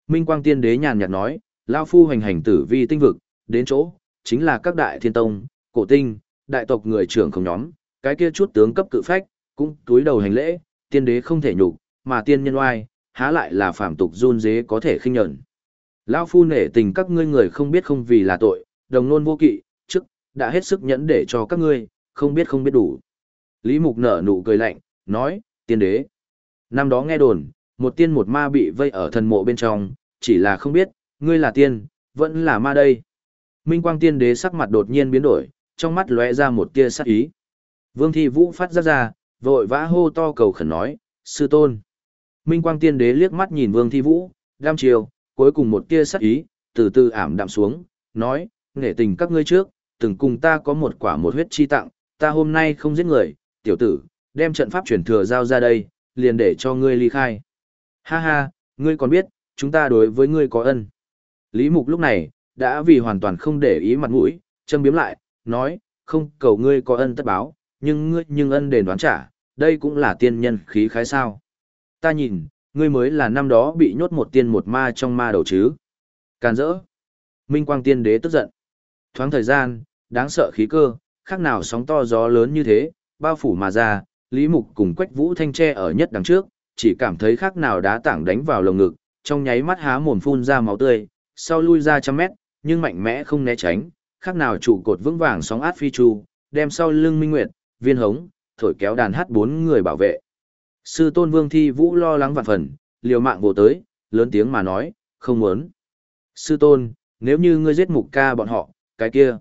Minh Quang Tiên Đế nhàn nhạt nói, lão phu hành hành tử vi tinh vực, đến chỗ, chính là các đại thiên tông, cổ tinh, đại tộc người trưởng không nhóm, cái kia chút tướng cấp cự phách, cũng túi đầu hành lễ, tiên đế không thể nhục, mà tiên nhân oai, há lại là phàm tục run dế có thể khinh nhẫn. Lão phu nể tình các ngươi người không biết không vì là tội, đồng nôn vô kỵ, trước, đã hết sức nhẫn để cho các ngươi, không biết đủ. Lý Mục nở nụ cười lạnh, nói, tiên đế. Năm đó nghe đồn, một tiên một ma bị vây ở thần mộ bên trong, chỉ là không biết, ngươi là tiên, vẫn là ma đây. Minh Quang Tiên Đế sắc mặt đột nhiên biến đổi, trong mắt lóe ra một tia sát ý. Vương Thi Vũ phát ra, vội vã hô to cầu khẩn nói, sư tôn. Minh Quang Tiên Đế liếc mắt nhìn Vương Thi Vũ, đam chiều, cuối cùng một tia sát ý, từ từ ảm đạm xuống, nói, nể tình các ngươi trước, từng cùng ta có một quả một huyết chi tặng, ta hôm nay không giết người, tiểu tử, đem trận pháp truyền thừa giao ra đây, liền để cho ngươi ly khai. Ha ha, ngươi còn biết, chúng ta đối với ngươi có ân. Lý Mục lúc này, đã vì hoàn toàn không để ý mặt mũi, châm biếm lại, nói, không cầu ngươi có ân tất báo, nhưng ân đền đoán trả, đây cũng là tiên nhân khí khái sao. Ta nhìn, ngươi mới là năm đó bị nhốt một tiên một ma trong ma đầu chứ. Càn rỡ. Minh Quang Tiên Đế tức giận. Thoáng thời gian, đáng sợ khí cơ, khác nào sóng to gió lớn như thế, bao phủ mà ra, Lý Mục cùng Quách Vũ Thanh tre ở nhất đằng trước, chỉ cảm thấy khác nào đá tảng đánh vào lồng ngực, trong nháy mắt há mồm phun ra máu tươi, sau lui ra trăm mét, nhưng mạnh mẽ không né tránh, khác nào trụ cột vững vàng sóng át phi chu, đem sau lưng Minh Nguyệt, Viên Hống, thổi kéo đàn hát bốn người bảo vệ. Sư tôn Vương Thi Vũ lo lắng vạn phần, liều mạng vồ tới, lớn tiếng mà nói, không muốn. Sư tôn, nếu như ngươi giết Mục ca bọn họ, cái kia,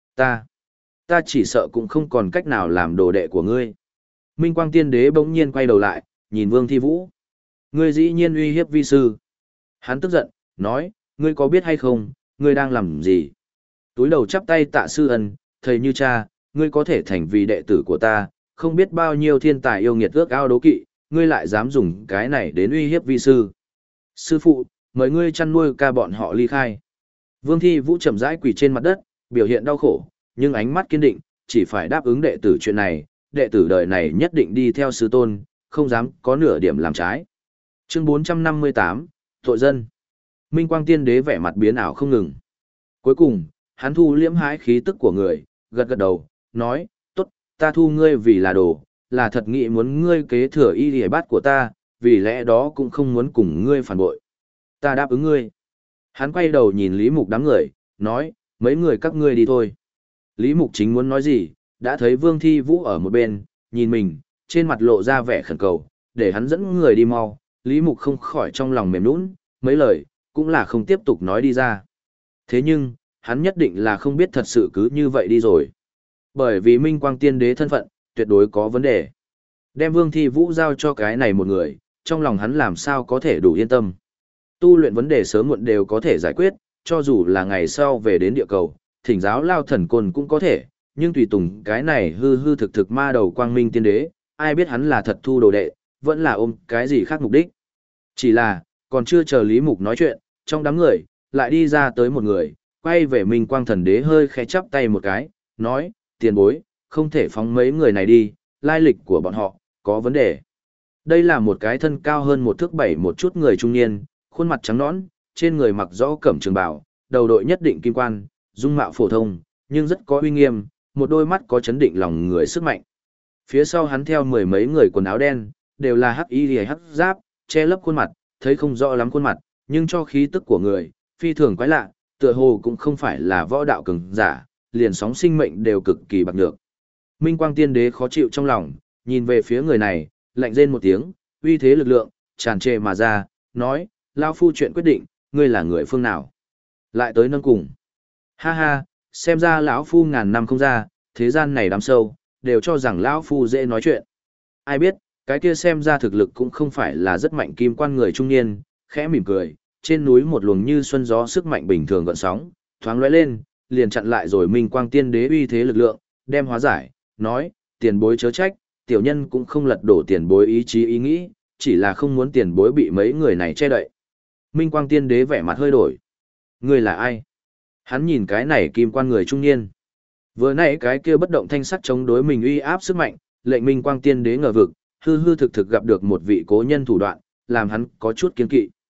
ta chỉ sợ cũng không còn cách nào làm đồ đệ của ngươi. Minh Quang Tiên Đế bỗng nhiên quay đầu lại, nhìn Vương Thi Vũ. Ngươi dĩ nhiên uy hiếp vi sư. Hắn tức giận, nói, ngươi có biết hay không, ngươi đang làm gì? Túi đầu chắp tay tạ sư ân, thầy như cha, ngươi có thể thành vì đệ tử của ta, không biết bao nhiêu thiên tài yêu nghiệt ước ao đố kỵ, ngươi lại dám dùng cái này đến uy hiếp vi sư. Sư phụ, mời ngươi chăn nuôi ca bọn họ ly khai. Vương Thi Vũ chậm rãi quỳ trên mặt đất, biểu hiện đau khổ, nhưng ánh mắt kiên định, chỉ phải đáp ứng đệ tử chuyện này, đệ tử đời này nhất định đi theo sư tôn, không dám có nửa điểm làm trái. Chương 458, Tội dân. Minh Quang Tiên Đế vẻ mặt biến ảo không ngừng. Cuối cùng, hắn thu liễm hãi khí tức của người, gật gật đầu, nói, tốt, ta thu ngươi vì là đồ, là thật nghĩ muốn ngươi kế thừa y lìa bát của ta, vì lẽ đó cũng không muốn cùng ngươi phản bội. Ta đáp ứng ngươi. Hắn quay đầu nhìn Lý Mục đám người, nói, mấy người các ngươi đi thôi. Lý Mục chính muốn nói gì, đã thấy Vương Thi Vũ ở một bên, nhìn mình, trên mặt lộ ra vẻ khẩn cầu, để hắn dẫn người đi mau. Lý Mục không khỏi trong lòng mềm nũng, mấy lời, cũng là không tiếp tục nói đi ra. Thế nhưng, hắn nhất định là không biết thật sự cứ như vậy đi rồi. Bởi vì Minh Quang Tiên Đế thân phận, tuyệt đối có vấn đề. Đem Vương Thi Vũ giao cho cái này một người, trong lòng hắn làm sao có thể đủ yên tâm. Tu luyện vấn đề sớm muộn đều có thể giải quyết, cho dù là ngày sau về đến địa cầu, thỉnh giáo lao thần côn cũng có thể, nhưng tùy tùng cái này hư hư thực thực ma đầu Quang Minh Tiên Đế, ai biết hắn là thật thu đồ đệ, vẫn là ôm cái gì khác mục đích. Chỉ là, còn chưa chờ Lý Mục nói chuyện, trong đám người, lại đi ra tới một người, quay về Minh Quang Thần Đế hơi khẽ chắp tay một cái, nói, tiền bối, không thể phóng mấy người này đi, lai lịch của bọn họ, có vấn đề. Đây là một cái thân cao hơn 1 thước 7 một chút người trung niên, khuôn mặt trắng nõn, trên người mặc rõ cẩm trường bào, đầu đội nhất định kim quan, dung mạo phổ thông, nhưng rất có uy nghiêm, một đôi mắt có chấn định lòng người sức mạnh. Phía sau hắn theo mười mấy người quần áo đen, đều là hắc y liễu hắc giáp, che lấp khuôn mặt, thấy không rõ lắm khuôn mặt, nhưng cho khí tức của người, phi thường quái lạ, tựa hồ cũng không phải là võ đạo cường giả, liền sóng sinh mệnh đều cực kỳ bạc nhược. Minh Quang Tiên Đế khó chịu trong lòng, nhìn về phía người này, lạnh rên một tiếng, uy thế lực lượng, tràn trề mà ra, nói, lão phu chuyện quyết định, ngươi là người phương nào? Lại tới nâng cùng. Ha ha, xem ra lão phu ngàn năm không ra, thế gian này đám sâu, đều cho rằng lão phu dễ nói chuyện. Ai biết, cái kia xem ra thực lực cũng không phải là rất mạnh kim quan người trung niên, khẽ mỉm cười, trên núi một luồng như xuân gió sức mạnh bình thường gợn sóng, thoáng lóe lên, liền chặn lại rồi Minh Quang Tiên Đế uy thế lực lượng, đem hóa giải, nói, tiền bối chớ trách, tiểu nhân cũng không lật đổ tiền bối ý chí ý nghĩ, chỉ là không muốn tiền bối bị mấy người này che đậy. Minh Quang Tiên Đế vẻ mặt hơi đổi. Ngươi là ai? Hắn nhìn cái này kim quan người trung niên. Vừa nãy cái kia bất động thanh sắc chống đối mình uy áp sức mạnh, lệnh Minh Quang Tiên Đế ngờ vực, hư hư thực thực gặp được một vị cố nhân thủ đoạn, làm hắn có chút kiên kỵ.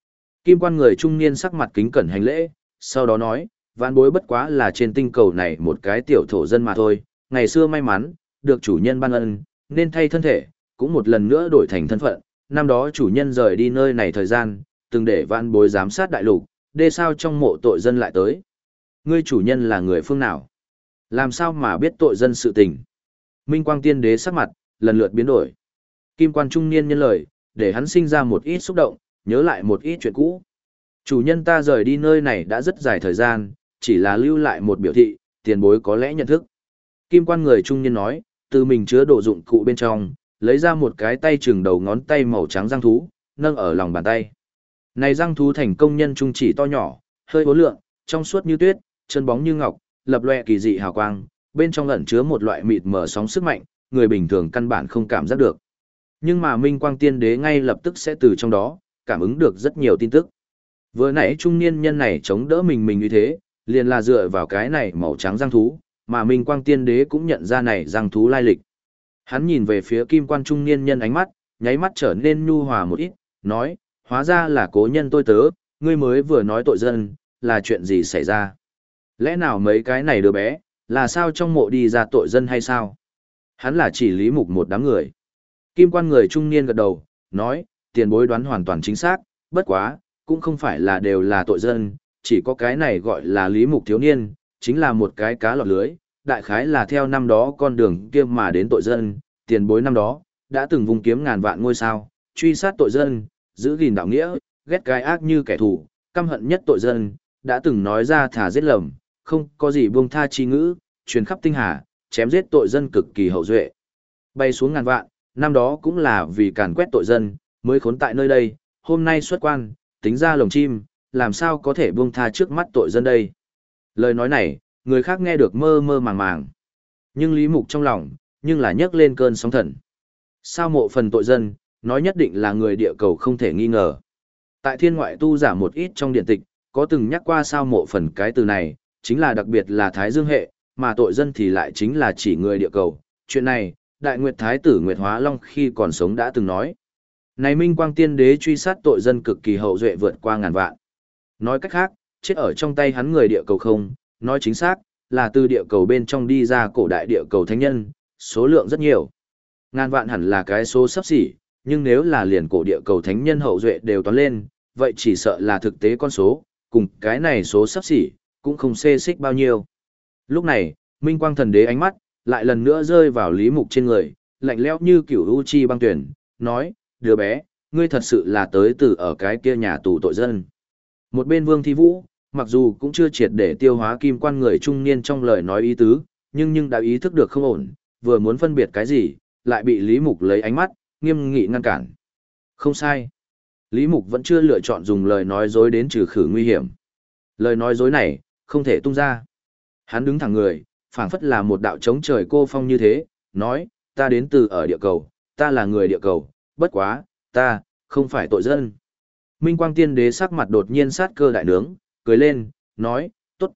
Kim quan người trung niên sắc mặt kính cẩn hành lễ, sau đó nói, vạn bối bất quá là trên tinh cầu này một cái tiểu thổ dân mà thôi, ngày xưa may mắn, được chủ nhân ban ân, nên thay thân thể, cũng một lần nữa đổi thành thân phận, năm đó chủ nhân rời đi nơi này thời gian, từng để vạn bối giám sát đại lục, đê sao trong mộ tội dân lại tới. Ngươi chủ nhân là người phương nào? Làm sao mà biết tội dân sự tình? Minh Quang Tiên Đế sắc mặt, lần lượt biến đổi. Kim quan trung niên nhân lời, để hắn sinh ra một ít xúc động, nhớ lại một ít chuyện cũ. Chủ nhân ta rời đi nơi này đã rất dài thời gian, chỉ là lưu lại một biểu thị, tiền bối có lẽ nhận thức. Kim quan người trung niên nói, từ mình chứa đồ dụng cụ bên trong, lấy ra một cái tay chừng đầu ngón tay màu trắng răng thú, nâng ở lòng bàn tay. Này răng thú thành công nhân trung chỉ to nhỏ, hơi uốn lượn, trong suốt như tuyết, chân bóng như ngọc, lập loè kỳ dị hào quang, bên trong ẩn chứa một loại mịt mờ sóng sức mạnh, người bình thường căn bản không cảm giác được. Nhưng mà Minh Quang Tiên Đế ngay lập tức sẽ từ trong đó, cảm ứng được rất nhiều tin tức. Vừa nãy trung niên nhân này chống đỡ mình như thế, liền là dựa vào cái này màu trắng răng thú, mà Minh Quang Tiên Đế cũng nhận ra này răng thú lai lịch. Hắn nhìn về phía kim quan trung niên nhân ánh mắt, nháy mắt trở nên nhu hòa một ít, nói, hóa ra là cố nhân tôi tớ, ngươi mới vừa nói tội dân, là chuyện gì xảy ra? Lẽ nào mấy cái này đứa bé, là sao trong mộ đi ra tội dân hay sao? Hắn là chỉ Lý Mục một đám người. Kim quan người trung niên gật đầu, nói, tiền bối đoán hoàn toàn chính xác, bất quá, cũng không phải là đều là tội dân, chỉ có cái này gọi là Lý Mục thiếu niên, chính là một cái cá lọt lưới, đại khái là theo năm đó con đường kia mà đến tội dân, tiền bối năm đó, đã từng vung kiếm ngàn vạn ngôi sao, truy sát tội dân, giữ gìn đạo nghĩa, ghét cái ác như kẻ thù, căm hận nhất tội dân, đã từng nói ra thả giết lầm, không có gì buông tha chi ngữ, truyền khắp tinh hà, chém giết tội dân cực kỳ hậu duệ. Bay xuống ngàn vạn, năm đó cũng là vì càn quét tội dân, mới khốn tại nơi đây, hôm nay xuất quan, tính ra lồng chim, làm sao có thể buông tha trước mắt tội dân đây. Lời nói này, người khác nghe được mơ mơ màng màng. Nhưng Lý Mục trong lòng, nhưng là nhấc lên cơn sóng thần. Sao mộ phần tội dân, nói nhất định là người địa cầu không thể nghi ngờ. Tại thiên ngoại tu giả một ít trong điện tịch, có từng nhắc qua sao mộ phần cái từ này, chính là đặc biệt là Thái Dương hệ, mà tội dân thì lại chính là chỉ người địa cầu. Chuyện này, Đại Nguyệt Thái tử Nguyệt Hóa Long khi còn sống đã từng nói. Này Minh Quang Tiên Đế truy sát tội dân cực kỳ hậu duệ vượt qua ngàn vạn. Nói cách khác, chết ở trong tay hắn người địa cầu không, nói chính xác, là từ địa cầu bên trong đi ra cổ đại địa cầu thánh nhân, số lượng rất nhiều. Ngàn vạn hẳn là cái số sắp xỉ, nhưng nếu là liền cổ địa cầu thánh nhân hậu duệ đều toán lên, vậy chỉ sợ là thực tế con số, cùng cái này số sắp xỉ, cũng không xê xích bao nhiêu. Lúc này, Minh Quang Thần Đế ánh mắt, lại lần nữa rơi vào Lý Mục trên người, lạnh lẽo như kiểu u chi băng tuyển, nói, đứa bé, ngươi thật sự là tới từ ở cái kia nhà tù tội dân. Một bên Vương Thi Vũ, mặc dù cũng chưa triệt để tiêu hóa kim quan người trung niên trong lời nói ý tứ, nhưng đã ý thức được không ổn, vừa muốn phân biệt cái gì, lại bị Lý Mục lấy ánh mắt, nghiêm nghị ngăn cản. Không sai. Lý Mục vẫn chưa lựa chọn dùng lời nói dối đến trừ khử nguy hiểm. Lời nói dối này, không thể tung ra. Hắn đứng thẳng người, phảng phất là một đạo chống trời cô phong như thế, nói, ta đến từ ở địa cầu, ta là người địa cầu, bất quá, ta, không phải tội dân. Minh Quang Tiên Đế sắc mặt đột nhiên sát cơ đại nướng, cười lên, nói, tốt,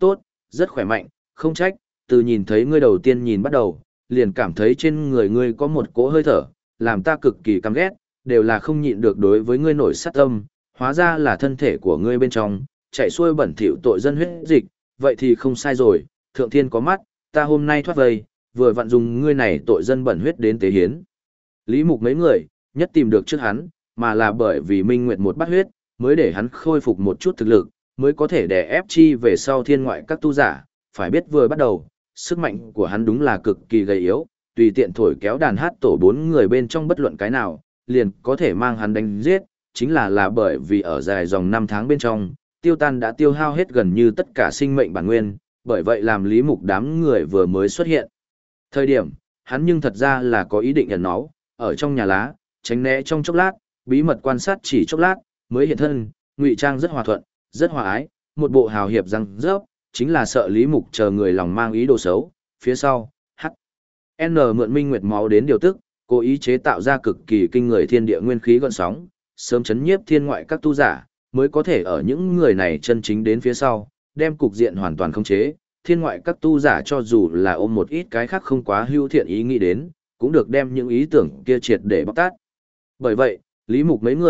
rất khỏe mạnh, không trách, từ nhìn thấy ngươi đầu tiên nhìn bắt đầu, liền cảm thấy trên người ngươi có một cỗ hơi thở, làm ta cực kỳ căm ghét, đều là không nhịn được đối với ngươi nổi sát tâm, hóa ra là thân thể của ngươi bên trong, chạy xuôi bẩn thỉu tội dân huyết dịch, vậy thì không sai rồi, thượng thiên có mắt, ta hôm nay thoát vây, vừa vặn dùng ngươi này tội dân bẩn huyết đến tế hiến. Lý Mục mấy người, nhất tìm được trước hắn, mà là bởi vì Minh Nguyệt một bát huyết, mới để hắn khôi phục một chút thực lực, mới có thể đè ép chi về sau thiên ngoại các tu giả, phải biết vừa bắt đầu, sức mạnh của hắn đúng là cực kỳ gầy yếu, tùy tiện thổi kéo đàn hát tổ 4 người bên trong bất luận cái nào, liền có thể mang hắn đánh giết, chính là bởi vì ở dài dòng 5 tháng bên trong, tiêu tan đã tiêu hao hết gần như tất cả sinh mệnh bản nguyên, bởi vậy làm Lý Mục đám người vừa mới xuất hiện. Thời điểm, hắn nhưng thật ra là có ý định ẩn náu, ở trong nhà lá, tránh né trong chốc lát, bí mật quan sát chỉ chốc lát, mới hiện thân, ngụy trang rất hòa thuận, rất hòa ái, một bộ hào hiệp răng rớp, chính là sợ Lý Mục chờ người lòng mang ý đồ xấu, phía sau, N mượn Minh Nguyệt máu đến điều tức, cố ý chế tạo ra cực kỳ kinh người thiên địa nguyên khí gợn sóng, sớm chấn nhiếp thiên ngoại các tu giả, mới có thể ở những người này chân chính đến phía sau, đem cục diện hoàn toàn khống chế, thiên ngoại các tu giả cho dù là ôm một ít cái khác không quá hữu thiện ý nghĩ đến, cũng được đem những ý tưởng kia triệt để bóc tát. Bởi vậy, Lý Mục mấy người,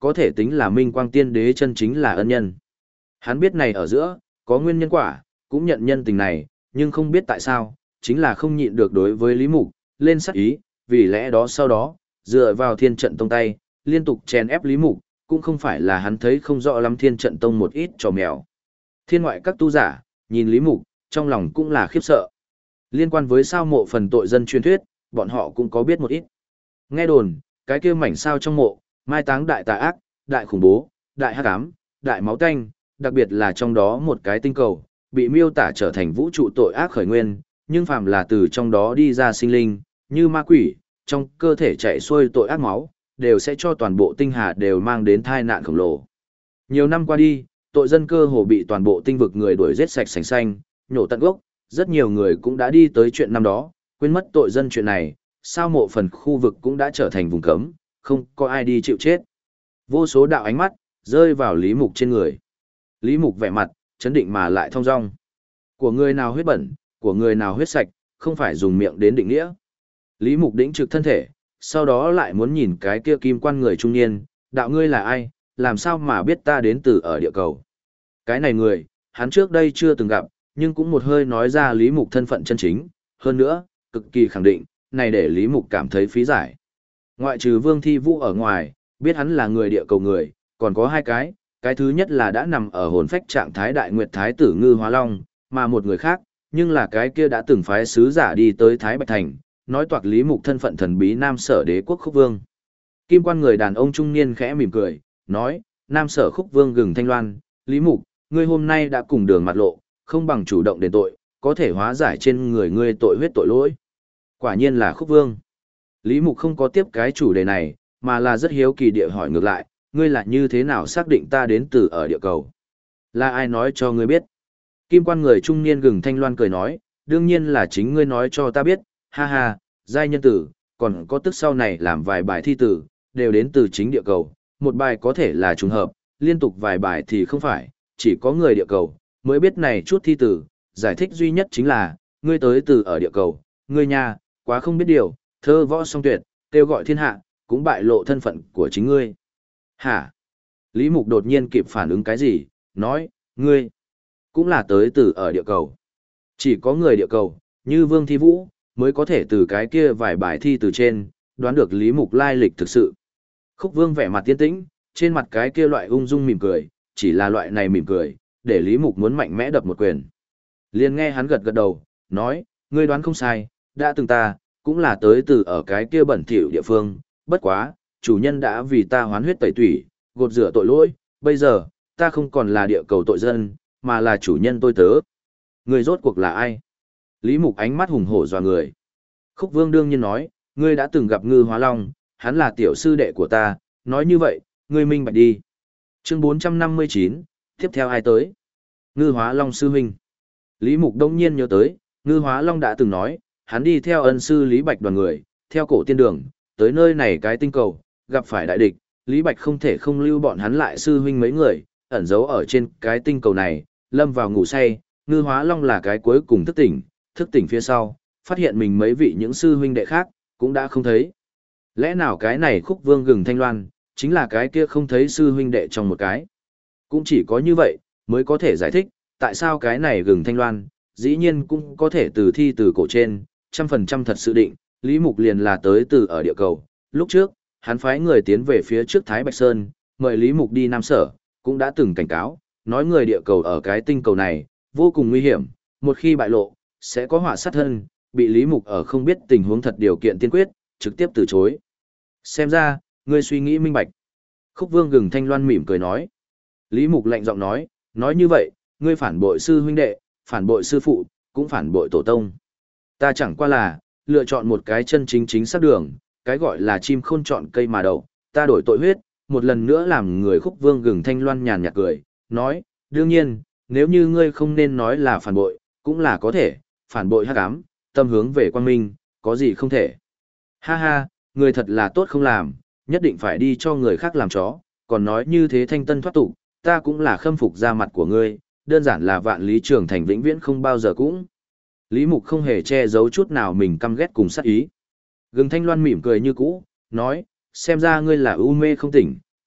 có thể tính là Minh Quang Tiên Đế chân chính là ân nhân. Hắn biết này ở giữa, có nguyên nhân quả, cũng nhận nhân tình này, nhưng không biết tại sao, chính là không nhịn được đối với Lý Mục, lên sắc ý, vì lẽ đó sau đó, dựa vào Thiên Trận Tông tay, liên tục chèn ép Lý Mục, cũng không phải là hắn thấy không rõ lắm Thiên Trận Tông một ít trò mèo. Thiên ngoại các tu giả, nhìn Lý Mục, trong lòng cũng là khiếp sợ. Liên quan với sao mộ phần tội dân truyền thuyết, bọn họ cũng có biết một ít. Nghe đồn, cái kia mảnh sao trong mộ, mai táng đại tà ác, đại khủng bố, đại hắc ám, đại máu tanh, đặc biệt là trong đó một cái tinh cầu, bị miêu tả trở thành vũ trụ tội ác khởi nguyên, nhưng phàm là từ trong đó đi ra sinh linh, như ma quỷ, trong cơ thể chạy xuôi tội ác máu, đều sẽ cho toàn bộ tinh hà đều mang đến tai nạn khổng lồ. Nhiều năm qua đi, tội dân cơ hồ bị toàn bộ tinh vực người đuổi giết sạch sành xanh, nhổ tận gốc, rất nhiều người cũng đã đi tới chuyện năm đó, quên mất tội dân chuyện này, sao mộ phần khu vực cũng đã trở thành vùng cấm, không có ai đi chịu chết. Vô số đạo ánh mắt, rơi vào Lý Mục trên người. Lý Mục vẻ mặt, chấn định mà lại thong dong. Của người nào huyết bẩn, của người nào huyết sạch, không phải dùng miệng đến định nghĩa. Lý Mục đĩnh trực thân thể, sau đó lại muốn nhìn cái kia kim quan người trung niên, đạo ngươi là ai, làm sao mà biết ta đến từ ở địa cầu. Cái này người, hắn trước đây chưa từng gặp, nhưng cũng một hơi nói ra Lý Mục thân phận chân chính, hơn nữa, cực kỳ khẳng định, này để Lý Mục cảm thấy phí giải. Ngoại trừ Vương Thi Vũ ở ngoài, biết hắn là người địa cầu người, còn có hai cái thứ nhất là đã nằm ở hồn phách trạng thái Đại Nguyệt Thái tử Ngư Hóa Long, mà một người khác, nhưng là cái kia đã từng phái sứ giả đi tới Thái Bạch Thành, nói toạc Lý Mục thân phận thần bí Nam Sở Đế quốc Khúc Vương. Kim quan người đàn ông trung niên khẽ mỉm cười, nói, Nam Sở Khúc Vương Gừng Thanh Loan, Lý Mục, ngươi hôm nay đã cùng đường mặt lộ, không bằng chủ động đền tội, có thể hóa giải trên người ngươi tội huyết tội lỗi. Quả nhiên là Khúc Vương. Lý Mục không có tiếp cái chủ đề này, mà là rất hiếu kỳ địa hỏi ngược lại, ngươi là như thế nào xác định ta đến từ ở địa cầu? Là ai nói cho ngươi biết? Kim quan người trung niên Gừng Thanh Loan cười nói, đương nhiên là chính ngươi nói cho ta biết, ha ha, giai nhân tử, còn có tức sau này làm vài bài thi tử, đều đến từ chính địa cầu, một bài có thể là trùng hợp, liên tục vài bài thì không phải, chỉ có người địa cầu, mới biết này chút thi tử, giải thích duy nhất chính là, ngươi tới từ ở địa cầu, ngươi nhà, quá không biết điều, thơ võ song tuyệt, kêu gọi thiên hạ, cũng bại lộ thân phận của chính ngươi. Hả? Lý Mục đột nhiên kịp phản ứng cái gì, nói, ngươi, cũng là tới từ ở địa cầu. Chỉ có người địa cầu, như Vương Thi Vũ, mới có thể từ cái kia vài bài thi từ trên, đoán được Lý Mục lai lịch thực sự. Khúc Vương vẻ mặt tiên tĩnh, trên mặt cái kia loại ung dung mỉm cười, chỉ là loại này mỉm cười, để Lý Mục muốn mạnh mẽ đập một quyền. Liền nghe hắn gật gật đầu, nói, ngươi đoán không sai, đã từng ta, cũng là tới từ ở cái kia bẩn thỉu địa phương, bất quá, chủ nhân đã vì ta hoán huyết tẩy tủy, gột rửa tội lỗi, bây giờ, ta không còn là địa cầu tội dân, mà là chủ nhân tôi tớ. Ngươi rốt cuộc là ai? Lý Mục ánh mắt hùng hổ dọa người. Khúc Vương đương nhiên nói, ngươi đã từng gặp Ngư Hóa Long, hắn là tiểu sư đệ của ta, nói như vậy, ngươi minh bạch đi. Chương 459, tiếp theo ai tới? Ngư Hóa Long sư huynh. Lý Mục đông nhiên nhớ tới, Ngư Hóa Long đã từng nói, hắn đi theo ân sư Lý Bạch đoàn người, theo cổ tiên đường, tới nơi này cái tinh cầu, gặp phải đại địch, Lý Bạch không thể không lưu bọn hắn lại sư huynh mấy người, ẩn giấu ở trên cái tinh cầu này, lâm vào ngủ say, Ngư Hóa Long là cái cuối cùng thức tỉnh phía sau, phát hiện mình mấy vị những sư huynh đệ khác, cũng đã không thấy. Lẽ nào cái này Khúc Vương Gừng Thanh Loan, chính là cái kia không thấy sư huynh đệ trong một cái. Cũng chỉ có như vậy, mới có thể giải thích, tại sao cái này Gừng Thanh Loan, dĩ nhiên cũng có thể từ thi từ cổ trên, 100% thật sự định, Lý Mục liền là tới từ ở địa cầu. Lúc trước, hắn phái người tiến về phía trước Thái Bạch Sơn, mời Lý Mục đi Nam Sở, cũng đã từng cảnh cáo, nói người địa cầu ở cái tinh cầu này, vô cùng nguy hiểm, một khi bại lộ, sẽ có họa sát thân, bị Lý Mục ở không biết tình huống thật điều kiện tiên quyết, trực tiếp từ chối. Xem ra, ngươi suy nghĩ minh bạch. Khúc Vương Gừng Thanh Loan mỉm cười nói. Lý Mục lạnh giọng nói, nói như vậy, ngươi phản bội sư huynh đệ, phản bội sư phụ, cũng phản bội tổ tông. Ta chẳng qua là, lựa chọn một cái chân chính chính xác đường, cái gọi là chim khôn chọn cây mà đậu, ta đổi tội huyết, một lần nữa làm người. Khúc Vương Gừng Thanh Loan nhàn nhạt cười, nói, đương nhiên, nếu như ngươi không nên nói là phản bội, cũng là có thể, phản bội hắc ám, tâm hướng về quang minh, có gì không thể. Ha ha, người thật là tốt không làm, nhất định phải đi cho người khác làm chó, còn nói như thế thanh tân thoát tục, ta cũng là khâm phục ra mặt của ngươi, đơn giản là vạn lý trường thành vĩnh viễn không bao giờ cũng. Lý Mục không hề che giấu chút nào mình căm ghét cùng sát ý. Gừng Thanh Loan mỉm cười như cũ, nói, xem ra ngươi là u mê không tỉnh,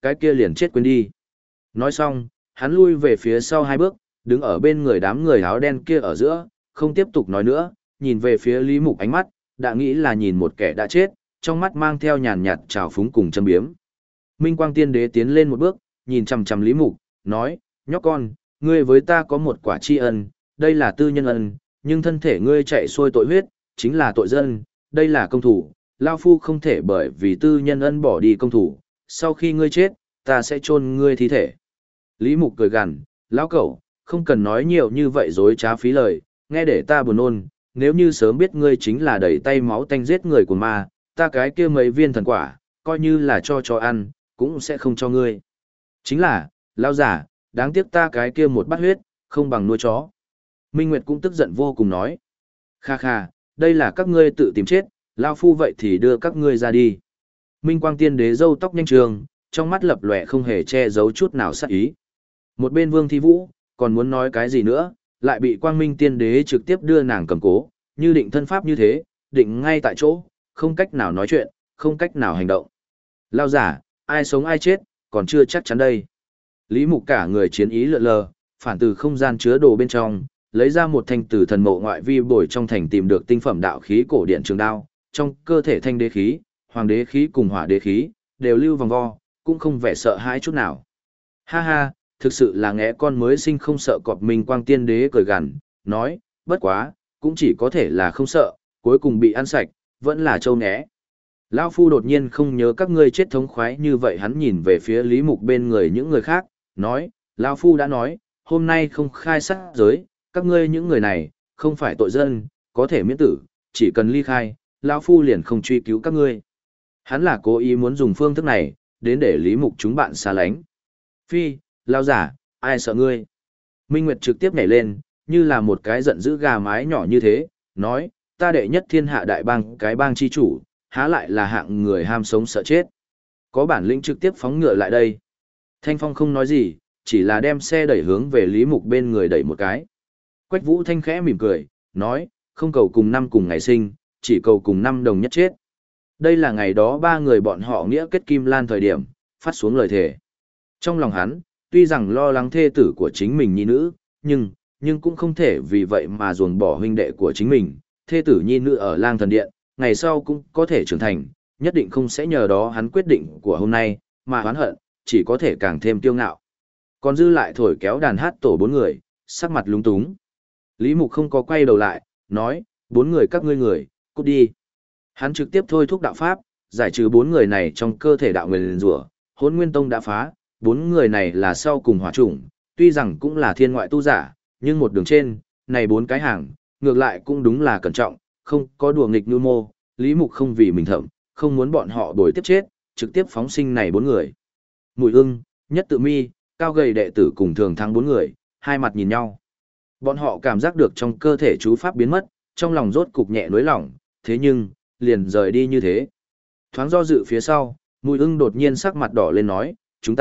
cái kia liền chết quên đi. Nói xong, hắn lui về phía sau 2 bước, đứng ở bên người đám người áo đen kia ở giữa, không tiếp tục nói nữa, nhìn về phía Lý Mục ánh mắt, đã nghĩ là nhìn một kẻ đã chết, trong mắt mang theo nhàn nhạt trào phúng cùng châm biếm. Minh Quang Tiên Đế tiến lên một bước, nhìn chằm chằm Lý Mục, nói, nhóc con, ngươi với ta có một quả tri ân, đây là tư nhân ân, nhưng thân thể ngươi chạy xuôi tội huyết, chính là tội dân, đây là công thủ, Lao Phu không thể bởi vì tư nhân ân bỏ đi công thủ, sau khi ngươi chết, ta sẽ chôn ngươi thi thể. Lý Mục cười gằn, lão cẩu, không cần nói nhiều như vậy dối trá phí lời, nghe để ta buồn nôn, nếu như sớm biết ngươi chính là đẩy tay máu tanh giết người của ma, ta cái kia mấy viên thần quả, coi như là cho ăn, cũng sẽ không cho ngươi. Chính là, lão giả, đáng tiếc ta cái kia một bát huyết, không bằng nuôi chó. Minh Nguyệt cũng tức giận vô cùng nói. Kha kha, đây là các ngươi tự tìm chết, Lao Phu vậy thì đưa các ngươi ra đi. Minh Quang Tiên Đế râu tóc nhanh trường, trong mắt lập lòe không hề che giấu chút nào sát ý. Một bên Vương Thi Vũ, còn muốn nói cái gì nữa, lại bị Quang Minh Tiên Đế trực tiếp đưa nàng cầm cố, như định thân pháp như thế, định ngay tại chỗ, không cách nào nói chuyện, không cách nào hành động. Lao giả, ai sống ai chết, còn chưa chắc chắn đây. Lý Mục cả người chiến ý lượn lờ, phản từ không gian chứa đồ bên trong, lấy ra một thanh từ thần mộ ngoại vi bồi trong thành tìm được tinh phẩm đạo khí cổ điện trường đao, trong cơ thể thanh đế khí, hoàng đế khí cùng hỏa đế khí, đều lưu vòng vo, cũng không vẻ sợ hãi chút nào. Ha ha, thực sự là ngẽ con mới sinh không sợ cọp. Minh Quang Tiên Đế cười gằn, nói, bất quá, cũng chỉ có thể là không sợ, cuối cùng bị ăn sạch, vẫn là trâu né. Lão Phu đột nhiên không nhớ các ngươi chết thống khoái như vậy, hắn nhìn về phía Lý Mục bên người những người khác, nói, Lão Phu đã nói, hôm nay không khai sát giới, các ngươi những người này, không phải tội dân, có thể miễn tử, chỉ cần ly khai, Lão Phu liền không truy cứu các ngươi. Hắn là cố ý muốn dùng phương thức này, đến để Lý Mục chúng bạn xa lánh. Phi, Lão giả, ai sợ ngươi? Minh Nguyệt trực tiếp nhảy lên, như là một cái giận dữ gà mái nhỏ như thế, nói, ta đệ nhất thiên hạ đại bang cái bang chi chủ, há lại là hạng người ham sống sợ chết. Có bản lĩnh trực tiếp phóng ngựa lại đây. Thanh Phong không nói gì, chỉ là đem xe đẩy hướng về Lý Mục bên người đẩy một cái. Quách Vũ Thanh khẽ mỉm cười, nói, không cầu cùng năm cùng ngày sinh, chỉ cầu cùng năm đồng nhất chết. Đây là ngày đó 3 người bọn họ nghĩa kết kim lan thời điểm, phát xuống lời thề. Trong lòng hắn, tuy rằng lo lắng thê tử của chính mình nhi nữ, nhưng cũng không thể vì vậy mà ruồng bỏ huynh đệ của chính mình. Thê tử nhi nữ ở Lang Thần Điện, ngày sau cũng có thể trưởng thành, nhất định không sẽ nhờ đó hắn quyết định của hôm nay, mà oán hận, chỉ có thể càng thêm tiêu ngạo. Còn dư lại thổi kéo đàn hát tổ 4 người, sắc mặt lúng túng. Lý Mục không có quay đầu lại, nói, 4 người các ngươi người, cút đi. Hắn trực tiếp thôi thúc đạo pháp, giải trừ 4 người này trong cơ thể đạo nguyền rủa, Hỗn Nguyên Tông đã phá, 4 người này là sau cùng hỏa chủng, tuy rằng cũng là thiên ngoại tu giả, nhưng một đường trên, này 4 cái hàng, ngược lại cũng đúng là cẩn trọng, không có đùa nghịch nhu mô, Lý Mục không vì mình thậm, không muốn bọn họ đuổi tiếp chết, trực tiếp phóng sinh này 4 người. Mùi Ưng, Nhất Tự Mi, cao gầy đệ tử cùng Thường Thắng 4 người, hai mặt nhìn nhau. Bọn họ cảm giác được trong cơ thể chú pháp biến mất, trong lòng rốt cục nhẹ nối lỏng, thế nhưng, liền rời đi như thế. Thoáng do dự phía sau, Mùi Ưng đột nhiên sắc mặt đỏ lên nói,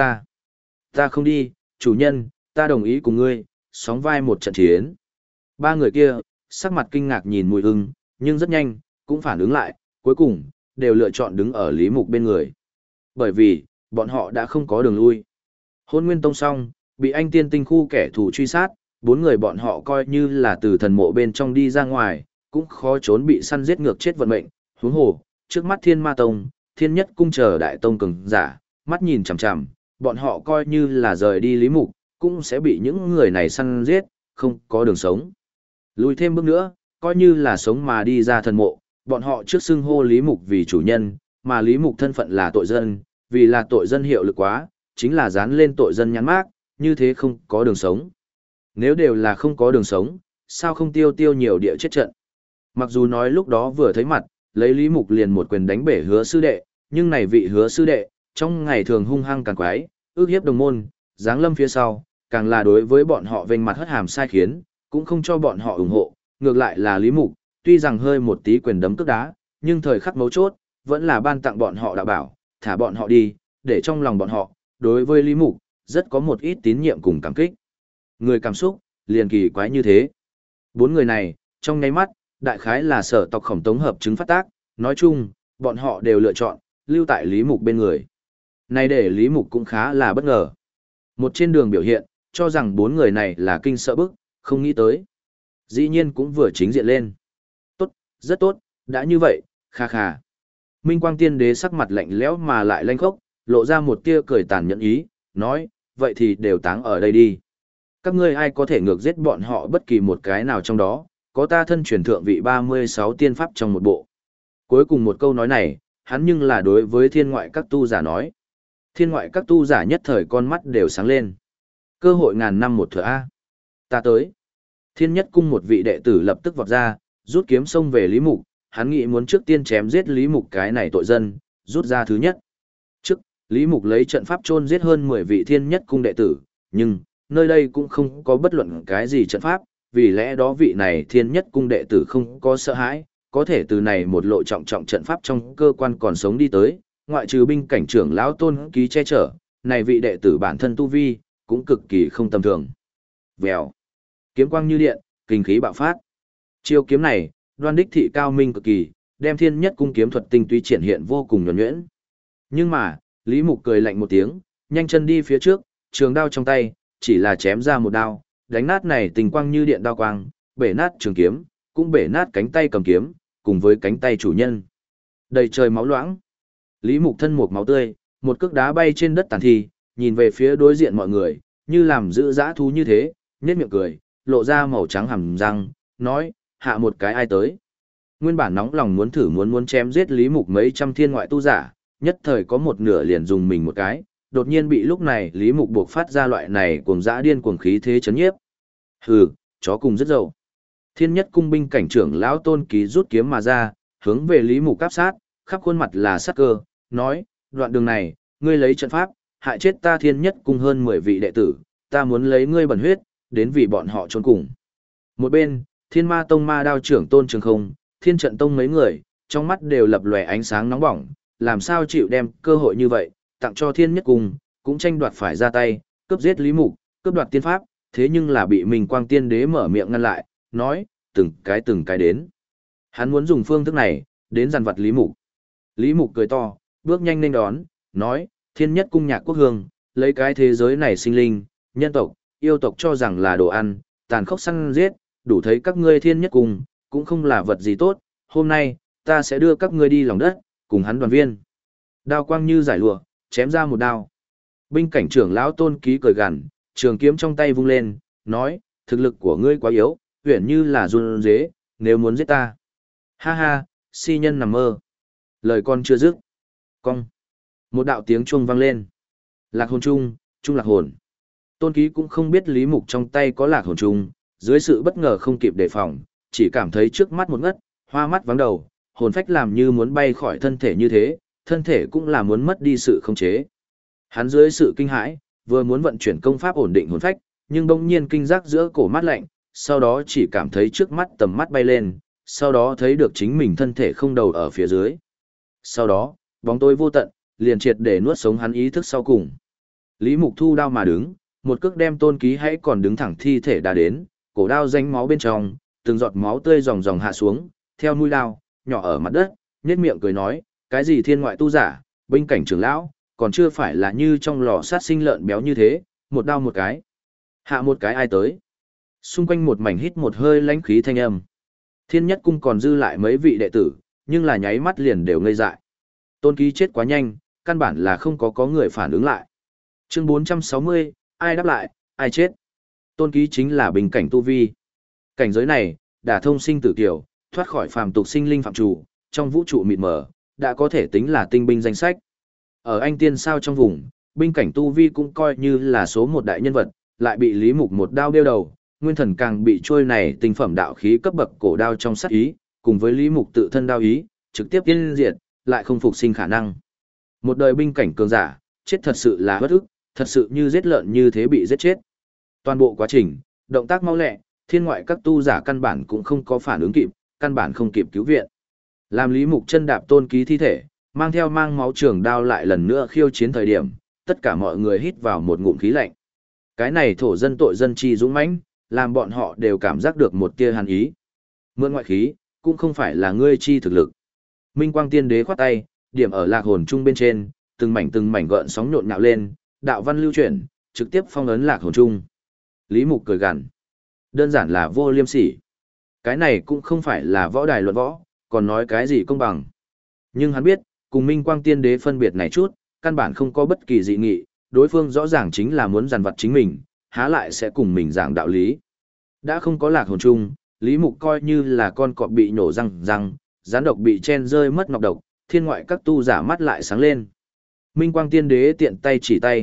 ta không đi, chủ nhân, ta đồng ý cùng ngươi, sóng vai một trận chiến. 3 người kia, sắc mặt kinh ngạc nhìn Mùi Ưng, nhưng rất nhanh, cũng phản ứng lại, cuối cùng, đều lựa chọn đứng ở Lý Mục bên người. Bởi vì, bọn họ đã không có đường lui. Hôn Nguyên Tông xong, bị anh tiên tinh khu kẻ thù truy sát, 4 người bọn họ coi như là từ thần mộ bên trong đi ra ngoài, cũng khó trốn bị săn giết ngược chết vận mệnh. Huống hồ, trước mắt Thiên Ma Tông, Thiên Nhất Cung chờ đại tông cường giả, mắt nhìn chằm chằm, bọn họ coi như là rời đi Lý Mục, cũng sẽ bị những người này săn giết, không có đường sống. Lùi thêm bước nữa, coi như là sống mà đi ra thần mộ, bọn họ trước xưng hô Lý Mục vì chủ nhân, mà Lý Mục thân phận là tội dân, vì là tội dân hiệu lực quá, chính là dán lên tội dân nhãn mác, như thế không có đường sống. Nếu đều là không có đường sống, sao không tiêu nhiều địa chết trận. Mặc dù nói lúc đó vừa thấy mặt, lấy Lý Mục liền một quyền đánh bể Hứa sư đệ, nhưng này vị Hứa sư đệ, trong ngày thường hung hăng càng quái, ước hiếp đồng môn, giáng lâm phía sau, càng là đối với bọn họ vênh mặt hất hàm sai khiến, cũng không cho bọn họ ủng hộ, ngược lại là Lý Mục, tuy rằng hơi một tí quyền đấm cước đá, nhưng thời khắc mấu chốt, vẫn là ban tặng bọn họ đạo bảo, thả bọn họ đi, để trong lòng bọn họ, đối với Lý Mục, rất có một ít tín nhiệm cùng cảm kích. Người cảm xúc, liền kỳ quái như thế. 4 người này, trong nháy mắt, đại khái là sở tộc Khổng Tống hợp chứng phát tác, nói chung, bọn họ đều lựa chọn, lưu tại Lý Mục bên người. Này để Lý Mục cũng khá là bất ngờ. Một trên đường biểu hiện, cho rằng bốn người này là kinh sợ bức, không nghĩ tới. Dĩ nhiên cũng vừa chính diện lên. Tốt, rất tốt, đã như vậy, kha kha. Minh Quang Tiên Đế sắc mặt lạnh lẽo mà lại lanh khốc, lộ ra một tia cười tàn nhẫn ý, nói, vậy thì đều táng ở đây đi. Các ngươi ai có thể ngược giết bọn họ bất kỳ một cái nào trong đó, có ta thân truyền thượng vị 36 tiên pháp trong một bộ. Cuối cùng một câu nói này, hắn nhưng là đối với thiên ngoại các tu giả nói. Thiên ngoại các tu giả nhất thời con mắt đều sáng lên. Cơ hội ngàn năm một thừa A. Ta tới. Thiên nhất cung một vị đệ tử lập tức vọt ra, rút kiếm xông về Lý Mục, hắn nghĩ muốn trước tiên chém giết Lý Mục cái này tội dân, rút ra thứ nhất. Trước, Lý Mục lấy trận pháp chôn giết hơn 10 vị thiên nhất cung đệ tử, nhưng, nơi đây cũng không có bất luận cái gì trận pháp, vì lẽ đó vị này thiên nhất cung đệ tử không có sợ hãi, có thể từ này một lộ trọng trọng trận pháp trong cơ quan còn sống đi tới, ngoại trừ binh cảnh trưởng lão Tôn Ký che chở, này vị đệ tử bản thân tu vi, cũng cực kỳ không tầm thường. Vèo, kiếm quang như điện, kinh khí bạo phát. Chiêu kiếm này, đoan đích thị cao minh cực kỳ, đem thiên nhất cung kiếm thuật tinh túy triển hiện vô cùng nhuần nhuyễn. Nhưng mà, Lý Mục cười lạnh một tiếng, nhanh chân đi phía trước, trường đao trong tay, chỉ là chém ra một đao, đánh nát này tình quang như điện đao quang, bể nát trường kiếm, cũng bể nát cánh tay cầm kiếm, cùng với cánh tay chủ nhân. Đầy trời máu loãng. Lý Mục thân một máu tươi, một cước đá bay trên đất tàn thi, nhìn về phía đối diện mọi người, như làm giữ dã thú như thế, nhếch miệng cười, lộ ra màu trắng hàm răng, nói, hạ một cái ai tới. Nguyên bản nóng lòng muốn thử muốn chém giết Lý Mục mấy trăm thiên ngoại tu giả, nhất thời có một nửa liền dùng mình một cái, đột nhiên bị lúc này Lý Mục buộc phát ra loại này cuồng dã điên cuồng khí thế chấn nhiếp. Hừ, chó cùng rất dậu. Thiên nhất cung binh cảnh trưởng lão Tôn Ký rút kiếm mà ra, hướng về Lý Mục áp sát, khắp khuôn mặt là sát cơ, nói, đoạn đường này, ngươi lấy trận pháp, hại chết ta thiên nhất cung hơn 10 vị đệ tử, ta muốn lấy ngươi bẩn huyết, đến vì bọn họ trốn cùng. Một bên, Thiên Ma Tông ma đao trưởng Tôn Trường Không, Thiên Trận Tông mấy người, trong mắt đều lập lòe ánh sáng nóng bỏng, làm sao chịu đem cơ hội như vậy, tặng cho thiên nhất cung, cũng tranh đoạt phải ra tay, cướp giết Lý Mục, cướp đoạt tiên pháp, thế nhưng là bị Minh Quang Tiên Đế mở miệng ngăn lại, nói, từng cái đến. Hắn muốn dùng phương thức này, đến dằn vặt Lý Mục. Lý Mục cười to, bước nhanh lên đón, nói, thiên nhất cung nhạc quốc hương, lấy cái thế giới này sinh linh, nhân tộc, yêu tộc cho rằng là đồ ăn, tàn khốc săn giết, đủ thấy các ngươi thiên nhất cung, cũng không là vật gì tốt, hôm nay, ta sẽ đưa các ngươi đi lòng đất, cùng hắn đoàn viên. Đao quang như giải lụa, chém ra một đao. Binh cảnh trưởng lão Tôn Ký cười gằn, trường kiếm trong tay vung lên, nói, thực lực của ngươi quá yếu, huyền như là run dế, nếu muốn giết ta. Ha ha, si nhân nằm mơ. Lời con chưa dứt. Cong. Một đạo tiếng chuông vang lên. Lạc hồn chung, chung lạc hồn. Tôn Ký cũng không biết Lý Mục trong tay có lạc hồn chung, dưới sự bất ngờ không kịp đề phòng, chỉ cảm thấy trước mắt một ngất, hoa mắt vắng đầu, hồn phách làm như muốn bay khỏi thân thể như thế, thân thể cũng là muốn mất đi sự khống chế. Hắn dưới sự kinh hãi, vừa muốn vận chuyển công pháp ổn định hồn phách, nhưng bỗng nhiên kinh giác giữa cổ mắt lạnh, sau đó chỉ cảm thấy trước mắt tầm mắt bay lên, sau đó thấy được chính mình thân thể không đầu ở phía dưới. Sau đó, bóng tối vô tận, liền triệt để nuốt sống hắn ý thức sau cùng. Lý Mục thu đao mà đứng, một cước đem Tôn Ký hãy còn đứng thẳng thi thể đã đến, cổ đao rãnh máu bên trong, từng giọt máu tươi ròng ròng hạ xuống, theo mũi đao, nhỏ ở mặt đất, nhếch miệng cười nói, cái gì thiên ngoại tu giả, binh cảnh trưởng lão, còn chưa phải là như trong lò sát sinh lợn béo như thế, một đao một cái. Hạ một cái ai tới? Xung quanh một mảnh hít một hơi lãnh khí thanh âm. Thiên nhất cung còn dư lại mấy vị đệ tử, nhưng là nháy mắt liền đều ngây dại. Tôn Ký chết quá nhanh, căn bản là không có người phản ứng lại. Chương 460, ai đáp lại, ai chết? Tôn Ký chính là bình cảnh tu vi. Cảnh giới này, đả thông sinh tử kiểu, thoát khỏi phàm tục sinh linh phạm chủ, trong vũ trụ mịt mờ, đã có thể tính là tinh binh danh sách. Ở anh tiên sao trong vùng, binh cảnh tu vi cũng coi như là số một đại nhân vật, lại bị Lý Mục một đao đeo đầu, nguyên thần càng bị trôi này tinh phẩm đạo khí cấp bậc cổ đao trong sát ý, cùng với Lý Mục tự thân đao ý, trực tiếp tiên diệt, lại không phục sinh khả năng. Một đời binh cảnh cường giả, chết thật sự là bất ức, thật sự như giết lợn như thế bị giết chết. Toàn bộ quá trình, động tác mau lẹ, thiên ngoại các tu giả căn bản cũng không có phản ứng kịp, căn bản không kịp cứu viện. Làm Lý Mục chân đạp Tôn Ký thi thể, mang theo mang máu trường đao lại lần nữa khiêu chiến thời điểm, tất cả mọi người hít vào một ngụm khí lạnh. Cái này thổ dân tội dân chi dũng mãnh, làm bọn họ đều cảm giác được một tia hàn ý. Mượn ngoại khí, cũng không phải là ngươi chi thực lực. Minh Quang Tiên Đế khoát tay, điểm ở lạc hồn chung bên trên, từng mảnh gợn sóng nhộn nhạo lên, đạo văn lưu chuyển, trực tiếp phong ấn lạc hồn chung. Lý Mục cười gằn. Đơn giản là vô liêm sỉ. Cái này cũng không phải là võ đài luận võ, còn nói cái gì công bằng. Nhưng hắn biết, cùng Minh Quang Tiên Đế phân biệt này chút, căn bản không có bất kỳ dị nghị, đối phương rõ ràng chính là muốn giàn vật chính mình, há lại sẽ cùng mình giảng đạo lý. Đã không có lạc hồn chung, Lý Mục coi như là con cọp bị nhổ răng, gián độc bị chen rơi mất ngọc độc, thiên ngoại các tu giả mắt lại sáng lên. Minh Quang Tiên Đế tiện tay,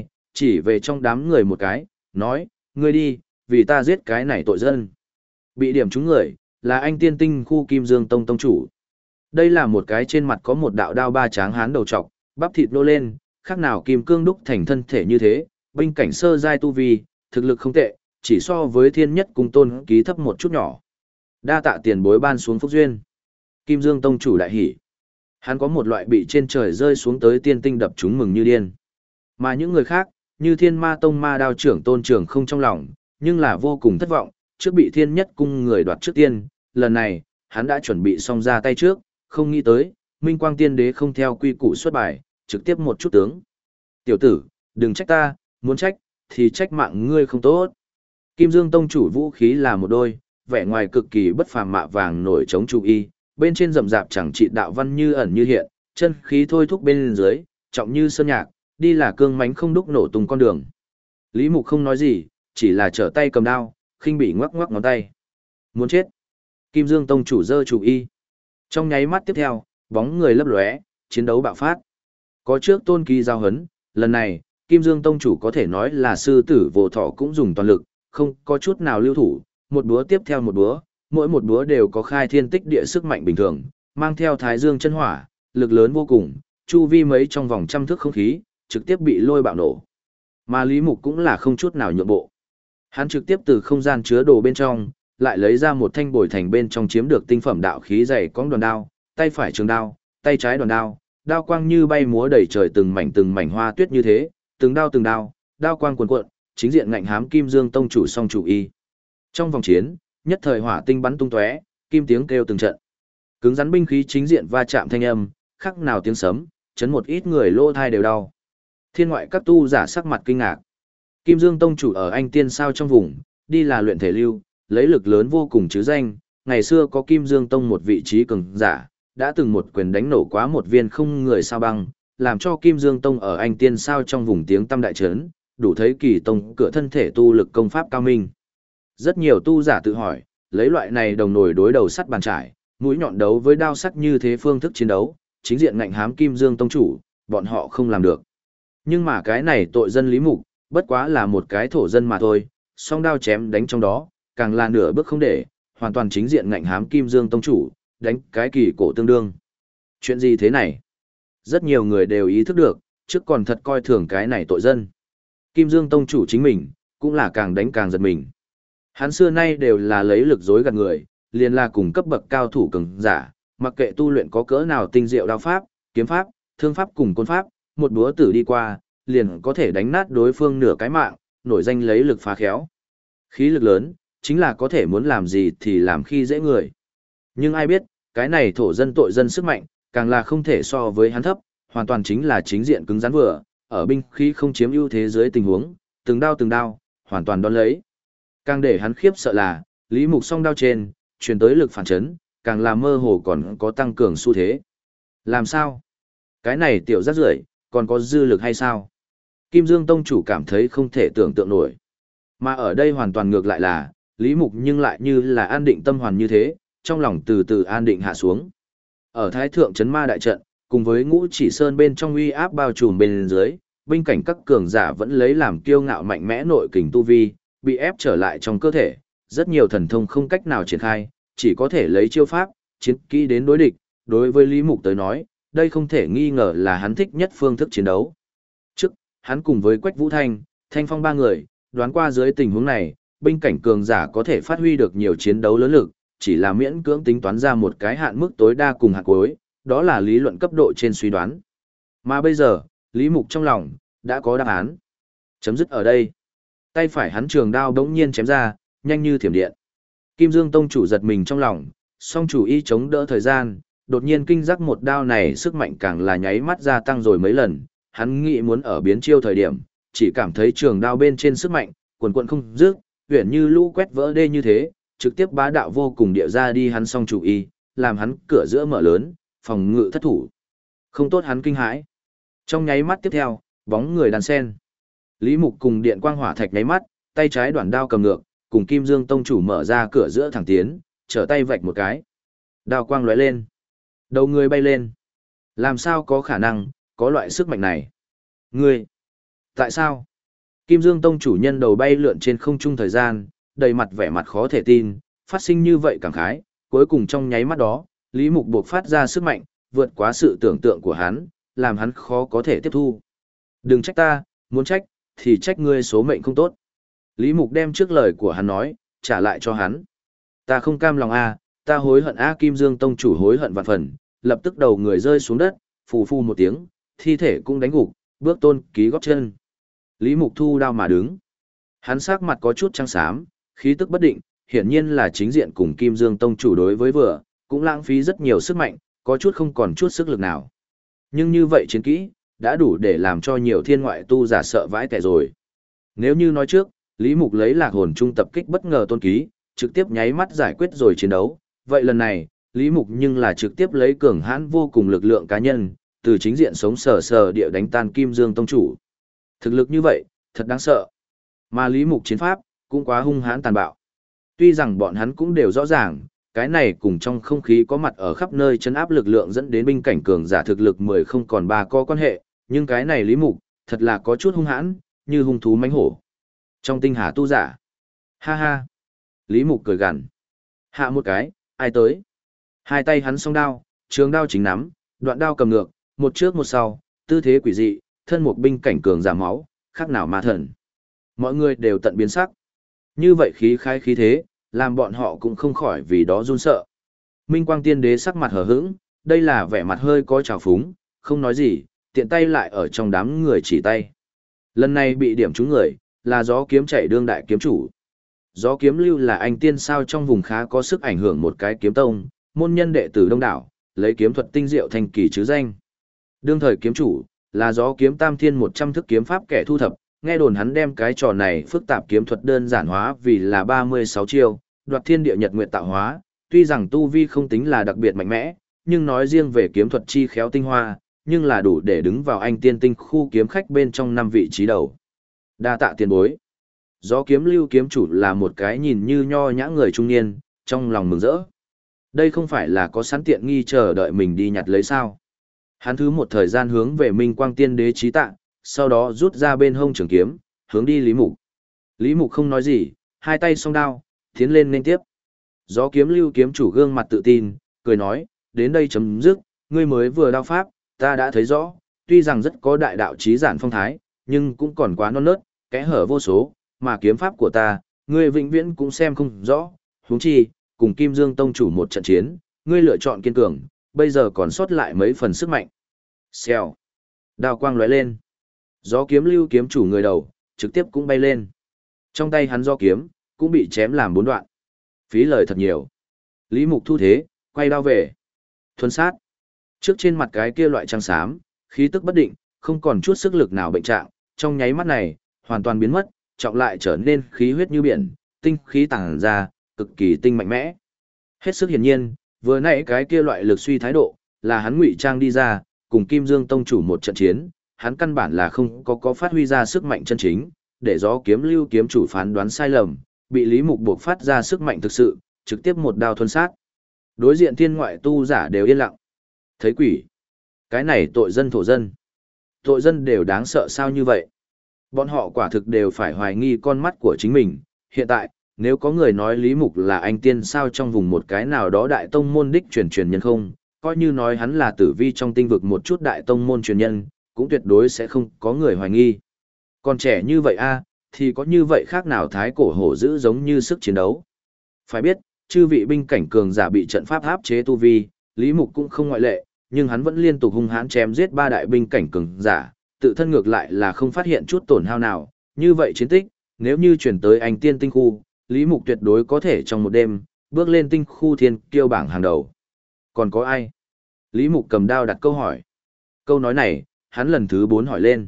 chỉ về trong đám người một cái, nói, ngươi đi, vì ta giết cái này tội dân. Bị điểm trúng người, là anh tiên tinh khu Kim Dương Tông tông chủ. Đây là một cái trên mặt có một đạo đao ba tráng hán đầu trọc, bắp thịt nô lên, khác nào kim cương đúc thành thân thể như thế, binh cảnh sơ giai tu vi, thực lực không tệ, chỉ so với thiên nhất cung tôn ký thấp một chút nhỏ. Đa tạ tiền bối ban xuống phúc duyên. Kim Dương tông chủ đại hỉ. Hắn có một loại bị trên trời rơi xuống tới tiên tinh đập chúng mừng như điên. Mà những người khác, như Thiên Ma Tông Ma Đao trưởng Tôn Trưởng không trong lòng, nhưng là vô cùng thất vọng, trước bị Thiên Nhất cung người đoạt trước tiên, lần này, hắn đã chuẩn bị xong ra tay trước, không nghĩ tới, Minh Quang Tiên Đế không theo quy củ xuất bài, trực tiếp một chút tướng. Tiểu tử, đừng trách ta, muốn trách, thì trách mạng ngươi không tốt. Kim Dương tông chủ vũ khí là một đôi, vẻ ngoài cực kỳ bất phàm mạ vàng nổi chống trụ y, bên trên rậm rạp chẳng trị đạo văn như ẩn như hiện, chân khí thôi thúc bên dưới, trọng như sơn nhạc, đi là cương mánh không đúc nổ tung con đường. Lý Mục không nói gì, chỉ là trở tay cầm đao, khinh bị ngoắc ngoắc ngón tay. Muốn chết. Kim Dương tông chủ giơ chủ y. Trong nháy mắt tiếp theo, bóng người lấp lóe, chiến đấu bạo phát. Có trước tôn kỳ giao hấn, lần này, Kim Dương tông chủ có thể nói là sư tử vô thọ cũng dùng toàn lực, không có chút nào lưu thủ, một búa tiếp theo một búa, mỗi một búa đều có khai thiên tích địa sức mạnh bình thường, mang theo thái dương chân hỏa, lực lớn vô cùng, chu vi mấy trong vòng trăm thước không khí, trực tiếp bị lôi bạo nổ. Mà Lý Mục cũng là không chút nào nhượng bộ. Hắn trực tiếp từ không gian chứa đồ bên trong, lại lấy ra một thanh bồi thành bên trong chiếm được tinh phẩm đạo khí dày cong đòn đao, tay phải trường đao, tay trái đòn đao, đao quang như bay múa đầy trời từng mảnh hoa tuyết như thế, từng đao, đao quang cuồn cuộn, chính diện ngạnh hám Kim Dương tông chủ song chủ y. Trong vòng chiến, nhất thời hỏa tinh bắn tung tóe, kim tiếng kêu từng trận. Cứng rắn binh khí chính diện va chạm thanh âm, khắc nào tiếng sấm, chấn một ít người lỗ thai đều đau. Thiên ngoại các tu giả sắc mặt kinh ngạc. Kim Dương tông chủ ở anh tiên sao trong vùng, đi là luyện thể lưu, lấy lực lớn vô cùng chứ danh, ngày xưa có Kim Dương tông một vị trí cường giả, đã từng một quyền đánh nổ quá một viên không người sao băng, làm cho Kim Dương tông ở anh tiên sao trong vùng tiếng tăm đại trấn, đủ thấy kỳ tông cửa thân thể tu lực công pháp cao minh. Rất nhiều tu giả tự hỏi, lấy loại này đồng nổi đối đầu sắt bàn trải, mũi nhọn đấu với đao sắc như thế phương thức chiến đấu, chính diện ngạnh hám Kim Dương tông chủ, bọn họ không làm được. Nhưng mà cái này tội dân Lý Mục, bất quá là một cái thổ dân mà thôi, song đao chém đánh trong đó, càng là nửa bước không để, hoàn toàn chính diện ngạnh hám Kim Dương tông chủ, đánh cái kỳ cổ tương đương. Chuyện gì thế này? Rất nhiều người đều ý thức được, trước còn thật coi thường cái này tội dân. Kim Dương tông chủ chính mình, cũng là càng đánh càng giật mình. Hắn xưa nay đều là lấy lực dối gạt người, liền là cùng cấp bậc cao thủ cường giả, mặc kệ tu luyện có cỡ nào tinh diệu đao pháp, kiếm pháp, thương pháp cùng côn pháp, một búa tử đi qua, liền có thể đánh nát đối phương nửa cái mạng, nổi danh lấy lực phá khéo. Khí lực lớn, chính là có thể muốn làm gì thì làm khi dễ người. Nhưng ai biết, cái này thổ dân tội dân sức mạnh, càng là không thể so với hắn thấp, hoàn toàn chính là chính diện cứng rắn vừa, ở binh khí không chiếm ưu thế dưới tình huống, từng đao, hoàn toàn đón lấy. Càng để hắn khiếp sợ là, Lý Mục song đao trên, truyền tới lực phản chấn, càng là mơ hồ còn có tăng cường xu thế. Làm sao? Cái này tiểu rác rưởi còn có dư lực hay sao? Kim Dương tông chủ cảm thấy không thể tưởng tượng nổi. Mà ở đây hoàn toàn ngược lại là, Lý Mục nhưng lại như là an định tâm hoàn như thế, trong lòng từ từ an định hạ xuống. Ở Thái Thượng Trấn Ma đại trận, cùng với Ngũ Chỉ Sơn bên trong uy áp bao trùm bên dưới, binh cảnh các cường giả vẫn lấy làm kiêu ngạo mạnh mẽ nội kình tu vi, bị ép trở lại trong cơ thể, rất nhiều thần thông không cách nào triển khai, chỉ có thể lấy chiêu pháp, chiến kỹ đến đối địch. Đối với Lý Mục tới nói, đây không thể nghi ngờ là hắn thích nhất phương thức chiến đấu. Trước, hắn cùng với Quách Vũ Thanh, Thanh Phong ba người, đoán qua dưới tình huống này, binh cảnh cường giả có thể phát huy được nhiều chiến đấu lớn lực, chỉ là miễn cưỡng tính toán ra một cái hạn mức tối đa cùng hạn cuối, đó là lý luận cấp độ trên suy đoán. Mà bây giờ, Lý Mục trong lòng, đã có đáp án. Chấm dứt ở đây. Tay phải hắn trường đao đống nhiên chém ra, nhanh như thiểm điện. Kim Dương tông chủ giật mình trong lòng, song chủ y chống đỡ thời gian, đột nhiên kinh giác một đao này sức mạnh càng là nháy mắt gia tăng rồi mấy lần, hắn nghĩ muốn ở biến chiêu thời điểm, chỉ cảm thấy trường đao bên trên sức mạnh, quần quần không dứt, uyển như lũ quét vỡ đê như thế, trực tiếp bá đạo vô cùng địa ra đi hắn song chủ y, làm hắn cửa giữa mở lớn, phòng ngự thất thủ. Không tốt hắn kinh hãi. Trong nháy mắt tiếp theo, bóng người đàn sen. Lý Mục cùng điện quang hỏa thạch nháy mắt, tay trái đoạn đao cầm ngược, cùng Kim Dương tông chủ mở ra cửa giữa thẳng tiến, trở tay vạch một cái. Đao quang lóe lên. Đầu người bay lên. Làm sao có khả năng, có loại sức mạnh này? Ngươi! Tại sao? Kim Dương tông chủ nhân đầu bay lượn trên không trung thời gian, đầy mặt vẻ mặt khó thể tin, phát sinh như vậy cảm khái, cuối cùng trong nháy mắt đó, Lý Mục buộc phát ra sức mạnh, vượt quá sự tưởng tượng của hắn, làm hắn khó có thể tiếp thu. Đừng trách ta, muốn trách, thì trách ngươi số mệnh không tốt. Lý Mục đem trước lời của hắn nói, trả lại cho hắn. Ta không cam lòng a, ta hối hận a. Kim Dương tông chủ hối hận vạn phần, lập tức đầu người rơi xuống đất, phù phù một tiếng, thi thể cũng đánh gục, bước tôn ký góp chân. Lý Mục thu đao mà đứng. Hắn sắc mặt có chút trắng xám, khí tức bất định, hiển nhiên là chính diện cùng Kim Dương tông chủ đối với vừa, cũng lãng phí rất nhiều sức mạnh, có chút không còn chút sức lực nào. Nhưng như vậy chiến kỹ, đã đủ để làm cho nhiều thiên ngoại tu giả sợ vãi tẻ rồi. Nếu như nói trước, Lý Mục lấy lạc hồn trung tập kích bất ngờ tôn ký, trực tiếp nháy mắt giải quyết rồi chiến đấu, vậy lần này, Lý Mục nhưng là trực tiếp lấy cường hãn vô cùng lực lượng cá nhân, từ chính diện sống sờ sờ địa đánh tan Kim Dương tông chủ. Thực lực như vậy, thật đáng sợ. Mà Lý Mục chiến pháp, cũng quá hung hãn tàn bạo. Tuy rằng bọn hắn cũng đều rõ ràng, cái này cùng trong không khí có mặt ở khắp nơi chấn áp lực lượng dẫn đến binh cảnh cường giả thực lực 10 không còn 3 có quan hệ, nhưng cái này Lý Mục, thật là có chút hung hãn, như hung thú mãnh hổ. Trong tinh hà tu giả. Ha ha. Lý Mục cười gằn. Hạ một cái, ai tới? Hai tay hắn song đao, trường đao chính nắm, đoạn đao cầm ngược, một trước một sau, tư thế quỷ dị, thân một binh cảnh cường giả máu, khác nào ma thần. Mọi người đều tận biến sắc. Như vậy khí khai khí thế, làm bọn họ cũng không khỏi vì đó run sợ. Minh Quang Tiên Đế sắc mặt hờ hững, đây là vẻ mặt hơi có trào phúng, không nói gì, tiện tay lại ở trong đám người chỉ tay. Lần này bị điểm trúng người, là Gió Kiếm Chạy đương đại kiếm chủ. Gió Kiếm Lưu là anh tiên sao trong vùng khá có sức ảnh hưởng một cái kiếm tông, môn nhân đệ tử đông đảo, lấy kiếm thuật tinh diệu thành kỳ chứ danh. Đương thời kiếm chủ, là Gió Kiếm Tam Thiên 100 thức kiếm pháp kẻ thu thập, nghe đồn hắn đem cái trò này phức tạp kiếm thuật đơn giản hóa vì là 36 chiêu, đoạt thiên địa nhật nguyệt tạo hóa, tuy rằng tu vi không tính là đặc biệt mạnh mẽ, nhưng nói riêng về kiếm thuật chi khéo tinh hoa, nhưng là đủ để đứng vào anh tiên tinh khu kiếm khách bên trong 5 vị trí đầu. Đa tạ tiền bối. Gió Kiếm Lưu kiếm chủ là một cái nhìn như nho nhã người trung niên, trong lòng mừng rỡ. Đây không phải là có sẵn tiện nghi chờ đợi mình đi nhặt lấy sao. Hắn thứ một thời gian hướng về Minh Quang Tiên Đế chí tạ, sau đó rút ra bên hông trường kiếm, hướng đi Lý Mục. Lý Mục không nói gì, hai tay song đao, tiến lên nên tiếp. Gió Kiếm Lưu kiếm chủ gương mặt tự tin, cười nói, đến đây chấm dứt, ngươi mới vừa đao pháp, ta đã thấy rõ, tuy rằng rất có đại đạo trí giản phong thái, nhưng cũng còn quá non nớt, kẽ hở vô số, mà kiếm pháp của ta, ngươi vĩnh viễn cũng xem không rõ, huống chi, cùng Kim Dương tông chủ một trận chiến, ngươi lựa chọn kiên cường, bây giờ còn sót lại mấy phần sức mạnh. Xèo. Đao quang lóe lên. Gió Kiếm Lưu kiếm chủ người đầu, trực tiếp cũng bay lên. Trong tay hắn gió kiếm, cũng bị chém làm 4 đoạn. Phí lời thật nhiều. Lý Mục thu thế, quay đao về. Thuần sát. Trước trên mặt cái kia loại trắng xám, khí tức bất định, không còn chút sức lực nào bệnh trạng, trong nháy mắt này, hoàn toàn biến mất, trọng lại trở nên khí huyết như biển, tinh khí tàng ra, cực kỳ tinh mạnh mẽ. Hết sức hiển nhiên, vừa nãy cái kia loại lực suy thái độ, là hắn ngụy trang đi ra, cùng Kim Dương tông chủ một trận chiến, hắn căn bản là không có phát huy ra sức mạnh chân chính, để Gió Kiếm Lưu kiếm chủ phán đoán sai lầm, bị Lý Mục buộc phát ra sức mạnh thực sự, trực tiếp một đao thuần sát. Đối diện thiên ngoại tu giả đều yên lặng. Thấy quỷ. Cái này tội dân thổ dân. Tội dân đều đáng sợ sao như vậy. Bọn họ quả thực đều phải hoài nghi con mắt của chính mình. Hiện tại, nếu có người nói Lý Mục là anh tiên sao trong vùng một cái nào đó đại tông môn đích truyền nhân không, coi như nói hắn là tử vi trong tinh vực một chút đại tông môn truyền nhân, cũng tuyệt đối sẽ không có người hoài nghi. Còn trẻ như vậy a, thì có như vậy khác nào thái cổ hổ dữ giống như sức chiến đấu. Phải biết, chư vị binh cảnh cường giả bị trận pháp áp chế tu vi, Lý Mục cũng không ngoại lệ, nhưng hắn vẫn liên tục hung hãn chém giết 3 đại binh cảnh cường giả, tự thân ngược lại là không phát hiện chút tổn hao nào. Như vậy chiến tích, nếu như chuyển tới anh tiên tinh khu, Lý Mục tuyệt đối có thể trong một đêm, bước lên tinh khu thiên kiêu bảng hàng đầu. Còn có ai? Lý Mục cầm đao đặt câu hỏi. Câu nói này, hắn lần thứ 4 hỏi lên.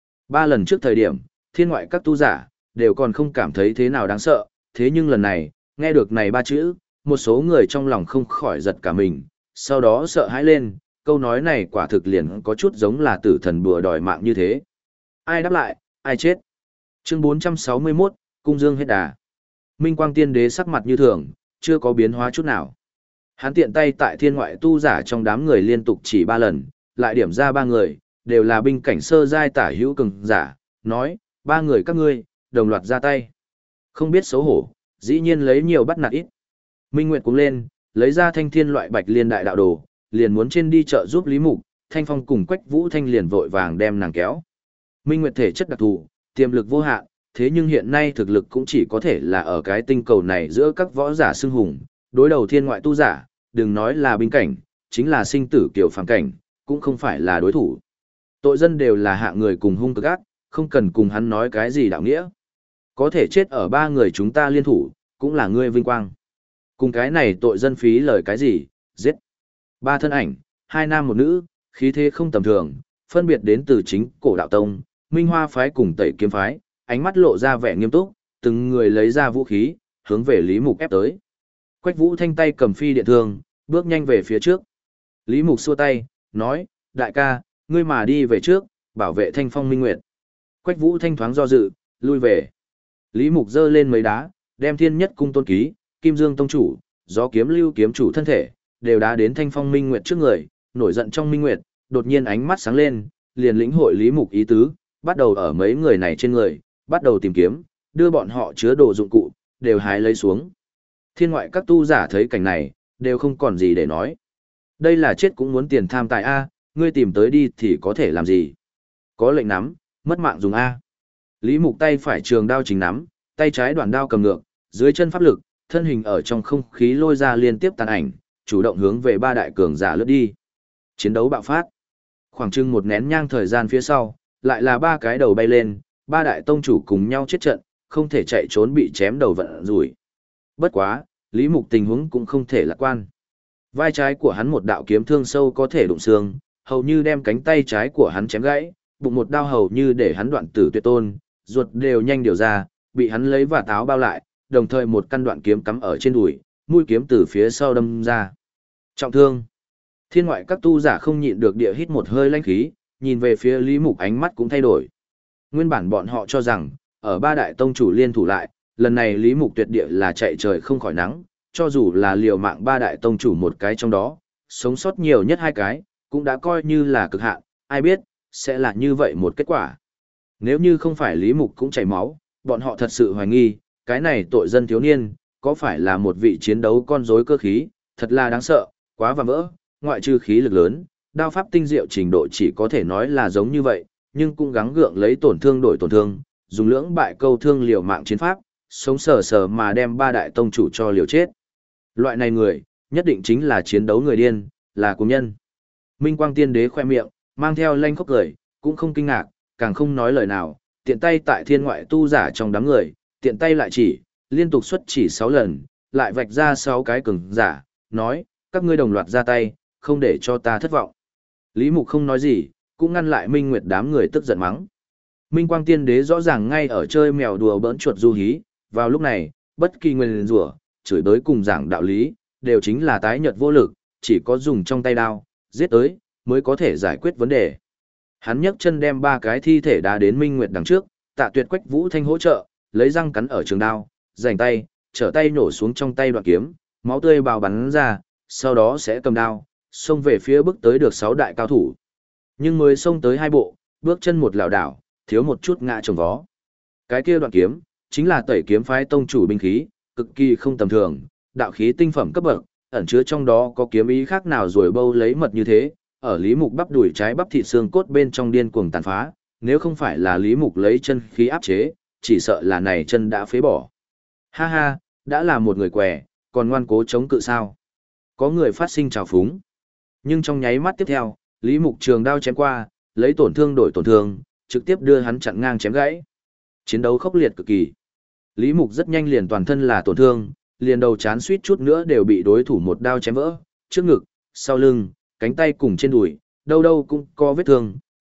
3 lần trước thời điểm, thiên ngoại các tu giả, đều còn không cảm thấy thế nào đáng sợ, thế nhưng lần này, nghe được này 3 chữ, một số người trong lòng không khỏi giật cả mình, sau đó sợ hãi lên, câu nói này quả thực liền có chút giống là tử thần bùa đòi mạng như thế. Ai đáp lại, ai chết. Chương 461, Cung Dương hết đà. Minh Quang Tiên Đế sắc mặt như thường, chưa có biến hóa chút nào. Hắn tiện tay tại thiên ngoại tu giả trong đám người liên tục chỉ 3 lần, lại điểm ra 3 người, đều là binh cảnh sơ giai tả hữu cường giả, nói, 3 người các ngươi, đồng loạt ra tay. Không biết xấu hổ, dĩ nhiên lấy nhiều bắt nạt ít. Minh Nguyệt cũng lên, lấy ra thanh thiên loại bạch liên đại đạo đồ, liền muốn trên đi chợ giúp Lý Mục, Thanh Phong cùng Quách Vũ Thanh liền vội vàng đem nàng kéo. Minh Nguyệt thể chất đặc thù, tiềm lực vô hạn, thế nhưng hiện nay thực lực cũng chỉ có thể là ở cái tinh cầu này giữa các võ giả xưng hùng, đối đầu thiên ngoại tu giả, đừng nói là binh cảnh, chính là sinh tử kiểu phàm cảnh, cũng không phải là đối thủ. Tội dân đều là hạng người cùng hung cực ác, không cần cùng hắn nói cái gì đạo nghĩa. Có thể chết ở 3 người chúng ta liên thủ, cũng là ngươi vinh quang. Cùng cái này tội dân phí lời cái gì, giết. 3 thân ảnh, 2 nam 1 nữ, khí thế không tầm thường, phân biệt đến từ chính cổ đạo tông, Minh Hoa phái cùng Tẩy Kiếm phái, ánh mắt lộ ra vẻ nghiêm túc, từng người lấy ra vũ khí, hướng về Lý Mục ép tới. Quách Vũ Thanh tay cầm phi điện thương, bước nhanh về phía trước. Lý Mục xua tay, nói, đại ca, ngươi mà đi về trước, bảo vệ Thanh Phong Minh Nguyệt. Quách Vũ Thanh thoáng do dự, lui về. Lý Mục giơ lên mấy đá, đem Thiên Nhất Cung tôn ký, Kim Dương tông chủ, Gió Kiếm Lưu kiếm chủ thân thể, đều đá đến Thanh Phong Minh Nguyệt trước người, nổi giận trong Minh Nguyệt, đột nhiên ánh mắt sáng lên, liền lĩnh hội Lý Mục ý tứ, bắt đầu ở mấy người này trên người, bắt đầu tìm kiếm, đưa bọn họ chứa đồ dụng cụ, đều hái lấy xuống. Thiên ngoại các tu giả thấy cảnh này, đều không còn gì để nói. Đây là chết cũng muốn tiền tham tài A, ngươi tìm tới đi thì có thể làm gì. Có lệnh nắm, mất mạng dùng A. Lý Mục tay phải trường đao chính nắm, tay trái đoạn đao cầm ngược, dưới chân pháp lực, thân hình ở trong không khí lôi ra liên tiếp tàn ảnh, chủ động hướng về 3 đại cường giả lướt đi. Chiến đấu bạo phát. Khoảng chừng một nén nhang thời gian phía sau, lại là 3 cái đầu bay lên, 3 đại tông chủ cùng nhau chết trận, không thể chạy trốn bị chém đầu vận rủi. Bất quá, Lý Mục tình huống cũng không thể lạc quan. Vai trái của hắn một đạo kiếm thương sâu có thể đụng xương, hầu như đem cánh tay trái của hắn chém gãy, bụng một đao hầu như để hắn đoạn tử tuyệt tôn, ruột đều nhanh điều ra, bị hắn lấy và táo bao lại, đồng thời một căn đoạn kiếm cắm ở trên đùi, mũi kiếm từ phía sau đâm ra. Trọng thương. Thiên ngoại các tu giả không nhịn được địa hít một hơi lãnh khí, nhìn về phía Lý Mục ánh mắt cũng thay đổi. Nguyên bản bọn họ cho rằng, ở 3 đại tông chủ liên thủ lại, lần này Lý Mục tuyệt địa là chạy trời không khỏi nắng, cho dù là liều mạng 3 đại tông chủ một cái trong đó, sống sót nhiều nhất 2 cái, cũng đã coi như là cực hạn, ai biết, sẽ là như vậy một kết quả. Nếu như không phải Lý Mục cũng chảy máu, bọn họ thật sự hoài nghi, cái này tội dân thiếu niên, có phải là một vị chiến đấu con rối cơ khí, thật là đáng sợ, quá và vỡ, ngoại trừ khí lực lớn, đao pháp tinh diệu trình độ chỉ có thể nói là giống như vậy, nhưng cũng gắng gượng lấy tổn thương đổi tổn thương, dùng lưỡng bại câu thương liều mạng chiến pháp, sống sờ sờ mà đem 3 đại tông chủ cho liều chết. Loại này người, nhất định chính là chiến đấu người điên, là cuồng nhân. Minh Quang Tiên Đế khoe miệng, mang theo lanh khóc cười, cũng không kinh ngạc, càng không nói lời nào, tiện tay tại thiên ngoại tu giả trong đám người, tiện tay lại chỉ, liên tục xuất chỉ 6 lần, lại vạch ra 6 cái cường giả, nói, các ngươi đồng loạt ra tay, không để cho ta thất vọng. Lý Mục không nói gì, cũng ngăn lại Minh Nguyệt đám người tức giận mắng. Minh Quang Tiên Đế rõ ràng ngay ở chơi mèo đùa bỡn chuột du hí, vào lúc này, bất kỳ nguyên rủa, chửi bới cùng giảng đạo lý, đều chính là tái nhợt vô lực, chỉ có dùng trong tay đao, giết tới, mới có thể giải quyết vấn đề. Hắn nhấc chân đem 3 cái thi thể đá đến Minh Nguyệt đằng trước, Tạ Tuyệt Quách Vũ Thanh hỗ trợ, lấy răng cắn ở trường đao, rảnh tay, trở tay nổ xuống trong tay đoạn kiếm, máu tươi bào bắn ra, sau đó sẽ cầm đao, xông về phía bước tới được 6 đại cao thủ. Nhưng mới xông tới 2 bộ, bước chân một lảo đảo, thiếu một chút ngã chồng vó. Cái kia đoạn kiếm, chính là Tẩy Kiếm phái tông chủ binh khí, cực kỳ không tầm thường, đạo khí tinh phẩm cấp bậc, ẩn chứa trong đó có kiếm ý khác nào rồi bâu lấy mật như thế, ở Lý Mục bắp đùi trái bắp thịt xương cốt bên trong điên cuồng tàn phá, nếu không phải là Lý Mục lấy chân khí áp chế, chỉ sợ là này chân đã phế bỏ. Ha ha, đã là một người què, còn ngoan cố chống cự sao? Có người phát sinh trào phúng. Nhưng trong nháy mắt tiếp theo, Lý Mục trường đao chém qua, lấy tổn thương đổi tổn thương, trực tiếp đưa hắn chặn ngang chém gãy. Chiến đấu khốc liệt cực kỳ. Lý Mục rất nhanh liền toàn thân là tổn thương, liền đầu chán suýt chút nữa đều bị đối thủ một đao chém vỡ, trước ngực, sau lưng, cánh tay cùng trên đùi, đâu đâu cũng có vết thương,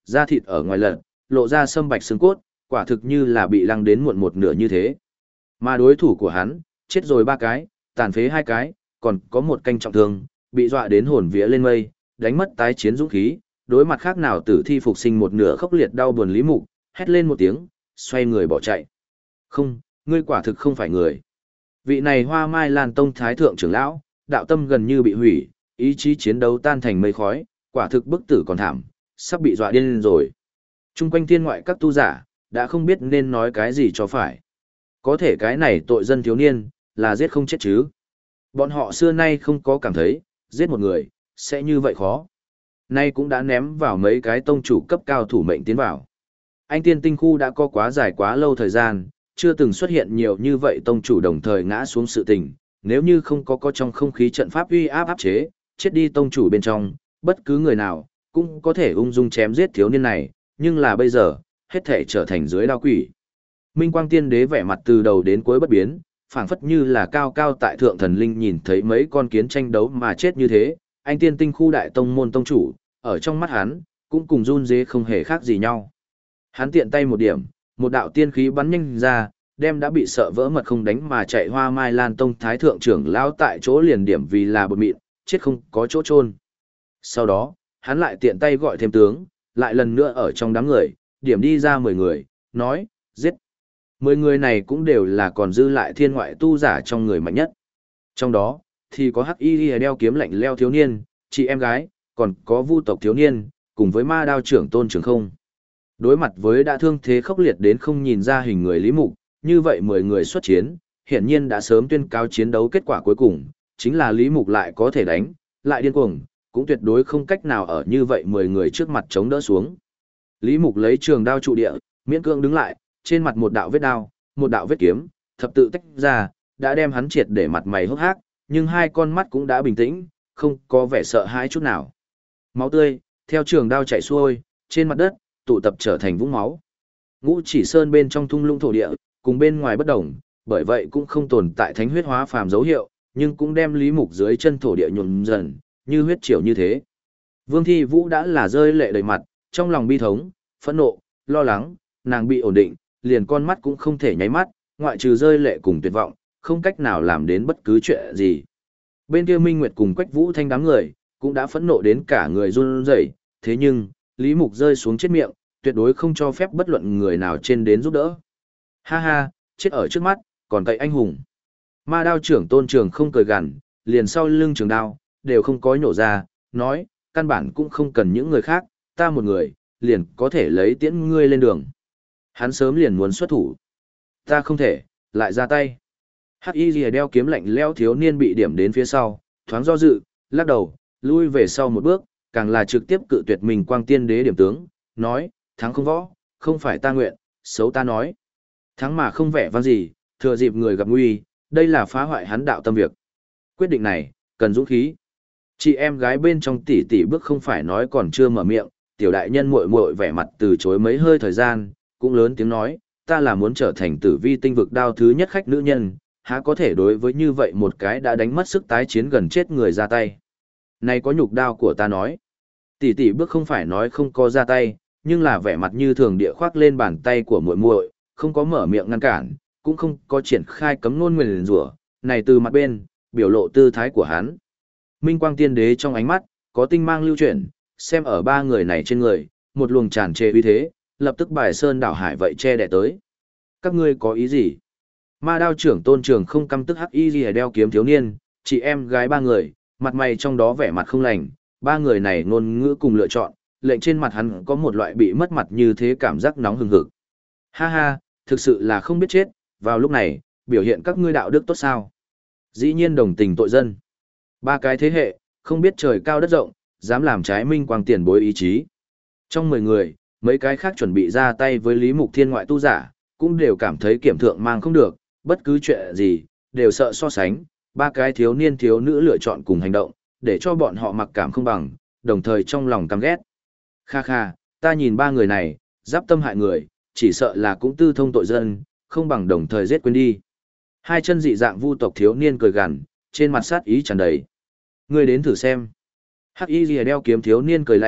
da thịt ở ngoài lật, lộ ra sâm bạch xương cốt, quả thực như là bị lăng đến muộn một nửa như thế. Mà đối thủ của hắn, chết rồi 3 cái, tàn phế 2 cái, còn có một canh trọng thương, bị dọa đến hồn vía lên mây, đánh mất tái chiến dũng khí, đối mặt khác nào tử thi phục sinh một nửa khốc liệt đau buồn Lý Mục, hét lên một tiếng, xoay người bỏ chạy. Không, ngươi quả thực không phải người. Vị này Hoa Mai Lan Tông Thái Thượng trưởng lão, đạo tâm gần như bị hủy, ý chí chiến đấu tan thành mây khói, quả thực bức tử còn thảm, sắp bị dọa điên rồi. Trung quanh thiên ngoại các tu giả, đã không biết nên nói cái gì cho phải. Có thể cái này tội dân thiếu niên, là giết không chết chứ. Bọn họ xưa nay không có cảm thấy, giết một người, sẽ như vậy khó. Nay cũng đã ném vào mấy cái tông chủ cấp cao thủ mệnh tiến vào. Anh tiên tinh khu đã có quá dài quá lâu thời gian, chưa từng xuất hiện nhiều như vậy tông chủ đồng thời ngã xuống sự tình. Nếu như không có trong không khí trận pháp uy áp áp chế, chết đi tông chủ bên trong, bất cứ người nào, cũng có thể ung dung chém giết thiếu niên này, nhưng là bây giờ, hết thể trở thành dưới đao quỷ. Minh Quang Tiên Đế vẻ mặt từ đầu đến cuối bất biến, phảng phất như là cao cao tại thượng thần linh nhìn thấy mấy con kiến tranh đấu mà chết như thế, anh tiên tinh khu đại tông môn tông chủ, ở trong mắt hắn, cũng cùng run dế không hề khác gì nhau. Hắn tiện tay một điểm, một đạo tiên khí bắn nhanh ra, đem đã bị sợ vỡ mật không đánh mà chạy Hoa Mai Lan Tông Thái Thượng trưởng lão tại chỗ liền điểm vì là bột mịn, chết không có chỗ chôn. Sau đó, hắn lại tiện tay gọi thêm tướng, lại lần nữa ở trong đám người, điểm đi ra 10 người, nói, giết. 10 người này cũng đều là còn dư lại thiên ngoại tu giả trong người mạnh nhất. Trong đó, thì có hắc y đeo kiếm lạnh leo thiếu niên, chị em gái, còn có vu tộc thiếu niên, cùng với ma đao trưởng tôn trường không. Đối mặt với đã thương thế khốc liệt đến không nhìn ra hình người Lý Mục, như vậy 10 người xuất chiến, hiển nhiên đã sớm tuyên cáo chiến đấu kết quả cuối cùng, chính là Lý Mục lại có thể đánh, lại điên cuồng, cũng tuyệt đối không cách nào ở như vậy 10 người trước mặt chống đỡ xuống. Lý Mục lấy trường đao trụ địa, miễn cưỡng đứng lại, trên mặt một đạo vết đao, một đạo vết kiếm, thập tự tách ra, đã đem hắn triệt để mặt mày hốc hác, nhưng hai con mắt cũng đã bình tĩnh, không có vẻ sợ hãi chút nào. Máu tươi, theo trường đao chảy xuôi, trên mặt đất, tụ tập trở thành vũng máu. Ngũ Chỉ Sơn bên trong thung lũng thổ địa, cùng bên ngoài bất đồng, bởi vậy cũng không tồn tại thánh huyết hóa phàm dấu hiệu, nhưng cũng đem Lý Mục dưới chân thổ địa nhuộm dần, như huyết triều như thế. Vương Thi Vũ đã là rơi lệ đầy mặt, trong lòng bi thống, phẫn nộ, lo lắng, nàng bị ổn định, liền con mắt cũng không thể nháy mắt, ngoại trừ rơi lệ cùng tuyệt vọng, không cách nào làm đến bất cứ chuyện gì. Bên kia Minh Nguyệt cùng Quách Vũ Thanh đám người, cũng đã phẫn nộ đến cả người run rẩy, thế nhưng, Lý Mục rơi xuống chết miệng, tuyệt đối không cho phép bất luận người nào trên đến giúp đỡ. Ha ha, chết ở trước mắt, còn cậy anh hùng. Ma đao trưởng tôn trường không cười gằn, liền sau lưng trường đao, đều không có nhổ ra, nói, căn bản cũng không cần những người khác, ta một người, liền có thể lấy tiễn ngươi lên đường. Hắn sớm liền muốn xuất thủ. Ta không thể, lại ra tay. Hắc y lìa đeo kiếm lạnh lẽo thiếu niên bị điểm đến phía sau, thoáng do dự, lắc đầu, lui về sau một bước, càng là trực tiếp cự tuyệt mình Quang Tiên Đế điểm tướng, nói, thắng không võ, không phải ta nguyện, xấu ta nói. Thắng mà không vẻ vang gì, thừa dịp người gặp nguy, đây là phá hoại hắn đạo tâm việc. Quyết định này, cần dũng khí. Chị em gái bên trong tỷ tỷ bước không phải nói còn chưa mở miệng, tiểu đại nhân muội muội vẻ mặt từ chối mấy hơi thời gian, cũng lớn tiếng nói, ta là muốn trở thành tử vi tinh vực đao thứ nhất khách nữ nhân, há có thể đối với như vậy một cái đã đánh mất sức tái chiến gần chết người ra tay. Này có nhục đao của ta nói. Tỷ tỷ bước không phải nói không có ra tay, nhưng là vẻ mặt như thường địa khoác lên bàn tay của muội muội, không có mở miệng ngăn cản, cũng không có triển khai cấm ngôn nguyền rủa, này từ mặt bên, biểu lộ tư thái của hắn. Minh Quang Tiên Đế trong ánh mắt, có tinh mang lưu chuyển, xem ở ba người này trên người, một luồng tràn trề uy thế, lập tức bài sơn đảo hải vậy che đẻ tới. Các ngươi có ý gì? Ma đao trưởng tôn trường không căm tức hắc y gì đeo kiếm thiếu niên, chị em gái ba người, mặt mày trong đó vẻ mặt không lành, ba người này ngôn ngữ cùng lựa chọn, lệnh trên mặt hắn có một loại bị mất mặt như thế cảm giác nóng hừng hực. Ha ha, thực sự là không biết chết, vào lúc này, biểu hiện các ngươi đạo đức tốt sao? Dĩ nhiên đồng tình tội dân. Ba cái thế hệ, không biết trời cao đất rộng, dám làm trái Minh Quang tiền bối ý chí. Trong 10 người, mấy cái khác chuẩn bị ra tay với Lý Mục thiên ngoại tu giả, cũng đều cảm thấy kiểm thượng mang không được, bất cứ chuyện gì, đều sợ so sánh, ba cái thiếu niên thiếu nữ lựa chọn cùng hành động, để cho bọn họ mặc cảm không bằng, đồng thời trong lòng căm ghét. Kha kha, ta nhìn ba người này, giáp tâm hại người, chỉ sợ là cũng tư thông tội dân, không bằng đồng thời giết quên đi. Hai chân dị dạng vu tộc thiếu niên cười gằn, trên mặt sát ý tràn đầy. Ngươi đến thử xem. Hắc y lìa đeo kiếm thiếu niên cười lạnh,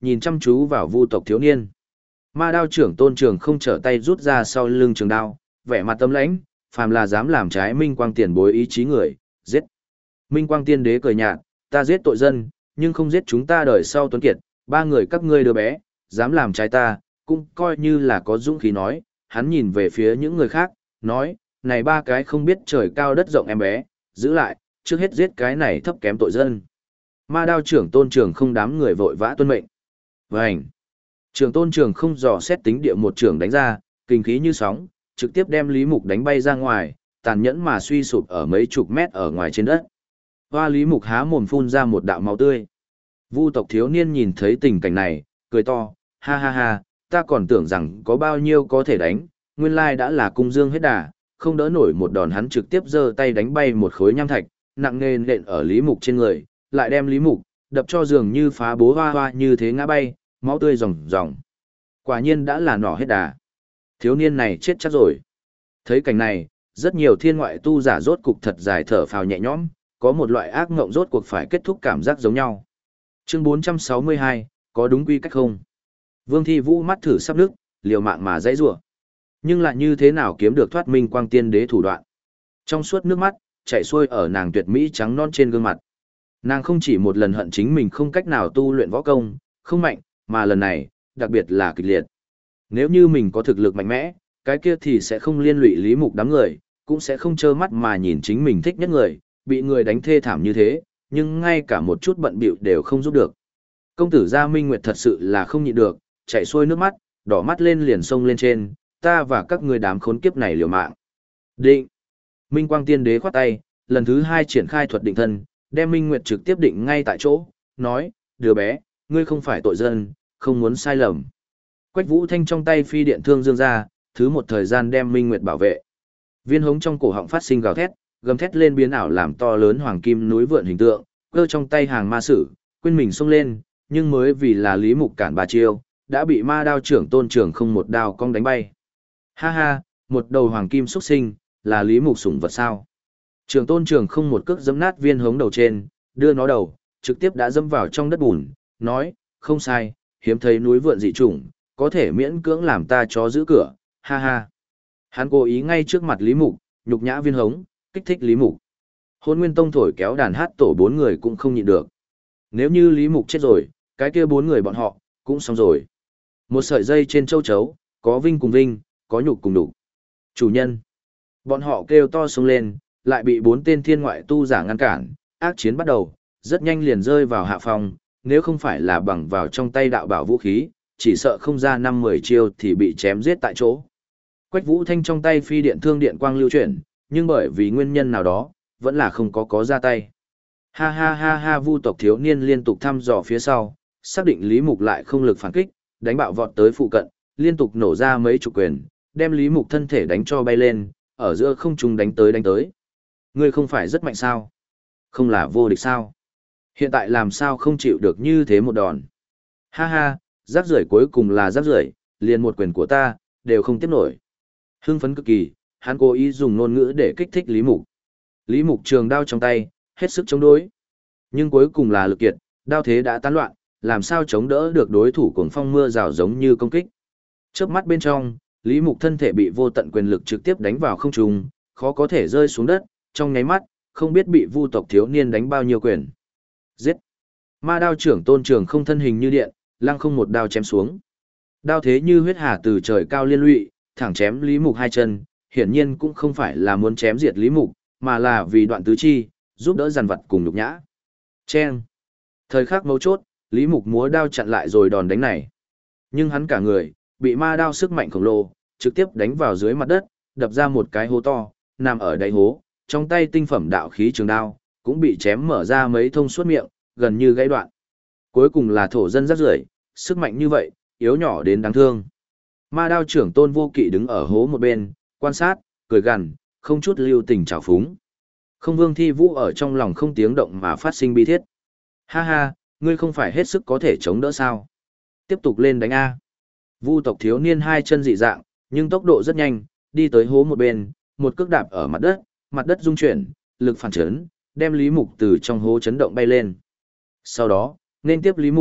nhìn chăm chú vào Vu tộc thiếu niên. Ma đao trưởng Tôn Trường không trở tay rút ra sau lưng trường đao, vẻ mặt tâm lãnh, phàm là dám làm trái Minh Quang tiền bối ý chí người, giết. Minh Quang tiên đế cười nhạt, ta giết tội dân, nhưng không giết chúng ta đời sau tuấn kiệt, ba người các ngươi đứa bé, dám làm trái ta, cũng coi như là có dũng khí nói, hắn nhìn về phía những người khác, nói, này ba cái không biết trời cao đất rộng em bé, giữ lại, trước hết giết cái này thấp kém tội dân. Ma đao trưởng Tôn Trường không đám người vội vã tuân mệnh. Vành. Trưởng Tôn Trường không dò xét tính địa một trưởng đánh ra, kinh khí như sóng, trực tiếp đem Lý Mục đánh bay ra ngoài, tàn nhẫn mà suy sụp ở mấy chục mét ở ngoài trên đất. Hoa Lý Mục há mồm phun ra một đạo máu tươi. Vu tộc thiếu niên nhìn thấy tình cảnh này, cười to, ha ha ha, ta còn tưởng rằng có bao nhiêu có thể đánh, nguyên lai đã là cung dương hết đà, không đỡ nổi một đòn, hắn trực tiếp giơ tay đánh bay một khối nham thạch, nặng nề nện ở Lý Mục trên người, lại đem Lý Mục đập cho dường như phá bố hoa hoa như thế ngã bay, máu tươi ròng ròng. Quả nhiên đã là nỏ hết đà. Thiếu niên này chết chắc rồi. Thấy cảnh này, rất nhiều thiên ngoại tu giả rốt cục thật dài thở phào nhẹ nhõm, có một loại ác ngộng rốt cuộc phải kết thúc cảm giác giống nhau. Chương 462, có đúng quy cách không? Vương Thi Vũ mắt thử sắp nước, liều mạng mà dãy rủa. Nhưng lại như thế nào kiếm được thoát Minh Quang tiên đế thủ đoạn? Trong suốt nước mắt chảy xuôi ở nàng tuyệt mỹ trắng non trên gương mặt. Nàng không chỉ một lần hận chính mình không cách nào tu luyện võ công, không mạnh, mà lần này, đặc biệt là kịch liệt. Nếu như mình có thực lực mạnh mẽ, cái kia thì sẽ không liên lụy Lý Mục đám người, cũng sẽ không trơ mắt mà nhìn chính mình thích nhất người, bị người đánh thê thảm như thế, nhưng ngay cả một chút bận bịu đều không giúp được. Công tử Gia Minh Nguyệt thật sự là không nhịn được, chảy xuôi nước mắt, đỏ mắt lên liền sông lên trên, ta và các ngươi đám khốn kiếp này liều mạng. Định. Minh Quang Tiên Đế khoát tay, lần thứ 2 triển khai thuật định thân, đem Minh Nguyệt trực tiếp định ngay tại chỗ, nói, đứa bé, ngươi không phải tội dân, không muốn sai lầm. Quách Vũ Thanh trong tay phi điện thương dương ra, thứ một thời gian đem Minh Nguyệt bảo vệ. Viên hống trong cổ họng phát sinh gào thét, gầm thét lên biến ảo làm to lớn hoàng kim núi vượn hình tượng, cơ trong tay hàng ma sử, quên mình xông lên, nhưng mới vì là Lý Mục cản bà chiêu, đã bị ma đao trưởng Tôn Trường không một đao cong đánh bay. Ha ha, một đầu hoàng kim xuất sinh, là Lý Mục sủng vật sao? Trường Tôn Trường không một cước giẫm nát viên hống đầu trên, đưa nó đầu, trực tiếp đã dẫm vào trong đất bùn, nói, không sai, hiếm thấy núi vượn dị chủng, có thể miễn cưỡng làm ta chó giữ cửa, ha ha. Hắn cố ý ngay trước mặt Lý Mục, nhục nhã viên hống, kích thích Lý Mục. Hôn Nguyên Tông thổi kéo đàn hát tổ 4 người cũng không nhịn được. Nếu như Lý Mục chết rồi, cái kia 4 người bọn họ, cũng xong rồi. Một sợi dây trên châu chấu, có vinh cùng vinh, có nhục cùng nhục. Chủ nhân. Bọn họ kêu to xuống lên, lại bị 4 tên thiên ngoại tu giả ngăn cản, ác chiến bắt đầu, rất nhanh liền rơi vào hạ phòng, nếu không phải là bằng vào trong tay đạo bảo vũ khí, chỉ sợ không ra 5-10 chiêu thì bị chém giết tại chỗ. Quách Vũ Thanh trong tay phi điện thương điện quang lưu chuyển, nhưng bởi vì nguyên nhân nào đó, vẫn là không có ra tay. Ha ha ha ha, Vu tộc thiếu niên liên tục thăm dò phía sau, xác định Lý Mục lại không lực phản kích, đánh bạo vọt tới phụ cận, liên tục nổ ra mấy chục quyền, đem Lý Mục thân thể đánh cho bay lên, ở giữa không trung đánh tới. Ngươi không phải rất mạnh sao? Không là vô địch sao? Hiện tại làm sao không chịu được như thế một đòn? Ha ha, rác rưởi cuối cùng là rác rưởi, liền một quyền của ta, đều không tiếp nổi. Hưng phấn cực kỳ, hắn cố ý dùng ngôn ngữ để kích thích Lý Mục. Lý Mục trường đao trong tay, hết sức chống đối. Nhưng cuối cùng là lực kiệt, đao thế đã tán loạn, làm sao chống đỡ được đối thủ cuồng phong mưa rào giống như công kích. Chớp mắt bên trong, Lý Mục thân thể bị vô tận quyền lực trực tiếp đánh vào không trung, khó có thể rơi xuống đất, trong nháy mắt, không biết bị Vu tộc thiếu niên đánh bao nhiêu quyền. Giết! Ma đao trưởng Tôn Trường không thân hình như điện, lăng không một đao chém xuống. Đao thế như huyết hà từ trời cao liên lụy, thẳng chém Lý Mục 2 chân, hiển nhiên cũng không phải là muốn chém diệt Lý Mục, mà là vì đoạn tứ chi, giúp đỡ giàn vật cùng nhục nhã. Chen! Thời khắc mấu chốt, Lý Mục múa đao chặn lại rồi đòn đánh này. Nhưng hắn cả người, bị ma đao sức mạnh khổng lồ, trực tiếp đánh vào dưới mặt đất, đập ra một cái hố to, nằm ở đáy hố, trong tay tinh phẩm đạo khí trường đao, cũng bị chém mở ra mấy thông suốt miệng, gần như gãy đoạn. Cuối cùng là thổ dân rác rưởi, sức mạnh như vậy, yếu nhỏ đến đáng thương. Ma đao trưởng Tôn Vô Kỵ đứng ở hố một bên, quan sát, cười gằn, không chút lưu tình trào phúng. Không Vương Thi Vũ ở trong lòng không tiếng động mà phát sinh bi thiết. Ha ha, ngươi không phải hết sức có thể chống đỡ sao? Tiếp tục lên đánh A. Vu tộc thiếu niên 2 chân dị dạng, nhưng tốc độ rất nhanh, đi tới hố một bên, một cước đạp ở mặt đất rung chuyển, lực phản chấn, đem Lý Mục từ trong hố chấn động bay lên. Sau đó, nên tiếp Lý Mục,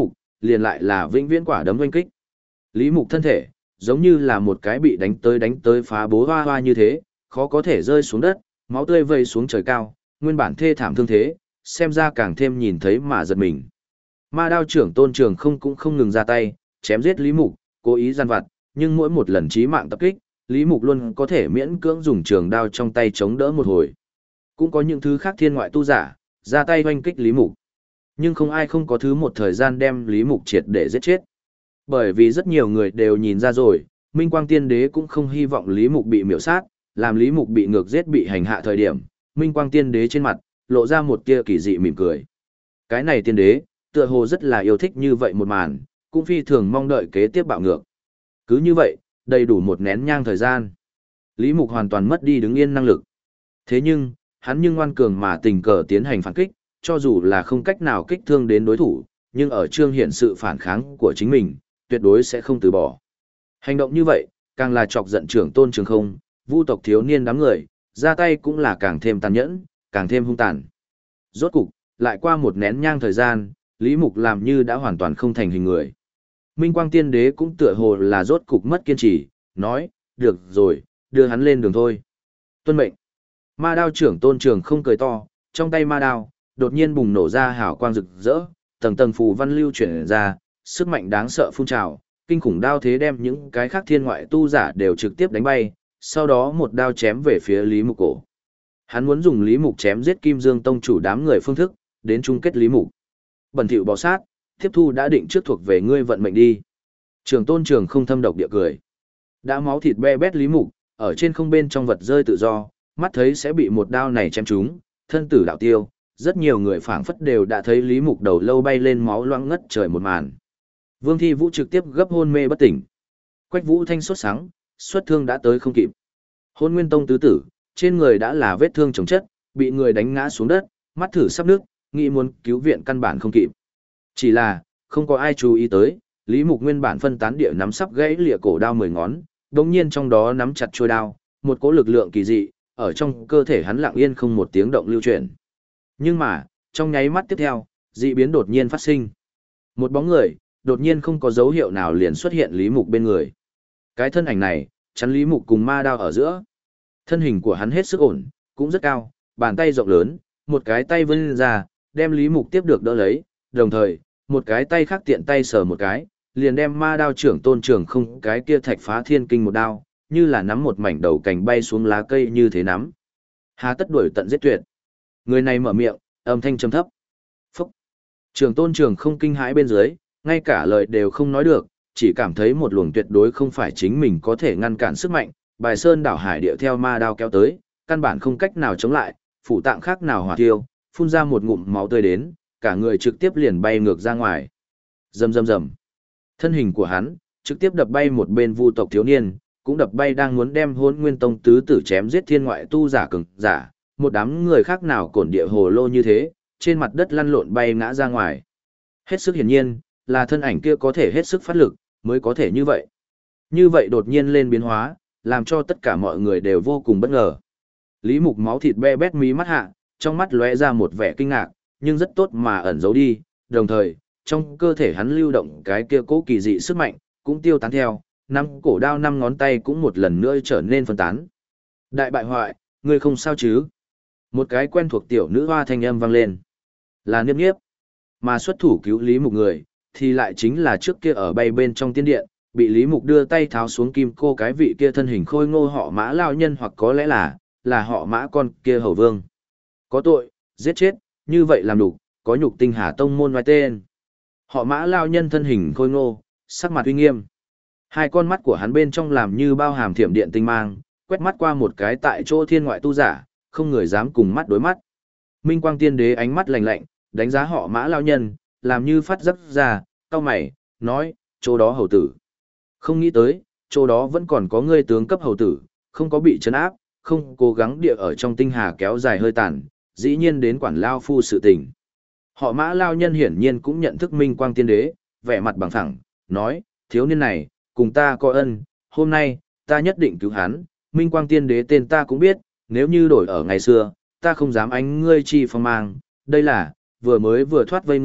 liền lại là vĩnh viễn quả đấm oanh kích. Lý Mục thân thể, giống như là một cái bị đánh tới phá bố hoa hoa như thế, khó có thể rơi xuống đất, máu tươi vây xuống trời cao, nguyên bản thê thảm thương thế, xem ra càng thêm nhìn thấy mà giật mình. Ma đao trưởng Tôn Trường không cũng không ngừng ra tay, chém giết Lý Mục, cố ý gian vặt, nhưng mỗi một lần chí mạng tập kích, Lý Mục luôn có thể miễn cưỡng dùng trường đao trong tay chống đỡ một hồi. Cũng có những thứ khác thiên ngoại tu giả, ra tay hoanh kích Lý Mục. Nhưng không ai không có thứ một thời gian đem Lý Mục triệt để giết chết. Bởi vì rất nhiều người đều nhìn ra rồi, Minh Quang Tiên Đế cũng không hy vọng Lý Mục bị miểu sát, làm Lý Mục bị ngược giết bị hành hạ thời điểm, Minh Quang Tiên Đế trên mặt, lộ ra một tia kỳ dị mỉm cười. Cái này Tiên Đế, tựa hồ rất là yêu thích như vậy một màn, cũng phi thường mong đợi kế tiếp bạo ngược. Cứ như vậy, đầy đủ một nén nhang thời gian. Lý Mục hoàn toàn mất đi đứng yên năng lực. Thế nhưng, hắn nhưng ngoan cường mà tình cờ tiến hành phản kích, cho dù là không cách nào kích thương đến đối thủ, nhưng ở trương hiện sự phản kháng của chính mình, tuyệt đối sẽ không từ bỏ. Hành động như vậy, càng là chọc giận trưởng Tôn Trường không, vu tộc thiếu niên đám người, ra tay cũng là càng thêm tàn nhẫn, càng thêm hung tàn. Rốt cục, lại qua một nén nhang thời gian, Lý Mục làm như đã hoàn toàn không thành hình người. Minh Quang Tiên Đế cũng tựa hồ là rốt cục mất kiên trì, nói, được rồi, đưa hắn lên đường thôi. Tuân mệnh. Ma đao trưởng Tôn Trường không cười to, trong tay ma đao, đột nhiên bùng nổ ra hào quang rực rỡ, tầng tầng phù văn lưu chuyển ra, sức mạnh đáng sợ phun trào, kinh khủng đao thế đem những cái khác thiên ngoại tu giả đều trực tiếp đánh bay, sau đó một đao chém về phía Lý Mục cổ. Hắn muốn dùng Lý Mục chém giết Kim Dương Tông chủ đám người phương thức, đến chung kết Lý Mục. Bẩn thỉu bò sát, tiếp thu đã định trước thuộc về ngươi vận mệnh đi. Trường Tôn Trường không thâm độc địa cười. Đã máu thịt be bét Lý Mục, ở trên không bên trong vật rơi tự do, mắt thấy sẽ bị một đao này chém trúng, thân tử đạo tiêu, rất nhiều người phảng phất đều đã thấy Lý Mục đầu lâu bay lên máu loãng ngất trời một màn. Vương Thi Vũ trực tiếp gấp hôn mê bất tỉnh. Quách Vũ Thanh sốt sáng, xuất thương đã tới không kịp. Hôn Nguyên Tông tứ tử, trên người đã là vết thương chồng chất, bị người đánh ngã xuống đất, mắt thử sắp nước, nghĩ muốn cứu viện căn bản không kịp. Chỉ là, không có ai chú ý tới, Lý Mục nguyên bản phân tán địa nắm sắp gãy lìa cổ đao 10 ngón, đồng nhiên trong đó nắm chặt trôi đao, một cỗ lực lượng kỳ dị, ở trong cơ thể hắn lặng yên không một tiếng động lưu chuyển. Nhưng mà, trong nháy mắt tiếp theo, dị biến đột nhiên phát sinh. Một bóng người, đột nhiên không có dấu hiệu nào liền xuất hiện Lý Mục bên người. Cái thân ảnh này, chắn Lý Mục cùng ma đao ở giữa. Thân hình của hắn hết sức ổn, cũng rất cao, bàn tay rộng lớn, một cái tay vươn ra, đem Lý Mục tiếp được đỡ lấy, đồng thời, một cái tay khác tiện tay sờ một cái, liền đem ma đao trưởng Tôn Trường không cái kia thạch phá thiên kinh một đao, như là nắm một mảnh đầu cành bay xuống lá cây như thế nắm. Hà tất đuổi tận giết tuyệt. Người này mở miệng, âm thanh trầm thấp. Phúc. Trường Tôn Trường không kinh hãi bên dưới, ngay cả lời đều không nói được, chỉ cảm thấy một luồng tuyệt đối không phải chính mình có thể ngăn cản sức mạnh, bài sơn đảo hải điệu theo ma đao kéo tới, căn bản không cách nào chống lại, phủ tạng khác nào hỏa thiêu, phun ra một ngụm máu tươi đến, cả người trực tiếp liền bay ngược ra ngoài. Rầm rầm rầm. Thân hình của hắn trực tiếp đập bay một bên vu tộc thiếu niên, cũng đập bay đang muốn đem Hỗn Nguyên Tông tứ tử chém giết thiên ngoại tu giả cường giả, một đám người khác nào cổn địa hồ lô như thế, trên mặt đất lăn lộn bay ngã ra ngoài. Hết sức hiển nhiên, là thân ảnh kia có thể hết sức phát lực, mới có thể như vậy. Như vậy đột nhiên lên biến hóa, làm cho tất cả mọi người đều vô cùng bất ngờ. Lý Mục máu thịt be bét mí mắt hạ, trong mắt lóe ra một vẻ kinh ngạc, nhưng rất tốt mà ẩn giấu đi, đồng thời, trong cơ thể hắn lưu động cái kia cố kỳ dị sức mạnh, cũng tiêu tán theo, năm cổ đao 5 ngón tay cũng một lần nữa trở nên phân tán. Đại bại hoại, ngươi không sao chứ? Một cái quen thuộc tiểu nữ hoa thanh âm vang lên. Là Niếp Niếp. Mà xuất thủ cứu Lý Mục người, thì lại chính là trước kia ở bay bên trong tiên điện, bị Lý Mục đưa tay tháo xuống kim cô cái vị kia thân hình khôi ngô họ Mã lao nhân, hoặc có lẽ là họ Mã con kia hầu vương. Có tội, giết chết, như vậy làm đủ, có nhục Tinh Hà Tông môn ngoài tên. Họ Mã lao nhân thân hình khôi ngô, sắc mặt uy nghiêm. Hai con mắt của hắn bên trong làm như bao hàm thiểm điện tinh mang, quét mắt qua một cái tại chỗ thiên ngoại tu giả, không người dám cùng mắt đối mắt. Minh Quang Tiên Đế ánh mắt lạnh lạnh, đánh giá họ Mã lao nhân, làm như phát giấc ra, cau mày, nói, chỗ đó hầu tử. Không nghĩ tới, chỗ đó vẫn còn có ngươi tướng cấp hầu tử, không có bị trấn áp, không cố gắng địa ở trong tinh hà kéo dài hơi tàn, dĩ nhiên đến quản lao phu sự tình. Họ Mã lao nhân hiển nhiên cũng nhận thức Minh Quang Tiên Đế, vẻ mặt bằng thẳng, nói, thiếu niên này, cùng ta có ân, hôm nay, ta nhất định cứu hắn, Minh Quang Tiên Đế tên ta cũng biết, nếu như đổi ở ngày xưa, ta không dám ánh ngươi chi phong mang, đây là, vừa mới vừa thoát vây ngươi,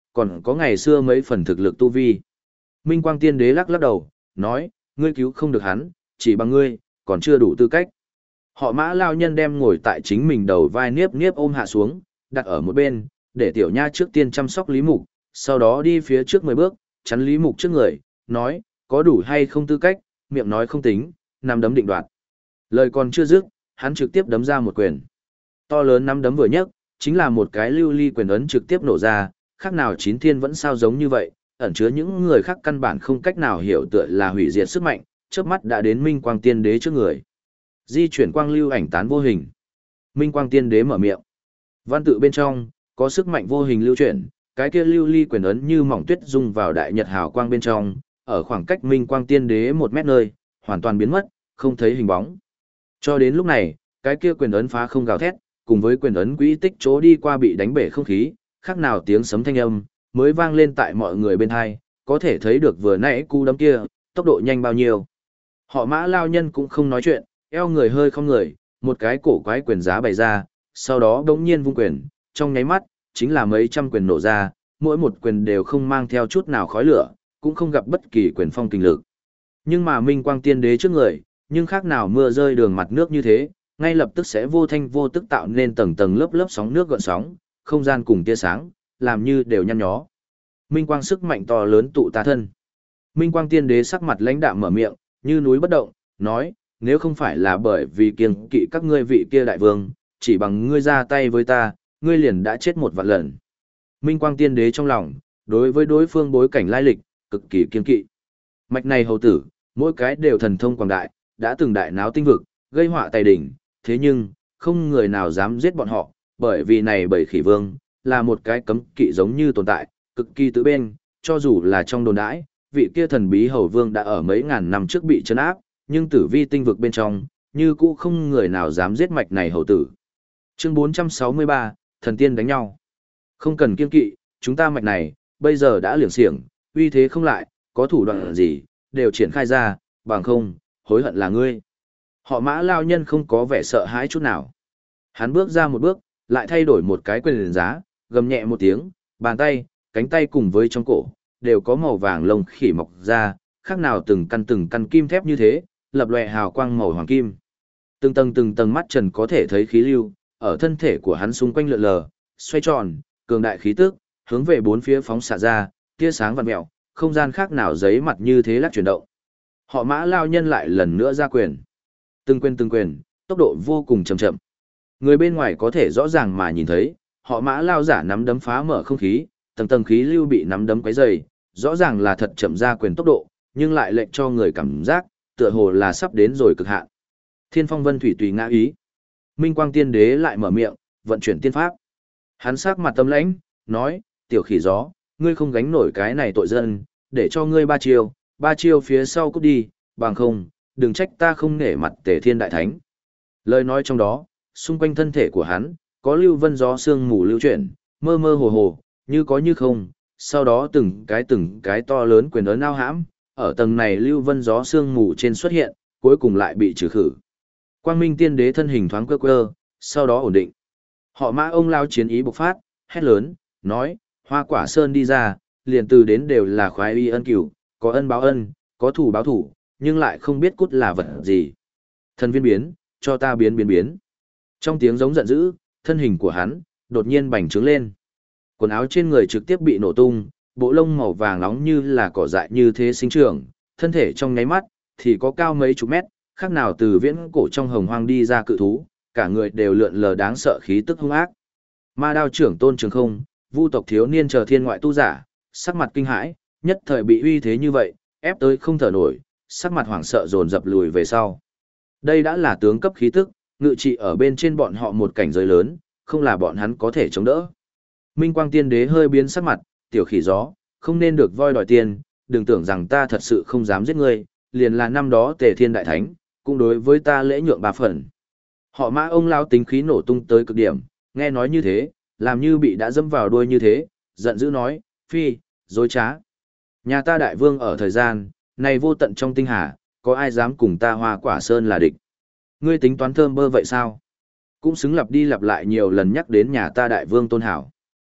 còn có ngày xưa mấy phần thực lực tu vi. Minh Quang Tiên Đế lắc lắc đầu, nói, ngươi cứu không được hắn, chỉ bằng ngươi, còn chưa đủ tư cách. Họ Mã lao nhân đem ngồi tại chính mình đầu vai niếp niếp ôm hạ xuống, đặt ở một bên, để tiểu nha trước tiên chăm sóc Lý Mục, sau đó đi phía trước 10 bước, chắn Lý Mục trước người, nói, có đủ hay không tư cách, miệng nói không tính, nắm đấm định đoạt. Lời còn chưa dứt, hắn trực tiếp đấm ra một quyền. To lớn nắm đấm vừa nhấc, chính là một cái lưu ly quyền ấn trực tiếp nổ ra, khác nào chín thiên vẫn sao giống như vậy, ẩn chứa những người khác căn bản không cách nào hiểu tựa là hủy diệt sức mạnh, chớp mắt đã đến Minh Quang Tiên Đế trước người. Di chuyển quang lưu ảnh tán vô hình. Minh Quang Tiên Đế mở miệng. Văn tự bên trong có sức mạnh vô hình lưu chuyển, cái kia lưu ly quyền ấn như mỏng tuyết dung vào đại nhật hào quang bên trong, ở khoảng cách Minh Quang Tiên Đế 1 mét nơi, hoàn toàn biến mất, không thấy hình bóng. Cho đến lúc này, cái kia quyền ấn phá không gào thét, cùng với quyền ấn quỹ tích chỗ đi qua bị đánh bể không khí, khác nào tiếng sấm thanh âm, mới vang lên tại mọi người bên hai, có thể thấy được vừa nãy cú đấm kia, tốc độ nhanh bao nhiêu. Họ Mã lao nhân cũng không nói chuyện, eo người hơi không người, một cái cổ quái quyền giá bày ra, sau đó đống nhiên vung quyền, trong nháy mắt, chính là mấy trăm quyền nổ ra, mỗi một quyền đều không mang theo chút nào khói lửa, cũng không gặp bất kỳ quyền phong kinh lực. Nhưng mà Minh Quang Tiên Đế trước người, nhưng khác nào mưa rơi đường mặt nước như thế, ngay lập tức sẽ vô thanh vô tức tạo nên tầng tầng lớp lớp sóng nước gợn sóng, không gian cùng tia sáng, làm như đều nhăn nhó. Minh Quang sức mạnh to lớn tụ ta thân. Minh Quang Tiên Đế sắc mặt lãnh đạm mở miệng, như núi bất động, nói, nếu không phải là bởi vì kiêng kỵ các ngươi vị kia đại vương, chỉ bằng ngươi ra tay với ta, ngươi liền đã chết 1 vạn lần. Minh Quang Tiên Đế trong lòng, đối với đối phương bối cảnh lai lịch, cực kỳ kiêng kỵ. Mạch này hầu tử, mỗi cái đều thần thông quảng đại, đã từng đại náo tinh vực, gây họa tài đỉnh, thế nhưng, không người nào dám giết bọn họ, bởi vì này bảy khỉ vương, là một cái cấm kỵ giống như tồn tại, cực kỳ tự bên, cho dù là trong đồn đãi, vị kia thần bí hầu vương đã ở mấy ngàn năm trước bị trấn áp, nhưng tử vi tinh vực bên trong, như cũ không người nào dám giết mạch này hầu tử. Chương 463, thần tiên đánh nhau. Không cần kiêng kỵ, chúng ta mạch này, bây giờ đã liều xiềng, uy thế không lại, có thủ đoạn gì, đều triển khai ra, bằng không, hối hận là ngươi. Họ Mã lao nhân không có vẻ sợ hãi chút nào. Hắn bước ra một bước, lại thay đổi một cái quyền giá, gầm nhẹ một tiếng, bàn tay, cánh tay cùng với trong cổ, đều có màu vàng lông khỉ mọc ra, khác nào từng căn kim thép như thế, lập lòe hào quang màu hoàng kim. Từng tầng mắt trần có thể thấy khí lưu, ở thân thể của hắn xung quanh lượn lờ, xoay tròn, cường đại khí tức, hướng về bốn phía phóng xạ ra, tia sáng vặn mèo, không gian khác nào giấy mặt như thế lắc chuyển động. Họ Mã lao nhân lại lần nữa ra quyền. Từng quyền, tốc độ vô cùng chậm chậm. Người bên ngoài có thể rõ ràng mà nhìn thấy, họ Mã lao giả nắm đấm phá mở không khí, tầng khí lưu bị nắm đấm quấy dày, rõ ràng là thật chậm ra quyền tốc độ, nhưng lại lệnh cho người cảm giác, tựa hồ là sắp đến rồi cực hạn. Thiên phong vân thủy tùy ngã ý. Minh Quang Tiên Đế lại mở miệng, vận chuyển tiên pháp. Hắn sắc mặt tâm lãnh, nói, tiểu khỉ gió, ngươi không gánh nổi cái này tội dân, để cho ngươi 3 chiêu phía sau cút đi, bằng không, đừng trách ta không nể mặt Tề Thiên Đại Thánh. Lời nói trong đó, xung quanh thân thể của hắn, có lưu vân gió sương mù lưu chuyển, mơ mơ hồ hồ, như có như không, sau đó từng cái to lớn quyền ấn ao hãm, ở tầng này lưu vân gió sương mù trên xuất hiện, cuối cùng lại bị trừ khử. Quang Minh Tiên Đế thân hình thoáng quơ quơ, sau đó ổn định. Họ Mã ông lao chiến ý bộc phát, hét lớn, nói, Hoa Quả Sơn đi ra, liền từ đến đều là khoái y ân cửu, có ân báo ân, có thủ báo thủ, nhưng lại không biết cút là vật gì. Thần viên biến, cho ta biến. Trong tiếng giống giận dữ, thân hình của hắn, đột nhiên bành trướng lên. Quần áo trên người trực tiếp bị nổ tung, bộ lông màu vàng nóng như là cỏ dại như thế sinh trưởng, thân thể trong nháy mắt, thì có cao mấy chục mét, khác nào từ viễn cổ trong hồng hoang đi ra cự thú, cả người đều lượn lờ đáng sợ khí tức hung ác. Ma đao trưởng Tôn Trường Không, Vu tộc thiếu niên chờ thiên ngoại tu giả, sắc mặt kinh hãi, nhất thời bị uy thế như vậy, ép tới không thở nổi, sắc mặt hoảng sợ dồn dập lùi về sau. Đây đã là tướng cấp khí tức, ngự trị ở bên trên bọn họ một cảnh giới lớn, không là bọn hắn có thể chống đỡ. Minh Quang Tiên Đế hơi biến sắc mặt, tiểu khỉ gió, không nên được voi đòi tiền, đừng tưởng rằng ta thật sự không dám giết ngươi, liền là năm đó Tề Thiên Đại Thánh, cũng đối với ta lễ nhượng 3 phần. Họ Mã ông lao tính khí nổ tung tới cực điểm, nghe nói như thế, làm như bị đã dẫm vào đuôi như thế, giận dữ nói, phi, dối trá. Nhà ta đại vương ở thời gian, này vô tận trong tinh hà, có ai dám cùng ta Hoa Quả Sơn là địch. Ngươi tính toán thơm bơ vậy sao? Cũng xứng lặp đi lặp lại nhiều lần nhắc đến nhà ta đại vương tôn hảo.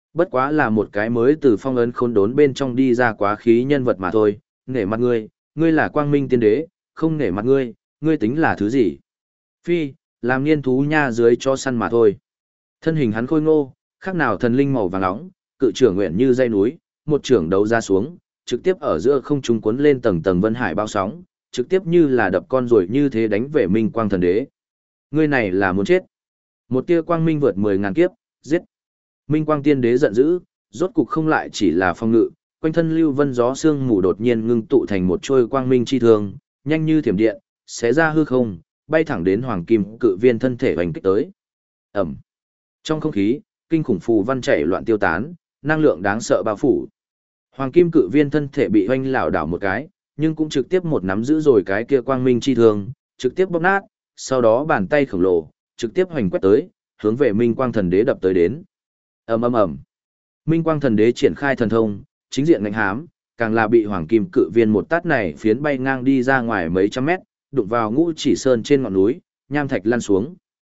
Bất quá là một cái mới từ phong ấn khốn đốn bên trong đi ra quá khí nhân vật mà thôi, nể mặt ngươi, ngươi là quang minh tiên đế, không nể mặt ngươi, ngươi tính là thứ gì? Phi, làm niên thú nha dưới cho săn mà thôi. Thân hình hắn khôi ngô, khác nào thần linh màu vàng nóng, cự trưởng nguyện như dây núi, một trưởng đấu ra xuống, trực tiếp ở giữa không trung cuốn lên tầng tầng vân hải bao sóng, trực tiếp như là đập con ruồi như thế đánh về Minh Quang Thần Đế. Ngươi này là muốn chết. Một tia quang minh vượt 10.000 kiếp, giết. Minh Quang Tiên Đế giận dữ, rốt cục không lại chỉ là phong ngự, quanh thân lưu vân gió sương mù đột nhiên ngưng tụ thành một trôi quang minh chi thương, nhanh như thiểm điện, xé ra hư không, bay thẳng đến hoàng kim cự viên thân thể hoành kích tới. Ẩm. Trong không khí, kinh khủng phù văn chảy loạn tiêu tán, năng lượng đáng sợ bao phủ. Hoàng kim cự viên thân thể bị hoành lảo đảo một cái, nhưng cũng trực tiếp một nắm giữ rồi cái kia quang minh chi thương, trực tiếp bóp nát, sau đó bàn tay khổng lồ, trực tiếp hoành quét tới, hướng về Minh Quang Thần Đế đập tới đến. Ầm ầm ầm. Minh Quang Thần Đế triển khai thần thông, chính diện ngạnh hám, càng là bị Hoàng Kim Cự Viên một tát này phiến bay ngang đi ra ngoài mấy trăm mét, đụng vào Ngũ Chỉ Sơn trên ngọn núi, nham thạch lăn xuống.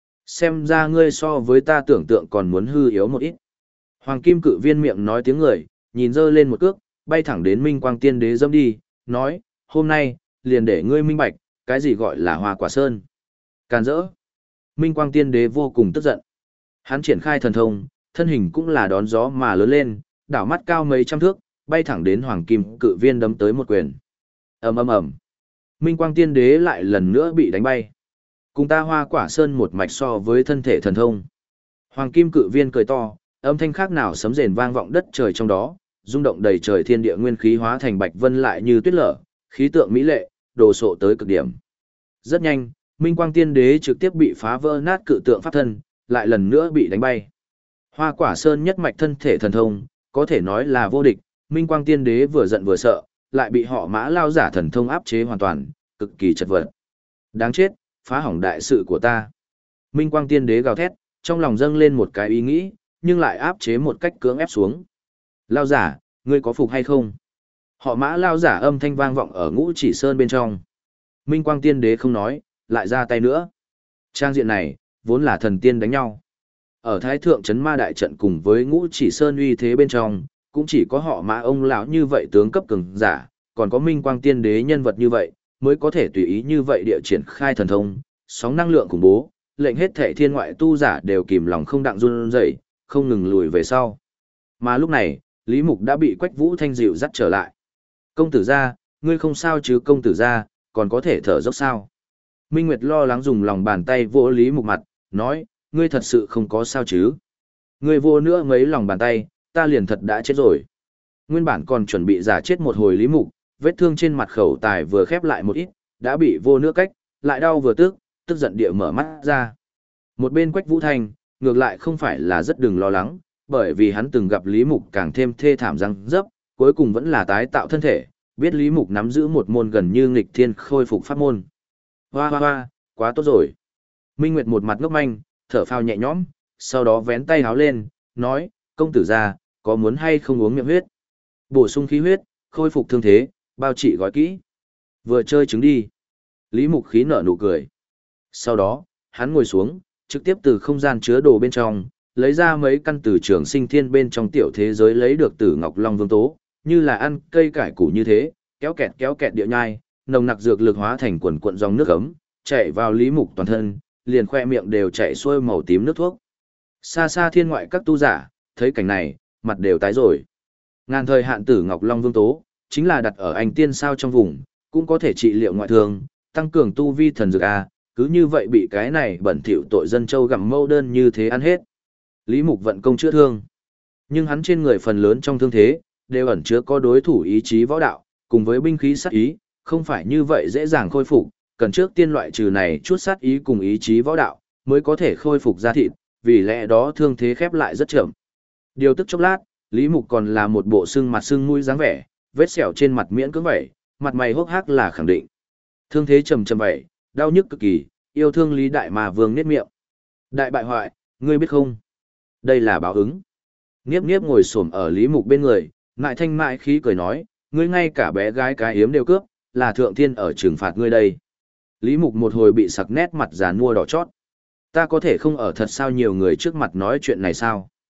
Xem ra ngươi so với ta tưởng tượng còn muốn hư yếu một ít. Hoàng Kim Cự Viên miệng nói tiếng người, nhìn dơ lên một cước, bay thẳng đến Minh Quang Tiên Đế dâm đi, nói, hôm nay, liền để ngươi minh bạch, cái gì gọi là Hoa Quả Sơn. Càn rỡ. Minh Quang Tiên Đế vô cùng tức giận. Hắn triển khai thần thông, thân hình cũng là đón gió mà lớn lên, đảo mắt cao mấy trăm thước, bay thẳng đến Hoàng Kim Cự Viên đấm tới một quyền. Ầm ầm ầm. Minh Quang Tiên Đế lại lần nữa bị đánh bay. Cùng ta Hoa Quả Sơn một mạch so với thân thể thần thông. Hoàng Kim Cự Viên cười to, âm thanh khác nào sấm rền vang vọng đất trời trong đó, rung động đầy trời thiên địa nguyên khí hóa thành bạch vân lại như tuyết lở, khí tượng mỹ lệ, đồ sộ tới cực điểm. Rất nhanh, Minh Quang Tiên Đế trực tiếp bị phá vỡ nát cự tượng pháp thân, lại lần nữa bị đánh bay. Hoa Quả Sơn nhất mạch thân thể thần thông, có thể nói là vô địch, Minh Quang Tiên Đế vừa giận vừa sợ, lại bị họ Mã lao giả thần thông áp chế hoàn toàn, cực kỳ chật vật. Đáng chết, phá hỏng đại sự của ta. Minh Quang Tiên Đế gào thét, trong lòng dâng lên một cái ý nghĩ, nhưng lại áp chế một cách cưỡng ép xuống. Lao giả, ngươi có phục hay không? Họ Mã lao giả âm thanh vang vọng ở Ngũ Chỉ Sơn bên trong. Minh Quang Tiên Đế không nói, lại ra tay nữa. Trang diện này, vốn là thần tiên đánh nhau. Ở Thái Thượng Trấn Ma Đại Trận cùng với Ngũ Chỉ Sơn uy thế bên trong, cũng chỉ có họ Mã ông lão như vậy tướng cấp cường giả, còn có Minh Quang Tiên Đế nhân vật như vậy, mới có thể tùy ý như vậy địa triển khai thần thông, sóng năng lượng khủng bố, lệnh hết thảy thiên ngoại tu giả đều kìm lòng không đặng run rẩy, không ngừng lùi về sau. Mà lúc này, Lý Mục đã bị Quách Vũ Thanh dịu dắt trở lại. Công tử gia, ngươi không sao chứ công tử gia, còn có thể thở dốc sao? Minh Nguyệt lo lắng dùng lòng bàn tay vỗ Lý Mục mặt, nói, ngươi thật sự không có sao chứ? Ngươi vô nữa mấy lòng bàn tay, ta liền thật đã chết rồi. Nguyên bản còn chuẩn bị giả chết một hồi Lý Mục, vết thương trên mặt khẩu tài vừa khép lại một ít, đã bị vô nữa cách, lại đau vừa tức giận địa mở mắt ra. Một bên Quách Vũ Thanh, ngược lại không phải là rất đừng lo lắng, bởi vì hắn từng gặp Lý Mục càng thêm thê thảm răng dấp, cuối cùng vẫn là tái tạo thân thể, biết Lý Mục nắm giữ một môn gần như nghịch thiên khôi phục pháp môn. Hoa hoa hoa, quá tốt rồi. Minh Nguyệt một mặt ngốc manh, thở phào nhẹ nhõm, sau đó vén tay háo lên, nói, công tử gia, có muốn hay không uống miệng huyết? Bổ sung khí huyết, khôi phục thương thế, bao trị gói kỹ. Vừa chơi trứng đi. Lý Mục khí nở nụ cười. Sau đó, hắn ngồi xuống, trực tiếp từ không gian chứa đồ bên trong, lấy ra mấy căn từ trường sinh thiên bên trong tiểu thế giới lấy được từ Ngọc Long Vương Tố, như là ăn cây cải củ như thế, kéo kẹt địa nhai, nồng nặc dược lực hóa thành quần cuộn dòng nước ấm, chạy vào Lý Mục toàn thân, liền khoe miệng đều chạy xuôi màu tím nước thuốc. Xa xa thiên ngoại các tu giả, thấy cảnh này, mặt đều tái rồi. Ngàn thời hạn tử Ngọc Long Vương Tố, chính là đặt ở anh tiên sao trong vùng, cũng có thể trị liệu ngoại thương, tăng cường tu vi thần dược A, cứ như vậy bị cái này bẩn thỉu tội dân châu gặm mâu đơn như thế ăn hết. Lý Mục vận công chữa thương. Nhưng hắn trên người phần lớn trong thương thế, đều ẩn chứa có đối thủ ý chí võ đạo, cùng với binh khí sát ý, không phải như vậy dễ dàng khôi phục, cần trước tiên loại trừ này chút sát ý cùng ý chí võ đạo, mới có thể khôi phục ra thịt, vì lẽ đó thương thế khép lại rất chậm. Điều tức chốc lát, Lý Mục còn là một bộ xương mặt xương mũi dáng vẻ, vết sẹo trên mặt miễn cưỡng vậy, mặt mày hốc hác là khẳng định. Thương thế trầm trầm vậy, đau nhức cực kỳ, yêu thương Lý Đại mà vương niết miệng. Đại bại hoại, ngươi biết không? Đây là báo ứng. Niếp Niếp ngồi xổm ở Lý Mục bên người, ngại thanh mại khí cười nói, ngươi ngay cả bé gái cái yếm đều cướp, là thượng thiên ở trừng phạt ngươi đây. Lý Mục một hồi bị sặc nét mặt già nua đỏ chót. Ta có thể không ở thật sao nhiều người trước mặt nói chuyện này sao?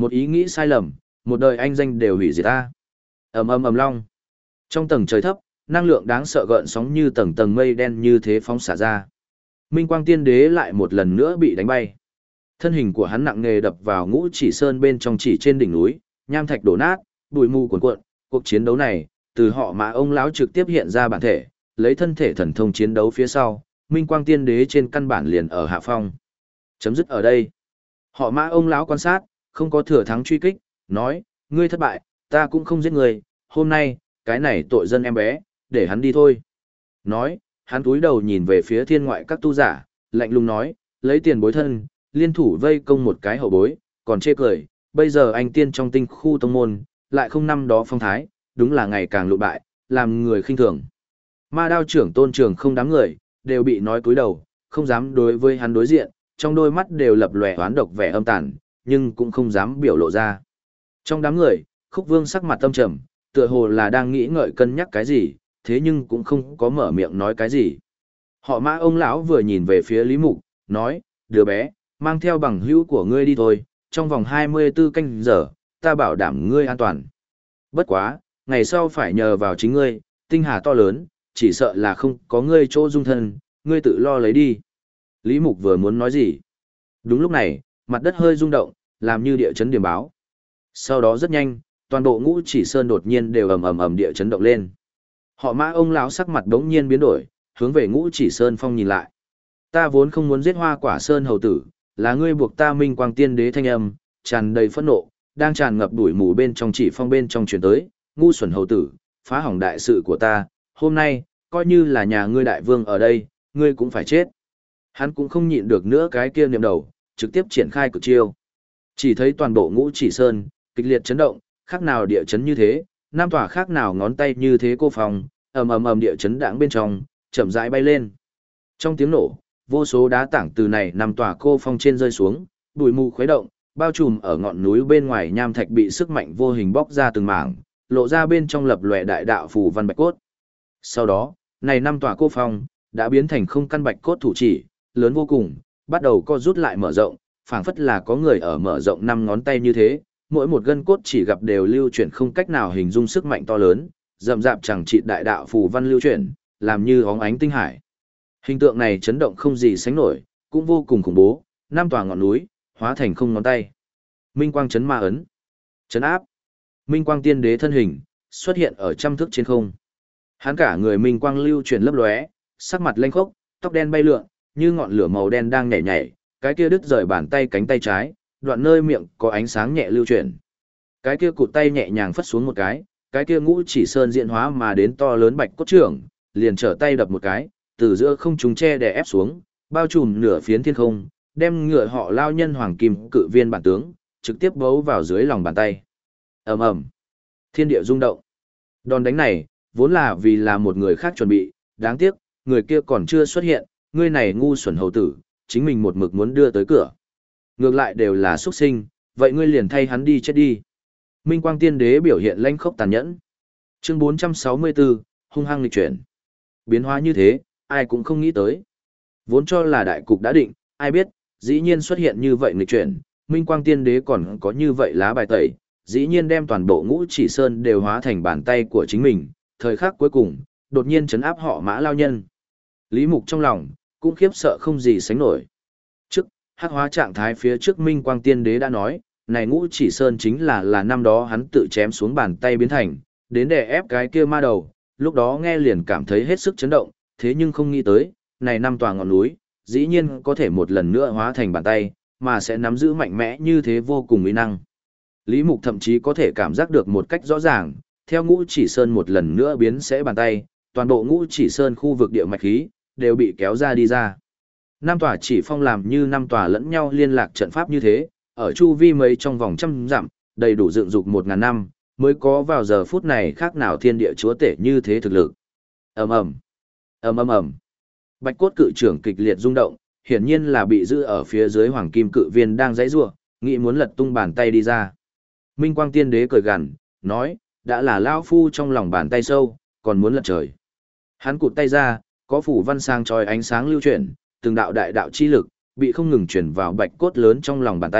Một ý nghĩ sai lầm, một đời anh danh đều hủy diệt ta. Ầm ầm ầm long. Trong tầng trời thấp, năng lượng đáng sợ gợn sóng như tầng tầng mây đen như thế phóng xả ra. Minh Quang Tiên Đế lại một lần nữa bị đánh bay. Thân hình của hắn nặng nề đập vào Ngũ Chỉ Sơn bên trong chỉ trên đỉnh núi, nham thạch đổ nát, bụi mù cuồn cuộn. Cuộc chiến đấu này, từ họ Mã ông lão trực tiếp hiện ra bản thể, lấy thân thể thần thông chiến đấu phía sau, Minh Quang Tiên Đế trên căn bản liền ở hạ phong. Chấm dứt ở đây. Họ Mã ông lão quan sát, không có thừa thắng truy kích, nói, ngươi thất bại, ta cũng không giết ngươi, hôm nay, cái này tội dân em bé, để hắn đi thôi. Nói, hắn cúi đầu nhìn về phía thiên ngoại các tu giả, lạnh lùng nói, lấy tiền bối thân, liên thủ vây công một cái hậu bối, còn chê cười, bây giờ anh tiên trong tinh khu tông môn, lại không năm đó phong thái, đúng là ngày càng lụ bại, làm người khinh thường. Ma đao trưởng Tôn Trường không đám người, đều bị nói cúi đầu, không dám đối với hắn đối diện, trong đôi mắt đều lập lòe oán độc vẻ âm tàn, nhưng cũng không dám biểu lộ ra. Trong đám người, Khúc Vương sắc mặt tâm trầm, tựa hồ là đang nghĩ ngợi cân nhắc cái gì, thế nhưng cũng không có mở miệng nói cái gì. Họ Mã ông lão vừa nhìn về phía Lý Mục, nói, đứa bé, mang theo bằng hữu của ngươi đi thôi, trong vòng 24 canh giờ, ta bảo đảm ngươi an toàn. Bất quá, ngày sau phải nhờ vào chính ngươi, tinh hà to lớn, chỉ sợ là không có ngươi chỗ dung thân, ngươi tự lo lấy đi. Lý Mục vừa muốn nói gì. Đúng lúc này, mặt đất hơi rung động, làm như địa chấn điểm báo. Sau đó rất nhanh, toàn bộ Ngũ Chỉ Sơn đột nhiên đều ầm ầm ầm địa chấn động lên. Họ Mã ông lão sắc mặt đống nhiên biến đổi, hướng về Ngũ Chỉ Sơn phong nhìn lại. Ta vốn không muốn giết Hoa Quả Sơn hầu tử, là ngươi buộc ta Minh Quang Tiên Đế thanh âm, tràn đầy phẫn nộ, đang tràn ngập đuổi mù bên trong chỉ phong bên trong truyền tới, ngu xuẩn hầu tử, phá hỏng đại sự của ta, hôm nay, coi như là nhà ngươi đại vương ở đây, ngươi cũng phải chết. Hắn cũng không nhịn được nữa cái kia niệm đầu, trực tiếp triển khai cực chiêu. Chỉ thấy toàn bộ Ngũ Chỉ Sơn, kịch liệt chấn động, khác nào địa chấn như thế, nam tỏa khác nào ngón tay như thế cô phòng, ầm ầm ầm địa chấn đãng bên trong, chậm rãi bay lên. Trong tiếng nổ, vô số đá tảng từ này nằm tỏa cô phong trên rơi xuống, bụi mù khuấy động, bao trùm ở ngọn núi bên ngoài nham thạch bị sức mạnh vô hình bóc ra từng mảng, lộ ra bên trong lập lòe đại đạo phù văn bạch cốt. Sau đó, này năm tòa cô phong đã biến thành không căn bạch cốt thủ chỉ, lớn vô cùng, bắt đầu co rút lại mở rộng, phảng phất là có người ở mở rộng 5 ngón tay như thế, mỗi một gân cốt chỉ gặp đều lưu chuyển không cách nào hình dung sức mạnh to lớn, rậm rạp chẳng trị đại đạo phù văn lưu chuyển, làm như óng ánh tinh hải. Hình tượng này chấn động không gì sánh nổi, cũng vô cùng khủng bố, năm tòa ngọn núi hóa thành không ngón tay. Minh quang chấn ma ấn, chấn áp. Minh quang tiên đế thân hình xuất hiện ở trăm thước trên không. Hắn cả người minh quang lưu chuyển lấp lóe, sắc mặt lênh khốc, tóc đen bay lượn, như ngọn lửa màu đen đang nhảy nhảy, cái kia đứt rời bàn tay cánh tay trái, đoạn nơi miệng có ánh sáng nhẹ lưu chuyển. Cái kia cụt tay nhẹ nhàng phất xuống một cái kia Ngũ Chỉ Sơn diễn hóa mà đến to lớn bạch cốt trưởng, liền trở tay đập một cái, từ giữa không trung che đè ép xuống, bao trùm nửa phiến thiên không, đem ngựa họ lao nhân hoàng kim cự viên bản tướng, trực tiếp bấu vào dưới lòng bàn tay. Ầm ầm, thiên địa rung động. Đòn đánh này, vốn là vì là một người khác chuẩn bị, đáng tiếc, người kia còn chưa xuất hiện, ngươi này ngu xuẩn hầu tử, chính mình một mực muốn đưa tới cửa. Ngược lại đều là xuất sinh, vậy ngươi liền thay hắn đi chết đi. Minh Quang Tiên Đế biểu hiện lanh khốc tàn nhẫn. Chương 464, hung hăng nghịch chuyển. Biến hóa như thế, ai cũng không nghĩ tới. Vốn cho là đại cục đã định, ai biết, dĩ nhiên xuất hiện như vậy nghịch chuyển, Minh Quang Tiên Đế còn có như vậy lá bài tẩy, dĩ nhiên đem toàn bộ Ngũ Chỉ Sơn đều hóa thành bàn tay của chính mình, thời khắc cuối cùng, đột nhiên trấn áp họ Mã lao nhân. Lý Mục trong lòng, cũng khiếp sợ không gì sánh nổi. Trước, hắc hóa trạng thái phía trước Minh Quang Tiên Đế đã nói, này Ngũ Chỉ Sơn chính là năm đó hắn tự chém xuống bàn tay biến thành, đến để ép cái kia ma đầu, lúc đó nghe liền cảm thấy hết sức chấn động, thế nhưng không nghĩ tới, này năm tòa ngọn núi, dĩ nhiên có thể một lần nữa hóa thành bàn tay, mà sẽ nắm giữ mạnh mẽ như thế vô cùng uy năng. Lý Mục thậm chí có thể cảm giác được một cách rõ ràng, theo Ngũ Chỉ Sơn một lần nữa biến sẽ bàn tay, toàn bộ Ngũ Chỉ Sơn khu vực địa mạch khí, đều bị kéo ra đi ra. Năm tòa chỉ phong làm như năm tòa lẫn nhau liên lạc trận pháp như thế, ở chu vi mấy trong vòng trăm dặm, đầy đủ dựng dục 1000 năm, mới có vào giờ phút này khác nào thiên địa chúa tể như thế thực lực. Ầm ầm, ầm ầm ầm. Bạch cốt cự trưởng kịch liệt rung động, hiển nhiên là bị giữ ở phía dưới hoàng kim cự viên đang giãy giụa, nghĩ muốn lật tung bàn tay đi ra. Minh Quang Tiên Đế cười gằn, nói, đã là lão phu trong lòng bàn tay sâu, còn muốn lật trời. Hắn cụt tay ra, có phủ văn sang chói ánh sáng lưu chuyển, từng đạo đại đạo chi lực bị không ngừng chuyển vào bạch cốt lớn trong lòng bàn tay,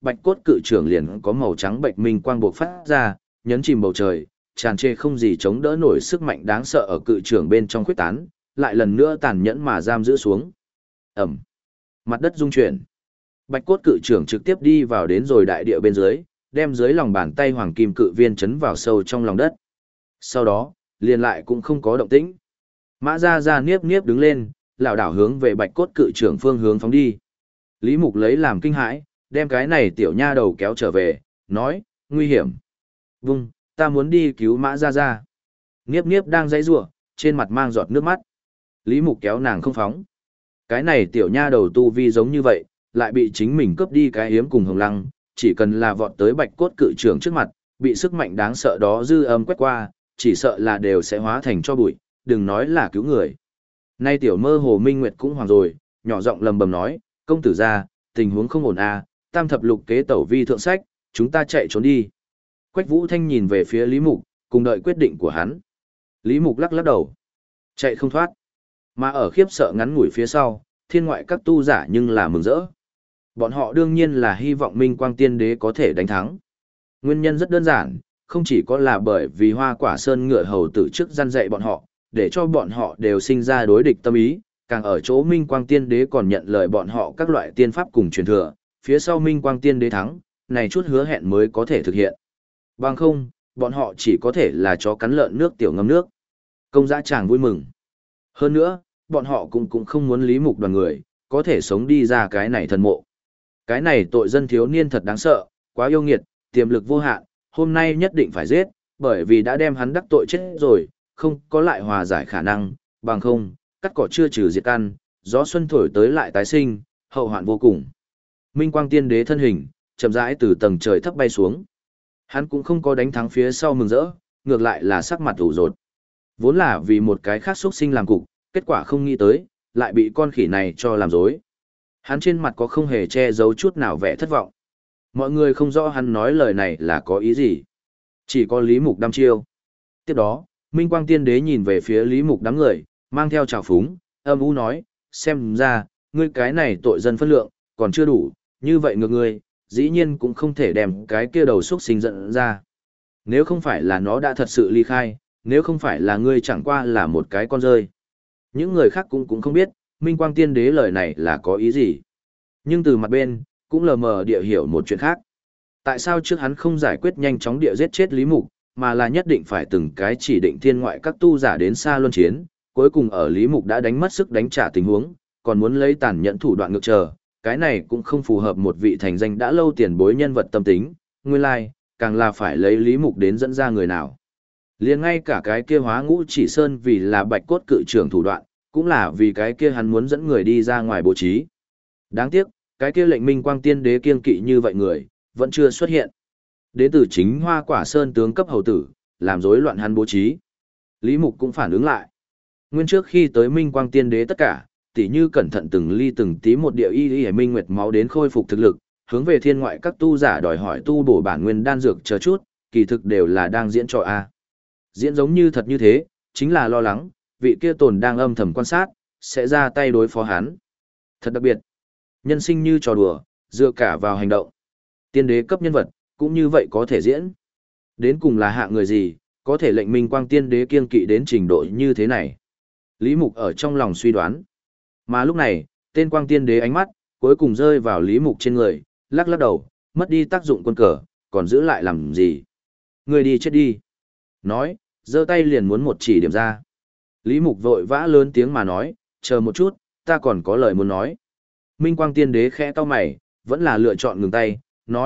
bạch cốt cự trưởng liền có màu trắng bệnh minh quang bộc phát ra, nhấn chìm bầu trời, tràn trề không gì chống đỡ nổi sức mạnh đáng sợ ở cự trưởng bên trong khuyết tán, lại lần nữa tàn nhẫn mà giam giữ xuống. Ẩm. Mặt đất rung chuyển. Bạch cốt cự trưởng trực tiếp đi vào đến rồi đại địa bên dưới, đem dưới lòng bàn tay hoàng kim cự viên chấn vào sâu trong lòng đất. Sau đó, liền lại cũng không có động tĩnh. Mã Gia Gia niếp niếp đứng lên, lảo đảo hướng về bạch cốt cự trưởng phương hướng phóng đi. Lý Mục lấy làm kinh hãi, đem cái này tiểu nha đầu kéo trở về, nói, nguy hiểm. Vung, ta muốn đi cứu Mã Gia Gia. Niếp niếp đang giãy giụa, trên mặt mang giọt nước mắt. Lý Mục kéo nàng không phóng. Cái này tiểu nha đầu tu vi giống như vậy, lại bị chính mình cướp đi cái hiếm cùng hồng lăng, chỉ cần là vọt tới bạch cốt cự trưởng trước mặt, bị sức mạnh đáng sợ đó dư âm quét qua, chỉ sợ là đều sẽ hóa thành cho bụi, đừng nói là cứu người. Nay tiểu mơ hồ minh nguyệt cũng hoàng rồi, nhỏ giọng lầm bầm nói, công tử gia, tình huống không ổn à, tam thập lục kế tẩu vi thượng sách, chúng ta chạy trốn đi. Quách Vũ Thanh nhìn về phía Lý Mục, cùng đợi quyết định của hắn. Lý Mục lắc lắc đầu, chạy không thoát. Mà ở khiếp sợ ngắn ngủi phía sau, thiên ngoại các tu giả nhưng là mừng rỡ. Bọn họ đương nhiên là hy vọng Minh Quang Tiên Đế có thể đánh thắng. Nguyên nhân rất đơn giản, không chỉ có là bởi vì Hoa Quả Sơn ngựa hầu tử trước gian dạy bọn họ, để cho bọn họ đều sinh ra đối địch tâm ý, càng ở chỗ Minh Quang Tiên Đế còn nhận lời bọn họ các loại tiên pháp cùng truyền thừa, phía sau Minh Quang Tiên Đế thắng, này chút hứa hẹn mới có thể thực hiện. Bằng không, bọn họ chỉ có thể là chó cắn lợn nước tiểu ngâm nước. Công dã tràng vui mừng. Hơn nữa, bọn họ cũng không muốn Lý Mục đoàn người, có thể sống đi ra cái này thần mộ. Cái này tội dân thiếu niên thật đáng sợ, quá yêu nghiệt, tiềm lực vô hạn, hôm nay nhất định phải giết, bởi vì đã đem hắn đắc tội chết rồi, không có lại hòa giải khả năng, bằng không, cắt cỏ chưa trừ diệt căn, gió xuân thổi tới lại tái sinh, hậu hoạn vô cùng. Minh Quang Tiên Đế thân hình, chậm rãi từ tầng trời thấp bay xuống. Hắn cũng không có đánh thắng phía sau mừng rỡ, ngược lại là sắc mặt ủ rột. Vốn là vì một cái khác xuất sinh làm cục, kết quả không nghĩ tới, lại bị con khỉ này cho làm dối. Hắn trên mặt có không hề che giấu chút nào vẻ thất vọng. Mọi người không rõ hắn nói lời này là có ý gì. Chỉ có Lý Mục đăm chiêu. Tiếp đó, Minh Quang Tiên Đế nhìn về phía Lý Mục đám người, mang theo trào phúng, âm u nói, xem ra, ngươi cái này tội dân phân lượng, còn chưa đủ, như vậy ngược ngươi, dĩ nhiên cũng không thể đem cái kia đầu xuất sinh giận ra. Nếu không phải là nó đã thật sự ly khai, nếu không phải là ngươi chẳng qua là một cái con rơi. Những người khác cũng không biết, Minh Quang Tiên Đế lời này là có ý gì. Nhưng từ mặt bên, cũng lờ mờ địa hiểu một chuyện khác. Tại sao trước hắn không giải quyết nhanh chóng địa giết chết Lý Mục, mà là nhất định phải từng cái chỉ định thiên ngoại các tu giả đến xa luân chiến, cuối cùng ở Lý Mục đã đánh mất sức đánh trả tình huống, còn muốn lấy tàn nhẫn thủ đoạn ngược chờ, cái này cũng không phù hợp một vị thành danh đã lâu tiền bối nhân vật tâm tính, nguyên lai, càng là phải lấy Lý Mục đến dẫn ra người nào. Liền ngay cả cái kia Hóa Ngũ Chỉ Sơn vì là bạch cốt cự trưởng thủ đoạn, cũng là vì cái kia hắn muốn dẫn người đi ra ngoài bố trí. Đáng tiếc, cái kia lệnh Minh Quang Tiên Đế kiên kỵ như vậy người, vẫn chưa xuất hiện. Đến từ chính Hoa Quả Sơn tướng cấp hầu tử, làm rối loạn hắn bố trí. Lý Mục cũng phản ứng lại. Nguyên trước khi tới Minh Quang Tiên Đế tất cả, tỉ như cẩn thận từng ly từng tí một địa y minh nguyệt máu đến khôi phục thực lực, hướng về thiên ngoại các tu giả đòi hỏi tu bổ bản nguyên đan dược chờ chút, kỳ thực đều là đang diễn trò a. Diễn giống như thật như thế, chính là lo lắng, vị kia tồn đang âm thầm quan sát, sẽ ra tay đối phó hắn. Thật đặc biệt, nhân sinh như trò đùa, dựa cả vào hành động. Tiên đế cấp nhân vật, cũng như vậy có thể diễn. Đến cùng là hạ người gì, có thể lệnh Minh Quang Tiên Đế kiên kỵ đến trình độ như thế này. Lý Mục ở trong lòng suy đoán. Mà lúc này, tên Quang Tiên Đế ánh mắt, cuối cùng rơi vào Lý Mục trên người, lắc lắc đầu, mất đi tác dụng quân cờ, còn giữ lại làm gì. Người đi chết đi. Nói, giơ tay liền muốn một chỉ điểm ra. Lý Mục vội vã lớn tiếng mà nói, chờ một chút, ta còn có lời muốn nói. Minh Quang Tiên Đế khẽ cau mày, vẫn là lựa chọn ngừng tay,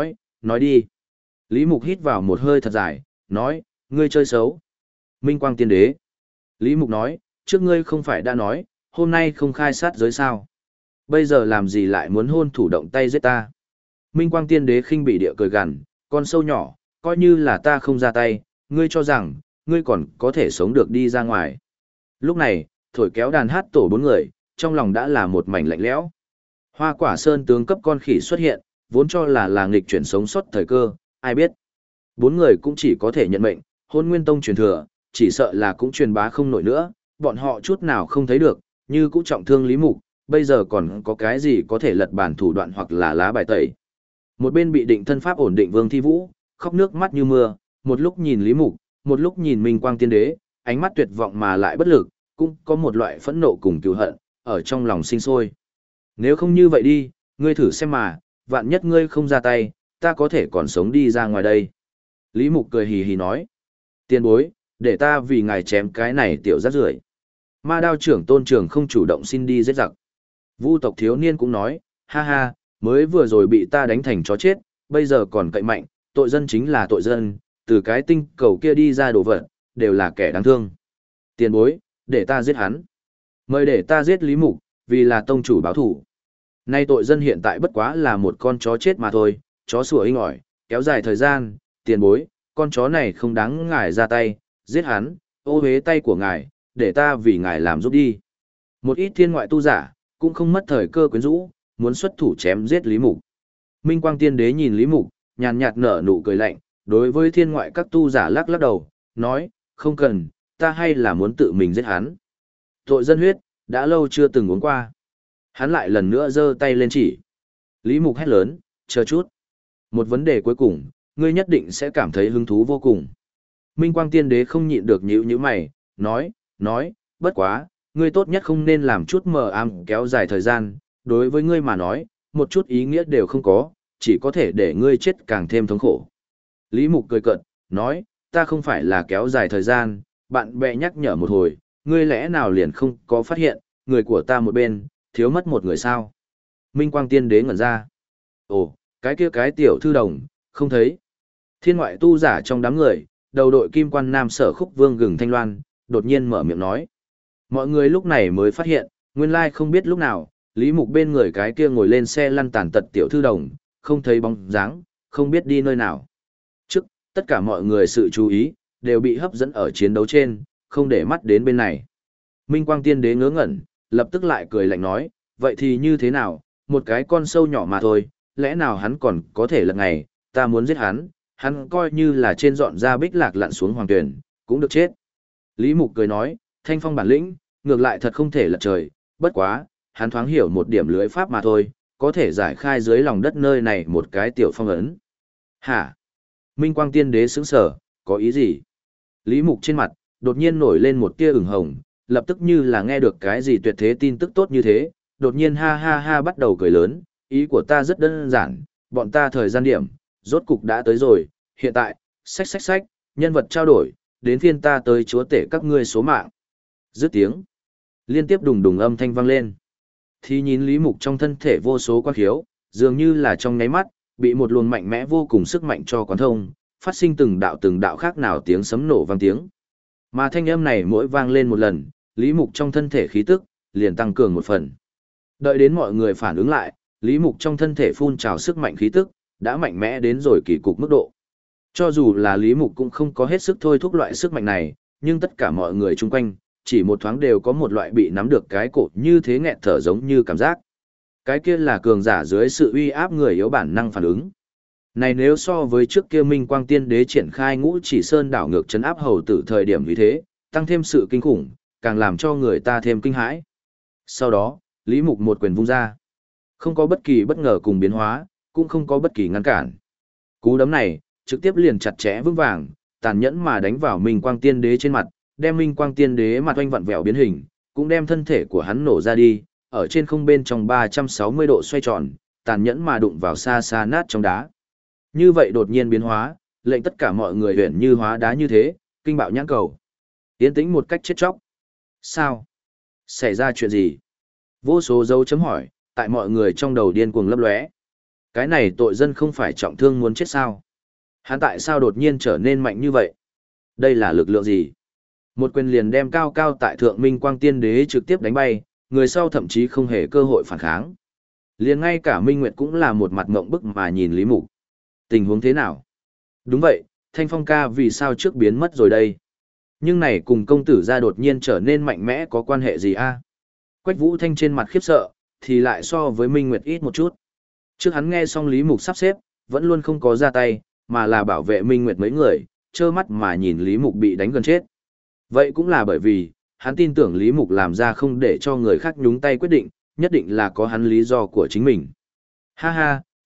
nói đi. Lý Mục hít vào một hơi thật dài, nói, ngươi chơi xấu. Minh Quang Tiên Đế. Lý Mục nói, trước ngươi không phải đã nói, hôm nay không khai sát giới sao. Bây giờ làm gì lại muốn hôn thủ động tay giết ta. Minh Quang Tiên Đế khinh bị địa cười gằn, con sâu nhỏ, coi như là ta không ra tay, ngươi cho rằng, ngươi còn có thể sống được đi ra ngoài. Lúc này, thổi kéo đàn hát tổ 4 người, trong lòng đã là một mảnh lạnh lẽo. Hoa Quả Sơn tướng cấp con khỉ xuất hiện, vốn cho là nghịch chuyển sống sót thời cơ, ai biết. 4 người cũng chỉ có thể nhận mệnh, Hôn Nguyên Tông truyền thừa, chỉ sợ là cũng truyền bá không nổi nữa, bọn họ chút nào không thấy được, như cũng trọng thương Lý Mục, bây giờ còn có cái gì có thể lật bàn thủ đoạn hoặc là lá bài tẩy. Một bên bị định thân pháp ổn định Vương Thi Vũ, khóc nước mắt như mưa, một lúc nhìn Lý Mục, một lúc nhìn Minh Quang Tiên Đế, ánh mắt tuyệt vọng mà lại bất lực, cũng có một loại phẫn nộ cùng cừu hận, ở trong lòng sinh sôi. Nếu không như vậy đi, ngươi thử xem mà, vạn nhất ngươi không ra tay, ta có thể còn sống đi ra ngoài đây. Lý Mục cười hì hì nói. Tiên bối, để ta vì ngài chém cái này tiểu rác rưởi. Ma đao trưởng Tôn Trường không chủ động xin đi giết giặc. Vu tộc thiếu niên cũng nói, ha ha, mới vừa rồi bị ta đánh thành chó chết, bây giờ còn cậy mạnh, tội dân chính là tội dân, từ cái tinh cầu kia đi ra đồ vật, đều là kẻ đáng thương. Tiền bối, để ta giết hắn. Mời để ta giết Lý Mục, vì là tông chủ báo thủ. Nay tội dân hiện tại bất quá là một con chó chết mà thôi, chó sủa inh ỏi, kéo dài thời gian, tiền bối, con chó này không đáng ngài ra tay, giết hắn, ô hế tay của ngài, để ta vì ngài làm giúp đi. Một ít thiên ngoại tu giả, cũng không mất thời cơ quyến rũ, muốn xuất thủ chém giết Lý Mục. Minh Quang Tiên Đế nhìn Lý Mục, nhàn nhạt nở nụ cười lạnh, đối với thiên ngoại các tu giả lắc lắc đầu, nói, không cần, ta hay là muốn tự mình giết hắn. Tội dân huyết, đã lâu chưa từng uống qua. Hắn lại lần nữa giơ tay lên chỉ. Lý Mục hét lớn, chờ chút. Một vấn đề cuối cùng, ngươi nhất định sẽ cảm thấy hứng thú vô cùng. Minh Quang Tiên Đế không nhịn được nhíu mày, nói, bất quá, ngươi tốt nhất không nên làm chút mờ ám kéo dài thời gian, đối với ngươi mà nói, một chút ý nghĩa đều không có, chỉ có thể để ngươi chết càng thêm thống khổ. Lý Mục cười cợt, nói, ta không phải là kéo dài thời gian, bạn bè nhắc nhở một hồi, ngươi lẽ nào liền không có phát hiện, người của ta một bên, thiếu mất một người sao. Minh Quang Tiên Đế ngẩn ra. Ồ, cái tiểu thư đồng, không thấy. Thiên ngoại tu giả trong đám người, đầu đội kim quan nam Sở Khúc Vương Gừng Thanh Loan, đột nhiên mở miệng nói. Mọi người lúc này mới phát hiện, nguyên lai không biết lúc nào, Lý Mục bên người cái kia ngồi lên xe lăn tàn tật tiểu thư đồng, không thấy bóng dáng, không biết đi nơi nào. Trước, tất cả mọi người sự chú ý, đều bị hấp dẫn ở chiến đấu trên, không để mắt đến bên này. Minh Quang Tiên Đế ngớ ngẩn, lập tức lại cười lạnh nói, vậy thì như thế nào, một cái con sâu nhỏ mà thôi, lẽ nào hắn còn có thể lật ngày, ta muốn giết hắn coi như là trên dọn ra bích lạc lặn xuống hoàng tuyển, cũng được chết. Lý Mục cười nói, thanh phong bản lĩnh, ngược lại thật không thể lật trời, bất quá, hắn thoáng hiểu một điểm lưới pháp mà thôi, có thể giải khai dưới lòng đất nơi này một cái tiểu phong ấn. Hả? Minh Quang Tiên Đế sững sờ, có ý gì? Lý Mục trên mặt, đột nhiên nổi lên một tia ửng hồng, lập tức như là nghe được cái gì tuyệt thế tin tức tốt như thế, đột nhiên ha ha ha bắt đầu cười lớn, ý của ta rất đơn giản, bọn ta thời gian điểm, rốt cục đã tới rồi, hiện tại, xách, nhân vật trao đổi, đến phiên ta tới chúa tể các ngươi số mạng. Dứt tiếng, liên tiếp đùng đùng âm thanh vang lên. Thì nhìn Lý Mục trong thân thể vô số quan khiếu, dường như là trong nháy mắt, bị một luồng mạnh mẽ vô cùng sức mạnh cho quán thông, phát sinh từng đạo khác nào tiếng sấm nổ vang tiếng. Mà thanh âm này mỗi vang lên một lần, Lý Mục trong thân thể khí tức, liền tăng cường một phần. Đợi đến mọi người phản ứng lại, Lý Mục trong thân thể phun trào sức mạnh khí tức, đã mạnh mẽ đến rồi kỳ cục mức độ. Cho dù là Lý Mục cũng không có hết sức thôi thúc loại sức mạnh này, nhưng tất cả mọi người chung quanh, chỉ một thoáng đều có một loại bị nắm được cái cổ như thế nghẹt thở giống như cảm giác. Cái kia là cường giả dưới sự uy áp người yếu bản năng phản ứng. Này nếu so với trước kia Minh Quang Tiên Đế triển khai Ngũ Chỉ Sơn đảo ngược trấn áp hầu tử thời điểm vì thế, tăng thêm sự kinh khủng, càng làm cho người ta thêm kinh hãi. Sau đó, Lý Mục một quyền vung ra. Không có bất kỳ bất ngờ cùng biến hóa, cũng không có bất kỳ ngăn cản. Cú đấm này, trực tiếp liền chặt chẽ vững vàng, tàn nhẫn mà đánh vào Minh Quang Tiên Đế trên mặt, đem Minh Quang Tiên Đế mặt oanh vặn vẹo biến hình, cũng đem thân thể của hắn nổ ra đi, ở trên không bên trong 360 độ xoay tròn, tàn nhẫn mà đụng vào xa xa nát trong đá. Như vậy đột nhiên biến hóa, lệnh tất cả mọi người huyền như hóa đá như thế, kinh bạo nhãn cầu. Tiến tĩnh một cách chết chóc. Sao? Xảy ra chuyện gì? Vô số dấu chấm hỏi, tại mọi người trong đầu điên cuồng lấp lóe. Cái này tội dân không phải trọng thương muốn chết sao? Hắn tại sao đột nhiên trở nên mạnh như vậy? Đây là lực lượng gì? Một quyền liền đem cao cao tại thượng Minh Quang Tiên Đế trực tiếp đánh bay, người sau thậm chí không hề cơ hội phản kháng. Liền ngay cả Minh Nguyệt cũng là một mặt ngộng bức mà nhìn Lý Mục. Tình huống thế nào? Đúng vậy, Thanh Phong ca vì sao trước biến mất rồi đây? Nhưng này cùng công tử ra đột nhiên trở nên mạnh mẽ có quan hệ gì a? Quách Vũ Thanh trên mặt khiếp sợ, thì lại so với Minh Nguyệt ít một chút. Trước hắn nghe xong Lý Mục sắp xếp, vẫn luôn không có ra tay, mà là bảo vệ Minh Nguyệt mấy người, trơ mắt mà nhìn Lý Mục bị đánh gần chết. Vậy cũng là bởi vì, hắn tin tưởng Lý Mục làm ra không để cho người khác nhúng tay quyết định, nhất định là có hắn lý do của chính mình. Ha ha,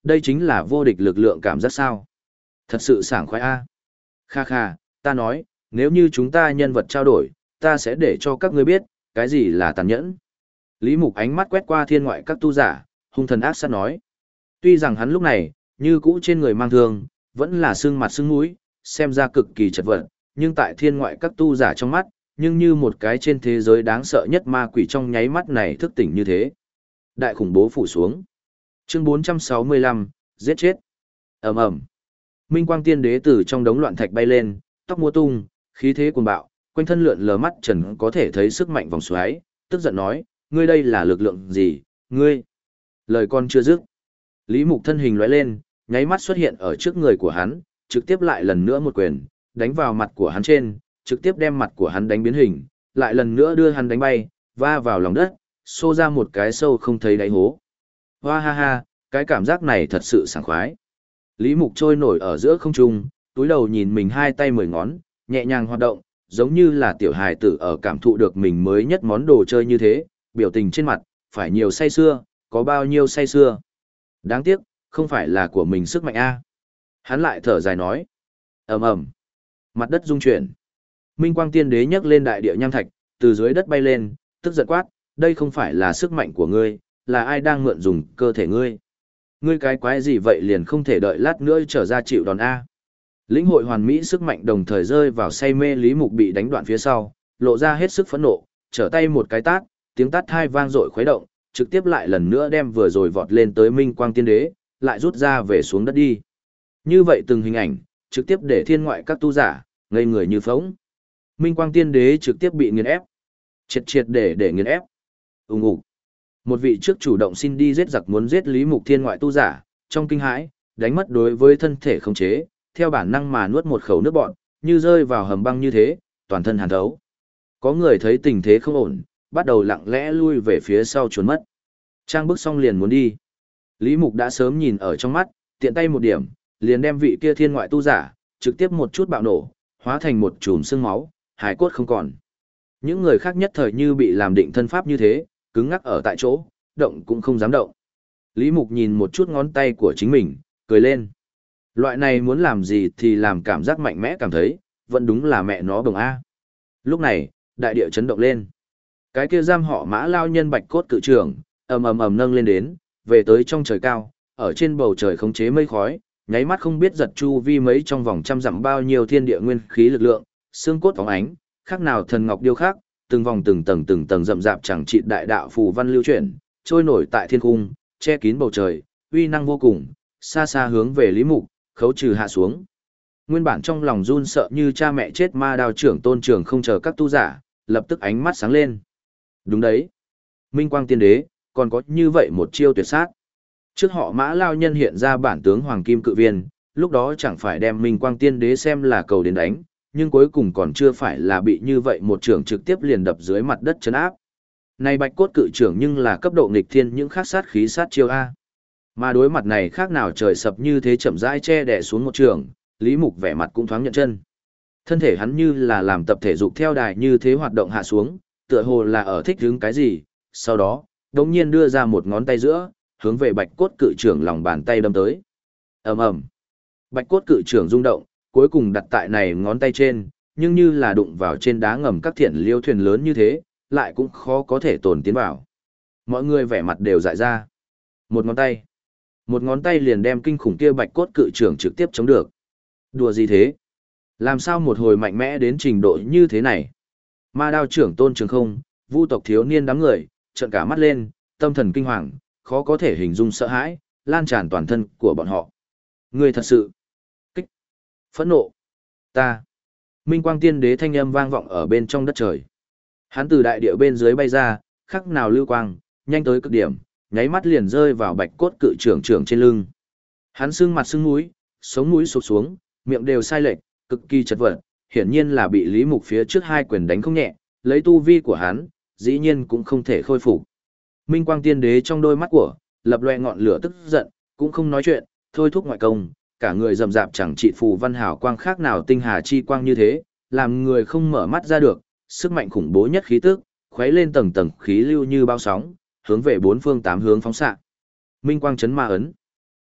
đây chính là vô địch lực lượng cảm giác sao. Thật sự sảng khoái a. Kha kha, ta nói, nếu như chúng ta nhân vật trao đổi, ta sẽ để cho các ngươi biết, cái gì là tàn nhẫn. Lý Mục ánh mắt quét qua thiên ngoại các tu giả, hung thần ác sát nói. Tuy rằng hắn lúc này, như cũ trên người mang thương, vẫn là sưng mặt sưng mũi, xem ra cực kỳ chật vật, nhưng tại thiên ngoại các tu giả trong mắt, nhưng như một cái trên thế giới đáng sợ nhất ma quỷ trong nháy mắt này thức tỉnh như thế. Đại khủng bố phủ xuống. Chương 465, giết chết. Ầm ầm. Minh quang tiên đế từ trong đống loạn thạch bay lên, tóc múa tung, khí thế cuồng bạo, quanh thân lượn lờ mắt trần có thể thấy sức mạnh vòng xoáy, tức giận nói, ngươi đây là lực lượng gì, ngươi? Lời con chưa dứt. Lý Mục thân hình lóe lên, nháy mắt xuất hiện ở trước người của hắn, trực tiếp lại lần nữa một quyền, đánh vào mặt của hắn trên, trực tiếp đem mặt của hắn đánh biến hình, lại lần nữa đưa hắn đánh bay, va vào lòng đất, xô ra một cái sâu không thấy đáy hố. Hoa ha ha, cái cảm giác này thật sự sảng khoái. Lý Mục trôi nổi ở giữa không trung, túi đầu nhìn mình hai tay mười ngón, nhẹ nhàng hoạt động, giống như là tiểu hài tử ở cảm thụ được mình mới nhất món đồ chơi như thế, biểu tình trên mặt, phải nhiều say sưa, có bao nhiêu say sưa. Đáng tiếc, không phải là của mình sức mạnh a. Hắn lại thở dài nói. Ầm ầm. Mặt đất rung chuyển. Minh quang tiên đế nhấc lên đại địa nham thạch, từ dưới đất bay lên, tức giận quát, đây không phải là sức mạnh của ngươi, là ai đang mượn dùng cơ thể ngươi. Ngươi cái quái gì vậy liền không thể đợi lát nữa trở ra chịu đòn A. Lĩnh hội hoàn mỹ sức mạnh đồng thời rơi vào say mê Lý Mục bị đánh đoạn phía sau, lộ ra hết sức phẫn nộ, trở tay một cái tát, tiếng tát hai vang dội khuấy động, trực tiếp lại lần nữa đem vừa rồi vọt lên tới Minh quang tiên đế, lại rút ra về xuống đất đi. Như vậy từng hình ảnh, trực tiếp để thiên ngoại các tu giả, ngây người như phóng. Minh quang tiên đế trực tiếp bị nghiền ép. Triệt triệt để nghiền ép. Ùng ục. Một vị trước chủ động xin đi giết giặc muốn giết Lý Mục thiên ngoại tu giả, trong kinh hãi, đánh mất đối với thân thể khống chế, theo bản năng mà nuốt một khẩu nước bọt, như rơi vào hầm băng như thế, toàn thân hàn thấu. Có người thấy tình thế không ổn, bắt đầu lặng lẽ lui về phía sau trốn mất. Trang bước xong liền muốn đi. Lý Mục đã sớm nhìn ở trong mắt, tiện tay một điểm, liền đem vị kia thiên ngoại tu giả, trực tiếp một chút bạo nổ, hóa thành một chùm xương máu, hài cốt không còn. Những người khác nhất thời như bị làm định thân pháp như thế, cứng ngắc ở tại chỗ, động cũng không dám động. Lý Mục nhìn một chút ngón tay của chính mình, cười lên. Loại này muốn làm gì thì làm cảm giác mạnh mẽ cảm thấy, vẫn đúng là mẹ nó đồng A. Lúc này, đại địa chấn động lên. Cái kia giam họ Mã lao nhân bạch cốt cự trưởng, ầm ầm ầm nâng lên đến, về tới trong trời cao, ở trên bầu trời khống chế mây khói, nháy mắt không biết giật chu vi mấy trong vòng trăm dặm bao nhiêu thiên địa nguyên khí lực lượng, xương cốt phóng ánh, khác nào thần ngọc điêu khắc, từng vòng từng tầng rậm rạp chẳng trị đại đạo phù văn lưu chuyển, trôi nổi tại thiên cung, che kín bầu trời, uy năng vô cùng, xa xa hướng về Lý Mục, khấu trừ hạ xuống. Nguyên bản trong lòng run sợ như cha mẹ chết ma đao trưởng tôn trưởng không chờ các tu giả, lập tức ánh mắt sáng lên. Đúng đấy. Minh quang tiên đế, còn có như vậy một chiêu tuyệt sát. Trước họ Mã lao nhân hiện ra bản tướng Hoàng Kim Cự Viên, lúc đó chẳng phải đem Minh quang tiên đế xem là cầu đến đánh, nhưng cuối cùng còn chưa phải là bị như vậy một trưởng trực tiếp liền đập dưới mặt đất chấn áp. Này bạch cốt cự trưởng nhưng là cấp độ nghịch thiên những khác sát khí sát chiêu A. Mà đối mặt này khác nào trời sập như thế chậm rãi che đè xuống một trường, Lý Mục vẻ mặt cũng thoáng nhận chân. Thân thể hắn như là làm tập thể dục theo đài như thế hoạt động hạ xuống, tựa hồ là ở thích hứng cái gì, sau đó, đống nhiên đưa ra một ngón tay giữa, hướng về bạch cốt cự trưởng lòng bàn tay đâm tới. Ầm ầm. Bạch cốt cự trưởng rung động, cuối cùng đặt tại này ngón tay trên, nhưng như là đụng vào trên đá ngầm các thiện liêu thuyền lớn như thế, lại cũng khó có thể tồn tiến vào. Mọi người vẻ mặt đều dại ra. Một ngón tay liền đem kinh khủng kia bạch cốt cự trưởng trực tiếp chống được. Đùa gì thế? Làm sao một hồi mạnh mẽ đến trình độ như thế này? Ma đao trưởng tôn trường không, vu tộc thiếu niên đám người, trợn cả mắt lên, tâm thần kinh hoàng, khó có thể hình dung sợ hãi, lan tràn toàn thân của bọn họ. Người thật sự kích, phẫn nộ, ta. Minh quang tiên đế thanh âm vang vọng ở bên trong đất trời. Hắn từ đại địa bên dưới bay ra, khắc nào lưu quang, nhanh tới cực điểm, nháy mắt liền rơi vào bạch cốt cự trưởng trên lưng. Hắn sưng mặt sưng mũi, sống mũi sụp xuống, miệng đều sai lệch, cực kỳ chật vật, hiển nhiên là bị Lý Mục phía trước hai quyền đánh không nhẹ, lấy tu vi của hắn, dĩ nhiên cũng không thể khôi phục. Minh quang tiên đế trong đôi mắt của, lập loè ngọn lửa tức giận, cũng không nói chuyện, thôi thúc ngoại công, cả người rầm rạp chẳng trị phù văn hào quang khác nào tinh hà chi quang như thế, làm người không mở mắt ra được, sức mạnh khủng bố nhất khí tức, khuấy lên tầng tầng khí lưu như bao sóng, hướng về bốn phương tám hướng phóng xạ. Minh quang chấn ma ấn.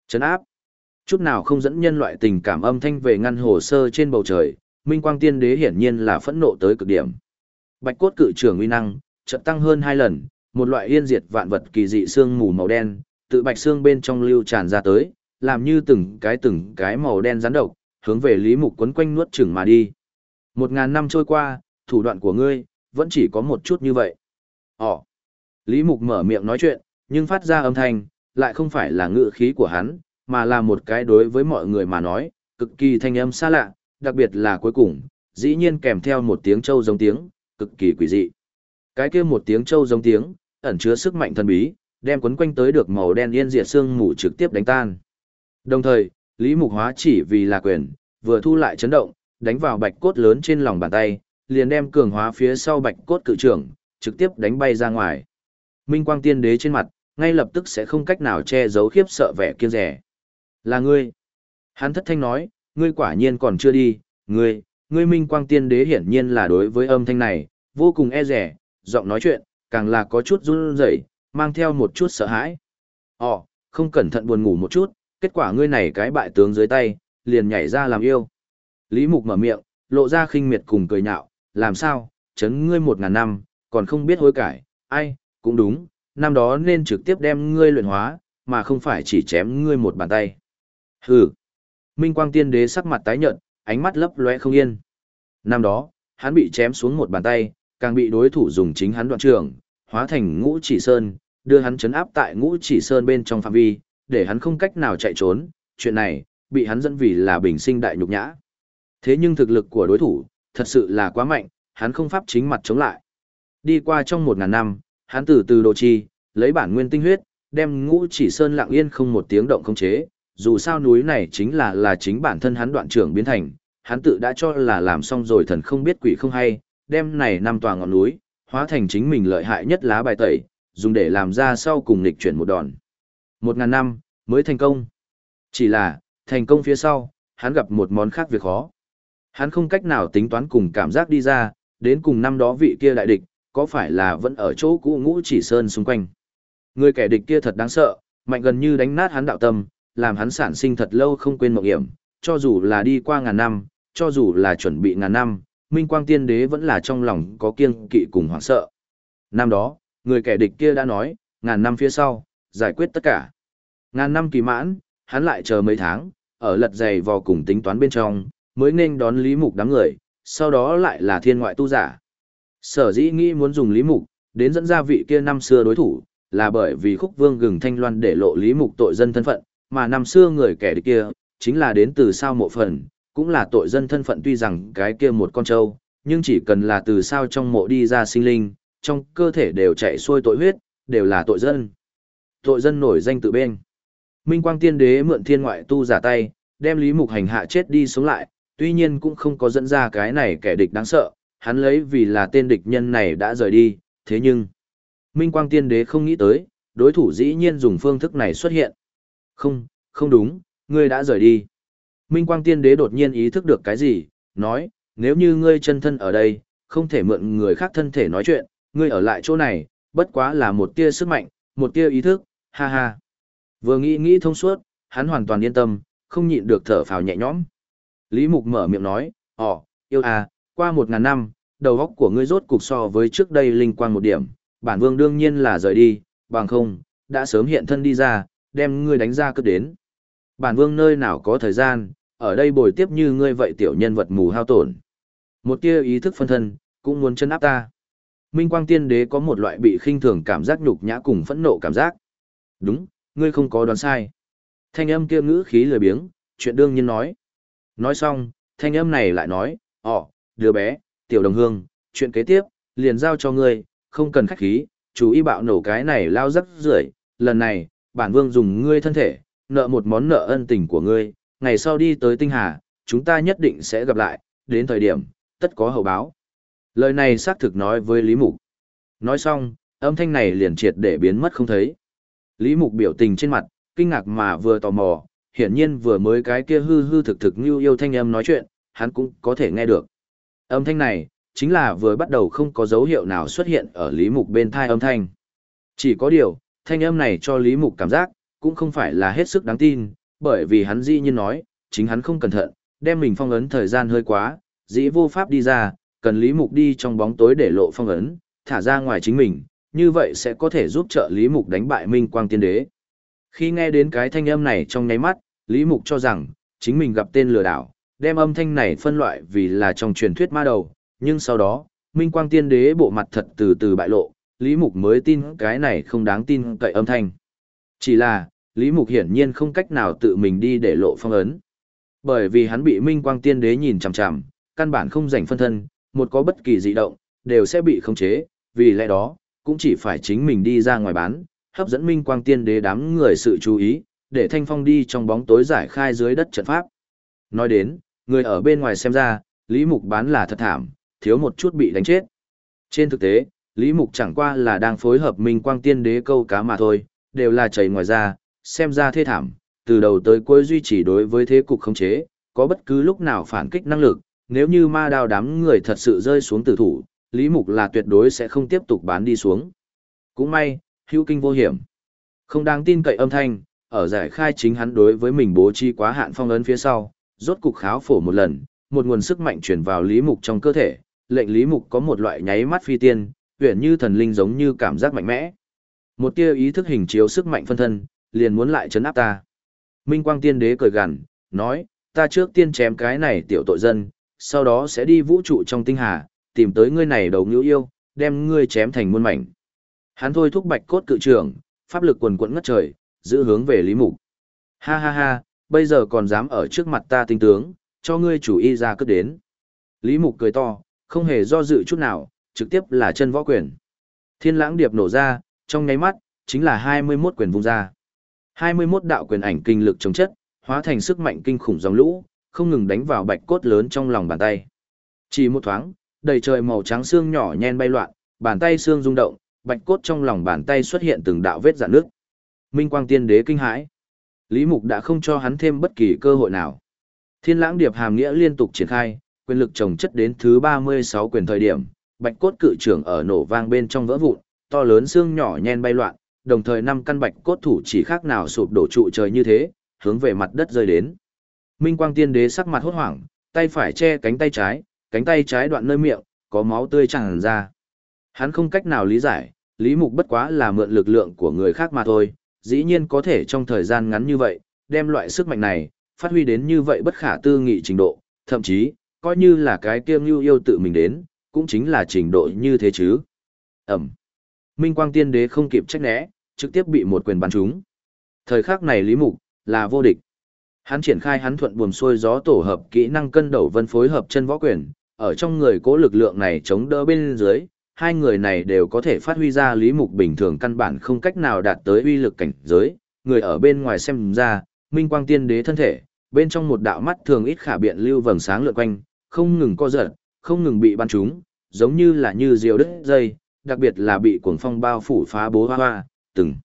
Trấn áp. Chút nào không dẫn nhân loại tình cảm âm thanh về ngăn hồ sơ trên bầu trời, Minh Quang Tiên Đế hiển nhiên là phẫn nộ tới cực điểm. Bạch cốt cự trưởng uy năng, chợt tăng hơn 2 lần, một loại yên diệt vạn vật kỳ dị xương mù màu đen, tự bạch xương bên trong lưu tràn ra tới, làm như từng cái màu đen rắn độc, hướng về Lý Mục quấn quanh nuốt chửng mà đi. 1000 năm trôi qua, thủ đoạn của ngươi, vẫn chỉ có một chút như vậy. Ồ! Lý Mục mở miệng nói chuyện, nhưng phát ra âm thanh, lại không phải là ngữ khí của hắn, mà là một cái đối với mọi người mà nói, cực kỳ thanh âm xa lạ, đặc biệt là cuối cùng, dĩ nhiên kèm theo một tiếng trâu giống tiếng, cực kỳ quỷ dị. Cái kia một tiếng trâu giống tiếng, ẩn chứa sức mạnh thần bí, đem quấn quanh tới được màu đen yên diệt xương mù trực tiếp đánh tan. Đồng thời, Lý Mục hóa chỉ vì là quyền, vừa thu lại chấn động, đánh vào bạch cốt lớn trên lòng bàn tay, liền đem cường hóa phía sau bạch cốt cự trưởng, trực tiếp đánh bay ra ngoài. Minh Quang Tiên Đế trên mặt, ngay lập tức sẽ không cách nào che giấu khiếp sợ vẻ kiêng rẻ. Là ngươi. Hắn thất thanh nói, ngươi quả nhiên còn chưa đi, ngươi Minh Quang Tiên Đế hiển nhiên là đối với âm thanh này, vô cùng e rẻ, giọng nói chuyện, càng là có chút run rẩy, mang theo một chút sợ hãi. Không cẩn thận buồn ngủ một chút, kết quả ngươi này cái bại tướng dưới tay, liền nhảy ra làm yêu. Lý Mục mở miệng, lộ ra khinh miệt cùng cười nhạo, làm sao, chấn ngươi 1000 năm, còn không biết hối cải, ai, cũng đúng, năm đó nên trực tiếp đem ngươi luyện hóa, mà không phải chỉ chém ngươi một bàn tay. Hừ. Minh Quang Tiên Đế sắc mặt tái nhợt, ánh mắt lấp lóe không yên. Năm đó, hắn bị chém xuống một bàn tay, càng bị đối thủ dùng chính hắn đoạn trường, hóa thành Ngũ Chỉ Sơn, đưa hắn trấn áp tại Ngũ Chỉ Sơn bên trong phạm vi, để hắn không cách nào chạy trốn, chuyện này, bị hắn dẫn vì là bình sinh đại nhục nhã. Thế nhưng thực lực của đối thủ, thật sự là quá mạnh, hắn không pháp chính mặt chống lại. Đi qua trong 1000 năm, hắn từ từ độ chi, lấy bản nguyên tinh huyết, đem Ngũ Chỉ Sơn lặng yên không một tiếng động khống chế, dù sao núi này chính là chính bản thân hắn đoạn trưởng biến thành, hắn tự đã cho là làm xong rồi thần không biết quỷ không hay, đem này 5 tòa ngọn núi, hóa thành chính mình lợi hại nhất lá bài tẩy, dùng để làm ra sau cùng nghịch chuyển một đòn. 1000 năm, mới thành công. Chỉ là, thành công phía sau, hắn gặp một món khác việc khó. Hắn không cách nào tính toán cùng cảm giác đi ra, đến cùng năm đó vị kia đại địch, có phải là vẫn ở chỗ cũ Ngũ Chỉ Sơn xung quanh. Người kẻ địch kia thật đáng sợ, mạnh gần như đánh nát hắn đạo tâm, làm hắn sản sinh thật lâu không quên mộng hiểm, cho dù là đi qua 1000 năm, cho dù là chuẩn bị 1000 năm, Minh Quang Tiên Đế vẫn là trong lòng có kiêng kỵ cùng hoảng sợ. Năm đó, người kẻ địch kia đã nói, 1000 năm phía sau, giải quyết tất cả. 1000 năm kỳ mãn, hắn lại chờ mấy tháng, ở lật giày vò cùng tính toán bên trong, mới nên đón Lý Mục đám người, sau đó lại là thiên ngoại tu giả. Sở dĩ nghĩ muốn dùng Lý Mục, đến dẫn ra vị kia năm xưa đối thủ, là bởi vì Khúc Vương Gừng Thanh Loan để lộ Lý Mục tội dân thân phận, mà năm xưa người kẻ địch kia, chính là đến từ sao mộ phần, cũng là tội dân thân phận tuy rằng cái kia một con trâu, nhưng chỉ cần là từ sao trong mộ đi ra sinh linh, trong cơ thể đều chạy xuôi tội huyết, đều là tội dân. Tội dân nổi danh tự bên. Minh Quang Tiên Đế mượn thiên ngoại tu giả tay, đem Lý Mục hành hạ chết đi sống lại, tuy nhiên cũng không có dẫn ra cái này kẻ địch đáng sợ, hắn lấy vì là tên địch nhân này đã rời đi, thế nhưng Minh Quang Tiên Đế không nghĩ tới, đối thủ dĩ nhiên dùng phương thức này xuất hiện. Không đúng, ngươi đã rời đi. Minh Quang Tiên Đế đột nhiên ý thức được cái gì, nói, nếu như ngươi chân thân ở đây, không thể mượn người khác thân thể nói chuyện, ngươi ở lại chỗ này, bất quá là một tia sức mạnh, một tia ý thức, ha ha. Vừa nghĩ thông suốt, hắn hoàn toàn yên tâm, không nhịn được thở phào nhẹ nhõm. Lý Mục mở miệng nói, yêu à, qua 1000 năm, đầu óc của ngươi rốt cục so với trước đây linh quang một điểm, bản vương đương nhiên là rời đi, bằng không, đã sớm hiện thân đi ra, đem ngươi đánh ra cướp đến. Bản vương nơi nào có thời gian, ở đây bồi tiếp như ngươi vậy tiểu nhân vật mù hao tổn. Một tia ý thức phân thân, cũng muốn chân áp ta. Minh Quang Tiên Đế có một loại bị khinh thường cảm giác nhục nhã cùng phẫn nộ cảm giác. Đúng, ngươi không có đoán sai. Thanh âm kia ngữ khí lười biếng, chuyện đương nhiên nói. Nói xong, thanh âm này lại nói, đứa bé, tiểu đồng hương, chuyện kế tiếp, liền giao cho ngươi, không cần khách khí, chú ý bạo nổ cái này lao rắc rưởi. Lần này, bản vương dùng ngươi thân thể, nợ một món nợ ân tình của ngươi, ngày sau đi tới Tinh Hà, chúng ta nhất định sẽ gặp lại, đến thời điểm, tất có hậu báo. Lời này xác thực nói với Lý Mục. Nói xong, âm thanh này liền triệt để biến mất không thấy. Lý Mục biểu tình trên mặt, kinh ngạc mà vừa tò mò, hiển nhiên vừa mới cái kia hư hư thực thực như yêu thanh âm nói chuyện, hắn cũng có thể nghe được. Âm thanh này, chính là vừa bắt đầu không có dấu hiệu nào xuất hiện ở Lý Mục bên thai âm thanh. Chỉ có điều, thanh âm này cho Lý Mục cảm giác, cũng không phải là hết sức đáng tin, bởi vì hắn dĩ nhiên nói, chính hắn không cẩn thận, đem mình phong ấn thời gian hơi quá, dĩ vô pháp đi ra, cần Lý Mục đi trong bóng tối để lộ phong ấn, thả ra ngoài chính mình, như vậy sẽ có thể giúp trợ Lý Mục đánh bại Minh Quang Tiên Đế. Khi nghe đến cái thanh âm này trong nháy mắt, Lý Mục cho rằng, chính mình gặp tên lừa đảo, đem âm thanh này phân loại vì là trong truyền thuyết ma đầu, nhưng sau đó, Minh Quang Tiên Đế bộ mặt thật từ từ bại lộ, Lý Mục mới tin cái này không đáng tin cậy âm thanh. Chỉ là, Lý Mục hiển nhiên không cách nào tự mình đi để lộ phong ấn. Bởi vì hắn bị Minh Quang Tiên Đế nhìn chằm chằm, căn bản không rảnh phân thân, một có bất kỳ dị động, đều sẽ bị khống chế, vì lẽ đó, cũng chỉ phải chính mình đi ra ngoài bán, hấp dẫn Minh Quang Tiên Đế đám người sự chú ý, để Thanh Phong đi trong bóng tối giải khai dưới đất trận pháp. Nói đến, người ở bên ngoài xem ra, Lý Mục bán là thật thảm, thiếu một chút bị đánh chết. Trên thực tế, Lý Mục chẳng qua là đang phối hợp Minh Quang Tiên Đế câu cá mà thôi, đều là chảy ngoài ra, xem ra thê thảm, từ đầu tới cuối duy trì đối với thế cục khống chế, có bất cứ lúc nào phản kích năng lực, nếu như ma đao đám người thật sự rơi xuống tử thủ, Lý Mục là tuyệt đối sẽ không tiếp tục bán đi xuống. Cũng may, hữu kinh vô hiểm. Không đáng tin cậy âm thanh, ở giải khai chính hắn đối với mình bố trí quá hạn phong ấn phía sau, rốt cục kháo phổ một lần, một nguồn sức mạnh truyền vào Lý Mục trong cơ thể, lệnh Lý Mục có một loại nháy mắt phi tiên, huyền như thần linh giống như cảm giác mạnh mẽ. Một tia ý thức hình chiếu sức mạnh phân thân, liền muốn lại trấn áp ta. Minh Quang Tiên Đế cười gằn, nói, ta trước tiên chém cái này tiểu tội dân, sau đó sẽ đi vũ trụ trong tinh hà, tìm tới ngươi này đầu ngữ yêu, đem ngươi chém thành muôn mảnh. Hắn thôi thúc bạch cốt cự trưởng, pháp lực quần quẫn ngất trời, giữ hướng về Lý Mục. Ha ha ha, bây giờ còn dám ở trước mặt ta tinh tướng, cho ngươi chủ y ra cất đến. Lý Mục cười to, không hề do dự chút nào, trực tiếp là chân võ quyền. Thiên lãng điệp nổ ra, trong nháy mắt, chính là 21 quyền vung ra. 21 đạo quyền ảnh kinh lực chống chất, hóa thành sức mạnh kinh khủng dòng lũ, không ngừng đánh vào bạch cốt lớn trong lòng bàn tay. Chỉ một thoáng, đầy trời màu trắng xương nhỏ nhen bay loạn, bàn tay xương rung động, bạch cốt trong lòng bàn tay xuất hiện từng đạo vết rạn nước. Minh Quang Tiên Đế kinh hãi. Lý Mục đã không cho hắn thêm bất kỳ cơ hội nào. Thiên lãng điệp hàm nghĩa liên tục triển khai, quyền lực chồng chất đến thứ 36 quyền thời điểm, bạch cốt cự trưởng ở nổ vang bên trong vỡ vụn, to lớn xương nhỏ nhen bay loạn, đồng thời năm căn bạch cốt thủ chỉ khác nào sụp đổ trụ trời như thế, hướng về mặt đất rơi đến. Minh Quang Tiên Đế sắc mặt hốt hoảng, tay phải che cánh tay trái đoạn nơi miệng, có máu tươi tràn ra. Hắn không cách nào lý giải, Lý Mục bất quá là mượn lực lượng của người khác mà thôi, dĩ nhiên có thể trong thời gian ngắn như vậy, đem loại sức mạnh này, phát huy đến như vậy bất khả tư nghị trình độ, thậm chí, coi như là cái kia Ngưu Yêu tự mình đến, cũng chính là trình độ như thế chứ. Ẩm. Minh Quang Tiên Đế không kịp trách né, trực tiếp bị một quyền bắn trúng. Thời khắc này Lý Mục là vô địch. Hắn triển khai hắn thuận buồm xuôi gió tổ hợp kỹ năng cân đầu vân phối hợp chân võ quyền, ở trong người cố lực lượng này chống đỡ bên dưới, hai người này đều có thể phát huy ra Lý Mục bình thường căn bản không cách nào đạt tới uy lực cảnh giới, người ở bên ngoài xem ra, Minh Quang Tiên Đế thân thể, bên trong một đạo mắt thường ít khả biện lưu vầng sáng lượn quanh, không ngừng co giật, không ngừng bị bắn trúng, giống như là như diều đứt dây, đặc biệt là bị cuồng phong bao phủ phá bố hoa hoa, từng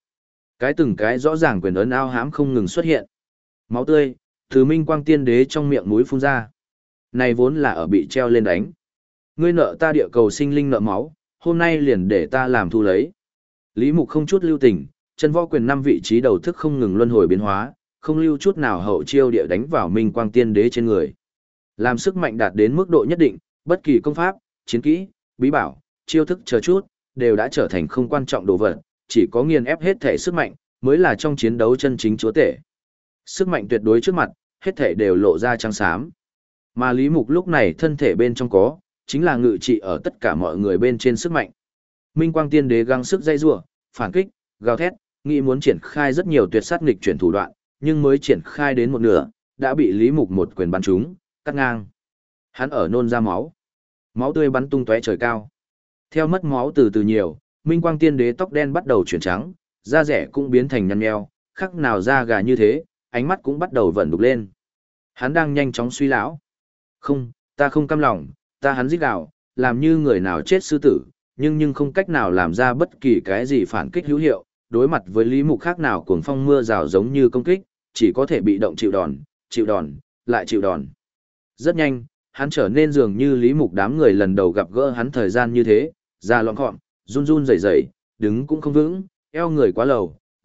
cái rõ ràng quyền ấn ao hãm không ngừng xuất hiện. Máu tươi từ Minh Quang Tiên Đế trong miệng mũi phun ra. Này vốn là ở bị treo lên đánh. Ngươi nợ ta địa cầu sinh linh nợ máu, hôm nay liền để ta làm thu lấy. Lý Mục không chút lưu tình, chân võ quyền 5 vị trí đầu thức không ngừng luân hồi biến hóa, không lưu chút nào hậu chiêu địa đánh vào Minh Quang Tiên Đế trên người. Làm sức mạnh đạt đến mức độ nhất định, bất kỳ công pháp, chiến kỹ, bí bảo, chiêu thức chờ chút, đều đã trở thành không quan trọng đồ vật, chỉ có nghiền ép hết thể sức mạnh, mới là trong chiến đấu chân chính chúa tể. Sức mạnh tuyệt đối trước mặt, hết thể đều lộ ra trắng xám. Mà Lý Mục lúc này thân thể bên trong có, chính là ngự trị ở tất cả mọi người bên trên sức mạnh. Minh Quang Tiên Đế gắng sức dây rủa, phản kích, gào thét, nghĩ muốn triển khai rất nhiều tuyệt sát nghịch chuyển thủ đoạn, nhưng mới triển khai đến một nửa, đã bị Lý Mục một quyền bắn trúng, cắt ngang. Hắn ở nôn ra máu. Máu tươi bắn tung tóe trời cao. Theo mất máu từ từ nhiều, Minh Quang Tiên Đế tóc đen bắt đầu chuyển trắng, da rẻ cũng biến thành nhăn nheo, khắc nào da gà như thế, ánh mắt cũng bắt đầu vẩn đục lên. Hắn đang nhanh chóng suy lão. Không, ta không cam lòng, hắn rít gào, làm như người nào chết sư tử, nhưng không cách nào làm ra bất kỳ cái gì phản kích hữu hiệu, đối mặt với Lý Mục khác nào cuồng phong mưa rào giống như công kích, chỉ có thể bị động chịu đòn, lại chịu đòn. Rất nhanh, hắn trở nên dường như Lý Mục đám người lần đầu gặp gỡ hắn thời gian như thế, da loạn khọm, run run rẩy rẩy, đứng cũng không vững, eo người quá lầu,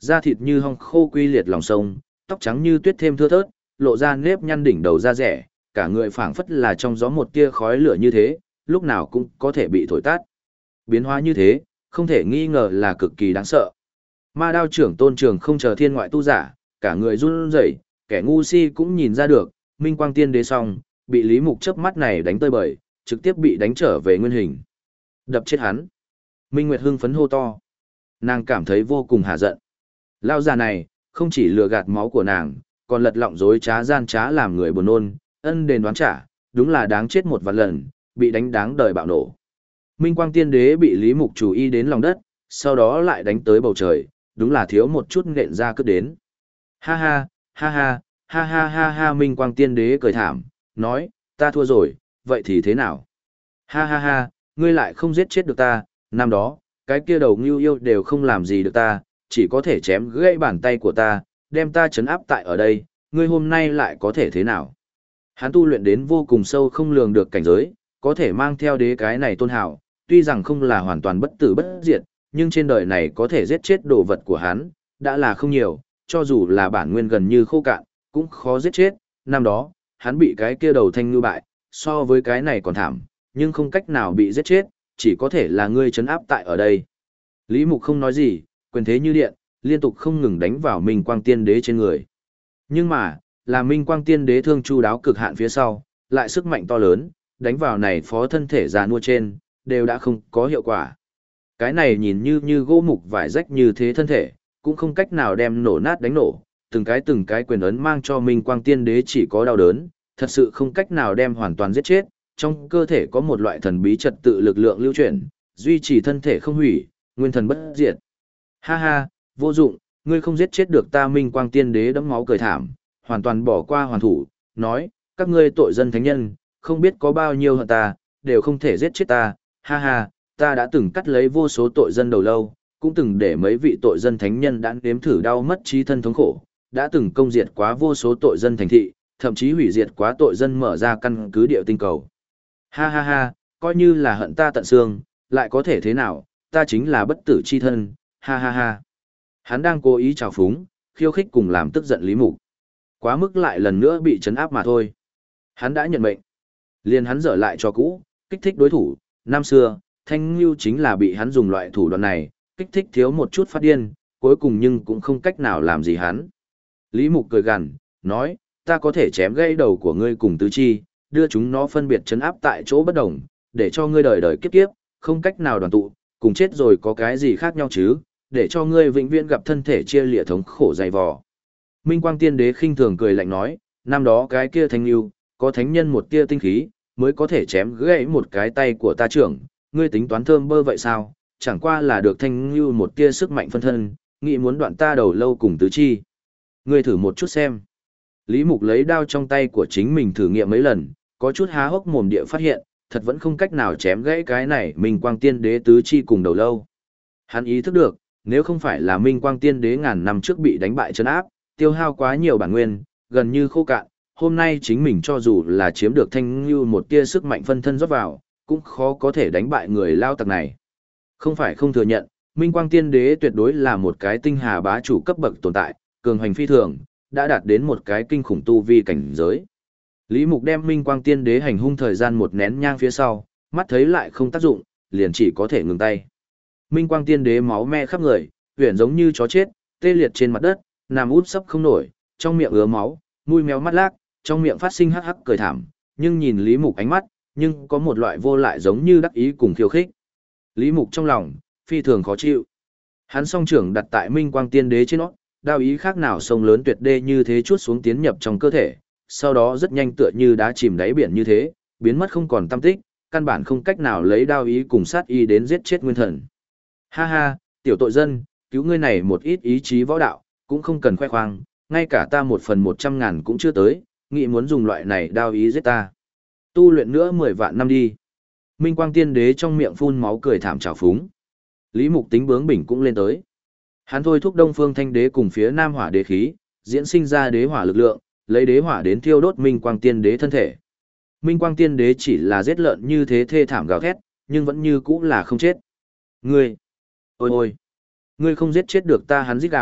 da thịt như hong khô quy liệt lòng sông, tóc trắng như tuyết thêm thưa thớt, lộ ra nếp nhăn đỉnh đầu da rẻ, cả người phảng phất là trong gió một tia khói lửa như thế, lúc nào cũng có thể bị thổi tắt. Biến hóa như thế, không thể nghi ngờ là cực kỳ đáng sợ. Ma đao trưởng Tôn Trường không chờ thiên ngoại tu giả, cả người run rẩy, kẻ ngu si cũng nhìn ra được, Minh Quang Tiên Đế xong, bị Lý Mục chớp mắt này đánh tơi bời, trực tiếp bị đánh trở về nguyên hình. Đập chết hắn. Minh Nguyệt hưng phấn hô to. Nàng cảm thấy vô cùng hả giận. Lao già này, không chỉ lừa gạt máu của nàng, còn lật lọng dối trá gian trá làm người buồn nôn, ân đền đoán trả, đúng là đáng chết một vạn lần, bị đánh đáng đời bạo nổ. Minh Quang Tiên Đế bị Lý Mục chú ý đến lòng đất, sau đó lại đánh tới bầu trời, đúng là thiếu một chút nện ra cướp đến. Ha ha, ha ha, ha ha ha ha, Minh Quang Tiên Đế cười thảm, nói, ta thua rồi, vậy thì thế nào? Ha ha ha, ngươi lại không giết chết được ta, năm đó, cái kia đầu ngưu yêu đều không làm gì được ta, chỉ có thể chém gãy bàn tay của ta, đem ta trấn áp tại ở đây, ngươi hôm nay lại có thể thế nào? Hắn tu luyện đến vô cùng sâu không lường được cảnh giới, có thể mang theo đế cái này tôn hào, tuy rằng không là hoàn toàn bất tử bất diệt, nhưng trên đời này có thể giết chết đồ vật của hắn, đã là không nhiều, cho dù là bản nguyên gần như khô cạn, cũng khó giết chết. Năm đó, hắn bị cái kia đầu thanh ngư bại, so với cái này còn thảm, nhưng không cách nào bị giết chết, chỉ có thể là ngươi trấn áp tại ở đây. Lý Mục không nói gì, quyền thế như điện, liên tục không ngừng đánh vào Minh Quang Tiên Đế trên người. Nhưng mà, là Minh Quang Tiên Đế thương chu đáo cực hạn phía sau, lại sức mạnh to lớn, đánh vào này phó thân thể già nua trên, đều đã không có hiệu quả. Cái này nhìn như gỗ mục vải rách như thế thân thể, cũng không cách nào đem nổ nát đánh nổ, từng cái quyền ấn mang cho Minh Quang Tiên Đế chỉ có đau đớn, thật sự không cách nào đem hoàn toàn giết chết, trong cơ thể có một loại thần bí trật tự lực lượng lưu chuyển, duy trì thân thể không hủy, nguyên thần bất diệt. Ha ha, vô dụng, ngươi không giết chết được ta. Minh Quang Tiên Đế đẫm máu cười thảm, hoàn toàn bỏ qua hoàn thủ, nói, các ngươi tội dân thánh nhân, không biết có bao nhiêu hận ta, đều không thể giết chết ta, ha ha, ta đã từng cắt lấy vô số tội dân đầu lâu, cũng từng để mấy vị tội dân thánh nhân đã nếm thử đau mất trí thân thống khổ, đã từng công diệt quá vô số tội dân thành thị, thậm chí hủy diệt quá tội dân mở ra căn cứ địa tinh cầu. Ha ha ha, coi như là hận ta tận xương, lại có thể thế nào, ta chính là bất tử chi thân, ha ha ha. Hắn đang cố ý trào phúng, khiêu khích cùng làm tức giận Lý Mục. Quá mức lại lần nữa bị trấn áp mà thôi. Hắn đã nhận mệnh. Liền hắn dở lại cho cũ, kích thích đối thủ. Năm xưa, Thanh Ngưu chính là bị hắn dùng loại thủ đoạn này, kích thích thiếu một chút phát điên, cuối cùng nhưng cũng không cách nào làm gì hắn. Lý Mục cười gằn, nói, ta có thể chém gãy đầu của ngươi cùng tứ chi, đưa chúng nó phân biệt trấn áp tại chỗ bất đồng, để cho ngươi đời đời kiếp kiếp, không cách nào đoàn tụ, cùng chết rồi có cái gì khác nhau chứ, để cho ngươi vĩnh viễn gặp thân thể chia lìa thống khổ dày vò. Minh Quang Tiên Đế khinh thường cười lạnh nói, năm đó cái kia Thanh Ngưu, có thánh nhân một tia tinh khí, mới có thể chém gãy một cái tay của ta trưởng, ngươi tính toán thơm bơ vậy sao, chẳng qua là được Thanh Ngưu một tia sức mạnh phân thân, nghĩ muốn đoạn ta đầu lâu cùng tứ chi. Ngươi thử một chút xem. Lý Mục lấy đao trong tay của chính mình thử nghiệm mấy lần, có chút há hốc mồm địa phát hiện, thật vẫn không cách nào chém gãy cái này Minh Quang Tiên Đế tứ chi cùng đầu lâu. Hắn ý thức được, nếu không phải là Minh Quang Tiên Đế ngàn năm trước bị đánh bại trấn áp, tiêu hao quá nhiều bản nguyên, gần như khô cạn, hôm nay chính mình cho dù là chiếm được Thanh Ngưu một tia sức mạnh phân thân rót vào, cũng khó có thể đánh bại người lao tặc này. Không phải không thừa nhận, Minh Quang Tiên Đế tuyệt đối là một cái tinh hà bá chủ cấp bậc tồn tại, cường hành phi thường, đã đạt đến một cái kinh khủng tu vi cảnh giới. Lý Mục đem Minh Quang Tiên Đế hành hung thời gian một nén nhang phía sau, mắt thấy lại không tác dụng, liền chỉ có thể ngừng tay. Minh Quang Tiên Đế máu me khắp người, huyền giống như chó chết, tê liệt trên mặt đất, nằm úp sấp không nổi, trong miệng ứa máu, mũi méo mắt lác, trong miệng phát sinh hắc hắc cười thảm, nhưng nhìn Lý Mục ánh mắt, nhưng có một loại vô lại giống như đắc ý cùng khiêu khích. Lý Mục trong lòng phi thường khó chịu. Hắn song trưởng đặt tại Minh Quang Tiên Đế trên nó, đao ý khác nào sông lớn tuyệt đê như thế chuốt xuống tiến nhập trong cơ thể, sau đó rất nhanh tựa như đá chìm đáy biển như thế, biến mất không còn tăm tích, căn bản không cách nào lấy đao ý cùng sát ý đến giết chết nguyên thần. Ha ha, tiểu tội dân, cứu ngươi này một ít ý chí võ đạo, cũng không cần khoe khoang, ngay cả ta 1/100.000 cũng chưa tới, nghĩ muốn dùng loại này đao ý giết ta. Tu luyện nữa 10 vạn năm đi. Minh Quang Tiên Đế trong miệng phun máu cười thảm trào phúng. Lý Mục tính bướng bỉnh cũng lên tới. Hắn thôi thúc Đông Phương Thanh Đế cùng phía Nam Hỏa Đế khí, diễn sinh ra đế hỏa lực lượng, lấy đế hỏa đến thiêu đốt Minh Quang Tiên Đế thân thể. Minh Quang Tiên Đế chỉ là giết lợn như thế thê thảm gào thét, nhưng vẫn như cũ là không chết. Ngươi, ôi ôi, ngươi không giết chết được ta. Hắn rít gào,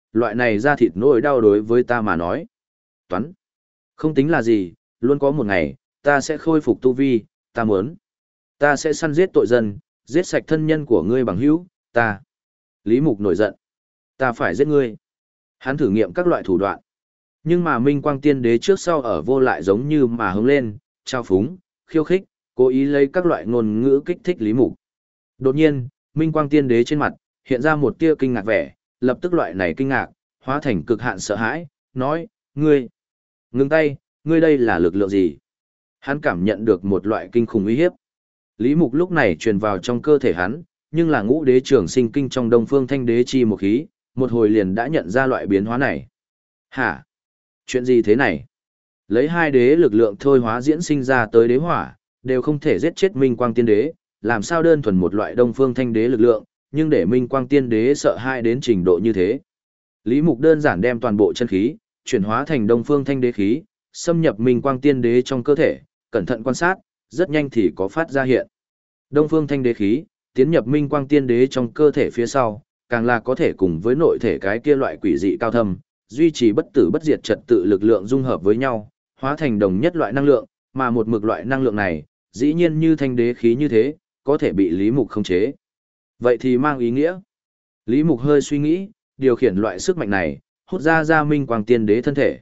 loại này ra thịt nỗi đau đối với ta mà nói. Toán, không tính là gì, luôn có một ngày, ta sẽ khôi phục tu vi, ta muốn. Ta sẽ săn giết tội dân, giết sạch thân nhân của ngươi bằng hữu, ta. Lý Mục nổi giận. Ta phải giết ngươi. Hắn thử nghiệm các loại thủ đoạn. Nhưng mà Minh Quang Tiên Đế trước sau ở vô lại giống như mà hướng lên, trao phúng, khiêu khích, cố ý lấy các loại ngôn ngữ kích thích Lý Mục. Đột nhiên, Minh Quang Tiên Đế trên mặt, hiện ra một tia kinh ngạc vẻ, lập tức loại này kinh ngạc, hóa thành cực hạn sợ hãi, nói, ngươi, ngừng tay, ngươi đây là lực lượng gì? Hắn cảm nhận được một loại kinh khủng uy hiếp. Lý Mục lúc này truyền vào trong cơ thể hắn, nhưng là ngũ đế trường sinh kinh trong Đông Phương Thanh Đế chi một khí, một hồi liền đã nhận ra loại biến hóa này. Hả? Chuyện gì thế này? Lấy hai đế lực lượng thôi hóa diễn sinh ra tới đế hỏa, đều không thể giết chết Minh Quang Tiên Đế, làm sao đơn thuần một loại Đông Phương Thanh Đế lực lượng, nhưng để Minh Quang Tiên Đế sợ hãi đến trình độ như thế. Lý Mục đơn giản đem toàn bộ chân khí, chuyển hóa thành Đông Phương Thanh Đế khí, xâm nhập Minh Quang Tiên Đế trong cơ thể, cẩn thận quan sát, rất nhanh thì có phát ra hiện. Đông Phương Thanh Đế khí, tiến nhập Minh Quang Tiên Đế trong cơ thể phía sau, càng là có thể cùng với nội thể cái kia loại quỷ dị cao thâm, duy trì bất tử bất diệt trật tự lực lượng dung hợp với nhau, hóa thành đồng nhất loại năng lượng, mà một mực loại năng lượng này, dĩ nhiên như thanh đế khí như thế, có thể bị Lý Mục khống chế. Vậy thì mang ý nghĩa. Lý Mục hơi suy nghĩ, điều khiển loại sức mạnh này, hút ra Minh Quang Tiên Đế thân thể.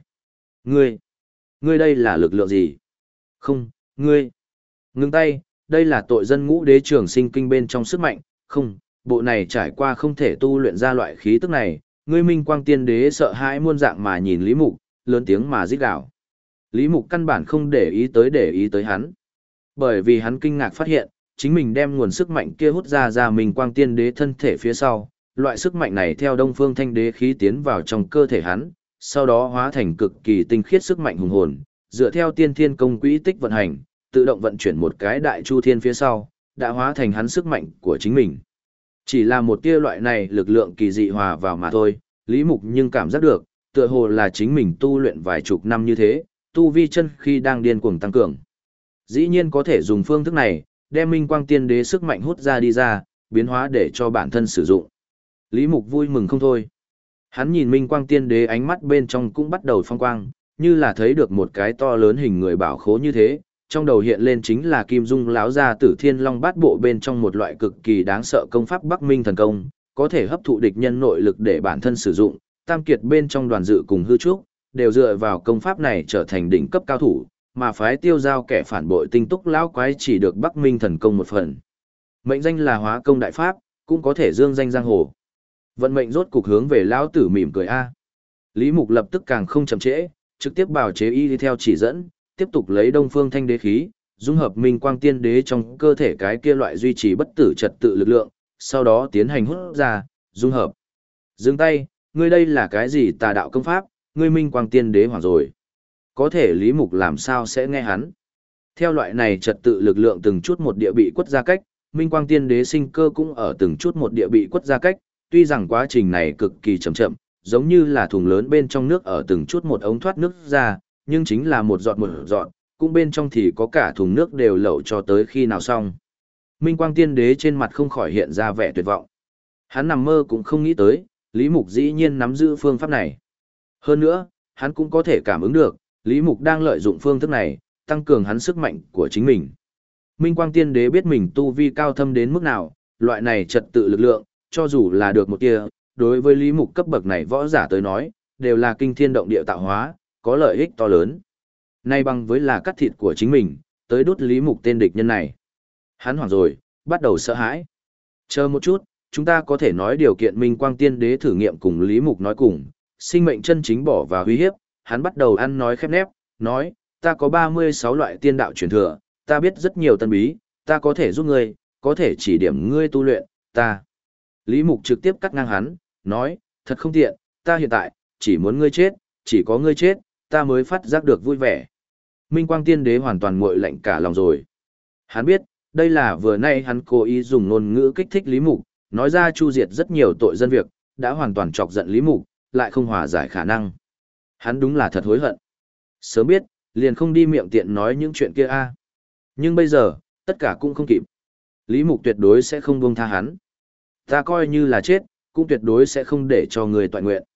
Ngươi đây là lực lượng gì? Không, ngươi. Ngưng tay, đây là tội dân ngũ đế trường sinh kinh bên trong sức mạnh, không, bộ này trải qua không thể tu luyện ra loại khí tức này, ngươi Minh Quang Tiên Đế sợ hãi muôn dạng mà nhìn Lý Mục, lớn tiếng mà rít gào. Lý Mục căn bản không để ý tới hắn. Bởi vì hắn kinh ngạc phát hiện, chính mình đem nguồn sức mạnh kia hút ra Minh Quang Tiên Đế thân thể phía sau, loại sức mạnh này theo Đông Phương Thanh Đế khí tiến vào trong cơ thể hắn, sau đó hóa thành cực kỳ tinh khiết sức mạnh hùng hồn, dựa theo tiên thiên công quỹ tích vận hành, tự động vận chuyển một cái đại chu thiên phía sau, đã hóa thành hắn sức mạnh của chính mình. Chỉ là một tia loại này lực lượng kỳ dị hòa vào mà thôi, Lý Mục nhưng cảm giác được, tựa hồ là chính mình tu luyện vài chục năm như thế, tu vi chân khi đang điên cuồng tăng cường. Dĩ nhiên có thể dùng phương thức này, đem Minh Quang Tiên Đế sức mạnh hút ra đi ra, biến hóa để cho bản thân sử dụng. Lý Mục vui mừng không thôi. Hắn nhìn Minh Quang Tiên Đế ánh mắt bên trong cũng bắt đầu phong quang, như là thấy được một cái to lớn hình người bảo khố như thế, trong đầu hiện lên chính là Kim Dung lão gia Tử Thiên Long Bát Bộ bên trong một loại cực kỳ đáng sợ công pháp Bắc Minh thần công, có thể hấp thụ địch nhân nội lực để bản thân sử dụng, Tam Kiệt bên trong Đoàn Dự cùng Hư Trúc, đều dựa vào công pháp này trở thành đỉnh cấp cao thủ, mà phái Tiêu Giao kẻ phản bội tinh túc lão quái chỉ được Bắc Minh thần công một phần. Mệnh danh là Hóa Công đại pháp, cũng có thể dương danh giang hồ. Vận mệnh rốt cục hướng về lão tử mỉm cười a. Lý Mục lập tức càng không chậm trễ, trực tiếp bào chế y đi theo chỉ dẫn, tiếp tục lấy Đông Phương Thanh Đế khí, dung hợp Minh Quang Tiên Đế trong cơ thể cái kia loại duy trì bất tử trật tự lực lượng, sau đó tiến hành hút ra, dung hợp. Dừng tay, ngươi đây là cái gì tà đạo công pháp, ngươi Minh Quang Tiên Đế hoảng rồi. Có thể Lý Mục làm sao sẽ nghe hắn. Theo loại này trật tự lực lượng từng chút một địa bị quất ra cách, Minh Quang Tiên Đế sinh cơ cũng ở từng chút một địa bị quất ra cách, tuy rằng quá trình này cực kỳ chậm chậm, giống như là thùng lớn bên trong nước ở từng chút một ống thoát nước ra, nhưng chính là một giọt, cũng bên trong thì có cả thùng nước đều lẩu cho tới khi nào xong. Minh Quang Tiên Đế trên mặt không khỏi hiện ra vẻ tuyệt vọng. Hắn nằm mơ cũng không nghĩ tới, Lý Mục dĩ nhiên nắm giữ phương pháp này. Hơn nữa, hắn cũng có thể cảm ứng được, Lý Mục đang lợi dụng phương thức này, tăng cường hắn sức mạnh của chính mình. Minh Quang Tiên Đế biết mình tu vi cao thâm đến mức nào, loại này trật tự lực lượng, cho dù là được một tia, đối với Lý Mục cấp bậc này võ giả tới nói, đều là kinh thiên động địa tạo hóa, có lợi ích to lớn. Nay bằng với là cắt thịt của chính mình, tới đốt Lý Mục tên địch nhân này. Hắn hoảng rồi, bắt đầu sợ hãi. Chờ một chút, chúng ta có thể nói điều kiện Minh Quang Tiên Đế thử nghiệm cùng Lý Mục nói cùng, sinh mệnh chân chính bỏ vào uy hiếp, hắn bắt đầu ăn nói khép nép, nói, ta có 36 loại tiên đạo truyền thừa, ta biết rất nhiều tân bí, ta có thể giúp ngươi, có thể chỉ điểm ngươi tu luyện, ta. Lý Mục trực tiếp cắt ngang hắn, nói, thật không tiện, ta hiện tại, chỉ muốn ngươi chết, chỉ có ngươi chết, ta mới phát giác được vui vẻ. Minh Quang Tiên Đế hoàn toàn nguội lạnh cả lòng rồi. Hắn biết, đây là vừa nay hắn cố ý dùng ngôn ngữ kích thích Lý Mục, nói ra chu diệt rất nhiều tội dân việc, đã hoàn toàn chọc giận Lý Mục, lại không hòa giải khả năng. Hắn đúng là thật hối hận. Sớm biết, liền không đi miệng tiện nói những chuyện kia a. Nhưng bây giờ, tất cả cũng không kịp. Lý Mục tuyệt đối sẽ không buông tha hắn. Ta coi như là chết, cũng tuyệt đối sẽ không để cho người toại nguyện.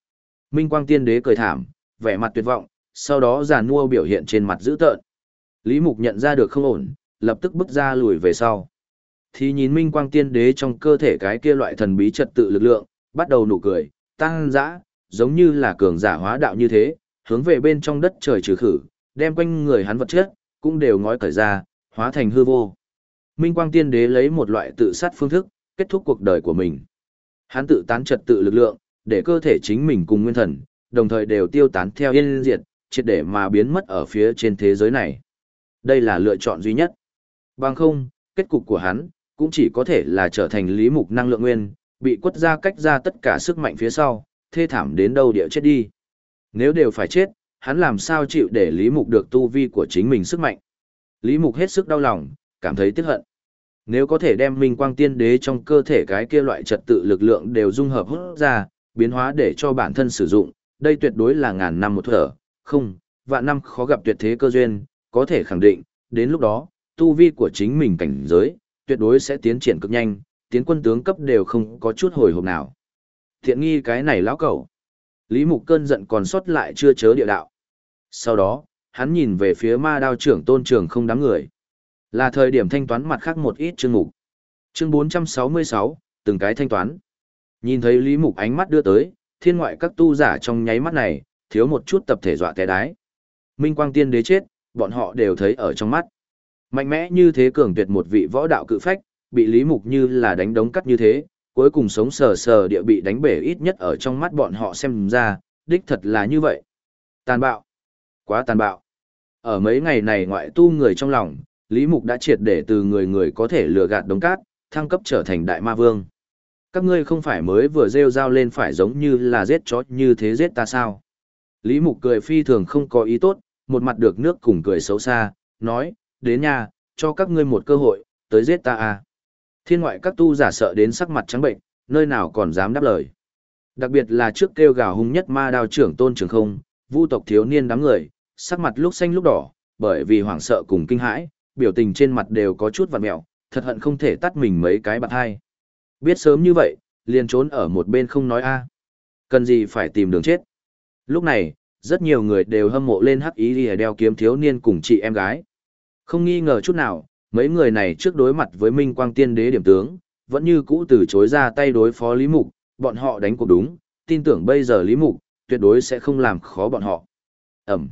Minh Quang Tiên Đế cười thảm, vẻ mặt tuyệt vọng, sau đó giàn mua biểu hiện trên mặt dữ tợn. Lý Mục nhận ra được không ổn, lập tức bước ra lùi về sau. Thì nhìn Minh Quang Tiên Đế trong cơ thể cái kia loại thần bí trật tự lực lượng, bắt đầu nụ cười, tăng dã, giống như là cường giả hóa đạo như thế, hướng về bên trong đất trời trừ khử, đem quanh người hắn vật chất, cũng đều ngói cởi ra, hóa thành hư vô. Minh Quang Tiên Đế lấy một loại tự sát phương thức, kết thúc cuộc đời của mình. Hắn tự tán trật tự lực lượng, để cơ thể chính mình cùng nguyên thần, đồng thời đều tiêu tán theo yên diệt, triệt để mà biến mất ở phía trên thế giới này. Đây là lựa chọn duy nhất. Bằng không, kết cục của hắn, cũng chỉ có thể là trở thành Lý Mục năng lượng nguyên, bị quất ra cách ra tất cả sức mạnh phía sau, thê thảm đến đâu địa chết đi. Nếu đều phải chết, hắn làm sao chịu để Lý Mục được tu vi của chính mình sức mạnh. Lý Mục hết sức đau lòng, cảm thấy tiếc hận. Nếu có thể đem Minh Quang Tiên Đế trong cơ thể cái kia loại trật tự lực lượng đều dung hợp hút ra, biến hóa để cho bản thân sử dụng, đây tuyệt đối là ngàn năm một thở, không, vạn năm khó gặp tuyệt thế cơ duyên, có thể khẳng định, đến lúc đó, tu vi của chính mình cảnh giới, tuyệt đối sẽ tiến triển cực nhanh, tiến quân tướng cấp đều không có chút hồi hộp nào. Thiện nghi cái này lão cẩu. Lý Mục cơn giận còn sót lại chưa chớ địa đạo. Sau đó, hắn nhìn về phía Ma Đao trưởng Tôn Trường Không đám người. Là thời điểm thanh toán mặt khác một ít chương mục. Chương 466, từng cái thanh toán. Nhìn thấy Lý Mục ánh mắt đưa tới, thiên ngoại các tu giả trong nháy mắt này, thiếu một chút tập thể dọa té đái. Minh Quang Tiên Đế chết, bọn họ đều thấy ở trong mắt. Mạnh mẽ như thế cường tuyệt một vị võ đạo cự phách, bị Lý Mục như là đánh đống cắt như thế, cuối cùng sống sờ sờ địa bị đánh bể ít nhất ở trong mắt bọn họ xem ra, đích thật là như vậy. Tàn bạo. Quá tàn bạo. Ở mấy ngày này ngoại tu người trong lòng, Lý Mục đã triệt để từ người người có thể lừa gạt đống cát, thăng cấp trở thành đại ma vương. Các ngươi không phải mới vừa rêu rao lên phải giống như là giết chó như thế giết ta sao? Lý Mục cười phi thường không có ý tốt, một mặt được nước cùng cười xấu xa, nói, đến nhà, cho các ngươi một cơ hội, tới giết ta à. Thiên ngoại các tu giả sợ đến sắc mặt trắng bệnh, nơi nào còn dám đáp lời. Đặc biệt là trước kêu gào hung nhất Ma Đao trưởng Tôn Trường Không, vu tộc thiếu niên đám người, sắc mặt lúc xanh lúc đỏ, bởi vì hoảng sợ cùng kinh hãi, biểu tình trên mặt đều có chút vặn mẹo, thật hận không thể tắt mình mấy cái bạt hai. Biết sớm như vậy, liền trốn ở một bên không nói a. Cần gì phải tìm đường chết. Lúc này, rất nhiều người đều hâm mộ lên hắc ý lìa đeo kiếm thiếu niên cùng chị em gái. Không nghi ngờ chút nào, mấy người này trước đối mặt với Minh Quang Tiên Đế điểm tướng, vẫn như cũ từ chối ra tay đối phó Lý Mục, bọn họ đánh cuộc đúng, tin tưởng bây giờ Lý Mục, tuyệt đối sẽ không làm khó bọn họ. Ẩm.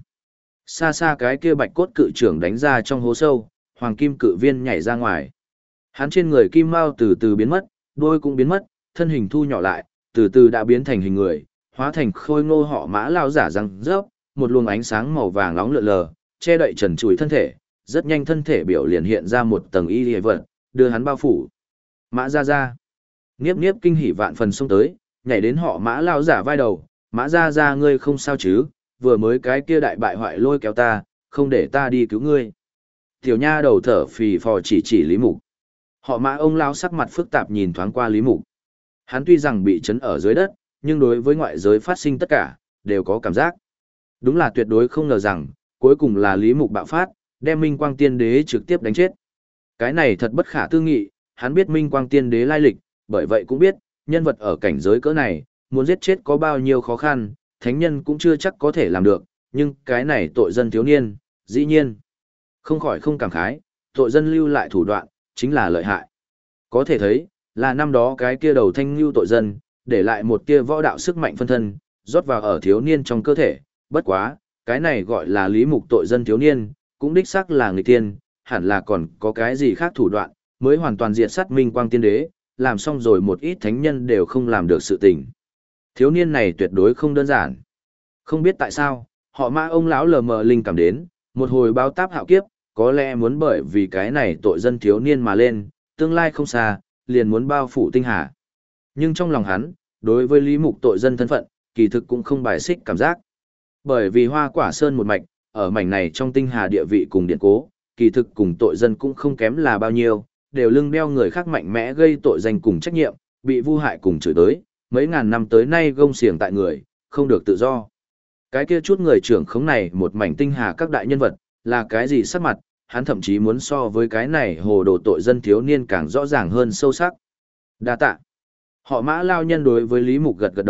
Xa xa cái kia bạch cốt cự trưởng đánh ra trong hố sâu, hoàng kim cự viên nhảy ra ngoài. Hắn trên người kim mao từ từ biến mất, đuôi cũng biến mất, thân hình thu nhỏ lại, từ từ đã biến thành hình người, hóa thành khôi ngô họ Mã lao giả răng rớp, một luồng ánh sáng màu vàng nóng lượn lờ, che đậy trần trụi thân thể, rất nhanh thân thể biểu liền hiện ra một tầng y liễu vật, đưa hắn bao phủ. Mã Gia Gia. Niếp Niếp kinh hỉ vạn phần xông tới, nhảy đến họ Mã lao giả vai đầu, Mã Gia Gia ngươi không sao chứ, vừa mới cái kia đại bại hoại lôi kéo ta, không để ta đi cứu ngươi. Tiểu nha đầu thở phì phò chỉ Lý Mục. Họ Mã ông lao sắc mặt phức tạp nhìn thoáng qua Lý Mục. Hắn tuy rằng bị chấn ở dưới đất, nhưng đối với ngoại giới phát sinh tất cả, đều có cảm giác. Đúng là tuyệt đối không ngờ rằng, cuối cùng là Lý Mục bạo phát, đem Minh Quang Tiên Đế trực tiếp đánh chết. Cái này thật bất khả tư nghị, hắn biết Minh Quang Tiên Đế lai lịch, bởi vậy cũng biết, nhân vật ở cảnh giới cỡ này, muốn giết chết có bao nhiêu khó khăn, thánh nhân cũng chưa chắc có thể làm được, nhưng cái này tội dân thiếu niên, dĩ nhiên. Không khỏi không cảm khái, tội dân lưu lại thủ đoạn, chính là lợi hại. Có thể thấy, là năm đó cái kia đầu thanh lưu tội dân, để lại một kia võ đạo sức mạnh phân thân, rót vào ở thiếu niên trong cơ thể, bất quá, cái này gọi là Lý Mục tội dân thiếu niên, cũng đích xác là người tiên, hẳn là còn có cái gì khác thủ đoạn, mới hoàn toàn diệt sát Minh Quang Tiên Đế, làm xong rồi một ít thánh nhân đều không làm được sự tình. Thiếu niên này tuyệt đối không đơn giản. Không biết tại sao, họ Mã ông lão lờ mờ linh cảm đến, một hồi báo táp hạo kiếp, có lẽ muốn bởi vì cái này tội dân thiếu niên mà lên, tương lai không xa, liền muốn bao phủ tinh hà. Nhưng trong lòng hắn, đối với Lý Mục tội dân thân phận, kỳ thực cũng không bài xích cảm giác. Bởi vì Hoa Quả Sơn một mạch, ở mảnh này trong tinh hà địa vị cùng điện cố, kỳ thực cùng tội dân cũng không kém là bao nhiêu, đều lưng đeo người khác mạnh mẽ gây tội danh cùng trách nhiệm, bị vu hại cùng chửi tới, mấy ngàn năm tới nay gông xiềng tại người, không được tự do. Cái kia chút người trưởng khống này một mảnh tinh hà các đại nhân vật, là cái gì sắc mặt, hắn thậm chí muốn so với cái này hồ đồ tội dân thiếu niên càng rõ ràng hơn sâu sắc. Đa tạ. Họ Mã lao nhân đối với Lý Mục gật gật đầu,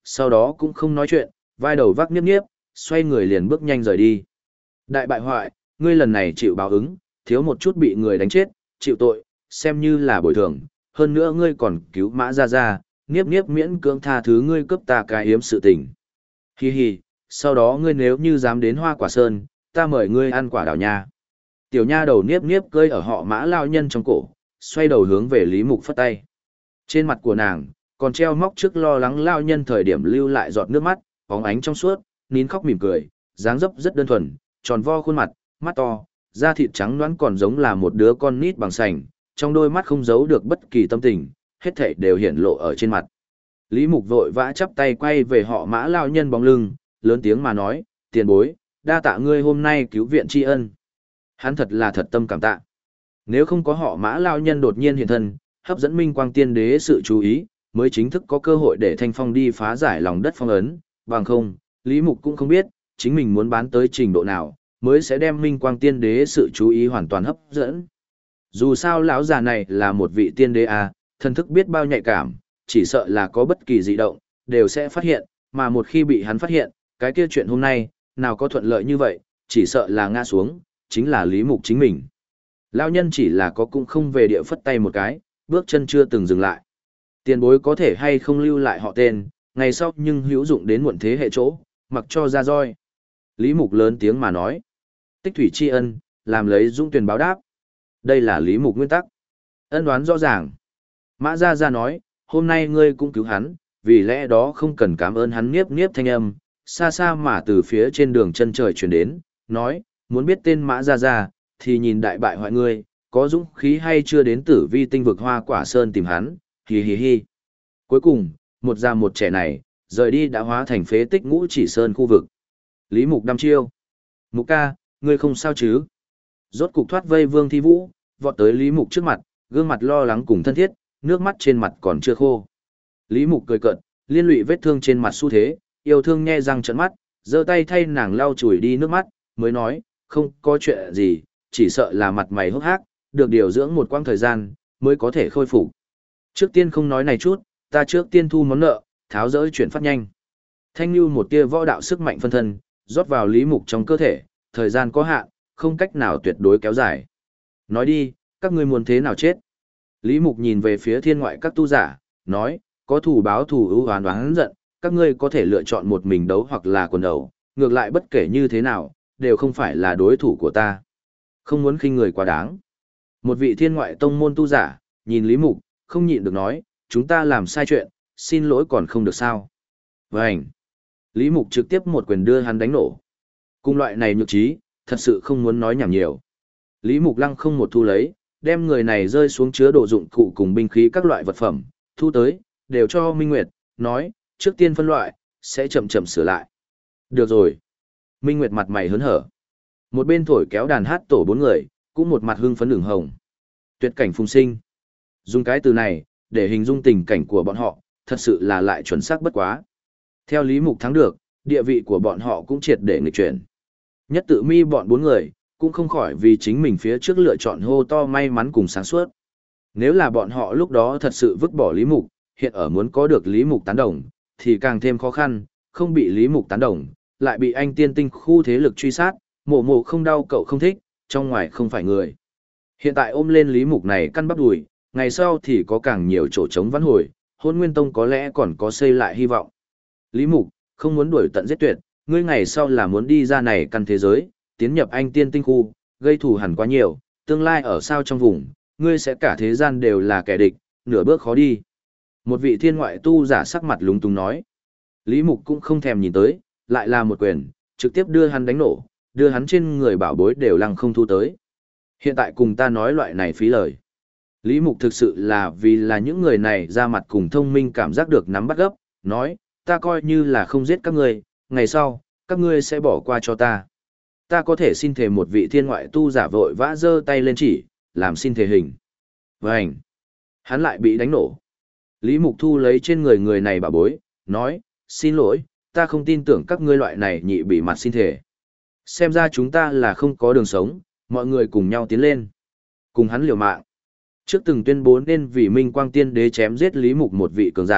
sau đó cũng không nói chuyện, vai đầu vác niếp niếp, xoay người liền bước nhanh rời đi. Đại bại hoại, ngươi lần này chịu báo ứng, thiếu một chút bị người đánh chết, chịu tội, xem như là bồi thường, hơn nữa ngươi còn cứu Mã Gia Gia, niếp niếp miễn cưỡng tha thứ ngươi cướp ta cái hiếm sự tình. Hi hi, sau đó ngươi nếu như dám đến Hoa Quả Sơn, ta mời ngươi ăn quả đào nha. Tiểu nha đầu niếp niếp cơi ở họ Mã lao nhân trong cổ, xoay đầu hướng về Lý Mục phất tay. Trên mặt của nàng, còn treo móc trước lo lắng lao nhân thời điểm lưu lại giọt nước mắt, bóng ánh trong suốt, nín khóc mỉm cười, dáng dấp rất đơn thuần, tròn vo khuôn mặt, mắt to, da thịt trắng nõn còn giống là một đứa con nít bằng sành, trong đôi mắt không giấu được bất kỳ tâm tình, hết thảy đều hiện lộ ở trên mặt. Lý Mục vội vã chắp tay quay về họ Mã lao nhân bóng lưng, lớn tiếng mà nói, tiền bối, đa tạ ngươi hôm nay cứu viện tri ân. Hắn thật là thật tâm cảm tạ. Nếu không có họ Mã lao nhân đột nhiên hiện thân, hấp dẫn Minh Quang Tiên Đế sự chú ý, mới chính thức có cơ hội để Thanh Phong đi phá giải lòng đất phong ấn, bằng không, Lý Mục cũng không biết, chính mình muốn bán tới trình độ nào, mới sẽ đem Minh Quang Tiên Đế sự chú ý hoàn toàn hấp dẫn. Dù sao lão già này là một vị tiên đế à, thần thức biết bao nhạy cảm, chỉ sợ là có bất kỳ dị động, đều sẽ phát hiện, mà một khi bị hắn phát hiện, cái kia chuyện hôm nay, nào có thuận lợi như vậy, chỉ sợ là ngã xuống, chính là Lý Mục chính mình. Lão nhân chỉ là có cũng không về địa phất tay một cái, bước chân chưa từng dừng lại. Tiền bối có thể hay không lưu lại họ tên, ngày sau nhưng hữu dụng đến muộn thế hệ chỗ, mặc cho ra roi. Lý Mục lớn tiếng mà nói. Tích thủy tri ân, làm lấy dũng tuyển báo đáp. Đây là Lý Mục nguyên tắc. Ân đoán rõ ràng. Mã Gia Gia nói, hôm nay ngươi cũng cứu hắn, vì lẽ đó không cần cảm ơn hắn niếp niếp thanh âm, xa xa mà từ phía trên đường chân trời chuyển đến, nói, muốn biết tên Mã Gia Gia, thì nhìn đại bại hoại ngươi, có dũng khí hay chưa đến Tử Vi tinh vực Hoa Quả Sơn tìm hắn, hi hi hi. Cuối cùng, một già một trẻ này, rời đi đã hóa thành phế tích Ngũ Chỉ Sơn khu vực. Lý Mục đăm chiêu. Mục ca, ngươi không sao chứ? Rốt cục thoát vây Vương Thi Vũ, vọt tới Lý Mục trước mặt, gương mặt lo lắng cùng thân thiết, nước mắt trên mặt còn chưa khô. Lý Mục cười cợt, liên lụy vết thương trên mặt xu thế, yêu thương nhe răng trợn mắt, giơ tay thay nàng lau chùi đi nước mắt, mới nói, không có chuyện gì, chỉ sợ là mặt mày hốc hác, được điều dưỡng một quãng thời gian, mới có thể khôi phục. Trước tiên không nói này chút, ta trước tiên thu món nợ, tháo dỡ chuyển phát nhanh. Thanh lưu một tia võ đạo sức mạnh phân thân, rót vào Lý Mục trong cơ thể, thời gian có hạn, không cách nào tuyệt đối kéo dài. Nói đi, các ngươi muốn thế nào chết? Lý Mục nhìn về phía thiên ngoại các tu giả, nói, có thủ báo thủ ưu hoán đoán giận, các ngươi có thể lựa chọn một mình đấu hoặc là quần đầu, ngược lại bất kể như thế nào, đều không phải là đối thủ của ta. Không muốn khinh người quá đáng. Một vị thiên ngoại tông môn tu giả, nhìn Lý Mục, không nhịn được nói, chúng ta làm sai chuyện, xin lỗi còn không được sao. Vânh! Lý Mục trực tiếp một quyền đưa hắn đánh nổ. Cùng loại này nhược trí, thật sự không muốn nói nhảm nhiều. Lý Mục lăng không một thu lấy, đem người này rơi xuống chứa đồ dụng cụ cùng binh khí các loại vật phẩm, thu tới, đều cho Minh Nguyệt, nói, trước tiên phân loại, sẽ chậm chậm sửa lại. Được rồi. Minh Nguyệt mặt mày hớn hở. Một bên thổi kéo đàn hát tổ 4 người, cũng một mặt hưng phấn ửng hồng. Tuyệt cảnh phùng sinh. Dùng cái từ này, để hình dung tình cảnh của bọn họ, thật sự là lại chuẩn xác bất quá. Theo Lý Mục thắng được, địa vị của bọn họ cũng triệt để nghịch chuyển. Nhất tự mi bọn 4 người, cũng không khỏi vì chính mình phía trước lựa chọn hô to may mắn cùng sáng suốt. Nếu là bọn họ lúc đó thật sự vứt bỏ Lý Mục, hiện ở muốn có được Lý Mục tán đồng, thì càng thêm khó khăn, không bị Lý Mục tán đồng, lại bị anh tiên tinh khu thế lực truy sát, mộ mộ không đau cậu không thích, trong ngoài không phải người. Hiện tại ôm lên Lý Mục này căn bắp đùi, ngày sau thì có càng nhiều chỗ trống vãn hồi, Hôn Nguyên Tông có lẽ còn có xây lại hy vọng. Lý Mục, không muốn đuổi tận giết tuyệt, ngươi ngày sau là muốn đi ra này căn thế giới, tiến nhập anh tiên tinh khu, gây thù hằn quá nhiều, tương lai ở sao trong vùng, ngươi sẽ cả thế gian đều là kẻ địch, nửa bước khó đi. Một vị thiên ngoại tu giả sắc mặt lúng túng nói. Lý Mục cũng không thèm nhìn tới, lại là một quyền, trực tiếp đưa hắn đánh nổ, đưa hắn trên người bảo bối đều lăng không thu tới. Hiện tại cùng ta nói loại này phí lời. Lý Mục thực sự là vì là những người này ra mặt cùng thông minh cảm giác được nắm bắt gấp, nói, ta coi như là không giết các ngươi, ngày sau, các ngươi sẽ bỏ qua cho ta. Ta có thể xin thề một vị thiên ngoại tu giả vội vã giơ tay lên chỉ, làm xin thề hình. Vânh! Hắn lại bị đánh nổ. Lý Mục thu lấy trên người người này bảo bối, nói, xin lỗi, ta không tin tưởng các ngươi loại này nhị bị mặt xin thề. Xem ra chúng ta là không có đường sống, mọi người cùng nhau tiến lên. Cùng hắn liều mạng. Trước từng tuyên bố nên vì Minh Quang Tiên Đế chém giết Lý Mục một vị cường giả,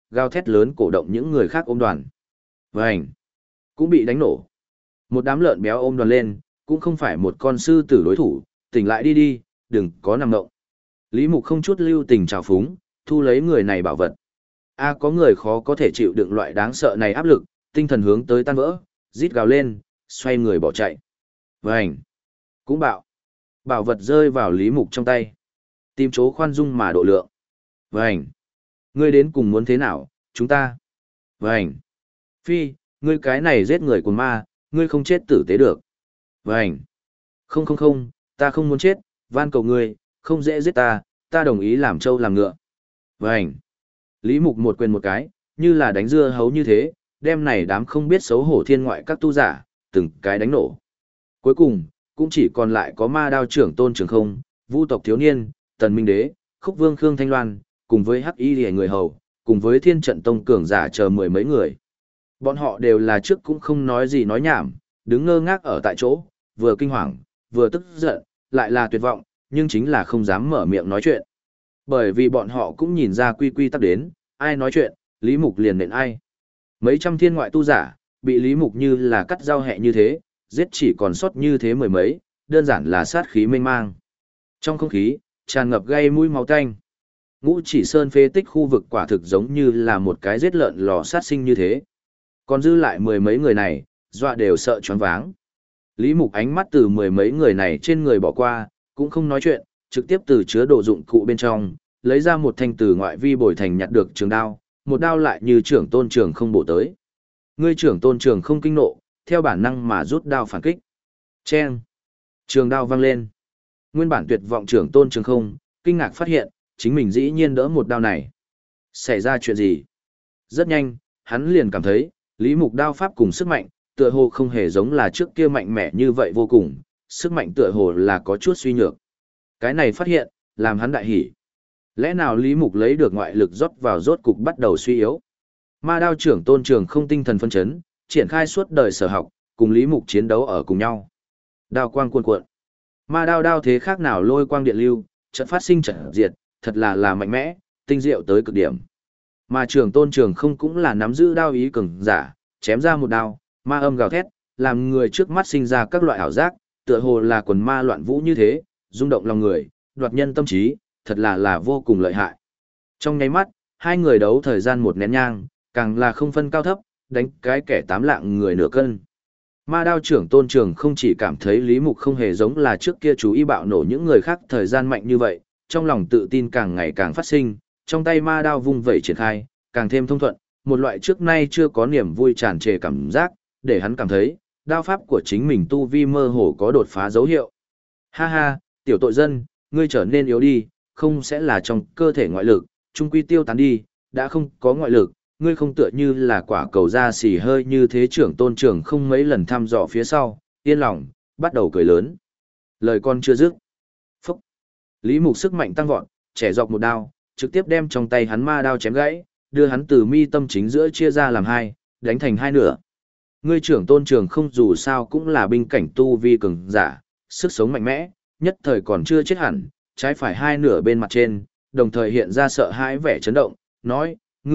gào thét lớn cổ động những người khác ôm đoàn. Vành, cũng bị đánh nổ. Một đám lợn béo ôm đoàn lên, cũng không phải một con sư tử đối thủ, tỉnh lại đi đi, đừng có nằm ngộng. Lý Mục không chút lưu tình trào phúng, thu lấy người này bảo vật. Có người khó có thể chịu đựng loại đáng sợ này áp lực, tinh thần hướng tới tan vỡ, rít gào lên, xoay người bỏ chạy. Vành, cũng bạo. Bảo vật rơi vào Lý Mục trong tay. Tìm chỗ khoan dung mà độ lượng. Vành, ngươi đến cùng muốn thế nào, chúng ta. Vành, phi, ngươi cái này giết người của ma, ngươi không chết tử tế được. Vành, không không không, ta không muốn chết, van cầu ngươi, không dễ giết ta, ta đồng ý làm trâu làm ngựa. Vành, Lý Mục một quyền một cái, như là đánh dưa hấu như thế, đem này đám không biết xấu hổ thiên ngoại các tu giả, từng cái đánh nổ. Cuối cùng, cũng chỉ còn lại có ma đao trưởng Tôn Trường Không, Vu tộc thiếu niên, Tần Minh Đế, Khúc Vương Khương Thanh Loan, cùng với Hắc Y Liễu người hầu, cùng với Thiên Trận Tông cường giả chờ mười mấy người. Bọn họ đều là trước cũng không nói gì nói nhảm, đứng ngơ ngác ở tại chỗ, vừa kinh hoàng, vừa tức giận, lại là tuyệt vọng, nhưng chính là không dám mở miệng nói chuyện. Bởi vì bọn họ cũng nhìn ra quy quy tắc đến, ai nói chuyện, Lý Mục liền nện ai. Mấy trăm thiên ngoại tu giả, bị Lý Mục như là cắt rau hẹ như thế, giết chỉ còn sót như thế mười mấy, đơn giản là sát khí mênh mang. Trong không khí, tràn ngập gây mũi máu tanh. Ngũ Chỉ Sơn phế tích khu vực quả thực giống như là một cái giết lợn lò sát sinh như thế. Còn dư lại mười mấy người này, dọa đều sợ choáng váng. Lý Mục ánh mắt từ mười mấy người này trên người bỏ qua, cũng không nói chuyện, trực tiếp từ chứa đồ dụng cụ bên trong, lấy ra một thanh từ ngoại vi bồi thành nhặt được trường đao, một đao lại như trưởng Tôn Trường Không bổ tới. Ngươi trưởng Tôn Trường Không kinh nộ, theo bản năng mà rút đao phản kích. Chen! Trường đao văng lên. Nguyên bản tuyệt vọng trưởng Tôn Trường Không, kinh ngạc phát hiện, chính mình dĩ nhiên đỡ một đao này. Xảy ra chuyện gì? Rất nhanh, hắn liền cảm thấy, Lý Mục đao pháp cùng sức mạnh, tựa hồ không hề giống là trước kia mạnh mẽ như vậy vô cùng, sức mạnh tựa hồ là có chút suy nhược. Cái này phát hiện, làm hắn đại hỉ. Lẽ nào Lý Mục lấy được ngoại lực rót vào rốt cục bắt đầu suy yếu? Ma đao trưởng Tôn Trường Không tinh thần phân chấn, triển khai suốt đời sở học, cùng Lý Mục chiến đấu ở cùng nhau. Đao quang cuồn cuộn. Ma đao đao thế khác nào lôi quang điện lưu, trận phát sinh trận diệt, thật là mạnh mẽ, tinh diệu tới cực điểm. Mà trưởng Tôn Trường Không cũng là nắm giữ đao ý cường giả, chém ra một đao, ma âm gào thét, làm người trước mắt sinh ra các loại ảo giác, tựa hồ là quần ma loạn vũ như thế, rung động lòng người, đoạt nhân tâm trí, thật là vô cùng lợi hại. Trong nháy mắt, hai người đấu thời gian một nén nhang, càng là không phân cao thấp, đánh cái kẻ tám lạng người nửa cân. Ma đao trưởng Tôn Trường Không chỉ cảm thấy Lý Mục không hề giống là trước kia chú ý bạo nổ những người khác thời gian mạnh như vậy, trong lòng tự tin càng ngày càng phát sinh, trong tay ma đao vung vẩy triển khai, càng thêm thông thuận, một loại trước nay chưa có niềm vui tràn trề cảm giác, để hắn cảm thấy, đao pháp của chính mình tu vi mơ hồ có đột phá dấu hiệu. Ha ha, tiểu tội dân, ngươi trở nên yếu đi, không sẽ là trong cơ thể ngoại lực, trung quy tiêu tán đi, đã không có ngoại lực, ngươi không tựa như là quả cầu da xì hơi như thế trưởng Tôn Trường Không mấy lần thăm dò phía sau, yên lòng, bắt đầu cười lớn. Lời con chưa dứt. Phúc. Lý Mục sức mạnh tăng vọt, trẻ dọc một đao, trực tiếp đem trong tay hắn ma đao chém gãy, đưa hắn từ mi tâm chính giữa chia ra làm hai, đánh thành hai nửa. Ngươi trưởng Tôn Trường Không dù sao cũng là binh cảnh tu vi cường giả, sức sống mạnh mẽ, nhất thời còn chưa chết hẳn, trái phải hai nửa bên mặt trên, đồng thời hiện ra sợ hãi vẻ chấn động, nói,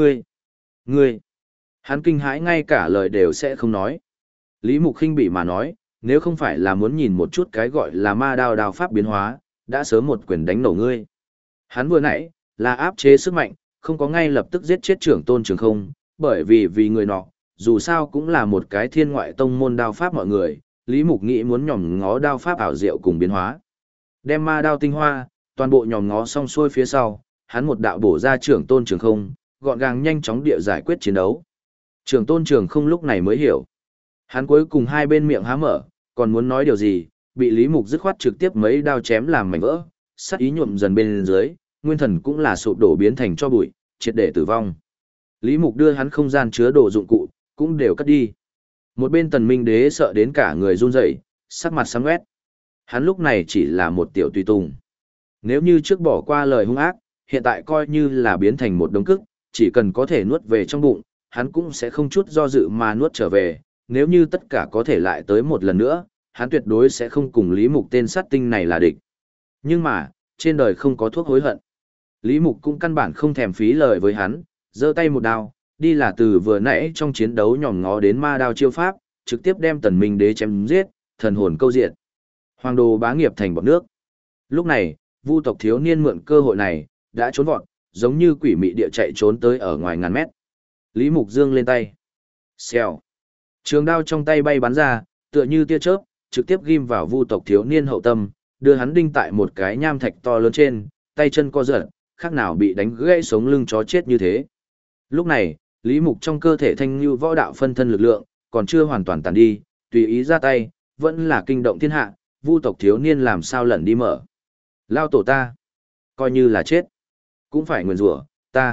ngươi, hắn kinh hãi ngay cả lời đều sẽ không nói. Lý Mục khinh bỉ mà nói, nếu không phải là muốn nhìn một chút cái gọi là ma đao đao pháp biến hóa, đã sớm một quyền đánh nổ ngươi. Hắn vừa nãy, là áp chế sức mạnh, không có ngay lập tức giết chết trưởng Tôn Trường Không, bởi vì người nọ, dù sao cũng là một cái thiên ngoại tông môn đao pháp mọi người, Lý Mục nghĩ muốn nhòm ngó đao pháp ảo diệu cùng biến hóa. Đem ma đao tinh hoa, toàn bộ nhòm ngó xong xuôi phía sau, hắn một đạo bổ ra trưởng Tôn Trường Không, gọn gàng nhanh chóng địa giải quyết chiến đấu. Trưởng Tôn Trường Không lúc này mới hiểu. Hắn cuối cùng hai bên miệng há mở, còn muốn nói điều gì, bị Lý Mục dứt khoát trực tiếp mấy đao chém làm mảnh vỡ, sát ý nhuộm dần bên dưới, nguyên thần cũng là sụp đổ biến thành cho bụi, triệt để tử vong. Lý Mục đưa hắn không gian chứa đồ dụng cụ, cũng đều cất đi. Một bên Tần Minh Đế sợ đến cả người run rẩy, sắc mặt xám quét. Hắn lúc này chỉ là một tiểu tùy tùng. Nếu như trước bỏ qua lời hung ác, hiện tại coi như là biến thành một đống cức, chỉ cần có thể nuốt về trong bụng, hắn cũng sẽ không chút do dự mà nuốt trở về. Nếu như tất cả có thể lại tới một lần nữa, hắn tuyệt đối sẽ không cùng Lý Mục tên sát tinh này là địch. Nhưng mà, trên đời không có thuốc hối hận. Lý Mục cũng căn bản không thèm phí lời với hắn, giơ tay một đao, đi là từ vừa nãy trong chiến đấu nhòm ngó đến ma đao chiêu pháp, trực tiếp đem Tần Minh Đế chém giết, thần hồn câu diệt. Hoàng đồ bá nghiệp thành bọt nước. Lúc này, Vu tộc thiếu niên mượn cơ hội này, đã trốn vọt, giống như quỷ mị địa chạy trốn tới ở ngoài ngàn mét. Lý Mục dương lên tay. Xèo. Trường đao trong tay bay bắn ra, tựa như tia chớp, trực tiếp ghim vào Vu tộc thiếu niên hậu tâm, đưa hắn đinh tại một cái nham thạch to lớn trên, tay chân co giật, khác nào bị đánh gãy sống lưng chó chết như thế. Lúc này, Lý Mục trong cơ thể thanh lưu võ đạo phân thân lực lượng, còn chưa hoàn toàn tàn đi, tùy ý ra tay, vẫn là kinh động thiên hạ, Vu tộc thiếu niên làm sao lẩn đi mở. Lao tổ ta, coi như là chết, cũng phải nguyền rủa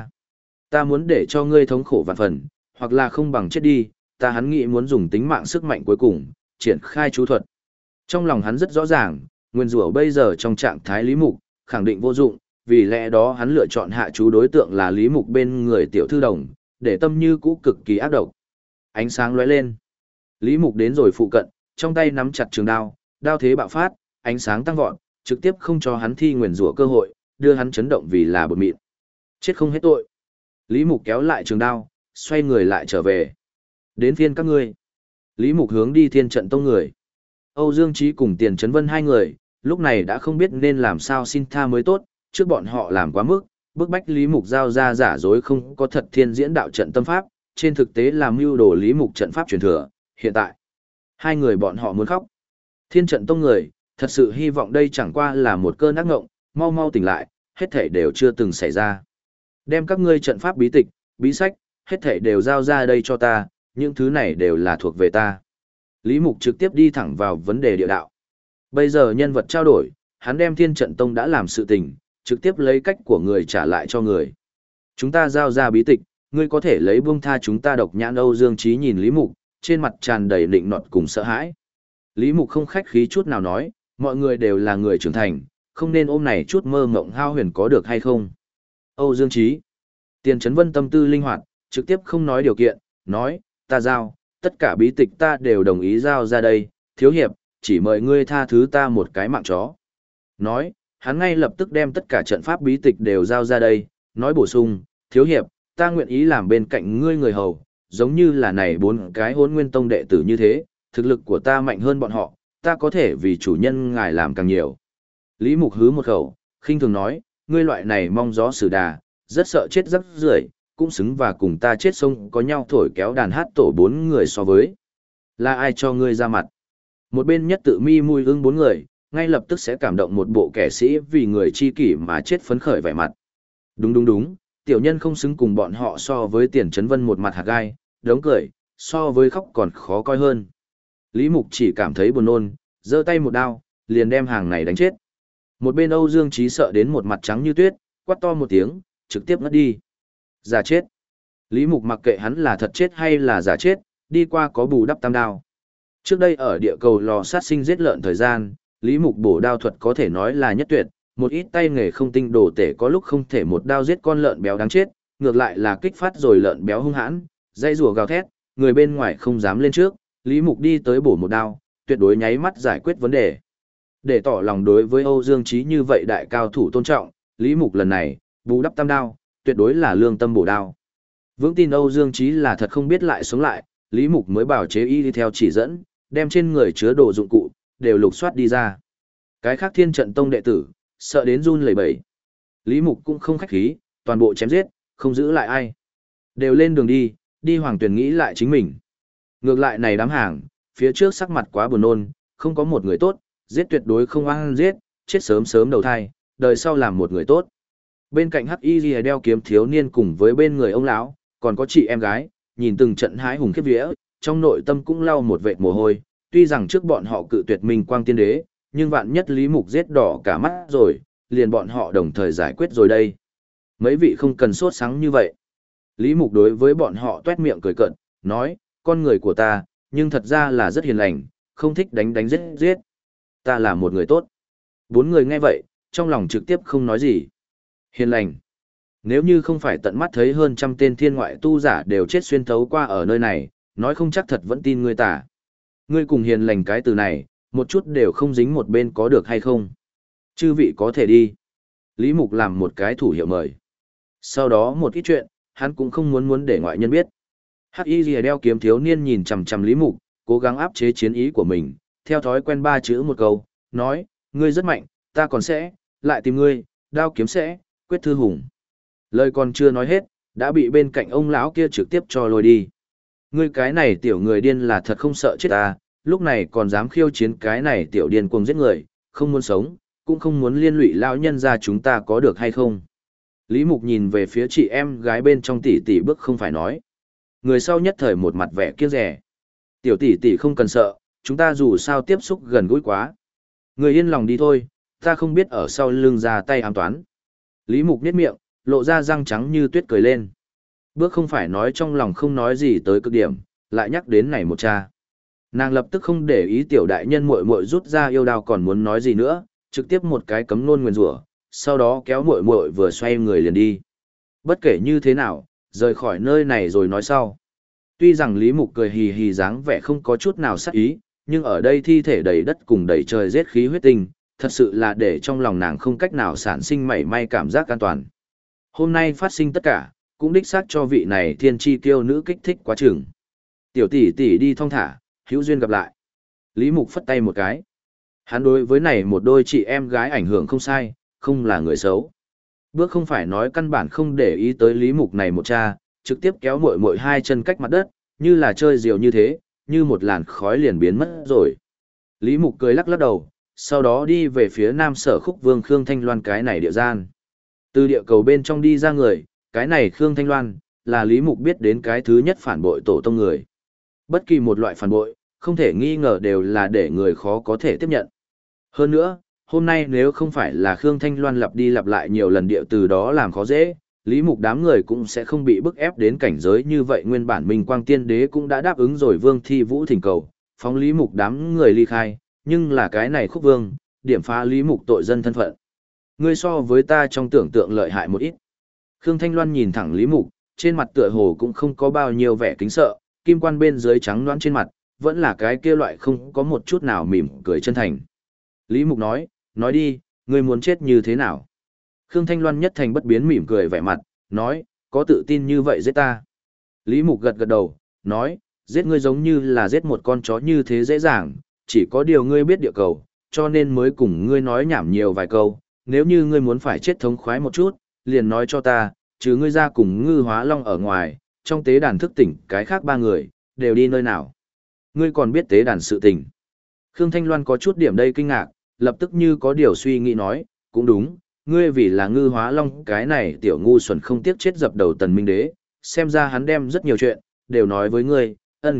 ta muốn để cho ngươi thống khổ vạn phần, hoặc là không bằng chết đi, ta hắn nghĩ muốn dùng tính mạng sức mạnh cuối cùng, triển khai chú thuật. Trong lòng hắn rất rõ ràng, nguyên rủa bây giờ trong trạng thái Lý Mục, khẳng định vô dụng, vì lẽ đó hắn lựa chọn hạ chú đối tượng là Lý Mục bên người tiểu thư đồng, để tâm như cũ cực kỳ ác độc. Ánh sáng lóe lên. Lý Mục đến rồi phụ cận, trong tay nắm chặt trường đao, đao thế bạo phát, ánh sáng tăng vọt, trực tiếp không cho hắn thi nguyền rủa cơ hội, đưa hắn chấn động vì là bột mịn. Chết không hết tội. Lý Mục kéo lại trường đao, xoay người lại trở về. Đến phiên các ngươi. Lý Mục hướng đi Thiên Trận Tông người. Âu Dương Chí cùng Tiền Chấn Vân hai người, lúc này đã không biết nên làm sao xin tha mới tốt, trước bọn họ làm quá mức, bức bách Lý Mục giao ra giả dối không có thật thiên diễn đạo trận tâm pháp, trên thực tế làm mưu đồ Lý Mục trận pháp truyền thừa, hiện tại. Hai người bọn họ muốn khóc. Thiên Trận Tông người, thật sự hy vọng đây chẳng qua là một cơn ác ngộng, mau mau tỉnh lại, hết thảy đều chưa từng xảy ra. Đem các ngươi trận pháp bí tịch, bí sách, hết thảy đều giao ra đây cho ta, những thứ này đều là thuộc về ta. Lý Mục trực tiếp đi thẳng vào vấn đề địa đạo. Bây giờ nhân vật trao đổi, hắn đem Thiên Trận Tông đã làm sự tình, trực tiếp lấy cách của người trả lại cho người. Chúng ta giao ra bí tịch, ngươi có thể lấy buông tha chúng ta. Độc nhãn Âu Dương Chí nhìn Lý Mục, trên mặt tràn đầy lịnh nọt cùng sợ hãi. Lý Mục không khách khí chút nào nói, mọi người đều là người trưởng thành, không nên ôm này chút mơ mộng hao huyền có được hay không. Âu Dương Chí. Tiền Chấn Vân tâm tư linh hoạt, trực tiếp không nói điều kiện, nói, ta giao, tất cả bí tịch ta đều đồng ý giao ra đây, thiếu hiệp, chỉ mời ngươi tha thứ ta một cái mạng chó. Nói, hắn ngay lập tức đem tất cả trận pháp bí tịch đều giao ra đây, nói bổ sung, thiếu hiệp, ta nguyện ý làm bên cạnh ngươi người hầu, giống như là này 4 cái Hỗn Nguyên Tông đệ tử như thế, thực lực của ta mạnh hơn bọn họ, ta có thể vì chủ nhân ngài làm càng nhiều. Lý Mục hứ một khẩu, khinh thường nói, ngươi loại này mong gió xử đà, rất sợ chết rắc rưởi, cũng xứng và cùng ta chết sông có nhau thổi kéo đàn hát tổ 4 người so với. Là ai cho ngươi ra mặt? Một bên nhất tự mi mùi ưng 4 người, ngay lập tức sẽ cảm động một bộ kẻ sĩ vì người chi kỷ mà chết phấn khởi vẻ mặt. Đúng, tiểu nhân không xứng cùng bọn họ so với Tiền Chấn Vân một mặt hạt gai, đống cười, so với khóc còn khó coi hơn. Lý Mục chỉ cảm thấy buồn nôn, giơ tay một đao, liền đem hàng này đánh chết. Một bên Âu Dương Chí sợ đến một mặt trắng như tuyết, quát to một tiếng, trực tiếp ngất đi. Giả chết. Lý Mục mặc kệ hắn là thật chết hay là giả chết, đi qua có bù đắp tam đao. Trước đây ở địa cầu lò sát sinh giết lợn thời gian, Lý Mục bổ đao thuật có thể nói là nhất tuyệt, một ít tay nghề không tinh đồ tể có lúc không thể một đao giết con lợn béo đáng chết, ngược lại là kích phát rồi lợn béo hung hãn, dây rùa gào thét, người bên ngoài không dám lên trước, Lý Mục đi tới bổ một đao, tuyệt đối nháy mắt giải quyết vấn đề. Để tỏ lòng đối với Âu Dương Chí như vậy đại cao thủ tôn trọng, Lý Mục lần này, bù đắp tam đao, tuyệt đối là lương tâm bổ đao. Vững tin Âu Dương Chí là thật không biết lại sống lại, Lý Mục mới bảo chế y đi theo chỉ dẫn, đem trên người chứa đồ dụng cụ, đều lục soát đi ra. Cái khác Thiên Trận Tông đệ tử, sợ đến run lẩy bẩy. Lý Mục cũng không khách khí, toàn bộ chém giết, không giữ lại ai. Đều lên đường đi Hoàng Tuyền nghĩ lại chính mình. Ngược lại này đám hàng, phía trước sắc mặt quá buồn nôn, không có một người tốt, giết tuyệt đối không ăn giết, chết sớm sớm đầu thai, đời sau làm một người tốt. Bên cạnh Hắc Y Lìa đeo kiếm thiếu niên cùng với bên người ông lão, còn có chị em gái, nhìn từng trận hái hùng khiếp vía, trong nội tâm cũng lau một vệt mồ hôi, tuy rằng trước bọn họ cự tuyệt minh quang tiên đế, nhưng vạn nhất Lý Mục giết đỏ cả mắt rồi, liền bọn họ đồng thời giải quyết rồi đây. Mấy vị không cần sốt sắng như vậy. Lý Mục đối với bọn họ tuét miệng cười cợt, nói, con người của ta, nhưng thật ra là rất hiền lành, không thích đánh giết. Ta là một người tốt. 4 người nghe vậy, trong lòng trực tiếp không nói gì. Hiền lành. Nếu như không phải tận mắt thấy hơn trăm tên thiên ngoại tu giả đều chết xuyên thấu qua ở nơi này, nói không chắc thật vẫn tin ngươi tả. Ngươi cùng hiền lành cái từ này, một chút đều không dính một bên có được hay không. Chư vị có thể đi. Lý Mục làm một cái thủ hiệu mời. Sau đó một ít chuyện, hắn cũng không muốn để ngoại nhân biết. Hắc Y Lìa đeo kiếm thiếu niên nhìn chằm chằm Lý Mục, cố gắng áp chế chiến ý của mình, theo thói quen ba chữ một câu, nói, ngươi rất mạnh, ta còn sẽ, lại tìm ngươi, đao kiếm sẽ, quyết thư hùng. Lời còn chưa nói hết, đã bị bên cạnh ông lão kia trực tiếp cho lôi đi. Ngươi cái này tiểu người điên là thật không sợ chết ta, lúc này còn dám khiêu chiến cái này tiểu điên cuồng giết người, không muốn sống, cũng không muốn liên lụy lão nhân ra chúng ta có được hay không. Lý Mục nhìn về phía chị em gái bên trong tỷ tỷ bước không phải nói. Người sau nhất thời một mặt vẻ kiêng rẻ. Tiểu tỷ tỷ không cần sợ, chúng ta dù sao tiếp xúc gần gũi quá. Người yên lòng đi thôi, ta không biết ở sau lưng ra tay ám toán. Lý Mục nhếch miệng, lộ ra răng trắng như tuyết cười lên. Bước không phải nói trong lòng không nói gì tới cực điểm, lại nhắc đến này một cha. Nàng lập tức không để ý tiểu đại nhân muội muội rút ra yêu đao còn muốn nói gì nữa, trực tiếp một cái cấm nôn nguyền rủa, sau đó kéo muội muội vừa xoay người liền đi. Bất kể như thế nào, rời khỏi nơi này rồi nói sau. Tuy rằng Lý Mục cười hì hì dáng vẻ không có chút nào sắc ý, nhưng ở đây thi thể đầy đất cùng đầy trời giết khí huyết tinh, thật sự là để trong lòng nàng không cách nào sản sinh mảy may cảm giác an toàn. Hôm nay phát sinh tất cả, cũng đích xác cho vị này thiên chi kiêu nữ kích thích quá chừng. Tiểu tỷ tỷ đi thong thả, hữu duyên gặp lại. Lý Mục phất tay một cái. Hắn đối với này một đôi chị em gái ảnh hưởng không sai, không là người xấu. Bước không phải nói căn bản không để ý tới Lý Mục này một cha, trực tiếp kéo muội muội hai chân cách mặt đất, như là chơi diều như thế, như một làn khói liền biến mất rồi. Lý Mục cười lắc lắc đầu, sau đó đi về phía Nam Sở Khúc Vương Khương Thanh Loan cái này địa gian. Từ địa cầu bên trong đi ra người, cái này Khương Thanh Loan, là Lý Mục biết đến cái thứ nhất phản bội tổ tông người. Bất kỳ một loại phản bội, không thể nghi ngờ đều là để người khó có thể tiếp nhận. Hơn nữa, hôm nay nếu không phải là Khương Thanh Loan lặp đi lặp lại nhiều lần điệu từ đó làm khó dễ, Lý Mục đám người cũng sẽ không bị bức ép đến cảnh giới như vậy. Nguyên bản Minh Quang Tiên Đế cũng đã đáp ứng rồi Vương Thi Vũ thỉnh cầu, phóng Lý Mục đám người ly khai, nhưng là cái này Khúc Vương, điểm phá Lý Mục tội dân thân phận. Ngươi so với ta trong tưởng tượng lợi hại một ít. Khương Thanh Loan nhìn thẳng Lý Mục, trên mặt tựa hồ cũng không có bao nhiêu vẻ kính sợ, kim quan bên dưới trắng đoán trên mặt, vẫn là cái kia loại không có một chút nào mỉm cười chân thành. Lý Mục nói đi, ngươi muốn chết như thế nào? Khương Thanh Loan nhất thành bất biến mỉm cười vẻ mặt, nói, có tự tin như vậy giết ta. Lý Mục gật gật đầu, nói, giết ngươi giống như là giết một con chó như thế dễ dàng, chỉ có điều ngươi biết địa cầu, cho nên mới cùng ngươi nói nhảm nhiều vài câu, nếu như ngươi muốn phải chết thống khoái một chút, liền nói cho ta, chứ ngươi ra cùng Ngư Hóa Long ở ngoài, trong tế đàn thức tỉnh cái khác ba người, đều đi nơi nào. Ngươi còn biết tế đàn sự tình. Khương Thanh Loan có chút điểm đây kinh ngạc, lập tức như có điều suy nghĩ nói, cũng đúng, ngươi vì là Ngư Hóa Long cái này tiểu ngu xuẩn không tiếc chết dập đầu Tần Minh Đế, xem ra hắn đem rất nhiều chuyện, đều nói với ngươi,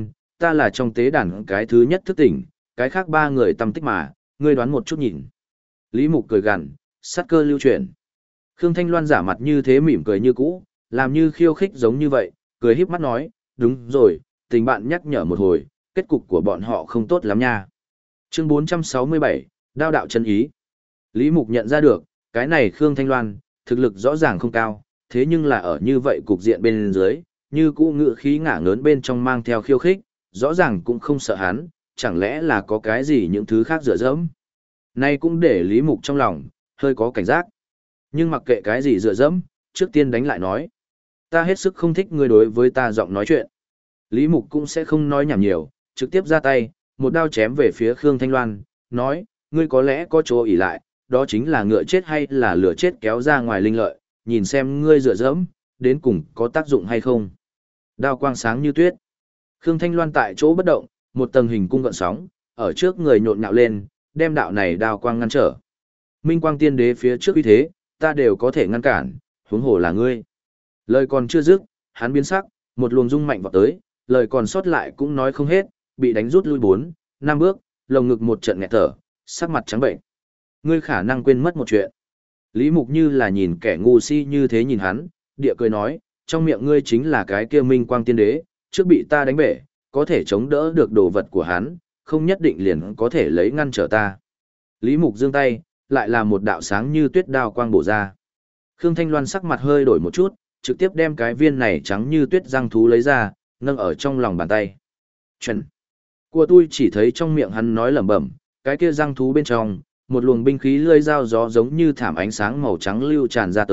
ta là trong tế đàn cái thứ nhất thức tỉnh, cái khác ba người tâm tích mà, ngươi đoán một chút nhìn. Lý Mục cười gằn, sát cơ lưu chuyển. Khương Thanh Loan giả mặt như thế mỉm cười như cũ, làm như khiêu khích giống như vậy, cười híp mắt nói, đúng rồi, tình bạn nhắc nhở một hồi, kết cục của bọn họ không tốt lắm nha. Chương 467, Đao đạo chân ý. Lý Mục nhận ra được, cái này Khương Thanh Loan, thực lực rõ ràng không cao, thế nhưng là ở như vậy cục diện bên dưới, như cũ ngự khí ngả ngớn bên trong mang theo khiêu khích, rõ ràng cũng không sợ hắn, chẳng lẽ là có cái gì những thứ khác dựa dẫm. Nay cũng để Lý Mục trong lòng, hơi có cảnh giác. Nhưng mặc kệ cái gì dựa dẫm, trước tiên đánh lại nói. Ta hết sức không thích ngươi đối với ta giọng nói chuyện. Lý Mục cũng sẽ không nói nhảm nhiều, trực tiếp ra tay, một đao chém về phía Khương Thanh Loan, nói, ngươi có lẽ có chỗ ỷ lại, đó chính là ngựa chết hay là lửa chết kéo ra ngoài linh lợi, nhìn xem ngươi dựa dẫm, đến cùng có tác dụng hay không. Đao quang sáng như tuyết. Khương Thanh Loan tại chỗ bất động, một tầng hình cung gợn sóng, ở trước người nhộn nhạo lên, đem đạo này đao quang ngăn trở. Minh Quang Tiên Đế phía trước uy thế, ta đều có thể ngăn cản, huống hồ là ngươi. Lời còn chưa dứt, hắn biến sắc, một luồng rung mạnh vọt tới, lời còn sót lại cũng nói không hết, bị đánh rút lui 4, 5 bước, lồng ngực một trận nghẹt thở, sắc mặt trắng bệnh. Ngươi khả năng quên mất một chuyện. Lý Mục như là nhìn kẻ ngu si như thế nhìn hắn, địa cười nói, trong miệng ngươi chính là cái kia Minh Quang Tiên Đế, trước bị ta đánh bể, có thể chống đỡ được đồ vật của hắn, không nhất định liền có thể lấy ngăn trở ta. Lý Mục giương tay, lại là một đạo sáng như tuyết đao quang bổ ra. Khương Thanh Loan sắc mặt hơi đổi một chút, trực tiếp đem cái viên này trắng như tuyết răng thú lấy ra, nâng ở trong lòng bàn tay. Chuẩn. Của tôi chỉ thấy trong miệng hắn nói lẩm bẩm, cái kia răng thú bên trong, một luồng binh khí lưỡi dao gió giống như thảm ánh sáng màu trắng lưu tràn ra tới,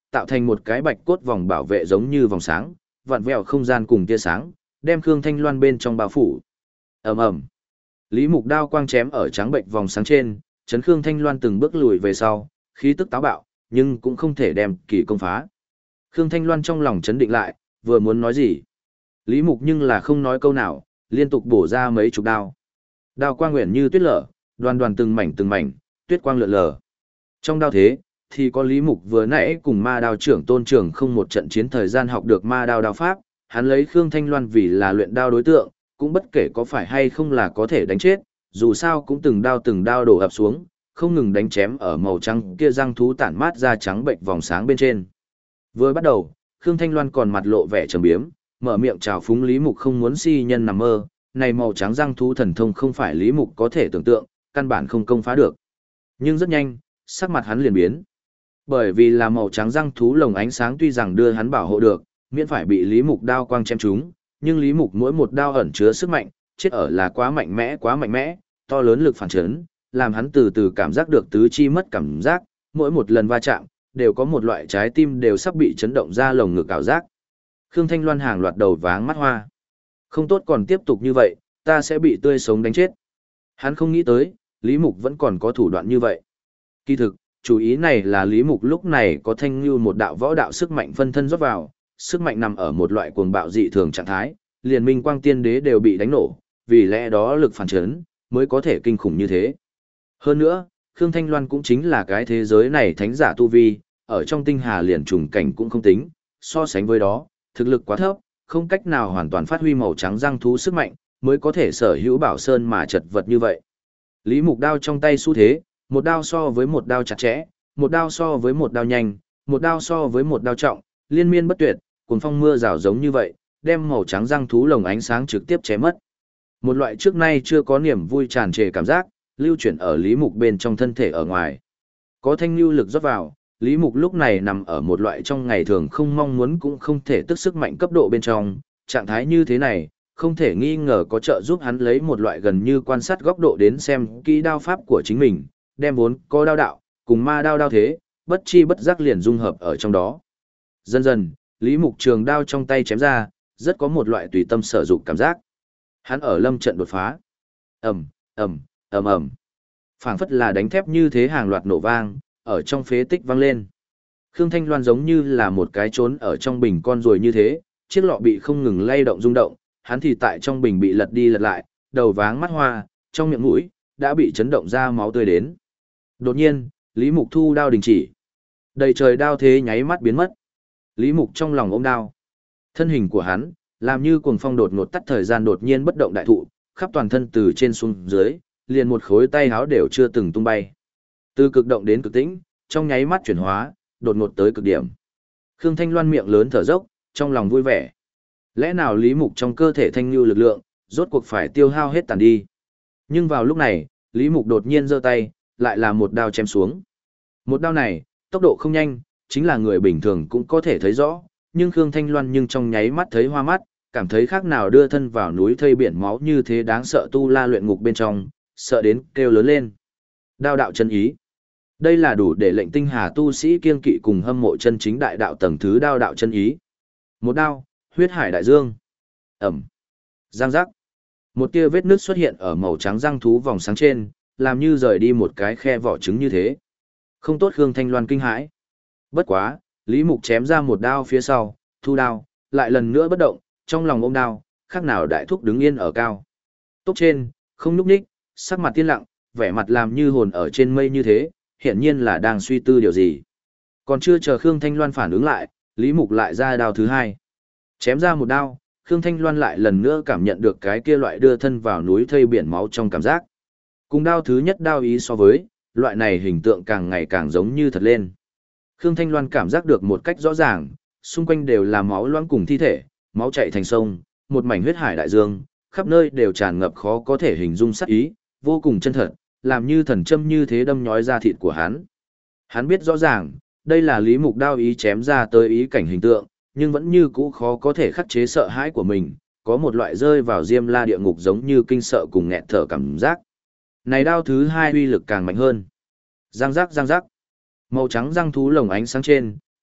tạo thành một cái bạch cốt vòng bảo vệ giống như vòng sáng, vặn vẹo không gian cùng tia sáng, đem Khương Thanh Loan bên trong bao phủ. Ầm ầm. Lý Mục đao quang chém ở trắng bệnh vòng sáng trên, chấn Khương Thanh Loan từng bước lùi về sau, khí tức táo bạo, nhưng cũng không thể đem kỳ công phá. Khương Thanh Loan trong lòng chấn định lại, vừa muốn nói gì. Lý Mục nhưng là không nói câu nào, liên tục bổ ra mấy chục đao. Đao quang nguyện như tuyết lở, đoàn đoàn từng mảnh, tuyết quang lượn lờ. Trong đao thế, thì có Lý Mục vừa nãy cùng ma đao trưởng Tôn Trưởng không một trận chiến thời gian học được ma đao đao pháp, hắn lấy Khương Thanh Loan vì là luyện đao đối tượng, cũng bất kể có phải hay không là có thể đánh chết, dù sao cũng từng đao đổ ập xuống, không ngừng đánh chém ở màu trắng kia răng thú tản mát ra trắng bệnh vòng sáng bên trên. Vừa bắt đầu, Khương Thanh Loan còn mặt lộ vẻ trầm biếm, mở miệng chào phúng Lý Mục không muốn si nhân nằm mơ, này màu trắng răng thú thần thông không phải Lý Mục có thể tưởng tượng, căn bản không công phá được. Nhưng rất nhanh, sắc mặt hắn liền biến. Bởi vì là màu trắng răng thú lồng ánh sáng tuy rằng đưa hắn bảo hộ được, miễn phải bị Lý Mục đao quang chém trúng, nhưng Lý Mục mỗi một đao ẩn chứa sức mạnh, chết ở là quá mạnh mẽ, to lớn lực phản chấn, làm hắn từ từ cảm giác được tứ chi mất cảm giác, mỗi một lần va chạm, đều có một loại trái tim đều sắp bị chấn động ra lồng ngực ảo giác. Khương Thanh Loan hàng loạt đầu váng mắt hoa. Không tốt còn tiếp tục như vậy, ta sẽ bị tươi sống đánh chết. Hắn không nghĩ tới, Lý Mục vẫn còn có thủ đoạn như vậy. Kỳ thực, chủ ý này là Lý Mục lúc này có thanh như một đạo võ đạo sức mạnh phân thân rót vào, sức mạnh nằm ở một loại cuồng bạo dị thường trạng thái, liền minh quang tiên đế đều bị đánh nổ, vì lẽ đó lực phản chấn mới có thể kinh khủng như thế. Hơn nữa, Khương Thanh Loan cũng chính là cái thế giới này thánh giả tu vi, ở trong tinh hà liền trùng cảnh cũng không tính, so sánh với đó, thực lực quá thấp, không cách nào hoàn toàn phát huy màu trắng răng thú sức mạnh, mới có thể sở hữu bảo sơn mà chật vật như vậy. Lý Mục đao trong tay xu thế, một đao so với một đao chặt chẽ, một đao so với một đao nhanh, một đao so với một đao trọng, liên miên bất tuyệt, cuồng phong mưa rào giống như vậy, đem màu trắng răng thú lồng ánh sáng trực tiếp chém mất. Một loại trước nay chưa có niềm vui tràn trề cảm giác, lưu chuyển ở Lý Mục bên trong thân thể ở ngoài. Có thanh lưu lực rót vào, Lý Mục lúc này nằm ở một loại trong ngày thường không mong muốn cũng không thể tức sức mạnh cấp độ bên trong, trạng thái như thế này, không thể nghi ngờ có trợ giúp hắn lấy một loại gần như quan sát góc độ đến xem kỹ đao pháp của chính mình, đem vốn có đao đạo, cùng ma đao đao thế, bất chi bất giác liền dung hợp ở trong đó. Dần dần, Lý Mục trường đao trong tay chém ra, rất có một loại tùy tâm sở dụng cảm giác. Hắn ở lâm trận đột phá. Ầm, ầm, ầm ầm. Phảng phất là đánh thép như thế hàng loạt nổ vang, ở trong phế tích vang lên. Khương Thanh Loan giống như là một cái trốn ở trong bình con ruồi như thế, chiếc lọ bị không ngừng lay động rung động, hắn thì tại trong bình bị lật đi lật lại, đầu váng mắt hoa, trong miệng mũi đã bị chấn động ra máu tươi đến. Đột nhiên, Lý Mục thu đao đình chỉ. Đầy trời đao thế nháy mắt biến mất. Lý Mục trong lòng ôm đao. Thân hình của hắn, làm như cuồng phong đột ngột tắt thời gian đột nhiên bất động đại thụ, khắp toàn thân từ trên xuống dưới, liền một khối tay háo đều chưa từng tung bay. Từ cực động đến cực tĩnh, trong nháy mắt chuyển hóa, đột ngột tới cực điểm. Khương Thanh Loan miệng lớn thở dốc, trong lòng vui vẻ. Lẽ nào Lý Mục trong cơ thể thanh lưu lực lượng, rốt cuộc phải tiêu hao hết tàn đi. Nhưng vào lúc này, Lý Mục đột nhiên giơ tay, lại là một đao chém xuống. Một đao này, tốc độ không nhanh, chính là người bình thường cũng có thể thấy rõ, nhưng Khương Thanh Loan nhưng trong nháy mắt thấy hoa mắt, cảm thấy khác nào đưa thân vào núi thây biển máu như thế đáng sợ tu la luyện ngục bên trong, sợ đến kêu lớn lên. Đao đạo chân ý. Đây là đủ để lệnh tinh hà tu sĩ kiên kỵ cùng hâm mộ chân chính đại đạo tầng thứ đao đạo chân ý. Một đao, huyết hải đại dương. Ẩm. Giang giác. Một tia vết nứt xuất hiện ở màu trắng răng thú vòng sáng trên, làm như rời đi một cái khe vỏ trứng như thế. Không tốt Khương Thanh Loan kinh hãi. Bất quá, Lý Mục chém ra một đao phía sau, thu đao, lại lần nữa bất động, trong lòng ôm đao, khác nào đại thúc đứng yên ở cao. Tốc trên, không nhúc nhích, sắc mặt tiên lặng, vẻ mặt làm như hồn ở trên mây như thế, hiển nhiên là đang suy tư điều gì. Còn chưa chờ Khương Thanh Loan phản ứng lại, Lý Mục lại ra đao thứ hai. Chém ra một đao, Khương Thanh Loan lại lần nữa cảm nhận được cái kia loại đưa thân vào núi thây biển máu trong cảm giác. Cùng đao thứ nhất đao ý so với, loại này hình tượng càng ngày càng giống như thật lên. Khương Thanh Loan cảm giác được một cách rõ ràng, xung quanh đều là máu loãng cùng thi thể, máu chảy thành sông, một mảnh huyết hải đại dương, khắp nơi đều tràn ngập khó có thể hình dung sát ý, vô cùng chân thật, làm như thần châm như thế đâm nhói da thịt của hắn. Hắn biết rõ ràng, đây là Lý Mục đao ý chém ra tới ý cảnh hình tượng, nhưng vẫn như cũ khó có thể khắc chế sợ hãi của mình, có một loại rơi vào diêm la địa ngục giống như kinh sợ cùng nghẹt thở cảm giác. Này đao thứ hai uy lực càng mạnh hơn. Giang giác giang giác. Màu trắng răng thú lồng ánh sáng trên,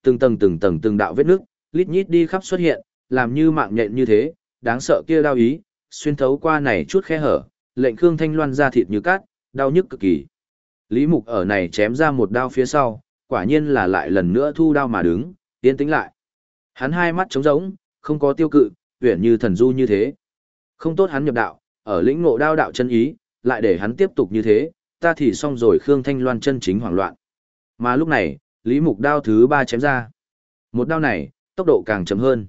từng đạo vết nước, lít nhít đi khắp xuất hiện, làm như mạng nhện như thế, đáng sợ kia đao ý, xuyên thấu qua này chút khe hở, lệnh Khương Thanh Loan ra thịt như cát, đau nhức cực kỳ. Lý Mục ở này chém ra một đao phía sau, quả nhiên là lại lần nữa thu đao mà đứng, yên tĩnh lại. Hắn hai mắt trống rỗng, không có tiêu cự, uyển như thần du như thế. Không tốt hắn nhập đạo, ở lĩnh ngộ đao đạo chân ý, lại để hắn tiếp tục như thế, ta thì xong rồi. Khương Thanh Loan chân chính hoảng loạn. Mà lúc này, Lý Mục đao thứ 3 chém ra. Một đao này, tốc độ càng chậm hơn.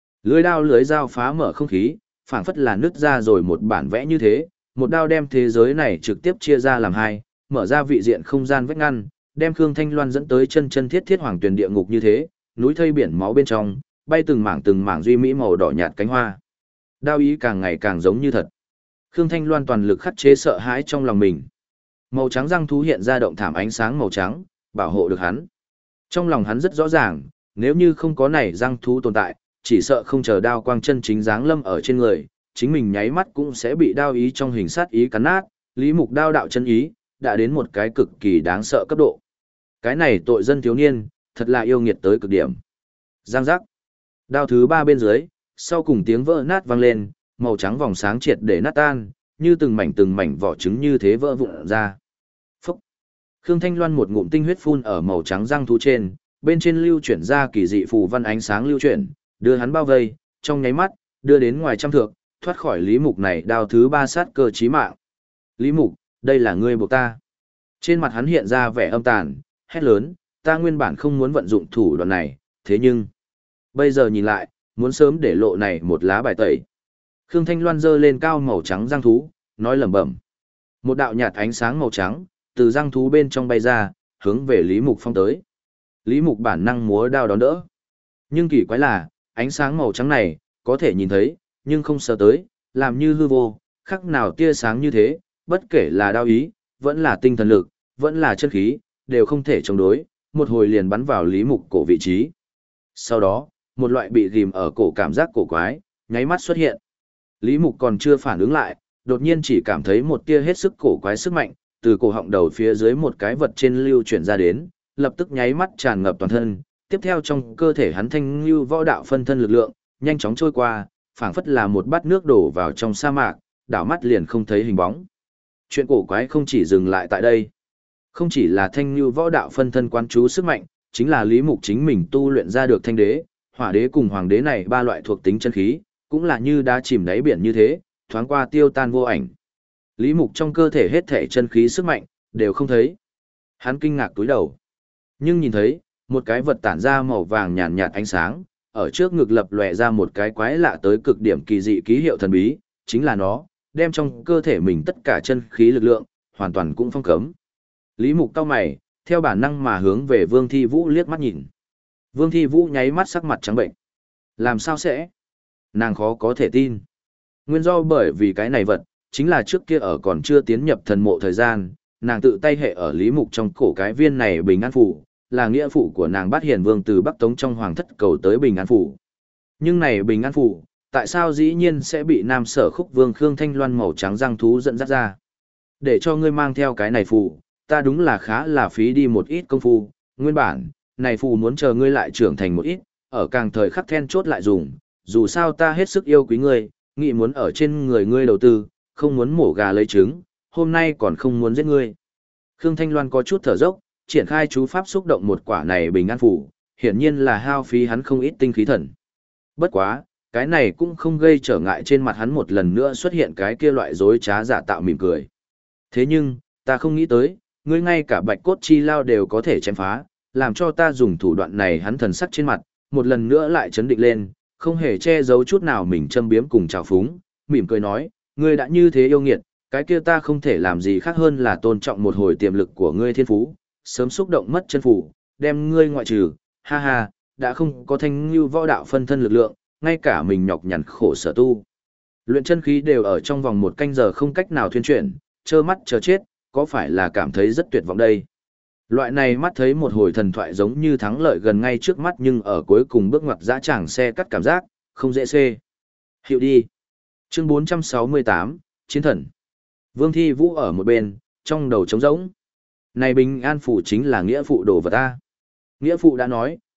Lưới dao phá mở không khí, phảng phất là nứt ra rồi một bản vẽ như thế, một đao đem thế giới này trực tiếp chia ra làm hai, mở ra vị diện không gian vách ngăn, đem Khương Thanh Loan dẫn tới chân chân thiết thiết hoàng tuyển địa ngục như thế, núi thây biển máu bên trong, bay từng mảng duy mỹ màu đỏ nhạt cánh hoa. Đao ý càng ngày càng giống như thật. Khương Thanh Loan toàn lực khắc chế sợ hãi trong lòng mình. Màu trắng răng thú hiện ra động thảm ánh sáng màu trắng, bảo hộ được hắn. Trong lòng hắn rất rõ ràng, nếu như không có này răng thú tồn tại, chỉ sợ không chờ đao quang chân chính giáng lâm ở trên người, chính mình nháy mắt cũng sẽ bị đao ý trong hình sát ý cắn nát. Lý Mục đao đạo chân ý, đã đến một cái cực kỳ đáng sợ cấp độ. Cái này tội dân thiếu niên, thật là yêu nghiệt tới cực điểm. Giang giác. Đao thứ 3 bên dưới, sau cùng tiếng vỡ nát vang lên, màu trắng vòng sáng triệt để nát tan, như từng mảnh vỏ trứng như thế vỡ vụn ra. Phúc. Khương Thanh Loan một ngụm tinh huyết phun ở màu trắng răng thú trên, bên trên lưu chuyển ra kỳ dị phù văn ánh sáng lưu chuyển, đưa hắn bao vây, trong nháy mắt, đưa đến ngoài trăm thước, thoát khỏi Lý Mục này đao thứ 3 sát cơ chí mạng. Lý Mục, đây là ngươi buộc ta. Trên mặt hắn hiện ra vẻ âm tàn, hét lớn, ta nguyên bản không muốn vận dụng thủ đoạn này, thế nhưng, bây giờ nhìn lại, muốn sớm để lộ này một lá bài tẩy. Khương Thanh Loan giơ lên cao màu trắng răng thú, nói lẩm bẩm. Một đạo nhạt ánh sáng màu trắng, từ răng thú bên trong bay ra, hướng về Lý Mục phong tới. Lý Mục bản năng múa đao đón đỡ. Nhưng kỳ quái là, ánh sáng màu trắng này, có thể nhìn thấy, nhưng không sờ tới, làm như hư vô, khắc nào tia sáng như thế, bất kể là đao ý, vẫn là tinh thần lực, vẫn là chân khí, đều không thể chống đối, một hồi liền bắn vào Lý Mục cổ vị trí. Sau đó, một loại bị ghim ở cổ cảm giác cổ quái, nháy mắt xuất hiện. Lý Mục còn chưa phản ứng lại, đột nhiên chỉ cảm thấy một tia hết sức cổ quái sức mạnh, từ cổ họng đầu phía dưới một cái vật trên lưu chuyển ra đến, lập tức nháy mắt tràn ngập toàn thân, tiếp theo trong cơ thể hắn thanh lưu võ đạo phân thân lực lượng, nhanh chóng trôi qua, phảng phất là một bát nước đổ vào trong sa mạc, đảo mắt liền không thấy hình bóng. Chuyện cổ quái không chỉ dừng lại tại đây. Không chỉ là thanh lưu võ đạo phân thân quán chú sức mạnh, chính là Lý Mục chính mình tu luyện ra được thanh đế, hỏa đế cùng hoàng đế này ba loại thuộc tính chân khí, cũng là như đá chìm đáy biển như thế, thoáng qua tiêu tan vô ảnh. Lý Mục trong cơ thể hết thể chân khí sức mạnh, đều không thấy. Hắn kinh ngạc túi đầu. Nhưng nhìn thấy, một cái vật tản ra màu vàng nhàn nhạt ánh sáng, ở trước ngực lập lòe ra một cái quái lạ tới cực điểm kỳ dị ký hiệu thần bí, chính là nó, đem trong cơ thể mình tất cả chân khí lực lượng, hoàn toàn cũng phong cấm. Lý Mục cau mày, theo bản năng mà hướng về Vương Thi Vũ liếc mắt nhìn. Vương Thi Vũ nháy mắt sắc mặt trắng bệnh. Làm sao sẽ? Nàng khó có thể tin. Nguyên do bởi vì cái này vật, chính là trước kia ở còn chưa tiến nhập thần mộ thời gian, nàng tự tay hệ ở Lý Mục trong cổ cái viên này bình an phủ, là nghĩa phụ của nàng Bát Hiền Vương từ Bắc Tống trong hoàng thất cầu tới bình an phủ. Nhưng này bình an phủ, tại sao dĩ nhiên sẽ bị Nam Sở Khúc Vương Khương Thanh Loan màu trắng răng thú dẫn dắt ra? Để cho ngươi mang theo cái này phủ, ta đúng là khá là phí đi một ít công phu, nguyên bản, này phù muốn chờ ngươi lại trưởng thành một ít, ở càng thời khắc then chốt lại dùng, dù sao ta hết sức yêu quý ngươi, nghĩ muốn ở trên người ngươi đầu tư, không muốn mổ gà lấy trứng, hôm nay còn không muốn giết ngươi. Khương Thanh Loan có chút thở dốc, triển khai chú pháp xúc động một quả này bình an phủ, hiển nhiên là hao phí hắn không ít tinh khí thần. Bất quá, cái này cũng không gây trở ngại trên mặt hắn một lần nữa xuất hiện cái kia loại dối trá giả tạo mỉm cười. Thế nhưng, ta không nghĩ tới, ngươi ngay cả bạch cốt chi lao đều có thể chém phá, làm cho ta dùng thủ đoạn này. Hắn thần sắc trên mặt, một lần nữa lại chấn định lên, không hề che giấu chút nào mình châm biếm cùng trào phúng, mỉm cười nói, ngươi đã như thế yêu nghiệt, cái kia ta không thể làm gì khác hơn là tôn trọng một hồi tiềm lực của ngươi thiên phú, sớm xúc động mất chân phủ, đem ngươi ngoại trừ, ha ha, đã không có thanh lưu võ đạo phân thân lực lượng, ngay cả mình nhọc nhằn khổ sở tu. Luyện chân khí đều ở trong vòng một canh giờ không cách nào thuyên chuyển, trơ mắt chờ chết, có phải là cảm thấy rất tuyệt vọng đây? Loại này mắt thấy một hồi thần thoại giống như thắng lợi gần ngay trước mắt nhưng ở cuối cùng bước ngoặt dã tràng xe cắt cảm giác, không dễ xê. Hiệu đi. Chương 468, Chiến thần. Vương Thi Vũ ở một bên, trong đầu trống rỗng. Này bình an phủ chính là nghĩa phụ đồ vật ta. Nghĩa phụ đã nói,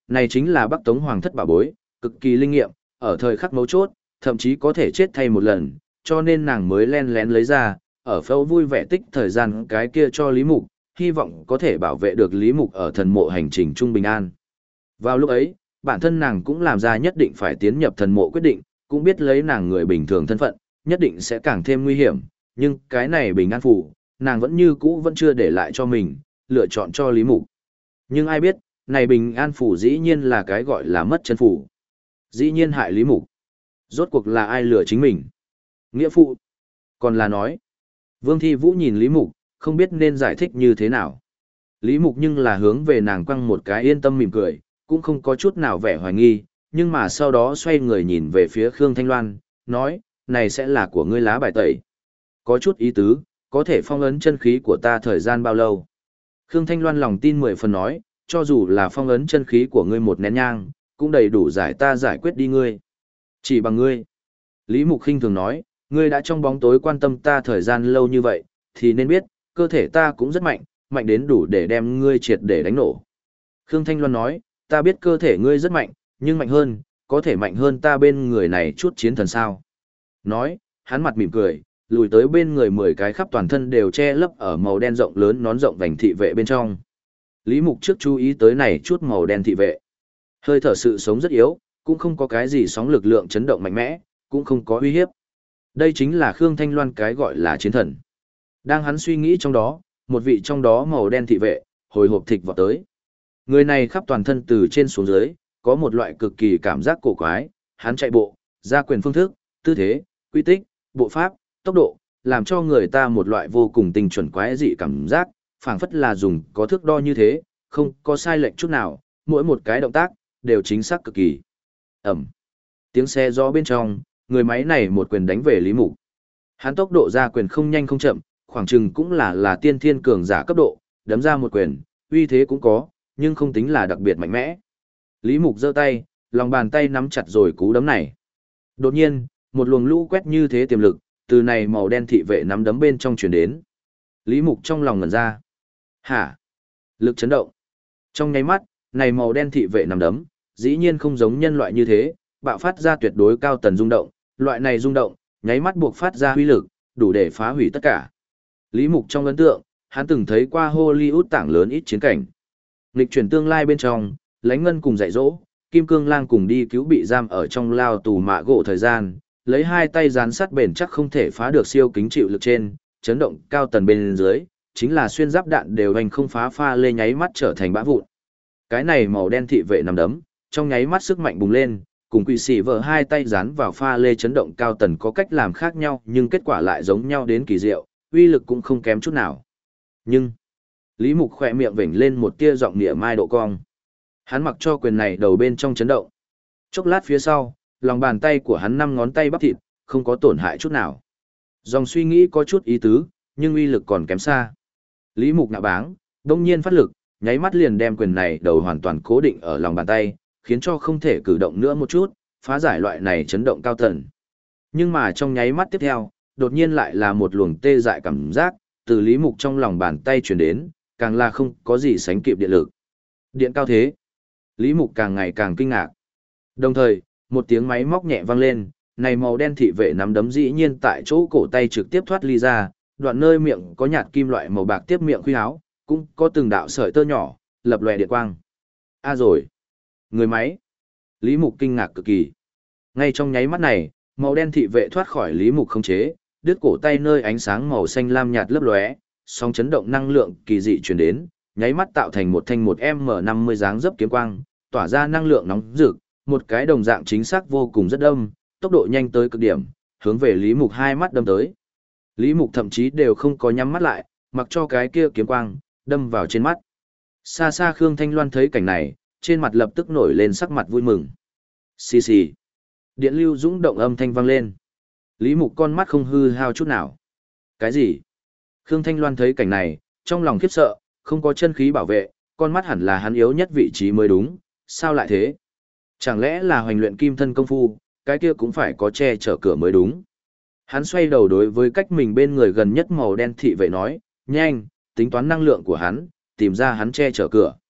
Này chính là Bắc Tống Hoàng thất bảo bối, cực kỳ linh nghiệm, ở thời khắc mấu chốt, thậm chí có thể chết thay một lần, cho nên nàng mới len lén lấy ra, ở phẫu vui vẻ tích thời gian cái kia cho Lý Mục, hy vọng có thể bảo vệ được Lý Mục ở thần mộ hành trình trung bình an. Vào lúc ấy, bản thân nàng cũng làm ra nhất định phải tiến nhập thần mộ quyết định, cũng biết lấy nàng người bình thường thân phận, nhất định sẽ càng thêm nguy hiểm, nhưng cái này bình an phủ, nàng vẫn như cũ vẫn chưa để lại cho mình, lựa chọn cho Lý Mục. Nhưng ai biết, này bình an phủ dĩ nhiên là cái gọi là mất chân phủ. Dĩ nhiên hại Lý Mục. Rốt cuộc là ai lừa chính mình? Nghĩa phụ. Còn là nói. Vương Thi Vũ nhìn Lý Mục, không biết nên giải thích như thế nào. Lý Mục nhưng là hướng về nàng quăng một cái yên tâm mỉm cười, cũng không có chút nào vẻ hoài nghi, nhưng mà sau đó xoay người nhìn về phía Khương Thanh Loan, nói, này sẽ là của ngươi lá bài tẩy. Có chút ý tứ, có thể phong ấn chân khí của ta thời gian bao lâu. Khương Thanh Loan lòng tin 10 phần nói, cho dù là phong ấn chân khí của ngươi một nén nhang, cũng đầy đủ giải ta giải quyết đi ngươi. Chỉ bằng ngươi. Lý Mục khinh thường nói, ngươi đã trong bóng tối quan tâm ta thời gian lâu như vậy, thì nên biết, cơ thể ta cũng rất mạnh, mạnh đến đủ để đem ngươi triệt để đánh nổ. Khương Thanh Loan nói, ta biết cơ thể ngươi rất mạnh, nhưng mạnh hơn, có thể mạnh hơn ta bên người này chút chiến thần sao. Nói, hắn mặt mỉm cười, lùi tới bên người 10 cái khắp toàn thân đều che lấp ở màu đen rộng lớn nón rộng vành thị vệ bên trong. Lý Mục trước chú ý tới này chút màu đen thị vệ. Hơi thở sự sống rất yếu, cũng không có cái gì sóng lực lượng chấn động mạnh mẽ, cũng không có uy hiếp. Đây chính là Khương Thanh Loan cái gọi là chiến thần. Đang hắn suy nghĩ trong đó, một vị trong đó màu đen thị vệ, hồi hộp thịt vọt tới. Người này khắp toàn thân từ trên xuống dưới, có một loại cực kỳ cảm giác cổ quái, hắn chạy bộ, ra quyền phương thức, tư thế, quy tích, bộ pháp, tốc độ, làm cho người ta một loại vô cùng tình chuẩn quái dị cảm giác, phảng phất là dùng có thước đo như thế, không có sai lệch chút nào, mỗi một cái động tác, đều chính xác cực kỳ. Ẩm. Tiếng xe gió bên trong, người máy này một quyền đánh về Lý Mục. Hắn tốc độ ra quyền không nhanh không chậm, khoảng chừng cũng là tiên thiên cường giả cấp độ, đấm ra một quyền, uy thế cũng có, nhưng không tính là đặc biệt mạnh mẽ. Lý Mục giơ tay, lòng bàn tay nắm chặt rồi cú đấm này. Đột nhiên, một luồng lũ quét như thế tiềm lực, từ này màu đen thị vệ nắm đấm bên trong truyền đến. Lý Mục trong lòng ngẩn ra. Hả? Lực chấn động. Trong nháy mắt, này màu đen thị vệ nắm đấm, dĩ nhiên không giống nhân loại như thế, bạo phát ra tuyệt đối cao tần rung động, loại này rung động, nháy mắt buộc phát ra huy lực, đủ để phá hủy tất cả. Lý Mục trong ấn tượng, hắn từng thấy qua Hollywood tảng lớn ít chiến cảnh. Nghịch chuyển tương lai bên trong, Lãnh Ngân cùng dạy dỗ, Kim Cương Lang cùng đi cứu bị giam ở trong lao tù mạ gỗ thời gian, lấy hai tay dán sát bền chắc không thể phá được siêu kính chịu lực trên, chấn động cao tần bên dưới, chính là xuyên giáp đạn đều hành không phá pha lê nháy mắt trở thành bã vụn. Cái này màu đen thị vệ nằm đấm, trong nháy mắt sức mạnh bùng lên, cùng quỷ sĩ vợ hai tay dán vào pha lê chấn động cao tần có cách làm khác nhau nhưng kết quả lại giống nhau đến kỳ diệu, uy lực cũng không kém chút nào. Nhưng, Lý Mục khỏe miệng vểnh lên một tia giọng nịa mai độ cong. Hắn mặc cho quyền này đầu bên trong chấn động. Chốc lát phía sau, lòng bàn tay của hắn 5 ngón tay bắp thịt, không có tổn hại chút nào. Dòng suy nghĩ có chút ý tứ, nhưng uy lực còn kém xa. Lý Mục nạ báng, đông nhiên phát lực, nháy mắt liền đem quyền này đầu hoàn toàn cố định ở lòng bàn tay, khiến cho không thể cử động nữa một chút, phá giải loại này chấn động cao tần. Nhưng mà trong nháy mắt tiếp theo, đột nhiên lại là một luồng tê dại cảm giác, từ Lý Mục trong lòng bàn tay truyền đến, càng là không có gì sánh kịp điện lực. Điện cao thế. Lý Mục càng ngày càng kinh ngạc. Đồng thời, một tiếng máy móc nhẹ vang lên, này màu đen thị vệ nắm đấm dĩ nhiên tại chỗ cổ tay trực tiếp thoát ly ra, đoạn nơi miệng có nhạt kim loại màu bạc tiếp miệng khuy áo, cũng có từng đạo sợi tơ nhỏ, lập lòe điện quang. A rồi. Người máy. Lý Mục kinh ngạc cực kỳ. Ngay trong nháy mắt này, màu đen thị vệ thoát khỏi Lý Mục khống chế, đứt cổ tay nơi ánh sáng màu xanh lam nhạt lấp lóe, song chấn động năng lượng kỳ dị truyền đến, nháy mắt tạo thành một thanh một M50 dáng dấp kiếm quang, tỏa ra năng lượng nóng rực, một cái đồng dạng chính xác vô cùng rất đông, tốc độ nhanh tới cực điểm, hướng về Lý Mục hai mắt đâm tới. Lý Mục thậm chí đều không có nhắm mắt lại, mặc cho cái kia kiếm quang đâm vào trên mắt. Xa xa Khương Thanh Loan thấy cảnh này, trên mặt lập tức nổi lên sắc mặt vui mừng. Xì xì. Điện lưu dũng động âm thanh vang lên. Lý Mục con mắt không hư hao chút nào. Cái gì? Khương Thanh Loan thấy cảnh này, trong lòng khiếp sợ, không có chân khí bảo vệ, con mắt hẳn là hắn yếu nhất vị trí mới đúng, sao lại thế? Chẳng lẽ là hoành luyện kim thân công phu, cái kia cũng phải có che chở cửa mới đúng. Hắn xoay đầu đối với cách mình bên người gần nhất màu đen thị vệ nói, nhanh, tính toán năng lượng của hắn, tìm ra hắn che chở cửa.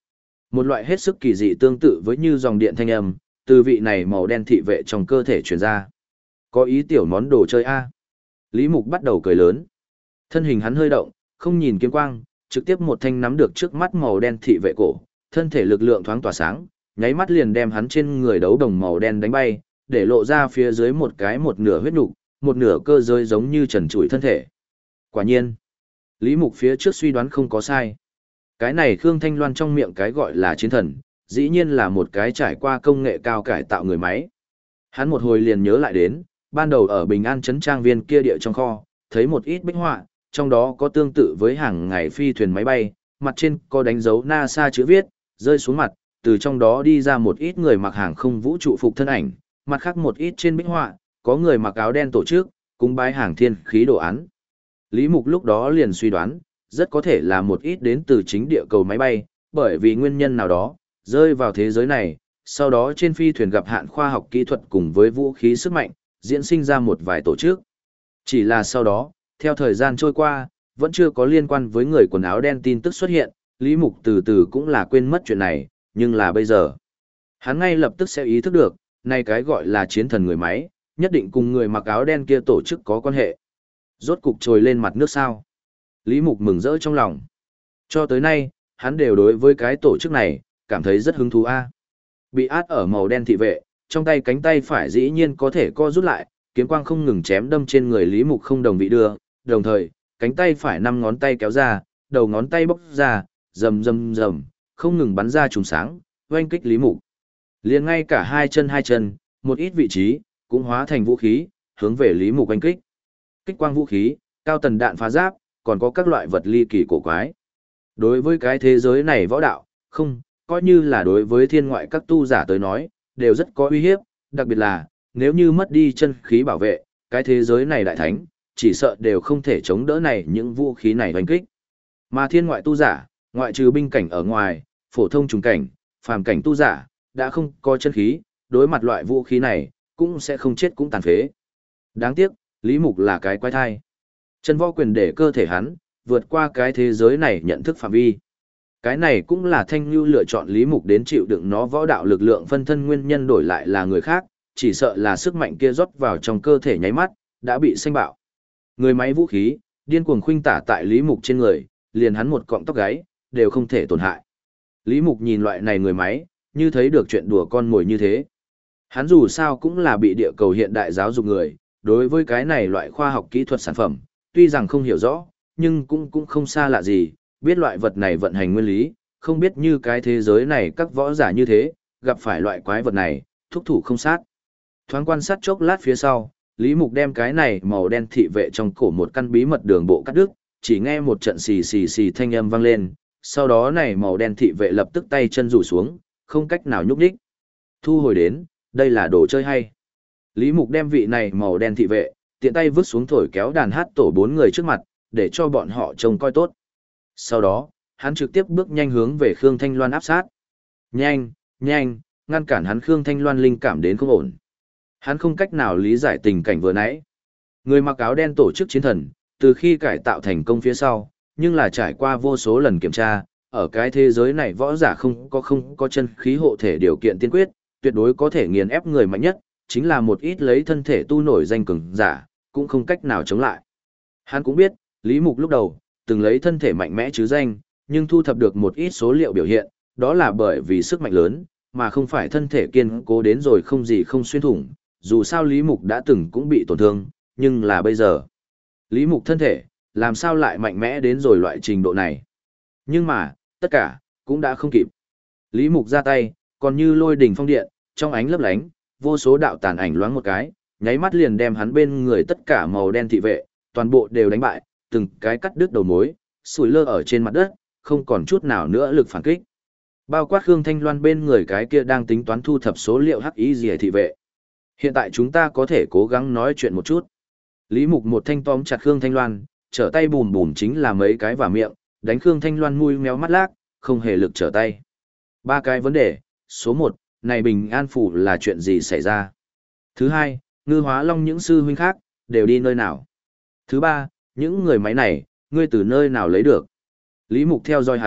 Một loại hết sức kỳ dị tương tự với như dòng điện thanh âm, từ vị này màu đen thị vệ trong cơ thể truyền ra. Có ý tiểu món đồ chơi a. Lý Mục bắt đầu cười lớn. Thân hình hắn hơi động, không nhìn kiếm quang, trực tiếp một thanh nắm được trước mắt màu đen thị vệ cổ, thân thể lực lượng thoáng tỏa sáng, nháy mắt liền đem hắn trên người đấu đồng màu đen đánh bay, để lộ ra phía dưới một nửa huyết nục, một nửa cơ giới giống như trần trụi thân thể. Quả nhiên, Lý Mục phía trước suy đoán không có sai. Cái này Khương Thanh Loan trong miệng cái gọi là chiến thần, dĩ nhiên là một cái trải qua công nghệ cao cải tạo người máy. Hắn một hồi liền nhớ lại đến, ban đầu ở Bình An trấn trang viên kia địa trong kho, thấy một ít bích họa, trong đó có tương tự với hàng ngày phi thuyền máy bay, mặt trên có đánh dấu NASA chữ viết, rơi xuống mặt, từ trong đó đi ra một ít người mặc hàng không vũ trụ phục thân ảnh, mặt khác một ít trên bích họa, có người mặc áo đen tổ chức, cúng bái hàng thiên khí đồ án. Lý Mục lúc đó liền suy đoán, rất có thể là một ít đến từ chính địa cầu máy bay, bởi vì nguyên nhân nào đó, rơi vào thế giới này, sau đó trên phi thuyền gặp hạn khoa học kỹ thuật cùng với vũ khí sức mạnh, diễn sinh ra một vài tổ chức. Chỉ là sau đó, theo thời gian trôi qua, vẫn chưa có liên quan với người quần áo đen tin tức xuất hiện, Lý Mục từ từ cũng là quên mất chuyện này, nhưng là bây giờ. Hắn ngay lập tức sẽ ý thức được, này cái gọi là chiến thần người máy, nhất định cùng người mặc áo đen kia tổ chức có quan hệ. Rốt cục trồi lên mặt nước sao. Lý Mục mừng rỡ trong lòng. Cho tới nay, hắn đều đối với cái tổ chức này, cảm thấy rất hứng thú a. Bị át ở màu đen thị vệ, trong tay cánh tay phải dĩ nhiên có thể co rút lại, kiếm quang không ngừng chém đâm trên người Lý Mục không đồng vị đưa, đồng thời, cánh tay phải 5 ngón tay kéo ra, đầu ngón tay bốc ra, rầm rầm rầm, không ngừng bắn ra trùng sáng, oanh kích Lý Mục. Liền ngay cả hai chân, một ít vị trí, cũng hóa thành vũ khí, hướng về Lý Mục oanh kích. Kích quang vũ khí, cao tần đạn phá giáp, còn có các loại vật ly kỳ cổ quái. Đối với cái thế giới này võ đạo, không, coi như là đối với thiên ngoại các tu giả tới nói, đều rất có uy hiếp, đặc biệt là, nếu như mất đi chân khí bảo vệ, cái thế giới này đại thánh, chỉ sợ đều không thể chống đỡ này những vũ khí này hoành kích. Mà thiên ngoại tu giả, ngoại trừ binh cảnh ở ngoài, phổ thông trùng cảnh, phàm cảnh tu giả, đã không có chân khí, đối mặt loại vũ khí này, cũng sẽ không chết cũng tàn phế. Đáng tiếc, Lý Mục là cái quái thai. Chân võ quyền để cơ thể hắn, vượt qua cái thế giới này nhận thức phạm vi. Cái này cũng là Thanh Nhu lựa chọn Lý Mục đến chịu đựng nó võ đạo lực lượng phân thân nguyên nhân đổi lại là người khác, chỉ sợ là sức mạnh kia rót vào trong cơ thể nháy mắt, đã bị xanh bạo. Người máy vũ khí, điên cuồng khuynh tả tại Lý Mục trên người, liền hắn một cọng tóc gáy, đều không thể tổn hại. Lý Mục nhìn loại này người máy, như thấy được chuyện đùa con mồi như thế. Hắn dù sao cũng là bị địa cầu hiện đại giáo dục người, đối với cái này loại khoa học kỹ thuật sản phẩm, tuy rằng không hiểu rõ, nhưng cũng không xa lạ gì, biết loại vật này vận hành nguyên lý, không biết như cái thế giới này các võ giả như thế, gặp phải loại quái vật này, thúc thủ không sát. Thoáng quan sát chốc lát phía sau, Lý Mục đem cái này màu đen thị vệ trong cổ một căn bí mật đường bộ cắt đứt, chỉ nghe một trận xì xì xì thanh âm vang lên, sau đó này màu đen thị vệ lập tức tay chân rủ xuống, không cách nào nhúc nhích. Thu hồi đến, đây là đồ chơi hay. Lý Mục đem vị này màu đen thị vệ, tiện tay vứt xuống thổi kéo đàn hát tổ 4 người trước mặt, để cho bọn họ trông coi tốt. Sau đó, hắn trực tiếp bước nhanh hướng về Khương Thanh Loan áp sát. Nhanh, nhanh, ngăn cản hắn Khương Thanh Loan linh cảm đến không ổn. Hắn không cách nào lý giải tình cảnh vừa nãy. Người mặc áo đen tổ chức chiến thần, từ khi cải tạo thành công phía sau, nhưng là trải qua vô số lần kiểm tra, ở cái thế giới này võ giả không có chân khí hộ thể điều kiện tiên quyết, tuyệt đối có thể nghiền ép người mạnh nhất, chính là một ít lấy thân thể tu nổi danh cường giả, cũng không cách nào chống lại. Hắn cũng biết, Lý Mục lúc đầu, từng lấy thân thể mạnh mẽ chứ danh, nhưng thu thập được một ít số liệu biểu hiện, đó là bởi vì sức mạnh lớn, mà không phải thân thể kiên cố đến rồi không gì không xuyên thủng. Dù sao Lý Mục đã từng cũng bị tổn thương, nhưng là bây giờ. Lý Mục thân thể, làm sao lại mạnh mẽ đến rồi loại trình độ này. Nhưng mà, tất cả, cũng đã không kịp. Lý Mục ra tay, còn như lôi đỉnh phong điện, trong ánh lấp lánh, vô số đạo tàn ảnh loáng một cái, nháy mắt liền đem hắn bên người tất cả màu đen thị vệ, toàn bộ đều đánh bại, từng cái cắt đứt đầu mối, sủi lơ ở trên mặt đất, không còn chút nào nữa lực phản kích. Bao quát Khương Thanh Loan bên người cái kia đang tính toán thu thập số liệu hắc ý gì thị vệ. Hiện tại chúng ta có thể cố gắng nói chuyện một chút. Lý Mục một thanh tóm chặt Khương Thanh Loan, trở tay bùm bùm chính là mấy cái vào miệng, đánh Khương Thanh Loan mũi méo mắt lác, không hề lực trở tay. Ba cái vấn đề, số 1, này bình an phủ là chuyện gì xảy ra? Thứ 2, Ngư Hóa Long những sư huynh khác, đều đi nơi nào? Thứ 3, những người máy này, ngươi từ nơi nào lấy được? Lý Mục theo dõi hắn,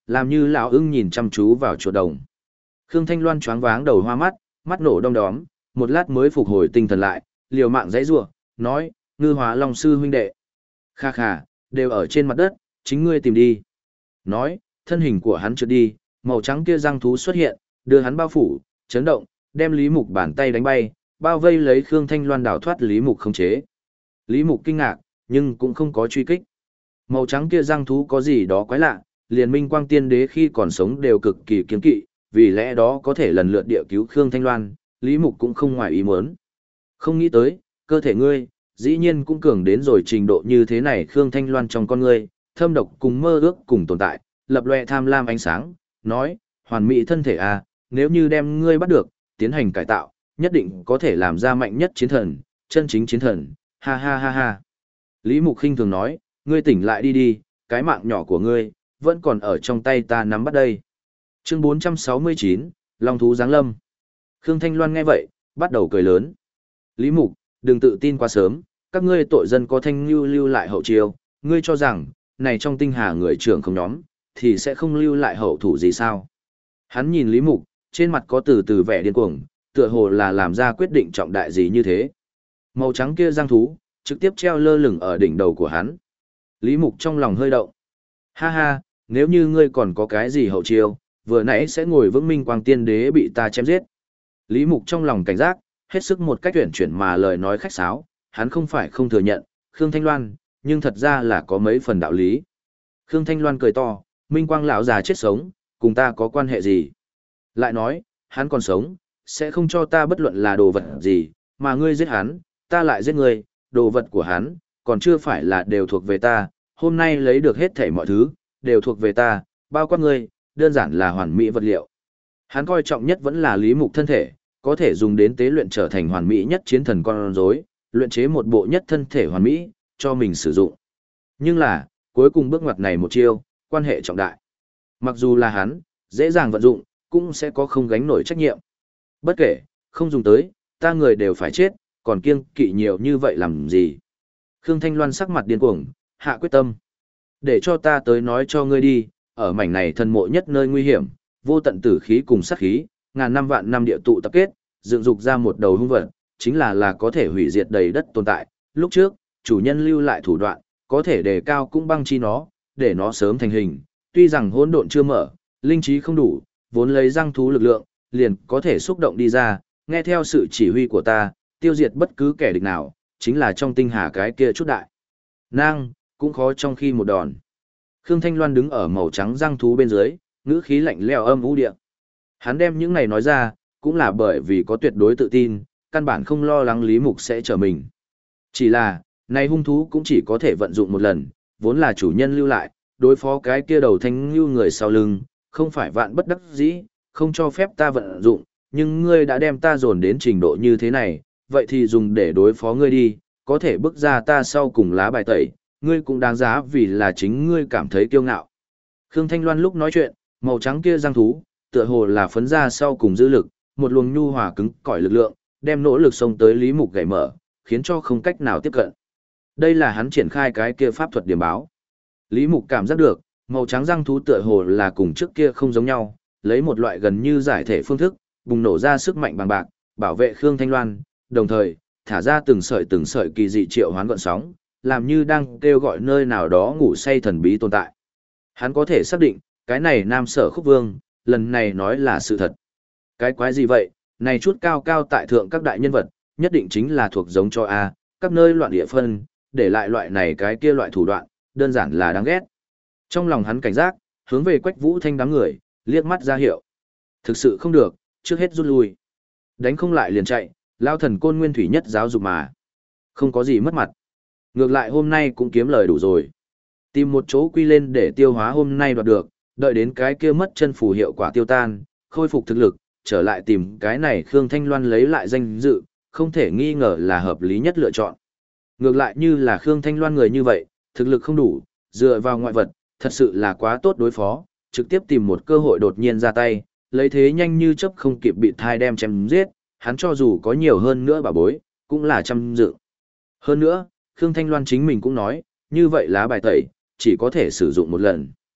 làm như lão ưng nhìn chăm chú vào chuột đồng. Khương Thanh Loan choáng váng đầu hoa mắt, mắt nổ đom đóm, một lát mới phục hồi tinh thần lại, liều mạng dãy rủa, nói, Ngư Hóa Long sư huynh đệ. Kha kha, đều ở trên mặt đất, chính ngươi tìm đi. Nói, thân hình của hắn trượt đi, màu trắng kia răng thú xuất hiện, đưa hắn bao phủ, chấn động, đem Lý Mục bàn tay đánh bay, bao vây lấy Khương Thanh Loan đảo thoát Lý Mục không chế. Lý Mục kinh ngạc, nhưng cũng không có truy kích. Màu trắng kia răng thú có gì đó quái lạ, liền Minh Quang Tiên Đế khi còn sống đều cực kỳ kiêng kỵ, vì lẽ đó có thể lần lượt địa cứu Khương Thanh Loan, Lý Mục cũng không ngoài ý muốn. Không nghĩ tới, cơ thể ngươi, dĩ nhiên cũng cường đến rồi trình độ như thế này. Khương Thanh Loan trong con ngươi, thâm độc cùng mơ ước cùng tồn tại, lập loè tham lam ánh sáng, nói, hoàn mỹ thân thể à, nếu như đem ngươi bắt được, tiến hành cải tạo, nhất định có thể làm ra mạnh nhất chiến thần, chân chính chiến thần, ha ha ha ha. Lý Mục khinh thường nói, ngươi tỉnh lại đi đi, cái mạng nhỏ của ngươi, vẫn còn ở trong tay ta nắm bắt đây. Chương 469, Long thú giáng lâm. Khương Thanh Loan nghe vậy, bắt đầu cười lớn. Lý Mục, đừng tự tin quá sớm, các ngươi tội dân có thanh lưu lại hậu chiêu, ngươi cho rằng, này trong tinh hà người trưởng không nhóm, thì sẽ không lưu lại hậu thủ gì sao? Hắn nhìn Lý Mục, trên mặt có từ từ vẻ điên cuồng, tựa hồ là làm ra quyết định trọng đại gì như thế. Màu trắng kia giang thú, trực tiếp treo lơ lửng ở đỉnh đầu của hắn. Lý Mục trong lòng hơi động. Ha ha, nếu như ngươi còn có cái gì hậu chiêu, vừa nãy sẽ ngồi vững Minh Quang Tiên Đế bị ta chém giết. Lý Mục trong lòng cảnh giác, hết sức một cách tuyển chuyển mà lời nói khách sáo, hắn không phải không thừa nhận, Khương Thanh Loan, nhưng thật ra là có mấy phần đạo lý. Khương Thanh Loan cười to, Minh Quang lão già chết sống, cùng ta có quan hệ gì? Lại nói, hắn còn sống, sẽ không cho ta bất luận là đồ vật gì, mà ngươi giết hắn, ta lại giết ngươi, đồ vật của hắn, còn chưa phải là đều thuộc về ta, hôm nay lấy được hết thảy mọi thứ, đều thuộc về ta, bao quát ngươi, đơn giản là hoàn mỹ vật liệu. Hắn coi trọng nhất vẫn là Lý Mục thân thể, có thể dùng đến tế luyện trở thành hoàn mỹ nhất chiến thần con rối, luyện chế một bộ nhất thân thể hoàn mỹ, cho mình sử dụng. Nhưng là, cuối cùng bước ngoặt này một chiêu, quan hệ trọng đại. Mặc dù là hắn, dễ dàng vận dụng, cũng sẽ có không gánh nổi trách nhiệm. Bất kể, không dùng tới, ta người đều phải chết, còn kiêng kỵ nhiều như vậy làm gì? Khương Thanh Loan sắc mặt điên cuồng, hạ quyết tâm. Để cho ta tới nói cho ngươi đi, ở mảnh này thần mộ nhất nơi nguy hiểm, vô tận tử khí cùng sát khí, ngàn năm vạn năm địa tụ tập kết, dựng dục ra một đầu hung vật, chính là có thể hủy diệt đầy đất tồn tại. Lúc trước, chủ nhân lưu lại thủ đoạn, có thể đề cao cũng băng chi nó, để nó sớm thành hình. Tuy rằng hỗn độn chưa mở, linh trí không đủ, vốn lấy răng thú lực lượng, liền có thể xúc động đi ra, nghe theo sự chỉ huy của ta, tiêu diệt bất cứ kẻ địch nào, chính là trong tinh hà cái kia chút đại. Nang, cũng khó trong khi một đòn. Khương Thanh Loan đứng ở màu trắng răng thú bên dưới, ngữ khí lạnh lẽo âm u địa. Hắn đem những này nói ra, cũng là bởi vì có tuyệt đối tự tin, căn bản không lo lắng Lý Mục sẽ trở mình. Chỉ là, này hung thú cũng chỉ có thể vận dụng một lần, vốn là chủ nhân lưu lại, đối phó cái kia đầu thanh lưu người sau lưng, không phải vạn bất đắc dĩ, không cho phép ta vận dụng, nhưng ngươi đã đem ta dồn đến trình độ như thế này, vậy thì dùng để đối phó ngươi đi, có thể bước ra ta sau cùng lá bài tẩy, ngươi cũng đáng giá vì là chính ngươi cảm thấy kiêu ngạo. Khương Thanh Loan lúc nói chuyện, màu trắng kia răng thú, tựa hồ là phấn ra sau cùng dư lực, một luồng nhu hòa cứng cỏi lực lượng, đem nỗ lực xông tới Lý Mục gãy mở, khiến cho không cách nào tiếp cận. Đây là hắn triển khai cái kia pháp thuật điểm báo. Lý Mục cảm giác được, màu trắng răng thú tựa hồ là cùng trước kia không giống nhau, lấy một loại gần như giải thể phương thức, bùng nổ ra sức mạnh bằng bạc, bảo vệ Khương Thanh Loan, đồng thời, thả ra từng sợi kỳ dị triệu hoán gợn sóng, làm như đang kêu gọi nơi nào đó ngủ say thần bí tồn tại. Hắn có thể xác định, cái này Nam Sở Khúc Vương, lần này nói là sự thật. Cái quái gì vậy, này chút cao cao tại thượng các đại nhân vật, nhất định chính là thuộc giống cho A, các nơi loạn địa phân, để lại loại này cái kia loại thủ đoạn, đơn giản là đáng ghét. Trong lòng hắn cảnh giác, hướng về Quách Vũ Thanh đám người, liếc mắt ra hiệu. Thực sự không được, trước hết rút lui. Đánh không lại liền chạy, lao thần côn nguyên thủy nhất giáo dục mà. Không có gì mất mặt. Ngược lại hôm nay cũng kiếm lời đủ rồi. Tìm một chỗ quy lên để tiêu hóa hôm nay đoạt được, đợi đến cái kia mất chân phù hiệu quả tiêu tan, khôi phục thực lực, trở lại tìm cái này Khương Thanh Loan lấy lại danh dự, không thể nghi ngờ là hợp lý nhất lựa chọn. Ngược lại như là Khương Thanh Loan người như vậy, thực lực không đủ, dựa vào ngoại vật, thật sự là quá tốt đối phó, trực tiếp tìm một cơ hội đột nhiên ra tay, lấy thế nhanh như chớp không kịp bị thai đem chém giết, hắn cho dù có nhiều hơn nữa bà bối, cũng là trăm dự. Hơn nữa, Khương Thanh Loan chính mình cũng nói, như vậy lá bài tẩy, chỉ có thể sử dụng một lần.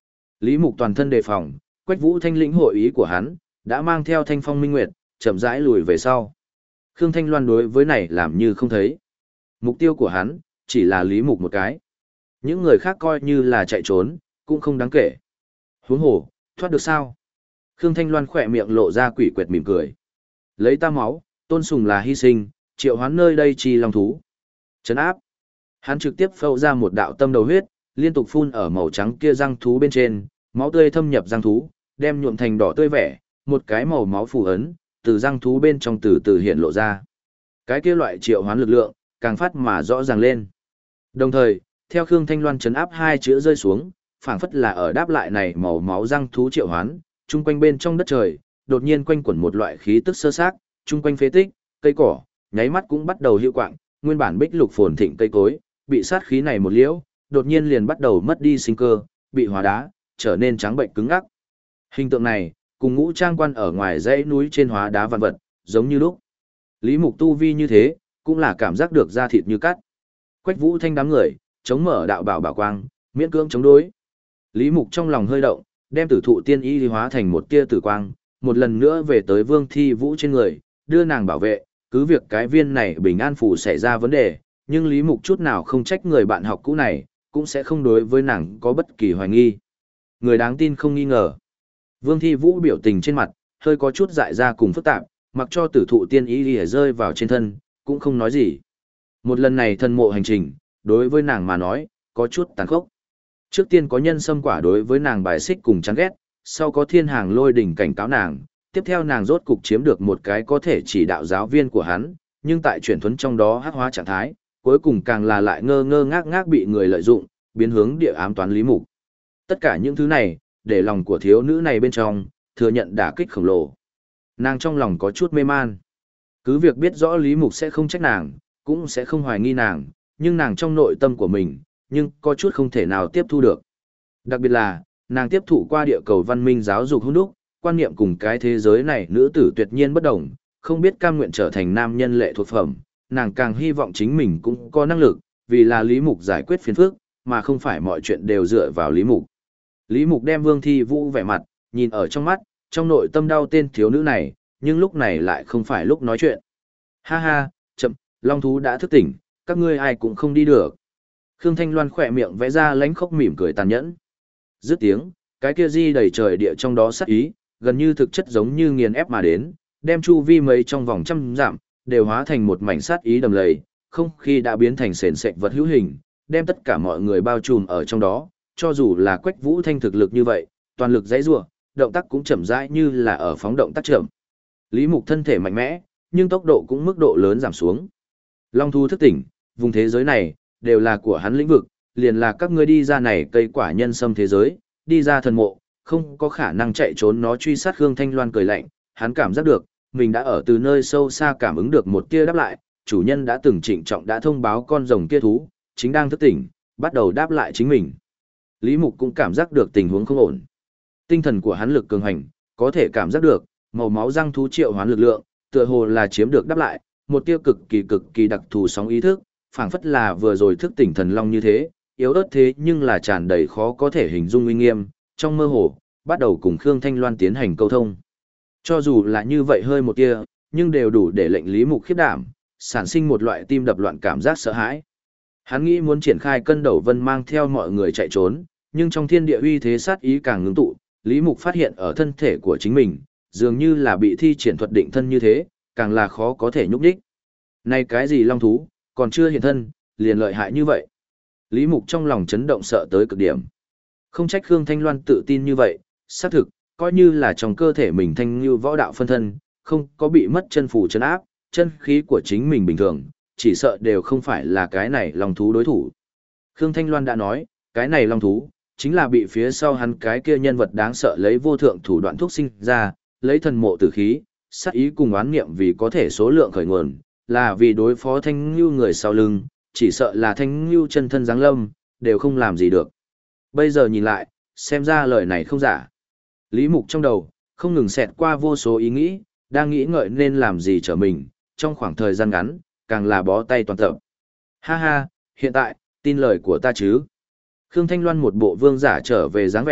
Lý Mục toàn thân đề phòng, Quách Vũ Thanh lĩnh hội ý của hắn, đã mang theo Thanh Phong Minh Nguyệt, chậm rãi lùi về sau. Khương Thanh Loan đối với này làm như không thấy. Mục tiêu của hắn, chỉ là Lý Mục một cái. Những người khác coi như là chạy trốn, cũng không đáng kể. Huống hồ, thoát được sao? Khương Thanh Loan khỏe miệng lộ ra quỷ quệt mỉm cười. Lấy ta máu, tôn sùng là hy sinh, triệu hoán nơi đây chi long thú. Trấn áp. Hắn trực tiếp phâu ra một đạo tâm đầu huyết, liên tục phun ở màu trắng kia răng thú bên trên, máu tươi thâm nhập răng thú, đem nhuộm thành đỏ tươi vẻ, một cái màu máu phù ấn, từ răng thú bên trong từ từ hiện lộ ra. Cái kia loại triệu hoán lực lượng, càng phát mà rõ ràng lên. Đồng thời, theo Khương Thanh Loan trấn áp hai chữ rơi xuống, phảng phất là ở đáp lại này màu máu răng thú triệu hoán, chung quanh bên trong đất trời, đột nhiên quanh quẩn một loại khí tức sơ xác, chung quanh phế tích, cây cỏ, nháy mắt cũng bắt đầu hiệu quạng, nguyên bản bích lục phồn thịnh cây cối, bị sát khí này một liễu, đột nhiên liền bắt đầu mất đi sinh cơ, bị hóa đá, trở nên trắng bệnh cứng ngắc. Hình tượng này, cùng ngũ trang quan ở ngoài dãy núi trên hóa đá vạn vật, giống như lúc. Lý Mục tu vi như thế, cũng là cảm giác được da thịt như cắt. Quách Vũ Thanh đám người, chống mở đạo bảo quang, miễn cưỡng chống đối. Lý Mục trong lòng hơi động, đem tử thụ tiên y hóa thành một tia tử quang, một lần nữa về tới Vương Thi Vũ trên người, đưa nàng bảo vệ, cứ việc cái viên này bình an phù xảy ra vấn đề, nhưng Lý Mục chút nào không trách người bạn học cũ này, cũng sẽ không đối với nàng có bất kỳ hoài nghi. Người đáng tin không nghi ngờ. Vương Thi Vũ biểu tình trên mặt, hơi có chút dại ra cùng phức tạp, mặc cho tử thụ tiên y lìa rơi vào trên thân, cũng không nói gì. Một lần này thân mộ hành trình, đối với nàng mà nói, có chút tàn khốc. Trước tiên có nhân xâm quả đối với nàng bài xích cùng chán ghét, sau có thiên hàng lôi đỉnh cảnh cáo nàng, tiếp theo nàng rốt cục chiếm được một cái có thể chỉ đạo giáo viên của hắn, nhưng tại chuyển thuấn trong đó hắc hóa trạng thái, cuối cùng càng là lại ngơ ngơ ngác ngác bị người lợi dụng, biến hướng địa ám toán Lý Mục. Tất cả những thứ này, để lòng của thiếu nữ này bên trong, thừa nhận đả kích khổng lồ. Nàng trong lòng có chút mê man. Cứ việc biết rõ Lý Mục sẽ không trách nàng, cũng sẽ không hoài nghi nàng, nhưng nàng trong nội tâm của mình, nhưng có chút không thể nào tiếp thu được. Đặc biệt là, nàng tiếp thụ qua địa cầu văn minh giáo dục hôn đúc, quan niệm cùng cái thế giới này nữ tử tuyệt nhiên bất đồng, không biết cam nguyện trở thành nam nhân lệ thuộc phẩm, nàng càng hy vọng chính mình cũng có năng lực, vì là Lý Mục giải quyết phiền phức, mà không phải mọi chuyện đều dựa vào Lý Mục. Lý Mục đem Vương Thi Vũ vẻ mặt, nhìn ở trong mắt, trong nội tâm đau tên thiếu nữ này, nhưng lúc này lại không phải lúc nói chuyện. Ha ha, chậm, Long thú đã thức tỉnh, các ngươi ai cũng không đi được. Khương Thanh Loan khỏe miệng vẽ ra lánh khóc mỉm cười tàn nhẫn. Dứt tiếng, cái kia di đầy trời địa trong đó sát ý, gần như thực chất giống như nghiền ép mà đến, đem chu vi mấy trong vòng trăm dặm, đều hóa thành một mảnh sát ý đầm lầy, không khí đã biến thành sền sệt vật hữu hình, đem tất cả mọi người bao trùm ở trong đó, cho dù là Quách Vũ Thanh thực lực như vậy, toàn lực dãy rủa, động tác cũng chậm rãi như là ở phóng động tác chậm. Lý Mục thân thể mạnh mẽ, nhưng tốc độ cũng mức độ lớn giảm xuống. Long thú thức tỉnh, vùng thế giới này đều là của hắn lĩnh vực, liền là các ngươi đi ra này cây quả nhân sâm thế giới, đi ra thần mộ, không có khả năng chạy trốn nó truy sát Khương Thanh Loan cười lạnh, hắn cảm giác được, mình đã ở từ nơi sâu xa cảm ứng được một tia đáp lại, chủ nhân đã từng trịnh trọng đã thông báo con rồng kia thú, chính đang thức tỉnh, bắt đầu đáp lại chính mình. Lý Mục cũng cảm giác được tình huống không ổn. Tinh thần của hắn lực cường hành, có thể cảm giác được, màu máu răng thú triệu hoán lực lượng, tựa hồ là chiếm được đáp lại, một tia cực kỳ đặc thù sóng ý thức, phảng phất là vừa rồi thức tỉnh thần long như thế, yếu ớt thế nhưng là tràn đầy khó có thể hình dung uy nghiêm, trong mơ hồ, bắt đầu cùng Khương Thanh Loan tiến hành câu thông. Cho dù là như vậy hơi một tia, nhưng đều đủ để lệnh Lý Mục khiếp đảm, sản sinh một loại tim đập loạn cảm giác sợ hãi. Hắn nghĩ muốn triển khai cân đầu vân mang theo mọi người chạy trốn, nhưng trong thiên địa uy thế sát ý càng ngưng tụ, Lý Mục phát hiện ở thân thể của chính mình, dường như là bị thi triển thuật định thân như thế, càng là khó có thể nhúc nhích. Này cái gì long thú, còn chưa hiện thân, liền lợi hại như vậy. Lý Mục trong lòng chấn động sợ tới cực điểm. Không trách Khương Thanh Loan tự tin như vậy, xác thực, coi như là trong cơ thể mình thanh như võ đạo phân thân, không có bị mất chân phủ chân áp, chân khí của chính mình bình thường, chỉ sợ đều không phải là cái này long thú đối thủ. Khương Thanh Loan đã nói, cái này long thú, chính là bị phía sau hắn cái kia nhân vật đáng sợ lấy vô thượng thủ đoạn thuốc sinh ra, lấy thần mộ tử khí, sát ý cùng oán niệm vì có thể số lượng khởi nguồn, là vì đối phó Thanh Nhu người sau lưng, chỉ sợ là Thanh Nhu chân thân giáng lâm, đều không làm gì được. Bây giờ nhìn lại, xem ra lời này không giả. Lý Mục trong đầu, không ngừng xẹt qua vô số ý nghĩ, đang nghĩ ngợi nên làm gì trở mình, trong khoảng thời gian ngắn, càng là bó tay toàn tập. Ha ha, hiện tại, tin lời của ta chứ. Khương Thanh Loan một bộ vương giả trở về dáng vẻ,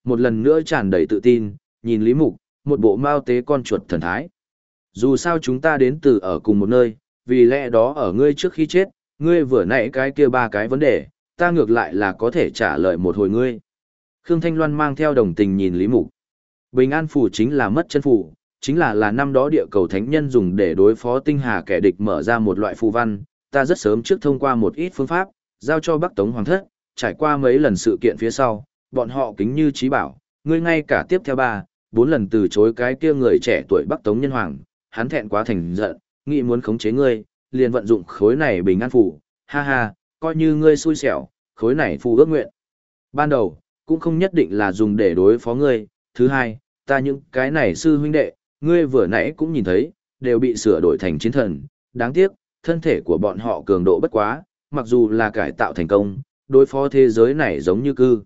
một lần nữa tràn đầy tự tin, nhìn Lý Mục, một bộ mao tế con chuột thần thái. Dù sao chúng ta đến từ ở cùng một nơi, vì lẽ đó ở ngươi trước khi chết, ngươi vừa nãy cái kia ba cái vấn đề, ta ngược lại là có thể trả lời một hồi ngươi. Khương Thanh Loan mang theo đồng tình nhìn Lý Mục. Bình an phù chính là mất chân phù, chính là năm đó địa cầu thánh nhân dùng để đối phó tinh hà kẻ địch mở ra một loại phù văn, ta rất sớm trước thông qua một ít phương pháp, giao cho Bắc Tống Hoàng thất, trải qua mấy lần sự kiện phía sau, bọn họ kính như trí bảo, ngươi ngay cả tiếp theo 3, 4 lần từ chối cái kia người trẻ tuổi Bắc Tống nhân hoàng, hắn thẹn quá thành giận, nghĩ muốn khống chế ngươi, liền vận dụng khối này bình an phù, ha ha, coi như ngươi xui xẻo, khối này phù ước nguyện. Ban đầu, cũng không nhất định là dùng để đối phó ngươi, thứ hai, ta những cái này sư huynh đệ, ngươi vừa nãy cũng nhìn thấy, đều bị sửa đổi thành chiến thần, đáng tiếc, thân thể của bọn họ cường độ bất quá, mặc dù là cải tạo thành công, đối phó thế giới này giống như cư.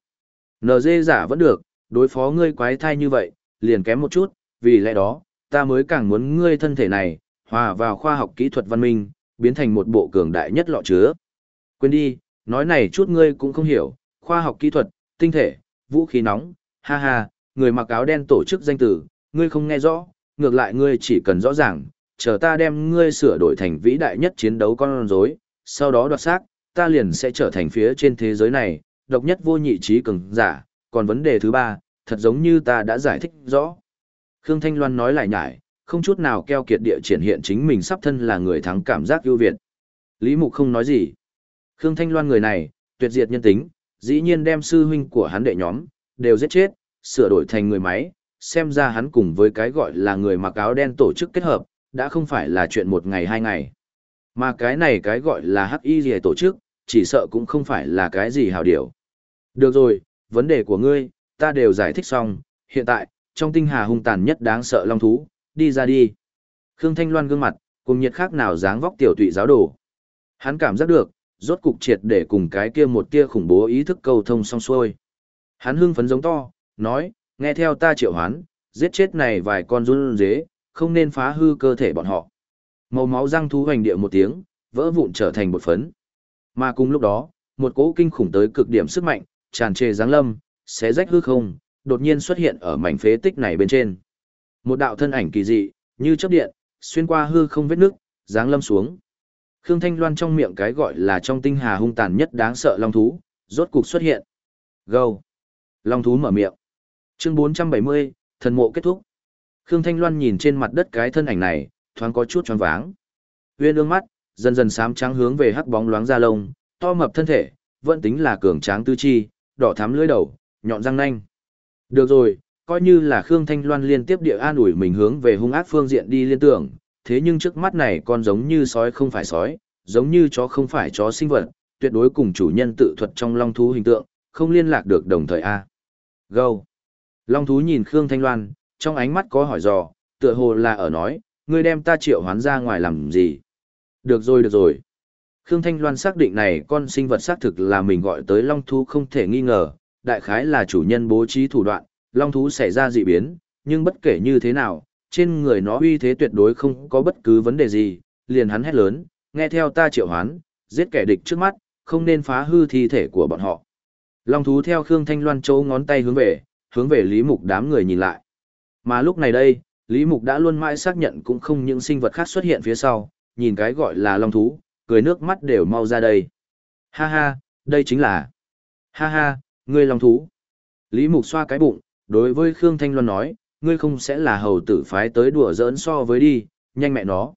NG giả vẫn được, đối phó ngươi quái thai như vậy, liền kém một chút, vì lẽ đó, ta mới càng muốn ngươi thân thể này, hòa vào khoa học kỹ thuật văn minh, biến thành một bộ cường đại nhất lọ chứa. Quên đi, nói này chút ngươi cũng không hiểu, khoa học kỹ thuật, tinh thể, vũ khí nóng, ha ha, người mặc áo đen tổ chức danh tử, ngươi không nghe rõ, ngược lại ngươi chỉ cần rõ ràng, chờ ta đem ngươi sửa đổi thành vĩ đại nhất chiến đấu con rối, sau đó đoạt xác, ta liền sẽ trở thành phía trên thế giới này, độc nhất vô nhị trí cường giả, còn vấn đề thứ 3, thật giống như ta đã giải thích rõ. Khương Thanh Loan nói lại nhải, không chút nào keo kiệt địa triển hiện chính mình sắp thân là người thắng cảm giác ưu việt. Lý Mục không nói gì. Khương Thanh Loan người này, tuyệt diệt nhân tính, dĩ nhiên đem sư huynh của hắn đệ nhóm, đều giết chết, sửa đổi thành người máy, xem ra hắn cùng với cái gọi là người mặc áo đen tổ chức kết hợp, đã không phải là chuyện 1 ngày 2 ngày. Mà cái này cái gọi là hắc y rìa tổ chức, chỉ sợ cũng không phải là cái gì hào điều. Được rồi, vấn đề của ngươi, ta đều giải thích xong, hiện tại, trong tinh hà hung tàn nhất đáng sợ long thú, đi ra đi. Khương Thanh Loan gương mặt, cùng nhiệt khác nào dáng vóc tiểu tụy giáo đồ. Hắn cảm giác được, rốt cục triệt để cùng cái kia một tia khủng bố ý thức cầu thông song xuôi. Hắn hưng phấn giống to, nói, nghe theo ta triệu hoán, giết chết này vài con run dế, không nên phá hư cơ thể bọn họ. Màu máu răng thú hoành địa một tiếng, vỡ vụn trở thành bột phấn. Mà cùng lúc đó, một cỗ kinh khủng tới cực điểm sức mạnh, tràn trề giáng lâm, xé rách hư không, đột nhiên xuất hiện ở mảnh phế tích này bên trên. Một đạo thân ảnh kỳ dị, như chớp điện, xuyên qua hư không vết nước, giáng lâm xuống. Khương Thanh Loan trong miệng cái gọi là trong tinh hà hung tàn nhất đáng sợ long thú, rốt cục xuất hiện. Gâu. Long thú mở miệng. Chương 470, thần mộ kết thúc. Khương Thanh Loan nhìn trên mặt đất cái thân ảnh này, thoáng có chút choáng váng. Uyên ương mắt, dần dần xám trắng hướng về hắc bóng loáng da lông, to mập thân thể, vẫn tính là cường tráng tư chi, đỏ thắm lưỡi đầu, nhọn răng nanh. Được rồi, coi như là Khương Thanh Loan liên tiếp địa an ủi mình hướng về hung ác phương diện đi liên tưởng, thế nhưng trước mắt này còn giống như sói không phải sói, giống như chó không phải chó sinh vật, tuyệt đối cùng chủ nhân tự thuật trong long thú hình tượng, không liên lạc được đồng thời a. Gâu. Long thú nhìn Khương Thanh Loan, trong ánh mắt có hỏi dò, tựa hồ là ở nói, ngươi đem ta triệu hoán ra ngoài làm gì? Được rồi được rồi. Khương Thanh Loan xác định này con sinh vật xác thực là mình gọi tới long thú không thể nghi ngờ, đại khái là chủ nhân bố trí thủ đoạn, long thú xảy ra dị biến, nhưng bất kể như thế nào, trên người nó uy thế tuyệt đối không có bất cứ vấn đề gì, liền hắn hét lớn, nghe theo ta triệu hoán, giết kẻ địch trước mắt, không nên phá hư thi thể của bọn họ. Long thú theo Khương Thanh Loan chỗ ngón tay hướng về Lý Mục đám người nhìn lại. Mà lúc này đây, Lý Mục đã luôn mãi xác nhận cũng không những sinh vật khác xuất hiện phía sau, nhìn cái gọi là long thú, cười nước mắt đều mau ra đây. Ha ha, đây chính là... Ha ha, ngươi long thú. Lý Mục xoa cái bụng, đối với Khương Thanh Loan nói, ngươi không sẽ là hầu tử phái tới đùa giỡn so với đi, nhanh mẹ nó.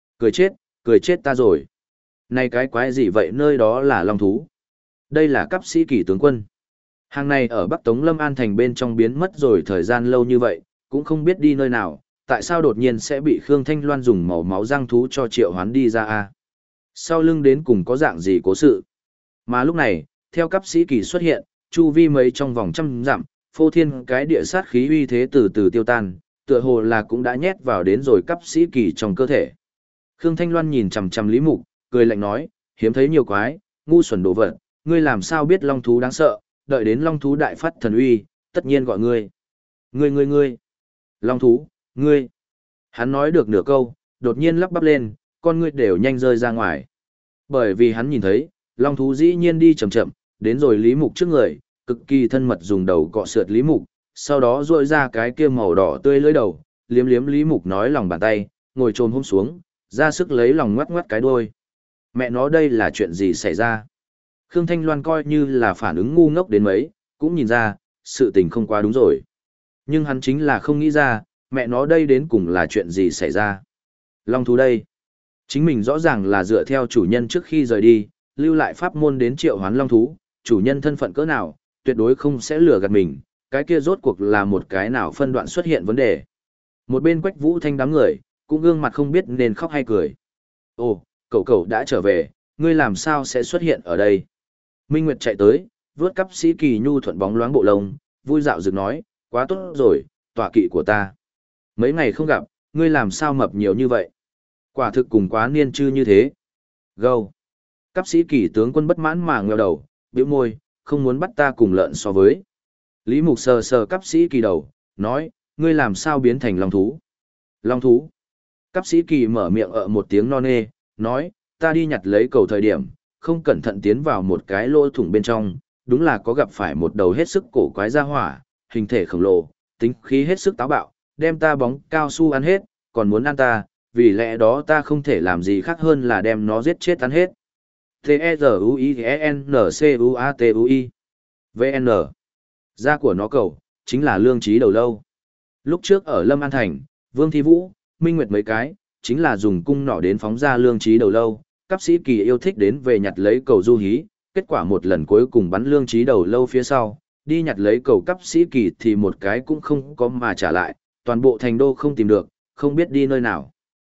Cười chết ta rồi. Này cái quái gì vậy nơi đó là long thú. Đây là cấp sĩ kỳ tướng quân. Hàng này ở Bắc Tống Lâm An thành bên trong biến mất rồi thời gian lâu như vậy, cũng không biết đi nơi nào, tại sao đột nhiên sẽ bị Khương Thanh Loan dùng màu máu răng thú cho triệu hoán đi ra a? Sau lưng đến cùng có dạng gì cố sự? Mà lúc này, theo cấp sĩ kỳ xuất hiện, chu vi mấy trong vòng 100 dặm, phô thiên cái địa sát khí uy thế từ từ tiêu tan, tựa hồ là cũng đã nhét vào đến rồi cấp sĩ kỳ trong cơ thể. Khương Thanh Loan nhìn chằm chằm Lý Mục, cười lạnh nói, hiếm thấy nhiều quái, ngu xuẩn đồ vật, ngươi làm sao biết long thú đáng sợ, đợi đến long thú đại phát thần uy, tất nhiên gọi ngươi. Ngươi. Long thú, ngươi. Hắn nói được nửa câu, đột nhiên lắp bắp lên, con ngươi đều nhanh rơi ra ngoài. Bởi vì hắn nhìn thấy, long thú dĩ nhiên đi chậm chậm, đến rồi Lý Mục trước người, cực kỳ thân mật dùng đầu cọ sượt Lý Mục, sau đó duỗi ra cái kia màu đỏ tươi lưỡi đầu, liếm liếm Lý Mục nói lòng bàn tay, ngồi chồm hôm xuống, ra sức lấy lòng ngoắc ngoắc cái đuôi. Mẹ nó đây là chuyện gì xảy ra? Khương Thanh Loan coi như là phản ứng ngu ngốc đến mấy, cũng nhìn ra, sự tình không quá đúng rồi. Nhưng hắn chính là không nghĩ ra, mẹ nó đây đến cùng là chuyện gì xảy ra. Long thú đây. Chính mình rõ ràng là dựa theo chủ nhân trước khi rời đi, lưu lại pháp môn đến triệu hoán long thú, chủ nhân thân phận cỡ nào, tuyệt đối không sẽ lừa gạt mình, cái kia rốt cuộc là một cái nào phân đoạn xuất hiện vấn đề. Một bên Quách Vũ Thanh đám người, cũng gương mặt không biết nên khóc hay cười. Ồ, cậu đã trở về, ngươi làm sao sẽ xuất hiện ở đây? Minh Nguyệt chạy tới, vướt cắp sĩ kỳ nhu thuận bóng loáng bộ lông, vui dạo dựng nói, quá tốt rồi, tọa kỵ của ta. Mấy ngày không gặp, ngươi làm sao mập nhiều như vậy? Quả thực cùng quá niên chư như thế. Gâu. Cắp sĩ kỳ tướng quân bất mãn mà ngheo đầu, bĩu môi, không muốn bắt ta cùng lợn so với. Lý Mục sờ sờ cắp sĩ kỳ đầu, nói, ngươi làm sao biến thành long thú? Long thú. Cắp sĩ kỳ mở miệng một tiếng non nê, nói, ta đi nhặt lấy cầu thời điểm, không cẩn thận tiến vào một cái lỗ thủng bên trong, đúng là có gặp phải một đầu hết sức cổ quái ra hỏa, hình thể khổng lồ, tính khí hết sức táo bạo, đem ta bóng cao su ăn hết, còn muốn ăn ta, vì lẽ đó ta không thể làm gì khác hơn là đem nó giết chết ăn hết. T-E-Z-U-I-N-C-U-A-T-U-I VN Da của nó cầu, chính là lương trí đầu lâu. Lúc trước ở Lâm An Thành, Vương Thi Vũ, Minh Nguyệt mấy cái, chính là dùng cung nỏ đến phóng ra lương trí đầu lâu. Các sĩ kỳ yêu thích đến về nhặt lấy cầu du hí, kết quả một lần cuối cùng bắn lương trí đầu lâu phía sau, đi nhặt lấy cầu cấp sĩ kỳ thì một cái cũng không có mà trả lại, toàn bộ thành đô không tìm được, không biết đi nơi nào.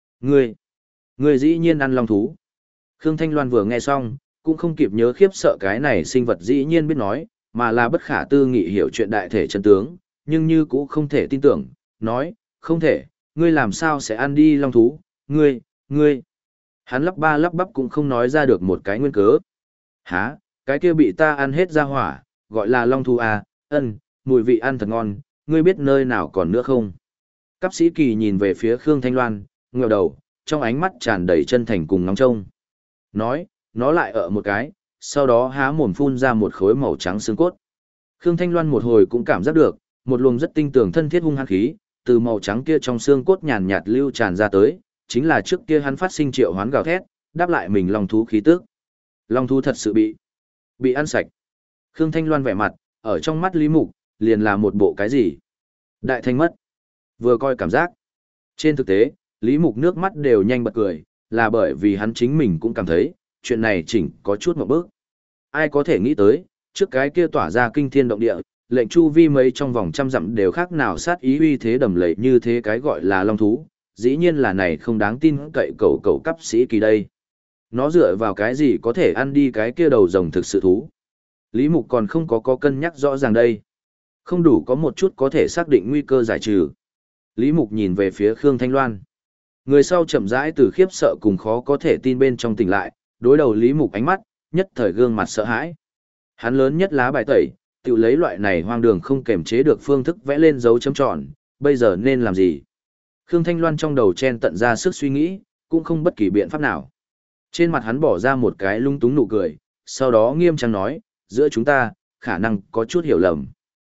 Ngươi dĩ nhiên ăn long thú. Khương Thanh Loan vừa nghe xong, cũng không kịp nhớ khiếp sợ cái này sinh vật dĩ nhiên biết nói, mà là bất khả tư nghị hiểu chuyện đại thể chân tướng, nhưng như cũng không thể tin tưởng, nói, không thể, ngươi làm sao sẽ ăn đi long thú, ngươi. Hắn lắp ba lắp bắp cũng không nói ra được một cái nguyên cớ. Hả, cái kia bị ta ăn hết ra hỏa, gọi là long thú à, mùi vị ăn thật ngon, ngươi biết nơi nào còn nữa không? Cáp sĩ kỳ nhìn về phía Khương Thanh Loan, ngẩng đầu, trong ánh mắt tràn đầy chân thành cùng ngóng trông. Nói, nó lại một cái, sau đó há mồm phun ra một khối màu trắng xương cốt. Khương Thanh Loan một hồi cũng cảm giác được, một luồng rất tinh tường thân thiết hung hăng khí, từ màu trắng kia trong xương cốt nhàn nhạt lưu tràn ra tới, chính là trước kia hắn phát sinh triệu hoán gào thét, đáp lại mình long thú khí tức. Long thú thật sự bị ăn sạch. Khương Thanh Loan vẻ mặt, ở trong mắt Lý Mục, liền là một bộ cái gì? Đại thanh mất. Vừa coi cảm giác. Trên thực tế, Lý Mục nước mắt đều nhanh bật cười, là bởi vì hắn chính mình cũng cảm thấy, chuyện này chỉnh có chút một bước. Ai có thể nghĩ tới, trước cái kia tỏa ra kinh thiên động địa, lệnh chu vi mấy trong vòng trăm dặm đều khác nào sát ý uy thế đầm lầy như thế cái gọi là long thú, dĩ nhiên là này không đáng tin cậy cậu cấp sĩ kỳ đây. Nó dựa vào cái gì có thể ăn đi cái kia đầu rồng thực sự thú. Lý Mục còn không có cân nhắc rõ ràng đây. Không đủ có một chút có thể xác định nguy cơ giải trừ. Lý Mục nhìn về phía Khương Thanh Loan. Người sau chậm rãi từ khiếp sợ cùng khó có thể tin bên trong tỉnh lại, đối đầu Lý Mục ánh mắt, nhất thời gương mặt sợ hãi. Hắn lớn nhất lá bài tẩy, tự lấy loại này hoang đường không kềm chế được phương thức vẽ lên dấu chấm tròn, bây giờ nên làm gì? Khương Thanh Loan trong đầu chen tận ra sức suy nghĩ, cũng không bất kỳ biện pháp nào. Trên mặt hắn bỏ ra một cái lung túng nụ cười, sau đó nghiêm trang nói, giữa chúng ta, khả năng có chút hiểu lầm.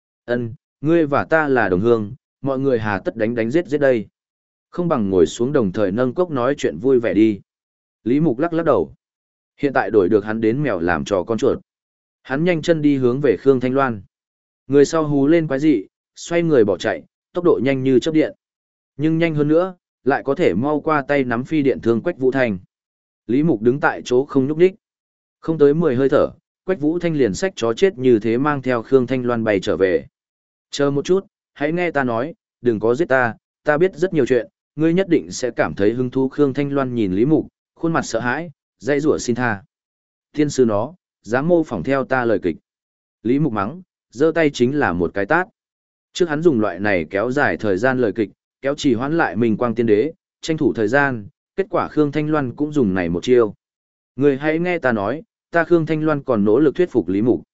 Ngươi và ta là đồng hương, mọi người hà tất đánh giết đây. Không bằng ngồi xuống đồng thời nâng cốc nói chuyện vui vẻ đi. Lý Mục lắc lắc đầu. Hiện tại đổi được hắn đến mèo làm trò con chuột. Hắn nhanh chân đi hướng về Khương Thanh Loan. Người sau hú lên quái dị, xoay người bỏ chạy, tốc độ nhanh như chớp điện. Nhưng nhanh hơn nữa, lại có thể mau qua tay nắm phi điện thương Quách Vũ Thanh. Lý Mục đứng tại chỗ không nhúc nhích. Không tới 10 hơi thở, Quách Vũ Thanh liền xách chó chết như thế mang theo Khương Thanh Loan bay trở về. Chờ một chút, hãy nghe ta nói, đừng có giết ta biết rất nhiều chuyện, ngươi nhất định sẽ cảm thấy hứng thú. Khương Thanh Loan nhìn Lý Mục, khuôn mặt sợ hãi, dãy rủa xin tha. Thiên sư nó, dám mô phỏng theo ta lời kịch. Lý Mục mắng, giơ tay chính là một cái tát. Trước hắn dùng loại này kéo dài thời gian lời kịch, kéo trì hoãn lại mình quang tiên đế, tranh thủ thời gian, kết quả Khương Thanh Loan cũng dùng này một chiêu. Ngươi hãy nghe ta nói, ta Khương Thanh Loan còn nỗ lực thuyết phục Lý Mục.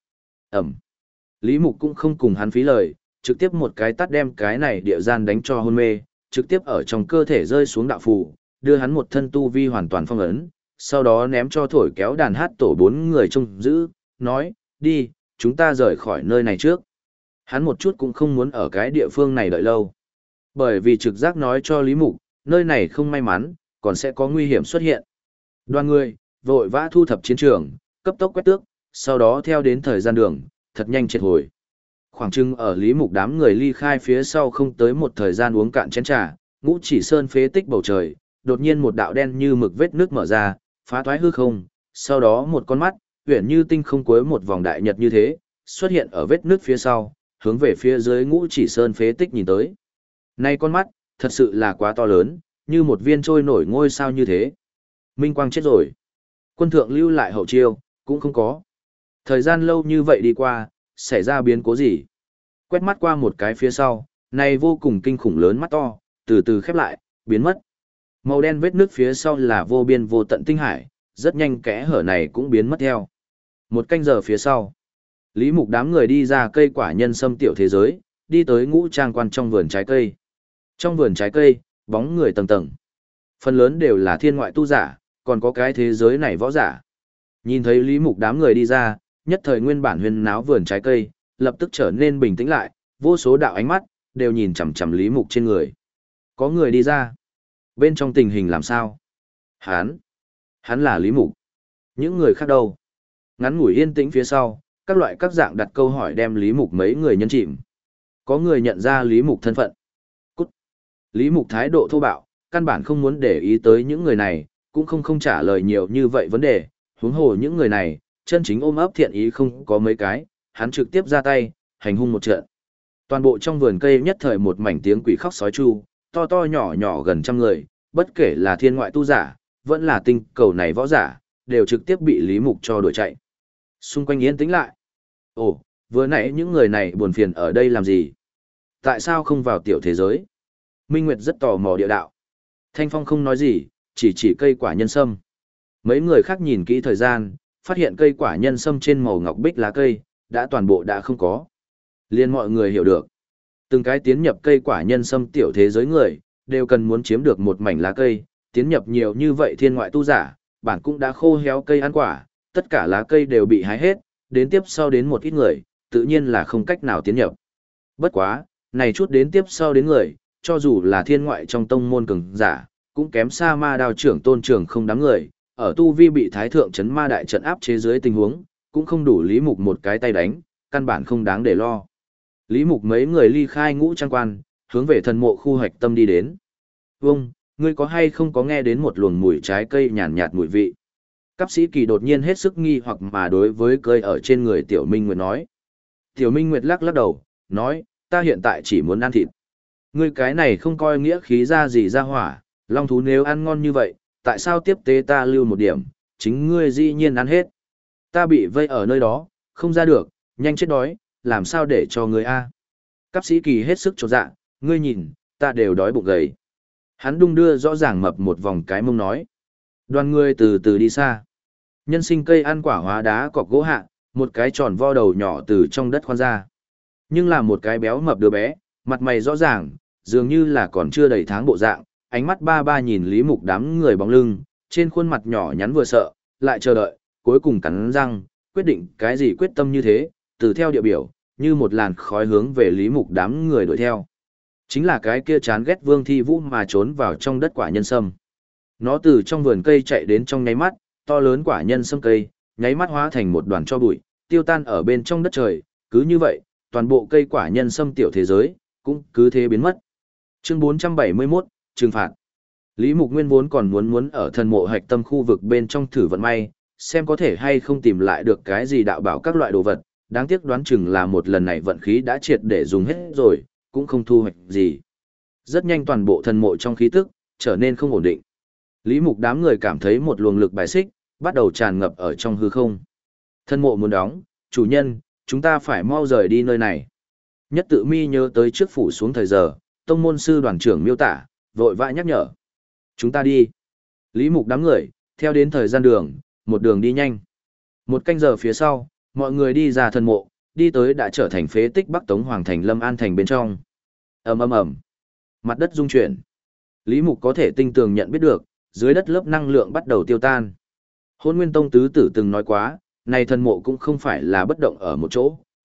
Lý Mục cũng không cùng hắn phí lời, trực tiếp một cái tát đem cái này địa gian đánh cho hôn mê, trực tiếp ở trong cơ thể rơi xuống đạo phù, đưa hắn một thân tu vi hoàn toàn phong ấn, sau đó ném cho thổi kéo đàn hát tổ 4 người trông giữ, nói, đi, chúng ta rời khỏi nơi này trước. Hắn một chút cũng không muốn ở cái địa phương này đợi lâu. Bởi vì trực giác nói cho Lý Mục, nơi này không may mắn, còn sẽ có nguy hiểm xuất hiện. Đoàn người, vội vã thu thập chiến trường, cấp tốc quét tước, sau đó theo đến thời gian đường, thật nhanh triệt hồi. Khoảng chừng ở Lý Mục đám người ly khai phía sau không tới một thời gian uống cạn chén trà, Ngũ Chỉ Sơn phế tích bầu trời, đột nhiên một đạo đen như mực vết nước mở ra, phá toái hư không, sau đó một con mắt, uyển như tinh không cuối một vòng đại nhật như thế, xuất hiện ở vết nước phía sau, hướng về phía dưới Ngũ Chỉ Sơn phế tích nhìn tới. Này con mắt, thật sự là quá to lớn, như một viên trôi nổi ngôi sao như thế. Minh Quang chết rồi. Quân thượng lưu lại hậu chiêu, cũng không có. Thời gian lâu như vậy đi qua, xảy ra biến cố gì? Quét mắt qua một cái phía sau, này vô cùng kinh khủng lớn mắt to, từ từ khép lại, biến mất. Màu đen vết nước phía sau là vô biên vô tận tinh hải, rất nhanh kẽ hở này cũng biến mất theo. Một canh giờ phía sau, Lý Mục đám người đi ra cây quả nhân sâm tiểu thế giới, đi tới Ngũ Trang Quan trong vườn trái cây. Trong vườn trái cây, bóng người tầng tầng. Phần lớn đều là thiên ngoại tu giả, còn có cái thế giới này võ giả. Nhìn thấy Lý Mục đám người đi ra, nhất thời nguyên bản huyên náo vườn trái cây, lập tức trở nên bình tĩnh lại, vô số đạo ánh mắt, đều nhìn chằm chằm Lý Mục trên người. Có người đi ra. Bên trong tình hình làm sao? Hắn là Lý Mục. Những người khác đâu? Ngắn ngủi yên tĩnh phía sau, các loại các dạng đặt câu hỏi đem Lý Mục mấy người nhấn chìm. Có người nhận ra Lý Mục thân phận. Cút. Lý Mục thái độ thô bạo, căn bản không muốn để ý tới những người này, cũng không trả lời nhiều như vậy vấn đề, huống hồ những người này, chân chính ôm ấp thiện ý không có mấy cái, hắn trực tiếp ra tay, hành hung một trận. Toàn bộ trong vườn cây nhất thời một mảnh tiếng quỷ khóc sói chu, to to nhỏ nhỏ gần trăm người, bất kể là thiên ngoại tu giả, vẫn là tinh cầu này võ giả, đều trực tiếp bị Lý Mục cho đuổi chạy. Xung quanh yên tĩnh lại. Ồ, vừa nãy những người này buồn phiền ở đây làm gì? Tại sao không vào tiểu thế giới? Minh Nguyệt rất tò mò địa đạo. Thanh Phong không nói gì, chỉ cây quả nhân sâm. Mấy người khác nhìn kỹ thời gian, phát hiện cây quả nhân sâm trên màu ngọc bích lá cây, đã toàn bộ đã không có. Liên mọi người hiểu được. Từng cái tiến nhập cây quả nhân sâm tiểu thế giới người, đều cần muốn chiếm được một mảnh lá cây, tiến nhập nhiều như vậy thiên ngoại tu giả, bản cũng đã khô héo cây ăn quả, tất cả lá cây đều bị hái hết, đến tiếp sau đến một ít người, tự nhiên là không cách nào tiến nhập. Bất quá, này chút đến tiếp sau đến người, cho dù là thiên ngoại trong tông môn cường giả, cũng kém xa ma đao trưởng tôn trưởng không đáng người, ở tu vi bị thái thượng chấn ma đại trận áp chế dưới tình huống, cũng không đủ Lý Mục một cái tay đánh, căn bản không đáng để lo. Lý Mục mấy người ly khai Ngũ Trang Quan, hướng về thần mộ khu hoạch tâm đi đến. Vâng, ngươi có hay không có nghe đến một luồng mùi trái cây nhàn nhạt mùi vị? Cáp sĩ Kỳ đột nhiên hết sức nghi hoặc mà đối với cơi ở trên người Tiểu Minh Nguyệt nói. Tiểu Minh Nguyệt lắc lắc đầu, nói, ta hiện tại chỉ muốn ăn thịt. Ngươi cái này không coi nghĩa khí ra gì ra hỏa, long thú nếu ăn ngon như vậy, tại sao tiếp tế ta lưu một điểm, chính ngươi dĩ nhiên ăn hết. Ta bị vây ở nơi đó, không ra được, nhanh chết đói, làm sao để cho ngươi a? Cáp sĩ Kỳ hết sức chột dạ, ngươi nhìn, ta đều đói bụng gầy. Hắn đung đưa rõ ràng mập một vòng cái mông nói. Đoàn người từ từ đi xa. Nhân sinh cây ăn quả hóa đá cọc gỗ hạ, một cái tròn vo đầu nhỏ từ trong đất khoan ra. Nhưng là một cái béo mập đứa bé, mặt mày rõ ràng, dường như là còn chưa đầy tháng bộ dạng, ánh mắt ba ba nhìn Lý Mục đám người bóng lưng, trên khuôn mặt nhỏ nhắn vừa sợ, lại chờ đợi, cuối cùng cắn răng, quyết định cái gì quyết tâm như thế, từ theo địa biểu, như một làn khói hướng về Lý Mục đám người đuổi theo. Chính là cái kia chán ghét Vương Thi Vũ mà trốn vào trong đất quả nhân sâm. Nó từ trong vườn cây chạy đến trong nháy mắt, to lớn quả nhân sâm cây, nháy mắt hóa thành một đoàn tro bụi, tiêu tan ở bên trong đất trời, cứ như vậy, toàn bộ cây quả nhân sâm tiểu thế giới, cũng cứ thế biến mất. Chương 471, trừng phạt. Lý Mục Nguyên vốn còn muốn ở thần mộ hạch tâm khu vực bên trong thử vận may, xem có thể hay không tìm lại được cái gì đạo bảo các loại đồ vật, đáng tiếc đoán chừng là một lần này vận khí đã triệt để dùng hết rồi, cũng không thu hoạch gì. Rất nhanh toàn bộ thần mộ trong khí tức, trở nên không ổn định. Lý Mục đám người cảm thấy một luồng lực bài xích, bắt đầu tràn ngập ở trong hư không. Thần mộ muốn đóng, chủ nhân, chúng ta phải mau rời đi nơi này. Nhất Tự Mi nhớ tới trước phủ xuống thời giờ, tông môn sư đoàn trưởng miêu tả, vội vã nhắc nhở. Chúng ta đi. Lý Mục đám người, theo đến thời gian đường, một đường đi nhanh. Một canh giờ phía sau, mọi người đi ra thần mộ, đi tới đã trở thành phế tích Bắc Tống Hoàng thành Lâm An thành bên trong. Ầm ầm ầm. Mặt đất rung chuyển. Lý Mục có thể tinh tường nhận biết được, dưới đất lớp năng lượng bắt đầu tiêu tan. Hôn Nguyên Tông tứ tử từng nói quá, này thần mộ cũng không phải là bất động ở một chỗ,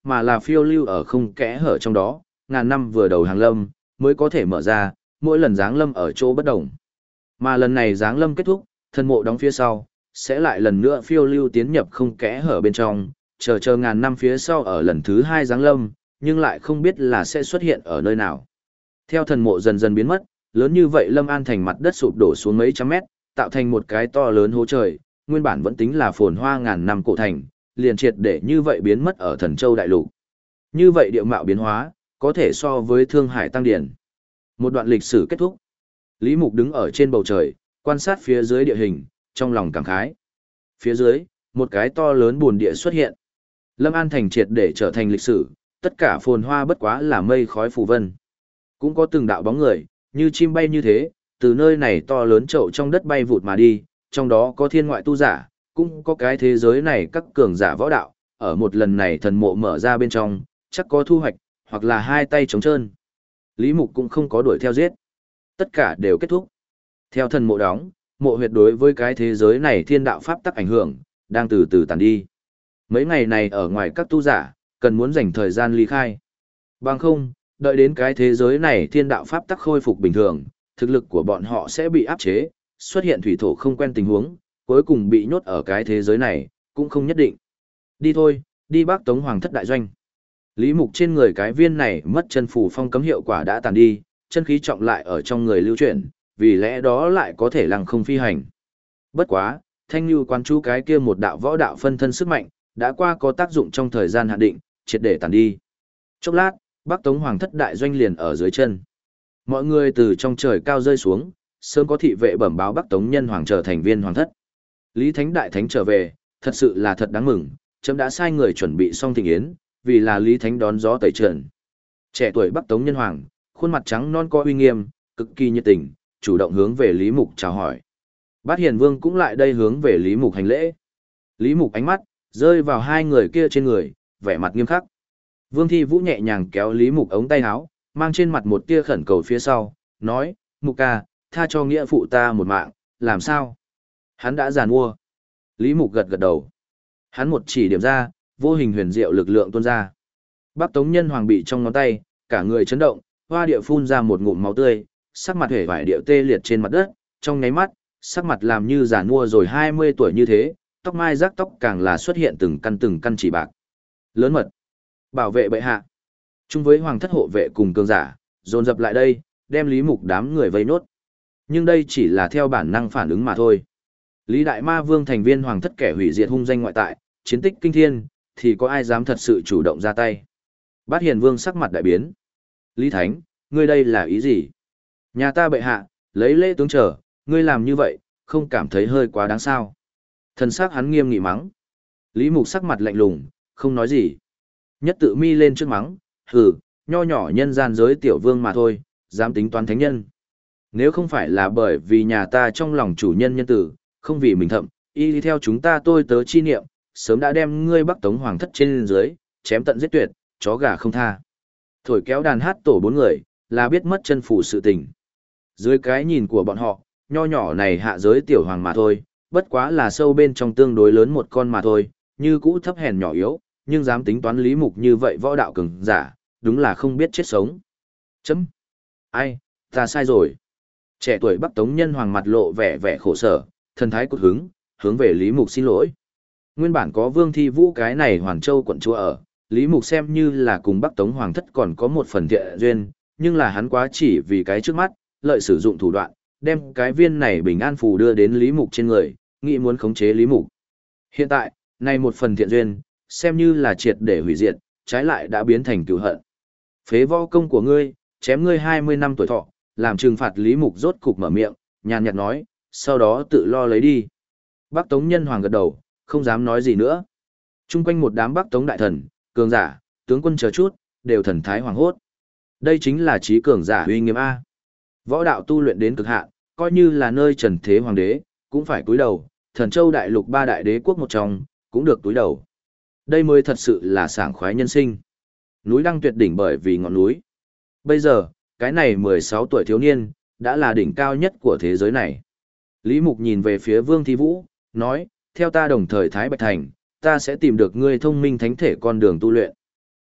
mà là phiêu lưu ở không kẽ hở trong đó, ngàn năm vừa đầu hàng lâm, mới có thể mở ra, mỗi lần giáng lâm ở chỗ bất đồng. Mà lần này giáng lâm kết thúc, thần mộ đóng phía sau, sẽ lại lần nữa phiêu lưu tiến nhập không kẽ hở bên trong, chờ ngàn năm phía sau ở lần thứ 2 giáng lâm, nhưng lại không biết là sẽ xuất hiện ở nơi nào. Theo thần mộ dần dần biến mất, lớn như vậy Lâm An thành mặt đất sụp đổ xuống mấy trăm mét, tạo thành một cái to lớn hố trời, nguyên bản vẫn tính là phồn hoa ngàn năm cổ thành, liền triệt để như vậy biến mất ở Thần Châu đại lục. Như vậy địa mạo biến hóa, có thể so với Thương Hải Tăng Điển. Một đoạn lịch sử kết thúc. Lý Mục đứng ở trên bầu trời, quan sát phía dưới địa hình, trong lòng cảm khái. Phía dưới, một cái to lớn buồn địa xuất hiện. Lâm An thành triệt để trở thành lịch sử, tất cả phồn hoa bất quá là mây khói phù vân. Cũng có từng đạo bóng người, như chim bay như thế, từ nơi này to lớn chậu trong đất bay vụt mà đi, trong đó có thiên ngoại tu giả, cũng có cái thế giới này các cường giả võ đạo, ở một lần này thần mộ mở ra bên trong, chắc có thu hoạch, hoặc là hai tay trống trơn. Lý Mục cũng không có đuổi theo giết. Tất cả đều kết thúc. Theo thần mộ đóng, mộ huyệt đối với cái thế giới này thiên đạo pháp tắc ảnh hưởng, đang từ từ tàn đi. Mấy ngày này ở ngoài các tu giả, cần muốn dành thời gian ly khai. Bằng không, đợi đến cái thế giới này thiên đạo pháp tắc khôi phục bình thường, thực lực của bọn họ sẽ bị áp chế, xuất hiện thủy thổ không quen tình huống, cuối cùng bị nhốt ở cái thế giới này, cũng không nhất định. Đi thôi, đi Bắc Tống Hoàng thất đại doanh. Lý Mục trên người cái viên này mất chân phù phong cấm hiệu quả đã tàn đi, chân khí trọng lại ở trong người lưu chuyển, vì lẽ đó lại có thể lăng không phi hành. Bất quá, thanh lưu quan chú cái kia một đạo võ đạo phân thân sức mạnh, đã qua có tác dụng trong thời gian hạn định, triệt để tàn đi. Chốc lát, Bắc Tống Hoàng thất đại doanh liền ở dưới chân. Mọi người từ trong trời cao rơi xuống, sớm có thị vệ bẩm báo Bắc Tống nhân hoàng trở thành viên hoàng thất. Lý Thánh đại thánh trở về, thật sự là thật đáng mừng, chấm đã sai người chuẩn bị xong thịnh yến, vì là Lý Thánh đón gió tẩy trần. Trẻ tuổi Bắc Tống nhân hoàng, khuôn mặt trắng non có uy nghiêm, cực kỳ nhiệt tình, chủ động hướng về Lý Mục chào hỏi. Bát Hiền Vương cũng lại đây hướng về Lý Mục hành lễ. Lý Mục ánh mắt rơi vào hai người kia trên người, vẻ mặt nghiêm khắc. Vương Thi Vũ nhẹ nhàng kéo Lý Mục ống tay áo, mang trên mặt một tia khẩn cầu phía sau, nói, Mục ca, tha cho nghĩa phụ ta một mạng, làm sao? Hắn đã giàn mua. Lý Mục gật gật đầu. Hắn một chỉ điểm ra, vô hình huyền diệu lực lượng tuôn ra. Bắc Tống nhân hoàng bị trong ngón tay, cả người chấn động, hoa địa phun ra một ngụm máu tươi, sắc mặt hể vải điệu tê liệt trên mặt đất, trong nháy mắt, sắc mặt làm như giàn mua rồi 20 tuổi như thế, tóc mai rác tóc càng là xuất hiện từng căn chỉ bạc. Lớn mật. Bảo vệ bệ hạ. Chung với hoàng thất hộ vệ cùng cường giả, dồn dập lại đây, đem Lý Mục đám người vây nốt. Nhưng đây chỉ là theo bản năng phản ứng mà thôi. Lý Đại Ma Vương thành viên hoàng thất kẻ hủy diệt hung danh ngoại tại, chiến tích kinh thiên, thì có ai dám thật sự chủ động ra tay. Bát Hiền Vương sắc mặt đại biến. Lý Thánh, ngươi đây là ý gì? Nhà ta bệ hạ, lấy lễ tướng trở, ngươi làm như vậy, không cảm thấy hơi quá đáng sao? Thần sắc hắn nghiêm nghị mắng. Lý Mục sắc mặt lạnh lùng, không nói gì. Nhất tự mi lên trước mắng, hừ, nho nhỏ nhân gian giới tiểu vương mà thôi, dám tính toán thánh nhân. Nếu không phải là bởi vì nhà ta trong lòng chủ nhân nhân tử, không vì mình thậm, y đi theo chúng ta tôi tớ chi niệm, sớm đã đem ngươi Bắc Tống Hoàng thất trên dưới, chém tận giết tuyệt, chó gà không tha. Thổi kéo đàn hát tổ 4 người, là biết mất chân phủ sự tình. Dưới cái nhìn của bọn họ, nho nhỏ này hạ giới tiểu hoàng mà thôi, bất quá là sâu bên trong tương đối lớn một con mà thôi, như cũ thấp hèn nhỏ yếu, nhưng dám tính toán Lý Mục như vậy võ đạo cường giả, đúng là không biết chết sống. Chấm. Ai, ta sai rồi. Trẻ tuổi Bắc Tống nhân hoàng mặt lộ vẻ vẻ khổ sở, thần thái cốt hứng, hướng về Lý Mục xin lỗi. Nguyên bản có Vương Thi Vũ cái này Hoàn Châu quận chúa ở, Lý Mục xem như là cùng Bắc Tống Hoàng thất còn có một phần thiện duyên, nhưng là hắn quá chỉ vì cái trước mắt, lợi sử dụng thủ đoạn, đem cái viên này bình an phù đưa đến Lý Mục trên người, nghĩ muốn khống chế Lý Mục. Hiện tại, này một phần thiện duyên, xem như là triệt để hủy diệt, trái lại đã biến thành cừu hận. Phế võ công của ngươi, chém ngươi 20 năm tuổi thọ, làm trừng phạt Lý Mục rốt cục mở miệng, nhàn nhạt nói, sau đó tự lo lấy đi. Bắc Tống nhân hoàng gật đầu, không dám nói gì nữa. Trung quanh một đám Bắc Tống đại thần, cường giả, tướng quân chờ chút, đều thần thái hoàng hốt. Đây chính là trí cường giả uy nghiêm A. Võ đạo tu luyện đến cực hạn, coi như là nơi trần thế hoàng đế, cũng phải cúi đầu, Thần Châu đại lục 3 đại đế quốc một trong, cũng được cúi đầu. Đây mới thật sự là sảng khoái nhân sinh. Núi đăng tuyệt đỉnh bởi vì ngọn núi. Bây giờ, cái này 16 tuổi thiếu niên, đã là đỉnh cao nhất của thế giới này. Lý Mục nhìn về phía Vương Thi Vũ, nói, theo ta đồng thời Thái Bạch Thành, ta sẽ tìm được ngươi thông minh thánh thể con đường tu luyện.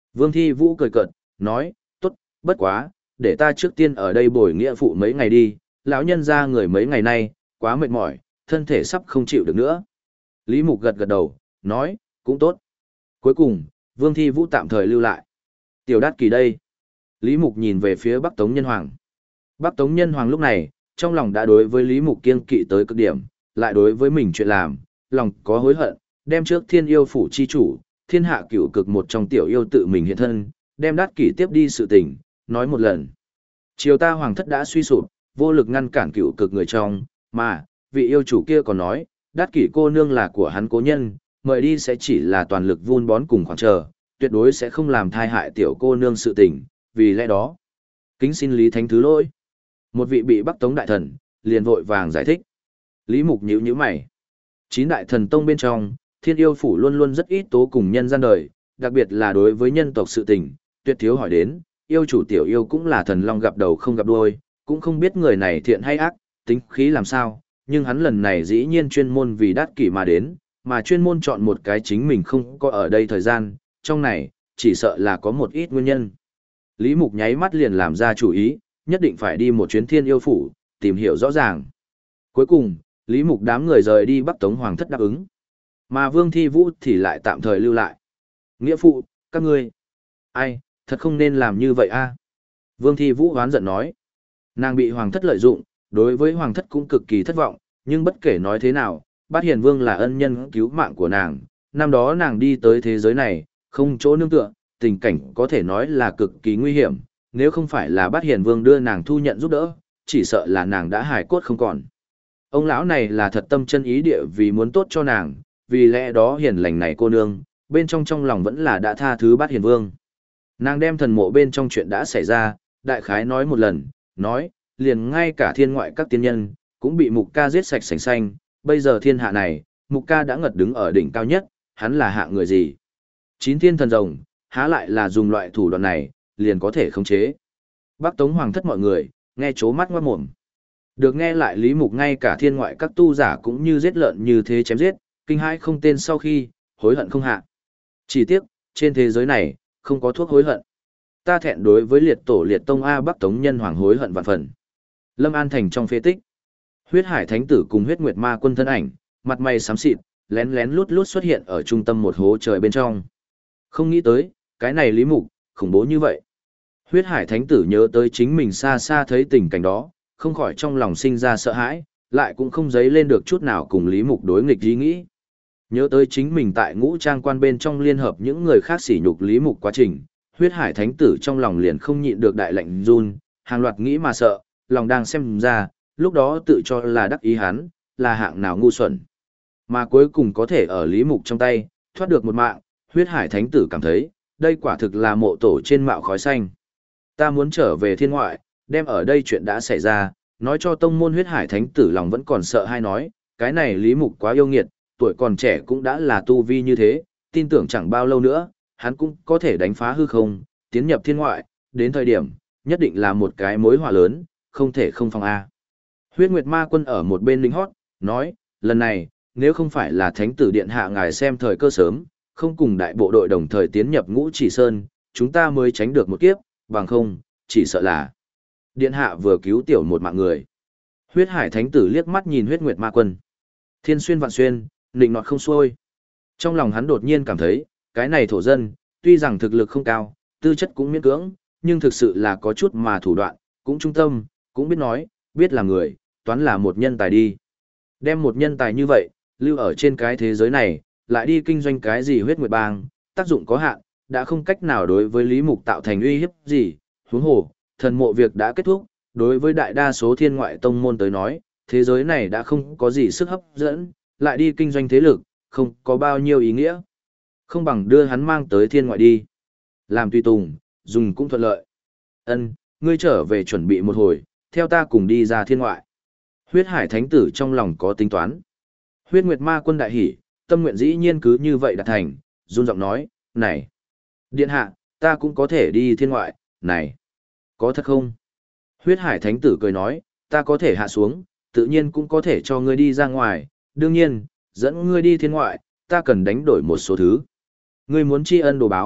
Vương Thi Vũ cười cợt, nói, tốt, bất quá, để ta trước tiên ở đây bồi nghĩa phụ mấy ngày đi, lão nhân ra người mấy ngày nay, quá mệt mỏi, thân thể sắp không chịu được nữa. Lý Mục gật gật đầu, nói, cũng tốt. Cuối cùng, Vương Thi Vũ tạm thời lưu lại. Tiểu Đát Kỳ đây. Lý Mục nhìn về phía Bắc Tống Nhân Hoàng. Bắc Tống Nhân Hoàng lúc này, trong lòng đã đối với Lý Mục kiêng kỵ tới cực điểm, lại đối với mình chuyện làm, lòng có hối hận, đem trước Thiên Yêu phủ chi chủ, Thiên Hạ Cửu Cực một trong tiểu yêu tự mình hiện thân, đem Đát Kỷ tiếp đi sự tình, nói một lần. Triều ta hoàng thất đã suy sụp, vô lực ngăn cản Cửu Cực người trong, mà vị yêu chủ kia còn nói, Đát Kỷ cô nương là của hắn cố nhân, mời đi sẽ chỉ là toàn lực vun bón cùng khoảng chờ, tuyệt đối sẽ không làm thai hại tiểu cô nương sự tình, vì lẽ đó, kính xin Lý Thánh thứ lỗi. Một vị bị Bắc Tống đại thần, liền vội vàng giải thích. Lý Mục nhíu nhíu mày. 9 đại thần tông bên trong, Thiên Yêu phủ luôn luôn rất ít tố cùng nhân gian đời, đặc biệt là đối với nhân tộc sự tình, tuyệt thiếu hỏi đến, yêu chủ tiểu yêu cũng là thần long gặp đầu không gặp đuôi, cũng không biết người này thiện hay ác, tính khí làm sao, nhưng hắn lần này dĩ nhiên chuyên môn vì Đát Kỷ mà đến, mà chuyên môn chọn một cái chính mình không có ở đây thời gian, trong này, chỉ sợ là có một ít nguyên nhân. Lý Mục nháy mắt liền làm ra chủ ý, nhất định phải đi một chuyến Thiên Yêu phủ, tìm hiểu rõ ràng. Cuối cùng, Lý Mục đám người rời đi Bắc Tống Hoàng thất đáp ứng. Mà Vương Thi Vũ thì lại tạm thời lưu lại. Nghĩa phụ, các ngươi. Ai, thật không nên làm như vậy a. Vương Thi Vũ hoán giận nói. Nàng bị Hoàng thất lợi dụng, đối với Hoàng thất cũng cực kỳ thất vọng, nhưng bất kể nói thế nào, Bát Hiền Vương là ân nhân cứu mạng của nàng. Năm đó nàng đi tới thế giới này, không chỗ nương tựa, tình cảnh có thể nói là cực kỳ nguy hiểm. Nếu không phải là Bát Hiền Vương đưa nàng thu nhận giúp đỡ, chỉ sợ là nàng đã hài cốt không còn. Ông lão này là thật tâm chân ý địa vì muốn tốt cho nàng, vì lẽ đó hiền lành này cô nương, bên trong lòng vẫn là đã tha thứ Bát Hiền Vương. Nàng đem thần mộ bên trong chuyện đã xảy ra, đại khái nói một lần, nói, liền ngay cả thiên ngoại các tiên nhân, cũng bị Mục Ca giết sạch sành xanh, bây giờ thiên hạ này, Mục Ca đã ngật đứng ở đỉnh cao nhất, hắn là hạng người gì? 9 thiên thần rồng, há lại là dùng loại thủ đoạn này, liền có thể khống chế. Bắc Tống Hoàng thất mọi người, nghe chố mắt ngoát mồm. Được nghe lại Lý Mục ngay cả thiên ngoại các tu giả cũng như giết lợn như thế chém giết, kinh hãi không tên sau khi, hối hận không hạ. Chỉ tiếc, trên thế giới này, không có thuốc hối hận. Ta thẹn đối với liệt tổ liệt tông A Bắc Tống nhân hoàng hối hận vạn phần. Lâm An Thành trong phế tích. Huyết Hải Thánh tử cùng Huyết Nguyệt Ma quân thân ảnh, mặt mày xám xịt, lén lén lút lút xuất hiện ở trung tâm một hố trời bên trong. Không nghĩ tới, cái này Lý Mục, khủng bố như vậy. Huyết Hải Thánh tử nhớ tới chính mình xa xa thấy tình cảnh đó, không khỏi trong lòng sinh ra sợ hãi, lại cũng không dấy lên được chút nào cùng Lý Mục đối nghịch ý nghĩ. Nhớ tới chính mình tại Ngũ Trang quan bên trong liên hợp những người khác sỉ nhục Lý Mục quá trình, Huyết Hải Thánh tử trong lòng liền không nhịn được đại lạnh run, hàng loạt nghĩ mà sợ, lòng đang xem ra, lúc đó tự cho là đắc ý hắn, là hạng nào ngu xuẩn. Mà cuối cùng có thể ở Lý Mục trong tay, thoát được một mạng, Huyết Hải Thánh tử cảm thấy, đây quả thực là mộ tổ trên mạo khói xanh. Ta muốn trở về thiên ngoại, đem ở đây chuyện đã xảy ra, nói cho tông môn Huyết Hải Thánh tử lòng vẫn còn sợ hay nói, cái này Lý Mục quá yêu nghiệt, tuổi còn trẻ cũng đã là tu vi như thế, tin tưởng chẳng bao lâu nữa, hắn cũng có thể đánh phá hư không, tiến nhập thiên ngoại, đến thời điểm, nhất định là một cái mối họa lớn, không thể không phòng A. Huyết Nguyệt Ma quân ở một bên lính hót, nói, lần này, nếu không phải là Thánh tử điện hạ ngài xem thời cơ sớm, không cùng đại bộ đội đồng thời tiến nhập Ngũ Chỉ Sơn, chúng ta mới tránh được một kiếp, bằng không, chỉ sợ là điện hạ vừa cứu tiểu một mạng người. Huyết Hải Thánh tử liếc mắt nhìn Huyết Nguyệt Ma quân. Thiên xuyên vạn xuyên, nịnh nọt không xuôi. Trong lòng hắn đột nhiên cảm thấy, cái này thổ dân, tuy rằng thực lực không cao, tư chất cũng miễn cưỡng, nhưng thực sự là có chút mà thủ đoạn, cũng trung tâm, cũng biết nói, biết là người, toán là một nhân tài đi. Đem một nhân tài như vậy, lưu ở trên cái thế giới này, lại đi kinh doanh cái gì Huyết Nguyệt bang, tác dụng có hạn, đã không cách nào đối với Lý Mục tạo thành uy hiếp gì, huống hồ, thần mộ việc đã kết thúc, đối với đại đa số thiên ngoại tông môn tới nói, thế giới này đã không có gì sức hấp dẫn, lại đi kinh doanh thế lực, không có bao nhiêu ý nghĩa. Không bằng đưa hắn mang tới thiên ngoại đi. Làm tùy tùng, dùng cũng thuận lợi. Ân, ngươi trở về chuẩn bị một hồi, theo ta cùng đi ra thiên ngoại. Huyết Hải Thánh tử trong lòng có tính toán. Huyết Nguyệt Ma quân đại hỉ, tâm nguyện dĩ nhiên cứ như vậy đạt thành, run giọng nói, này, điện hạ, ta cũng có thể đi thiên ngoại, này, có thật không? Huyết Hải Thánh tử cười nói, ta có thể hạ xuống, tự nhiên cũng có thể cho ngươi đi ra ngoài, đương nhiên, dẫn ngươi đi thiên ngoại, ta cần đánh đổi một số thứ. Ngươi muốn tri ân đồ báo,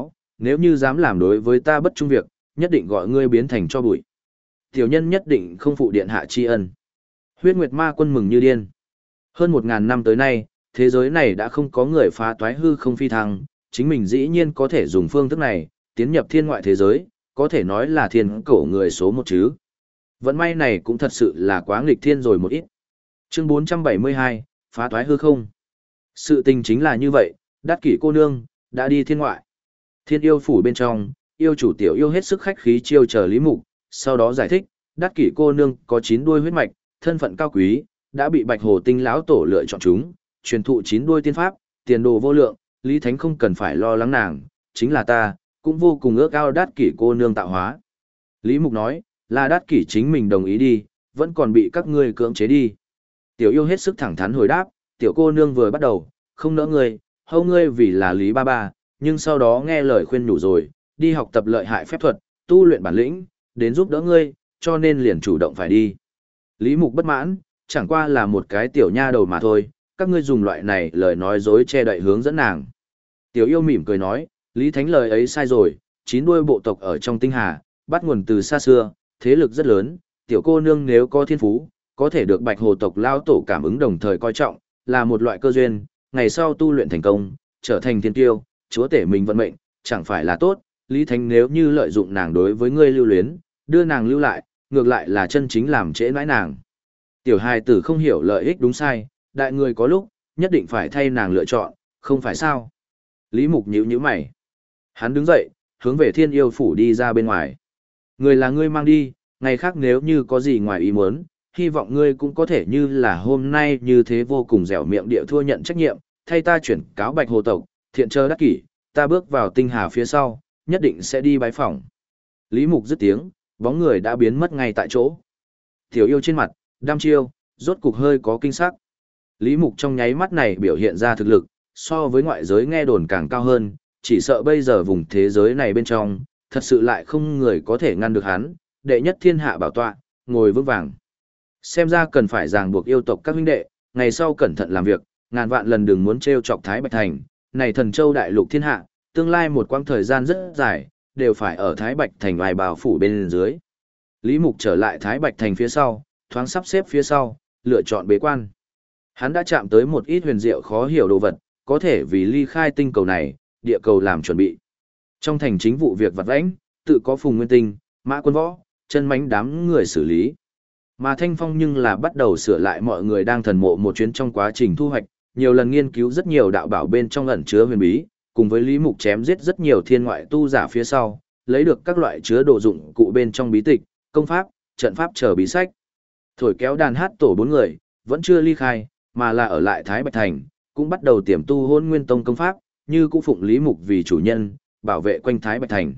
Nếu như dám làm đối với ta bất trung việc, nhất định gọi ngươi biến thành cho bụi. Tiểu nhân nhất định không phụ điện hạ tri ân. Huyết Nguyệt Ma Quân mừng như điên. Hơn 1000 năm tới nay, thế giới này đã không có người phá toái hư không phi thăng, chính mình dĩ nhiên có thể dùng phương thức này, tiến nhập thiên ngoại thế giới, có thể nói là thiên cổ người số một chứ. Vận may này cũng thật sự là quá nghịch thiên rồi một ít. Chương 472, phá toái hư không. Sự tình chính là như vậy, Đát Kỷ cô nương đã đi thiên ngoại. Thiên yêu phủ bên trong, yêu chủ tiểu yêu hết sức khách khí chiêu chờ Lý Mục, sau đó giải thích, Đát Kỷ cô nương có 9 đuôi huyết mạch, thân phận cao quý, đã bị Bạch Hồ Tinh lão tổ lựa chọn chúng, truyền thụ 9 đuôi tiên pháp, tiền đồ vô lượng, Lý Thánh không cần phải lo lắng nàng, chính là ta, cũng vô cùng ước ao Đát Kỷ cô nương tạo hóa. Lý Mục nói, là Đát Kỷ chính mình đồng ý đi, vẫn còn bị các ngươi cưỡng chế đi. Tiểu yêu hết sức thẳng thắn hồi đáp, tiểu cô nương vừa bắt đầu, không nỡ ngươi, hâu ngươi vì là Lý ba ba, nhưng sau đó nghe lời khuyên nhủ rồi, đi học tập lợi hại phép thuật, tu luyện bản lĩnh, đến giúp đỡ ngươi, cho nên liền chủ động phải đi. Lý Mục bất mãn, chẳng qua là một cái tiểu nha đầu mà thôi, các ngươi dùng loại này lời nói dối che đậy hướng dẫn nàng. Tiểu yêu mỉm cười nói, Lý Thánh lời ấy sai rồi, 9 đuôi bộ tộc ở trong tinh hà, bắt nguồn từ xa xưa, thế lực rất lớn, tiểu cô nương nếu có thiên phú, có thể được Bạch Hồ tộc lao tổ cảm ứng đồng thời coi trọng, là một loại cơ duyên, ngày sau tu luyện thành công, trở thành thiên tiêu, chúa tể mình vận mệnh, chẳng phải là tốt, Lý Thánh nếu như lợi dụng nàng đối với ngươi lưu luyến, đưa nàng lưu lại, ngược lại là chân chính làm trễ nãi nàng. Tiểu hài tử không hiểu lợi ích đúng sai, đại người có lúc, nhất định phải thay nàng lựa chọn, không phải sao. Lý Mục nhíu nhíu mày. Hắn đứng dậy, hướng về thiên yêu phủ đi ra bên ngoài. Người là ngươi mang đi, ngày khác nếu như có gì ngoài ý muốn, hy vọng ngươi cũng có thể như là hôm nay như thế vô cùng dẻo miệng địa thua nhận trách nhiệm, thay ta chuyển cáo Bạch Hồ tộc, thiện chờ Đắc Kỷ, ta bước vào tinh hà phía sau, nhất định sẽ đi bái phỏng. Lý Mục dứt tiếng, bóng người đã biến mất ngay tại chỗ. Tiểu yêu trên mặt, đăm chiêu, rốt cục hơi có kinh sắc. Lý Mục trong nháy mắt này biểu hiện ra thực lực, so với ngoại giới nghe đồn càng cao hơn, chỉ sợ bây giờ vùng thế giới này bên trong, thật sự lại không người có thể ngăn được hắn, đệ nhất thiên hạ bảo tọa, ngồi vững vàng. Xem ra cần phải ràng buộc yêu tộc các huynh đệ, ngày sau cẩn thận làm việc, ngàn vạn lần đừng muốn trêu chọc Thái Bạch Thành, này Thần Châu đại lục thiên hạ, tương lai một quãng thời gian rất dài, đều phải ở Thái Bạch Thành vài bào phủ bên dưới. Lý Mục trở lại Thái Bạch Thành phía sau, thoáng sắp xếp phía sau, lựa chọn bế quan. Hắn đã chạm tới một ít huyền diệu khó hiểu đồ vật, có thể vì ly khai tinh cầu này, địa cầu làm chuẩn bị. Trong thành chính vụ việc vặt vãnh, tự có Phùng Nguyên Tinh, Mã Quân Võ, chân mánh đám người xử lý. Mà Thanh Phong nhưng là bắt đầu sửa lại mọi người đang thần mộ một chuyến trong quá trình thu hoạch, nhiều lần nghiên cứu rất nhiều đạo bảo bên trong ẩn chứa huyền bí, cùng với Lý Mục chém giết rất nhiều thiên ngoại tu giả phía sau, lấy được các loại chứa đồ dụng cụ bên trong bí tịch, công pháp, trận pháp chờ bí sách. Thổi kéo đàn hát tổ 4 người, vẫn chưa ly khai, mà là ở lại Thái Bạch Thành, cũng bắt đầu tiềm tu Hỗn Nguyên Tông công pháp, như cũng phụng Lý Mục vì chủ nhân, bảo vệ quanh Thái Bạch Thành.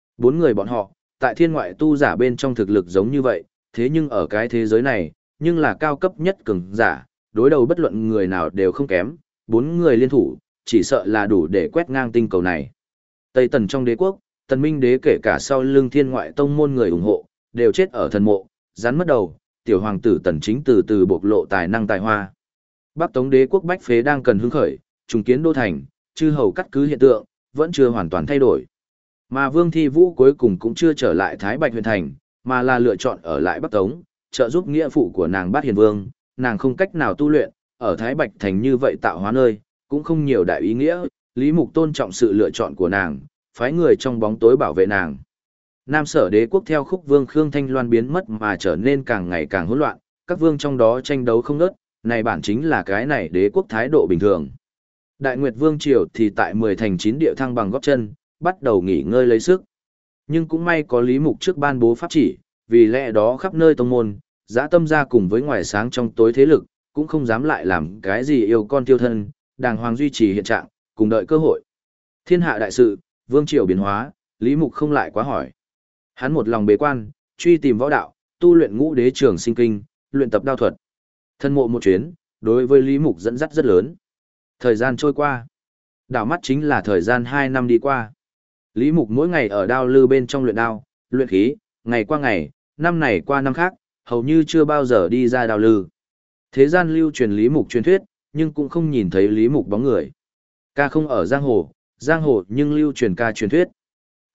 4 người bọn họ, tại thiên ngoại tu giả bên trong thực lực giống như vậy, thế nhưng ở cái thế giới này, nhưng là cao cấp nhất cường giả, đối đầu bất luận người nào đều không kém, 4 người liên thủ, chỉ sợ là đủ để quét ngang tinh cầu này. Tây Tần trong đế quốc, Tần Minh đế kể cả sau lưng thiên ngoại tông môn người ủng hộ, đều chết ở thần mộ, rắn mất đầu, tiểu hoàng tử Tần Chính từ từ bộc lộ tài năng tài hoa. Bắc Tống đế quốc bách phế đang cần hưng khởi, trùng kiến đô thành, chư hầu cắt cứ hiện tượng, vẫn chưa hoàn toàn thay đổi. Mà Vương Thi Vũ cuối cùng cũng chưa trở lại Thái Bạch huyện thành, mà là lựa chọn ở lại Bắc Tống, trợ giúp nghĩa phụ của nàng Bát Hiền Vương, nàng không cách nào tu luyện, ở Thái Bạch thành như vậy tạo hóa nơi, cũng không nhiều đại ý nghĩa, Lý Mục tôn trọng sự lựa chọn của nàng, phái người trong bóng tối bảo vệ nàng. Nam Sở đế quốc theo Khúc Vương Khương Thanh Loan biến mất mà trở nên càng ngày càng hỗn loạn, các vương trong đó tranh đấu không ngớt, này bản chính là cái này đế quốc thái độ bình thường. Đại Nguyệt Vương triều thì tại 10 thành 9 địa thăng bằng góp chân, bắt đầu nghỉ ngơi lấy sức. Nhưng cũng may có Lý Mục trước ban bố pháp chỉ, vì lẽ đó khắp nơi tông môn, dã tâm ra cùng với ngoài sáng trong tối thế lực, cũng không dám lại làm cái gì yêu con tiêu thân, đàng hoàng duy trì hiện trạng, cùng đợi cơ hội. Thiên hạ đại sự, vương triều biến hóa, Lý Mục không lại quá hỏi. Hắn một lòng bế quan, truy tìm võ đạo, tu luyện ngũ đế trường sinh kinh, luyện tập đao thuật. Thân mộ một chuyến, đối với Lý Mục dẫn dắt rất lớn. Thời gian trôi qua. Đảo mắt chính là thời gian 2 năm đi qua. Lý Mục mỗi ngày ở đao lư bên trong luyện đao, luyện khí, ngày qua ngày, năm này qua năm khác, hầu như chưa bao giờ đi ra đao lư. Thế gian lưu truyền Lý Mục truyền thuyết, nhưng cũng không nhìn thấy Lý Mục bóng người. Ca không ở giang hồ nhưng lưu truyền ca truyền thuyết.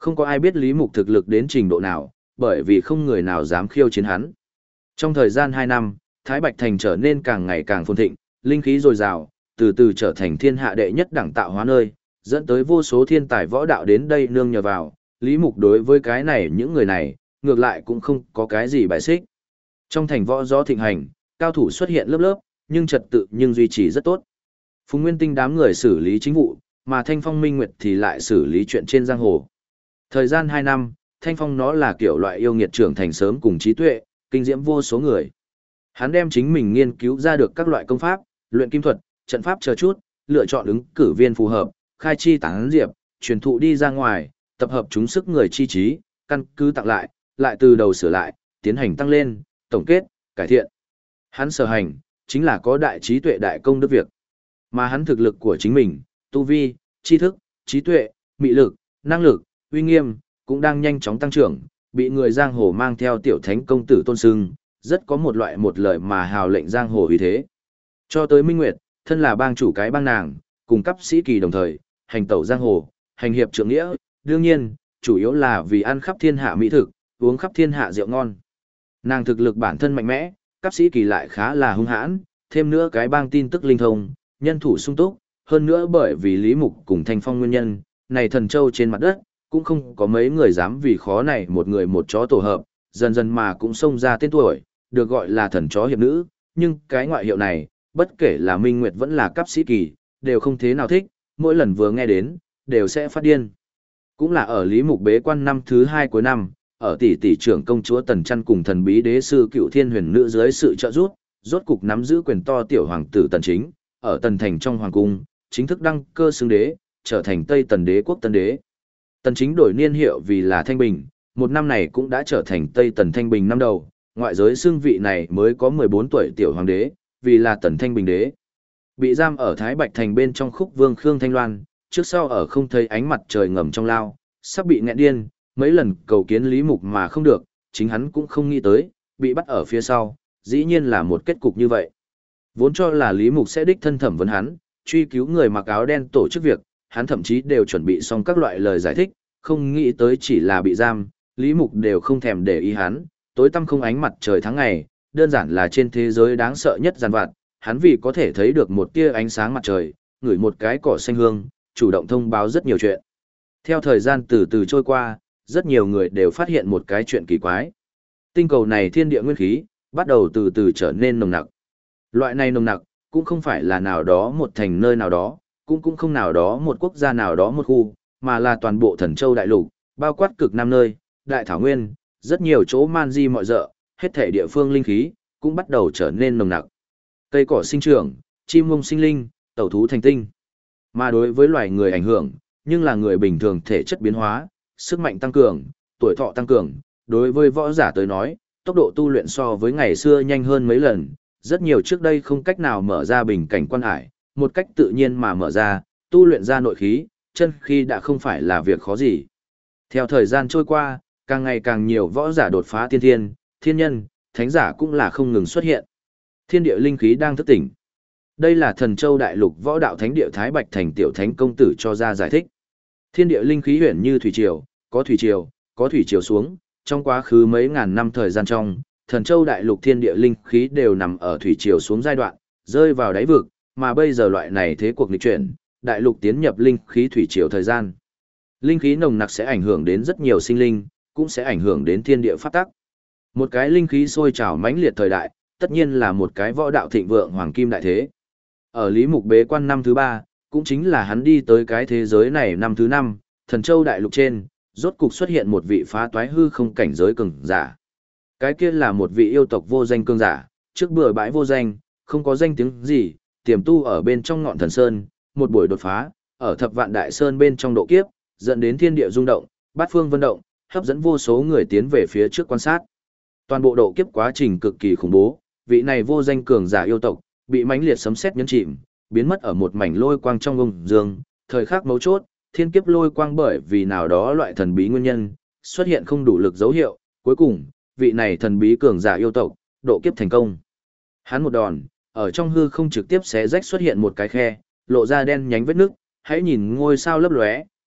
Không có ai biết Lý Mục thực lực đến trình độ nào, bởi vì không người nào dám khiêu chiến hắn. Trong thời gian 2 năm, Thái Bạch Thành trở nên càng ngày càng phồn thịnh, linh khí dồi dào, từ từ trở thành thiên hạ đệ nhất đẳng tạo hóa nơi, dẫn tới vô số thiên tài võ đạo đến đây nương nhờ vào. Lý Mục đối với cái này những người này, ngược lại cũng không có cái gì bài xích. Trong thành võ gió thịnh hành, cao thủ xuất hiện lớp lớp, nhưng trật tự nhưng duy trì rất tốt. Phùng Nguyên Tinh đám người xử lý chính vụ, mà Thanh Phong Minh Nguyệt thì lại xử lý chuyện trên giang hồ. Thời gian 2 năm, Thanh Phong nó là kiểu loại yêu nghiệt trưởng thành sớm cùng trí tuệ, kinh diễm vô số người. Hắn đem chính mình nghiên cứu ra được các loại công pháp, luyện kim thuật, trận pháp chờ chút, lựa chọn ứng cử viên phù hợp, khai chi tán diệp, truyền thụ đi ra ngoài, tập hợp chúng sức người chi trí, căn cứ tặng lại, lại từ đầu sửa lại, tiến hành tăng lên, tổng kết, cải thiện. Hắn sở hành, chính là có đại trí tuệ đại công đức việc. Mà hắn thực lực của chính mình, tu vi, tri thức, trí tuệ, mị lực, năng lực, uy nghiêm, cũng đang nhanh chóng tăng trưởng, bị người giang hồ mang theo tiểu thánh công tử tôn sưng, rất có một loại một lời mà hào lệnh giang hồ uy thế. Cho tới Minh Nguyệt, thân là bang chủ cái bang nàng, cùng cấp sĩ kỳ đồng thời, hành tẩu giang hồ, hành hiệp trượng nghĩa, đương nhiên, chủ yếu là vì ăn khắp thiên hạ mỹ thực, uống khắp thiên hạ rượu ngon. Nàng thực lực bản thân mạnh mẽ, cấp sĩ kỳ lại khá là hung hãn, thêm nữa cái bang tin tức linh thông, nhân thủ sung túc, hơn nữa bởi vì Lý Mục cùng Thanh Phong nguyên nhân, này thần châu trên mặt đất, cũng không có mấy người dám vì khó này một người một chó tổ hợp, dần dần mà cũng xông ra tên tuổi, được gọi là thần chó hiệp nữ, nhưng cái ngoại hiệu này, bất kể là Minh Nguyệt vẫn là cấp sĩ kỳ, đều không thế nào thích, mỗi lần vừa nghe đến, đều sẽ phát điên. Cũng là ở Lý Mục bế quan năm thứ 2 cuối năm, ở tỷ tỷ trưởng công chúa Tần Chân cùng thần bí đế sư Cựu Thiên Huyền Nữ dưới sự trợ giúp, rốt cục nắm giữ quyền to tiểu hoàng tử Tần Chính, ở Tần Thành trong hoàng cung, chính thức đăng cơ xưng đế, trở thành Tây Tần đế quốc tân đế. Tần Chính đổi niên hiệu vì là Thanh Bình, một năm này cũng đã trở thành Tây Tần Thanh Bình năm đầu, ngoại giới xưng vị này mới có 14 tuổi tiểu hoàng đế, vì là Tần Thanh Bình đế. Bị giam ở Thái Bạch Thành bên trong Khúc Vương Khương Thanh Loan, trước sau ở không thấy ánh mặt trời ngầm trong lao, sắp bị nghẹn điên, mấy lần cầu kiến Lý Mục mà không được, chính hắn cũng không nghĩ tới, bị bắt ở phía sau, dĩ nhiên là một kết cục như vậy. Vốn cho là Lý Mục sẽ đích thân thẩm vấn hắn, truy cứu người mặc áo đen tổ chức việc, hắn thậm chí đều chuẩn bị xong các loại lời giải thích, không nghĩ tới chỉ là bị giam, Lý Mục đều không thèm để ý hắn, tối tăm không ánh mặt trời tháng ngày, đơn giản là trên thế giới đáng sợ nhất giàn vặt, hắn vì có thể thấy được một tia ánh sáng mặt trời, ngửi một cái cỏ xanh hương, chủ động thông báo rất nhiều chuyện. Theo thời gian từ từ trôi qua, rất nhiều người đều phát hiện một cái chuyện kỳ quái. Tinh cầu này thiên địa nguyên khí, bắt đầu từ từ trở nên nồng nặc. Loại này nồng nặc, cũng không phải là nào đó một thành nơi nào đó, cũng không nào đó một quốc gia nào đó một khu, mà là toàn bộ thần châu đại lục, bao quát cực nam nơi, đại thảo nguyên, rất nhiều chỗ man di mọi dợ, hết thể địa phương linh khí, cũng bắt đầu trở nên nồng nặc. Cây cỏ sinh trưởng, chim mông sinh linh, tẩu thú thành tinh. Mà đối với loài người ảnh hưởng, nhưng là người bình thường thể chất biến hóa, sức mạnh tăng cường, tuổi thọ tăng cường, đối với võ giả tới nói, tốc độ tu luyện so với ngày xưa nhanh hơn mấy lần, rất nhiều trước đây không cách nào mở ra bình cảnh quan hải, một cách tự nhiên mà mở ra, tu luyện ra nội khí, chân khí đã không phải là việc khó gì. Theo thời gian trôi qua, càng ngày càng nhiều võ giả đột phá tiên thiên, thiên nhân, thánh giả cũng là không ngừng xuất hiện. Thiên địa linh khí đang thức tỉnh. Đây là thần châu đại lục võ đạo thánh địa Thái Bạch Thành tiểu thánh công tử cho ra giải thích. Thiên địa linh khí huyền như thủy triều, có thủy triều xuống, trong quá khứ mấy ngàn năm thời gian trong, thần châu đại lục thiên địa linh khí đều nằm ở thủy triều xuống giai đoạn, rơi vào đáy vực, mà bây giờ loại này thế cuộc nghịch chuyển, đại lục tiến nhập linh khí thủy triều thời gian. Linh khí nồng nặc sẽ ảnh hưởng đến rất nhiều sinh linh, cũng sẽ ảnh hưởng đến thiên địa pháp tắc. Một cái linh khí sôi trào mãnh liệt thời đại, tất nhiên là một cái võ đạo thịnh vượng hoàng kim đại thế. Ở Lý Mục bế quan năm thứ 3, cũng chính là hắn đi tới cái thế giới này năm thứ 5, thần châu đại lục trên, rốt cục xuất hiện một vị phá toái hư không cảnh giới cường giả. Cái kia là một vị yêu tộc vô danh cường giả, trước bừa bãi vô danh, không có danh tiếng gì, tiềm tu ở bên trong ngọn thần sơn, một buổi đột phá, ở thập vạn đại sơn bên trong độ kiếp, dẫn đến thiên địa rung động, bát phương vân động, hấp dẫn vô số người tiến về phía trước quan sát. Toàn bộ độ kiếp quá trình cực kỳ khủng bố, vị này vô danh cường giả yêu tộc, bị mãnh liệt sấm sét nhấn chìm, biến mất ở một mảnh lôi quang trong vòng dương, thời khắc mấu chốt, thiên kiếp lôi quang bởi vì nào đó loại thần bí nguyên nhân, xuất hiện không đủ lực dấu hiệu, cuối cùng, vị này thần bí cường giả yêu tộc, độ kiếp thành công. Hắn một đòn, ở trong hư không trực tiếp xé rách xuất hiện một cái khe, lộ ra đen nhánh vết nước, hãy nhìn ngôi sao lấp lóe,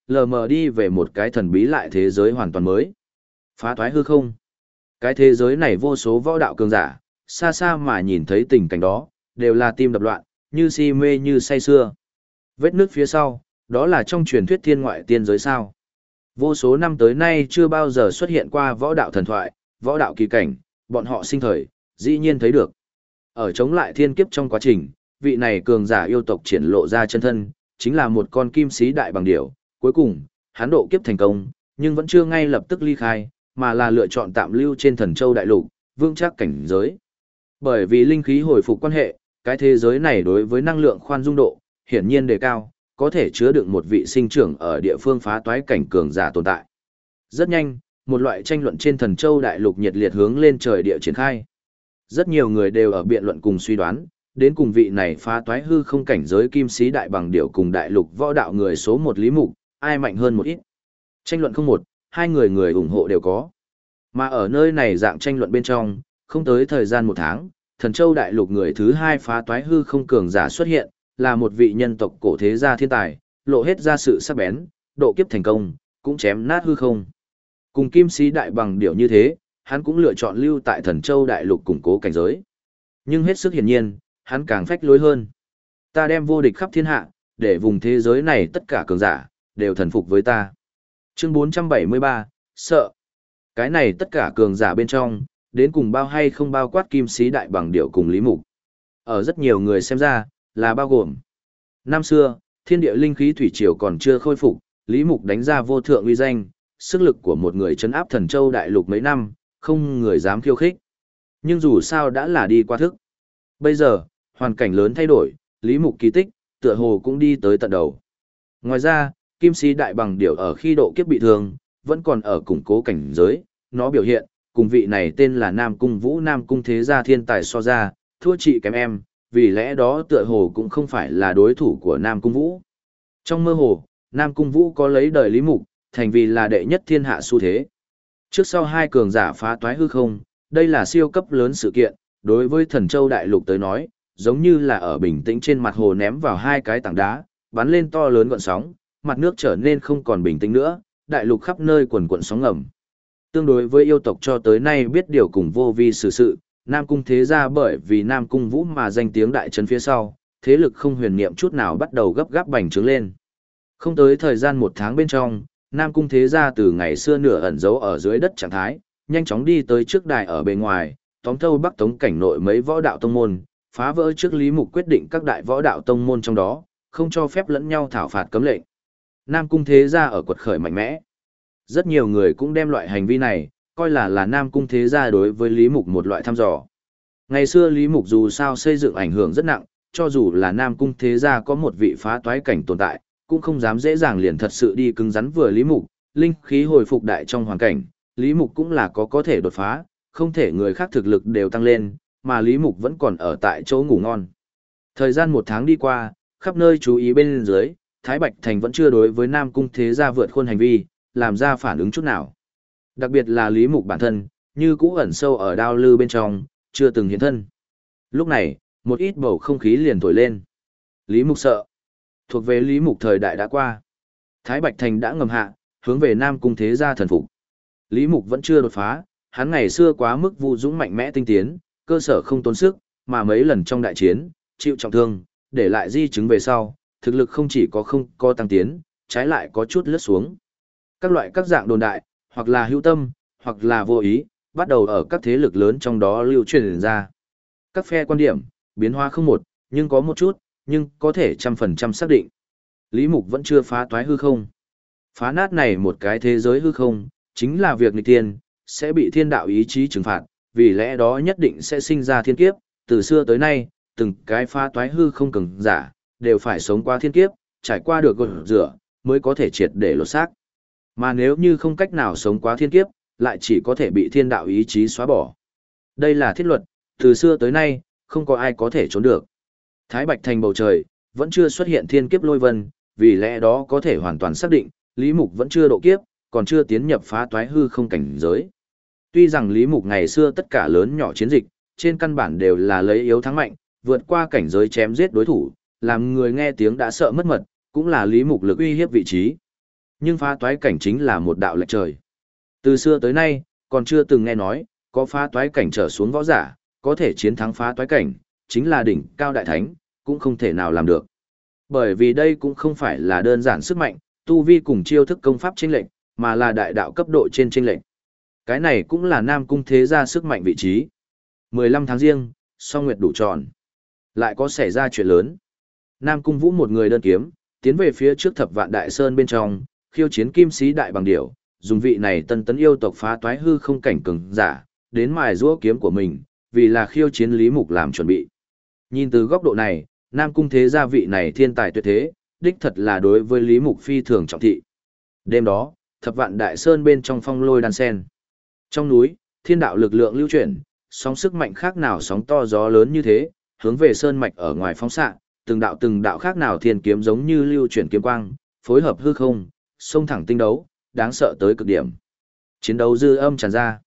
lờ mờ đi về một cái thần bí lại thế giới hoàn toàn mới. Phá thoái hư không. Cái thế giới này vô số võ đạo cường giả, xa xa mà nhìn thấy tình cảnh đó, đều là tim đập loạn, như si mê như say sưa. Vết nước phía sau, đó là trong truyền thuyết thiên ngoại tiên giới sao. Vô số năm tới nay chưa bao giờ xuất hiện qua võ đạo thần thoại, võ đạo kỳ cảnh, bọn họ sinh thời, dĩ nhiên thấy được. Ở chống lại thiên kiếp trong quá trình, vị này cường giả yêu tộc triển lộ ra chân thân, chính là một con kim sĩ đại bằng điểu. Cuối cùng, hắn độ kiếp thành công, nhưng vẫn chưa ngay lập tức ly khai, mà là lựa chọn tạm lưu trên Thần Châu đại lục, vương chắc cảnh giới. Bởi vì linh khí hồi phục quan hệ, cái thế giới này đối với năng lượng khoan dung độ, hiển nhiên đề cao, có thể chứa đựng một vị sinh trưởng ở địa phương phá toái cảnh cường giả tồn tại. Rất nhanh, một loại tranh luận trên Thần Châu đại lục nhiệt liệt hướng lên trời địa triển khai. Rất nhiều người đều ở biện luận cùng suy đoán, đến cùng vị này phá toái hư không cảnh giới kim sĩ đại bằng điểu cùng đại lục võ đạo người số 1 Lý Mục, ai mạnh hơn một ít. Tranh luận không một, hai người ủng hộ đều có. Mà ở nơi này dạng tranh luận bên trong, không tới thời gian 1 tháng, Thần Châu đại lục người thứ 2 phá toái hư không cường giả xuất hiện, là một vị nhân tộc cổ thế gia thiên tài, lộ hết ra sự sắc bén, độ kiếp thành công, cũng chém nát hư không. Cùng kim sĩ đại bằng điểu như thế, hắn cũng lựa chọn lưu tại Thần Châu đại lục củng cố cảnh giới. Nhưng hết sức hiển nhiên, hắn càng phách lối hơn. Ta đem vô địch khắp thiên hạ, để vùng thế giới này tất cả cường giả, đều thần phục với ta. Chương 473, sợ. Cái này tất cả cường giả bên trong, đến cùng bao hay không bao quát kim sĩ đại bằng điểu cùng Lý Mục. Ở rất nhiều người xem ra, là bao gồm. Năm xưa, thiên địa linh khí thủy triều còn chưa khôi phục, Lý Mục đánh ra vô thượng uy danh, sức lực của một người trấn áp Thần Châu đại lục mấy năm, không người dám khiêu khích. Nhưng dù sao đã là đi qua thức. Bây giờ, hoàn cảnh lớn thay đổi, Lý Mục kỳ tích, tựa hồ cũng đi tới tận đầu. Ngoài ra, kim sĩ đại bằng điểu ở khi độ kiếp bị thương, vẫn còn ở củng cố cảnh giới, nó biểu hiện, cùng vị này tên là Nam Cung Vũ Nam Cung thế gia thiên tài so ra, thua chị kém em, vì lẽ đó tựa hồ cũng không phải là đối thủ của Nam Cung Vũ. Trong mơ hồ, Nam Cung Vũ có lấy đời Lý Mục, thành vì là đệ nhất thiên hạ xu thế. Trước sau hai cường giả phá toái hư không, đây là siêu cấp lớn sự kiện, đối với Thần Châu đại lục tới nói, giống như là ở bình tĩnh trên mặt hồ ném vào hai cái tảng đá, bắn lên to lớn gợn sóng, mặt nước trở nên không còn bình tĩnh nữa, đại lục khắp nơi quần quần sóng ngầm. Tương đối với yêu tộc cho tới nay biết điều cùng vô vi sự, Nam Cung thế gia bởi vì Nam Cung Vũ mà danh tiếng đại trấn phía sau, thế lực không huyền niệm chút nào bắt đầu gấp gáp bành trướng lên. Không tới thời gian 1 tháng bên trong, Nam Cung thế gia từ ngày xưa nửa ẩn giấu ở dưới đất trạng thái, nhanh chóng đi tới trước đài ở bên ngoài, tóm thâu Bắc Tống cảnh nội mấy võ đạo tông môn, phá vỡ trước Lý Mục quyết định các đại võ đạo tông môn trong đó, không cho phép lẫn nhau thảo phạt cấm lệnh. Nam Cung thế gia ở quật khởi mạnh mẽ. Rất nhiều người cũng đem loại hành vi này, coi là Nam Cung thế gia đối với Lý Mục một loại thăm dò. Ngày xưa Lý Mục dù sao xây dựng ảnh hưởng rất nặng, cho dù là Nam Cung thế gia có một vị phá toái cảnh tồn tại, cũng không dám dễ dàng liền thật sự đi cứng rắn vừa Lý Mục, linh khí hồi phục đại trong hoàn cảnh, Lý Mục cũng là có thể đột phá, không thể người khác thực lực đều tăng lên, mà Lý Mục vẫn còn ở tại chỗ ngủ ngon. Thời gian 1 tháng đi qua, khắp nơi chú ý bên dưới, Thái Bạch Thành vẫn chưa đối với Nam Cung thế gia vượt khuôn hành vi, làm ra phản ứng chút nào. Đặc biệt là Lý Mục bản thân, như cũ ẩn sâu ở đao lư bên trong, chưa từng hiện thân. Lúc này, một ít bầu không khí liền thổi lên. Lý Mục sợ. Thuộc về Lý Mục thời đại đã qua. Thái Bạch Thành đã ngầm hạ, hướng về Nam Cung thế gia thần phục. Lý Mục vẫn chưa đột phá, hắn ngày xưa quá mức vũ dũng mạnh mẽ tinh tiến, cơ sở không tốn sức, mà mấy lần trong đại chiến, chịu trọng thương, để lại di chứng về sau, thực lực không chỉ không có tăng tiến, trái lại có chút lướt xuống. Các loại các dạng đồn đại, hoặc là hữu tâm, hoặc là vô ý, bắt đầu ở các thế lực lớn trong đó lưu truyền ra. Các phe quan điểm, biến hóa không một, nhưng có một chút, nhưng có thể 100% xác định. Lý Mục vẫn chưa phá toái hư không. Phá nát này một cái thế giới hư không, chính là việc nghịch tiên, sẽ bị thiên đạo ý chí trừng phạt, vì lẽ đó nhất định sẽ sinh ra thiên kiếp, từ xưa tới nay, từng cái phá toái hư không cường giả, đều phải sống qua thiên kiếp, trải qua được gột rửa, mới có thể triệt để lột xác. Mà nếu như không cách nào sống qua thiên kiếp, lại chỉ có thể bị thiên đạo ý chí xóa bỏ. Đây là thiết luật, từ xưa tới nay, không có ai có thể trốn được. Thái Bạch Thành bầu trời, vẫn chưa xuất hiện thiên kiếp lôi vân, vì lẽ đó có thể hoàn toàn xác định, Lý Mục vẫn chưa độ kiếp, còn chưa tiến nhập phá toái hư không cảnh giới. Tuy rằng Lý Mục ngày xưa tất cả lớn nhỏ chiến dịch, trên căn bản đều là lấy yếu thắng mạnh, vượt qua cảnh giới chém giết đối thủ, làm người nghe tiếng đã sợ mất mật, cũng là Lý Mục lực uy hiếp vị trí. Nhưng phá toái cảnh chính là một đạo lệch trời. Từ xưa tới nay, còn chưa từng nghe nói, có phá toái cảnh trở xuống võ giả, có thể chiến thắng phá toái cảnh, chính là đỉnh cao đại thánh, cũng không thể nào làm được. Bởi vì đây cũng không phải là đơn giản sức mạnh, tu vi cùng chiêu thức công pháp chênh lệch, mà là đại đạo cấp độ trên chênh lệch. Cái này cũng là Nam Cung Thế Gia sức mạnh vị trí. 15 tháng riêng, song nguyệt đủ tròn. Lại có xảy ra chuyện lớn. Nam Cung Vũ một người đơn kiếm, tiến về phía trước Thập Vạn Đại Sơn bên trong, khiêu chiến Kim Sĩ Đại Bằng Điểu, dùng vị này tân tấn yêu tộc phá toái hư không cảnh cường giả, đến mài giũa kiếm của mình, vì là khiêu chiến Lý Mục làm chuẩn bị. Nhìn từ góc độ này, Nam Cung Thế Gia vị này thiên tài tuyệt thế, đích thật là đối với Lý Mục phi thường trọng thị. Đêm đó, Thập Vạn Đại Sơn bên trong phong lôi đan sen. Trong núi, thiên đạo lực lượng lưu chuyển, sóng sức mạnh khác nào sóng to gió lớn như thế, hướng về sơn mạch ở ngoài phóng xạ, từng đạo khác nào thiên kiếm giống như lưu chuyển kiếm quang, phối hợp hư không, xông thẳng tinh đấu, đáng sợ tới cực điểm. Chiến đấu dư âm tràn ra.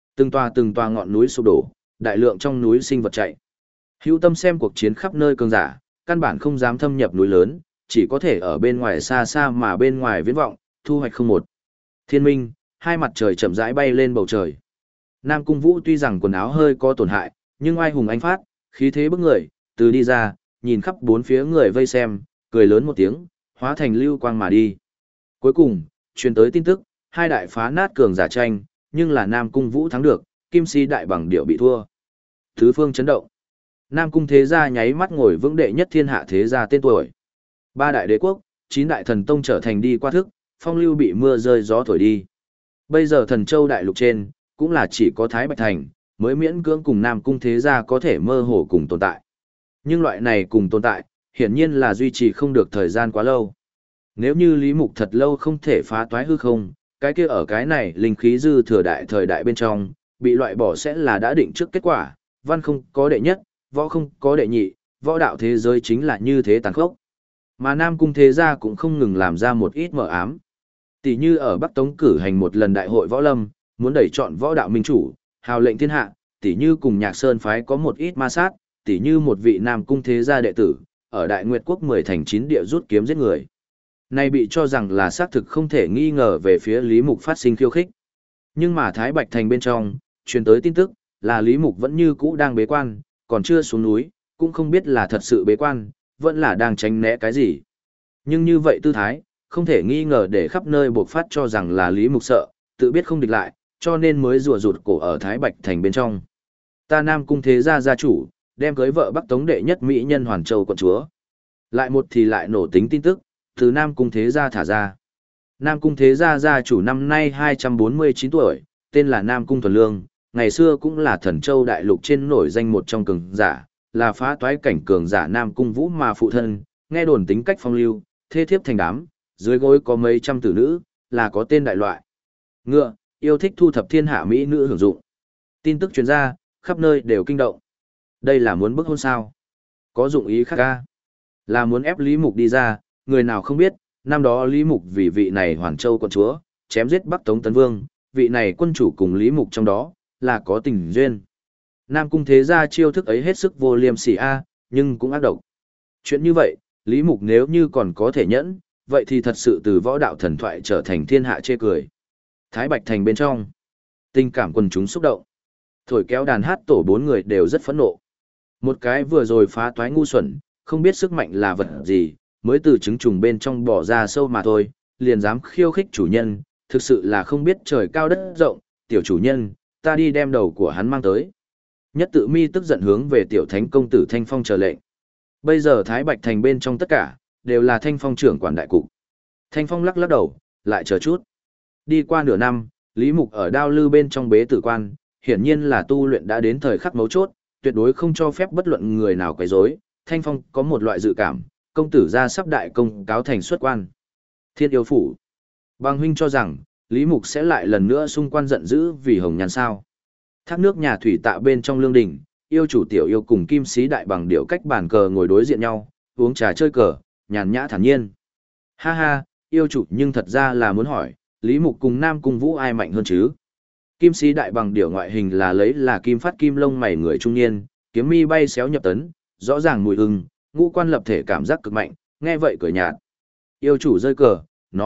Từng tòa ngọn núi sụp đổ, đại lượng trong núi sinh vật chạy. Hữu tâm xem cuộc chiến khắp nơi cường giả, căn bản không dám thâm nhập núi lớn, chỉ có thể ở bên ngoài xa xa mà bên ngoài viễn vọng, thu hoạch không một. Thiên minh, hai mặt trời chậm rãi bay lên bầu trời. Nam Cung Vũ tuy rằng quần áo hơi có tổn hại, nhưng oai hùng anh phát, khí thế bức người, từ đi ra, nhìn khắp bốn phía người vây xem, cười lớn một tiếng, hóa thành lưu quang mà đi. Cuối cùng, truyền tới tin tức, hai đại phá nát cường giả tranh, nhưng là Nam Cung Vũ thắng được, Kim Si Đại Bằng Điểu bị thua. Thứ phương chấn động. Nam Cung Thế Gia nháy mắt ngồi vững đệ nhất thiên hạ thế gia tên tuổi. Ba đại đế quốc, 9 đại thần tông trở thành đi qua thức, phong lưu bị mưa rơi gió thổi đi. Bây giờ Thần Châu đại lục trên, cũng là chỉ có Thái Bạch Thành, mới miễn cưỡng cùng Nam Cung Thế Gia có thể mơ hồ cùng tồn tại. Nhưng loại này cùng tồn tại, hiển nhiên là duy trì không được thời gian quá lâu. Nếu như Lý Mục thật lâu không thể phá toái hư không, cái kia ở cái này linh khí dư thừa đại thời đại bên trong, bị loại bỏ sẽ là đã định trước kết quả, văn không có đệ nhất, võ không có đệ nhị, võ đạo thế giới chính là như thế tàn khốc. Mà Nam Cung Thế Gia cũng không ngừng làm ra một ít mờ ám. Tỷ như ở Bắc Tống cử hành một lần đại hội võ lâm, muốn đẩy chọn võ đạo minh chủ, hào lệnh thiên hạ, tỷ như cùng Nhạc Sơn phái có một ít ma sát, tỷ như một vị Nam Cung Thế Gia đệ tử, ở Đại Nguyệt Quốc 10 thành 9 địa rút kiếm giết người. Này bị cho rằng là xác thực không thể nghi ngờ về phía Lý Mục phát sinh khiêu khích. Nhưng mà Thái Bạch Thành bên trong, truyền tới tin tức, là Lý Mục vẫn như cũ đang bế quan, còn chưa xuống núi, cũng không biết là thật sự bế quan, vẫn là đang tránh né cái gì. Nhưng như vậy tư thái, không thể nghi ngờ để khắp nơi buộc phát cho rằng là Lý Mục sợ, tự biết không địch lại, cho nên mới rùa rụt cổ ở Thái Bạch Thành bên trong. Ta Nam Cung Thế Gia gia chủ, đem cưới vợ Bắc Tống đệ nhất mỹ nhân Hoàn Châu quận chúa. Lại một thì lại nổ tính tin tức, từ Nam Cung Thế Gia thả ra. Nam Cung Thế Gia gia chủ năm nay 249 tuổi, tên là Nam Cung Thuần Lương, ngày xưa cũng là Thần Châu đại lục trên nổi danh một trong cường giả, là phá toái cảnh cường giả Nam Cung Vũ mà phụ thân, nghe đồn tính cách phong lưu, thê thiếp thành đám, dưới gối có mấy trăm tử nữ, là có tên đại loại. Ngựa, yêu thích thu thập thiên hạ mỹ nữ hưởng dụng. Tin tức truyền ra, khắp nơi đều kinh động. Đây là muốn bức hôn sao? Có dụng ý khác ca? Là muốn ép Lý Mục đi ra, người nào không biết, năm đó Lý Mục vì vị này Hoàn Châu quận chúa, chém giết Bắc Tống Tấn Vương, vị này quân chủ cùng Lý Mục trong đó, là có tình duyên. Nam Cung Thế Gia chiêu thức ấy hết sức vô liêm sỉ a, nhưng cũng ác độc. Chuyện như vậy, Lý Mục nếu như còn có thể nhẫn, vậy thì thật sự từ võ đạo thần thoại trở thành thiên hạ chê cười. Thái Bạch Thành bên trong, tình cảm quần chúng xúc động. Thổi kéo đàn hát tổ 4 người đều rất phẫn nộ. Một cái vừa rồi phá toái ngu xuẩn, không biết sức mạnh là vật gì, mới từ trứng trùng bên trong bỏ ra sâu mà thôi, liền dám khiêu khích chủ nhân, thực sự là không biết trời cao đất rộng, tiểu chủ nhân, ta đi đem đầu của hắn mang tới. Nhất Tự Mi tức giận hướng về tiểu thánh công tử Thanh Phong chờ lệnh. Bây giờ Thái Bạch Thành bên trong tất cả, đều là Thanh Phong trưởng quản đại cục. Thanh Phong lắc lắc đầu, lại chờ chút. Đi qua nửa năm, Lý Mục ở Đao Lư bên trong bế tử quan, hiển nhiên là tu luyện đã đến thời khắc mấu chốt, tuyệt đối không cho phép bất luận người nào quấy rối. Thanh Phong có một loại dự cảm, công tử gia sắp đại công cáo thành xuất quan. Thiên yêu phủ. Bang huynh cho rằng, Lý Mục sẽ lại lần nữa xung quan giận dữ vì hồng nhan sao. Thác nước nhà thủy tạ bên trong lương đình, yêu chủ tiểu yêu cùng Kim Sĩ Đại Bằng Điểu cách bàn cờ ngồi đối diện nhau, uống trà chơi cờ, nhàn nhã thản nhiên. Ha ha, yêu chủ nhưng thật ra là muốn hỏi, Lý Mục cùng Nam Cung Vũ ai mạnh hơn chứ? Kim Sĩ Đại Bằng Điểu ngoại hình là kim phát kim lông mày người trung niên, kiếm mi bay xéo nhập tấn, rõ ràng mùi hương, ngũ quan lập thể cảm giác cực mạnh, nghe vậy cười nhạt. Yêu chủ rơi cờ, nói,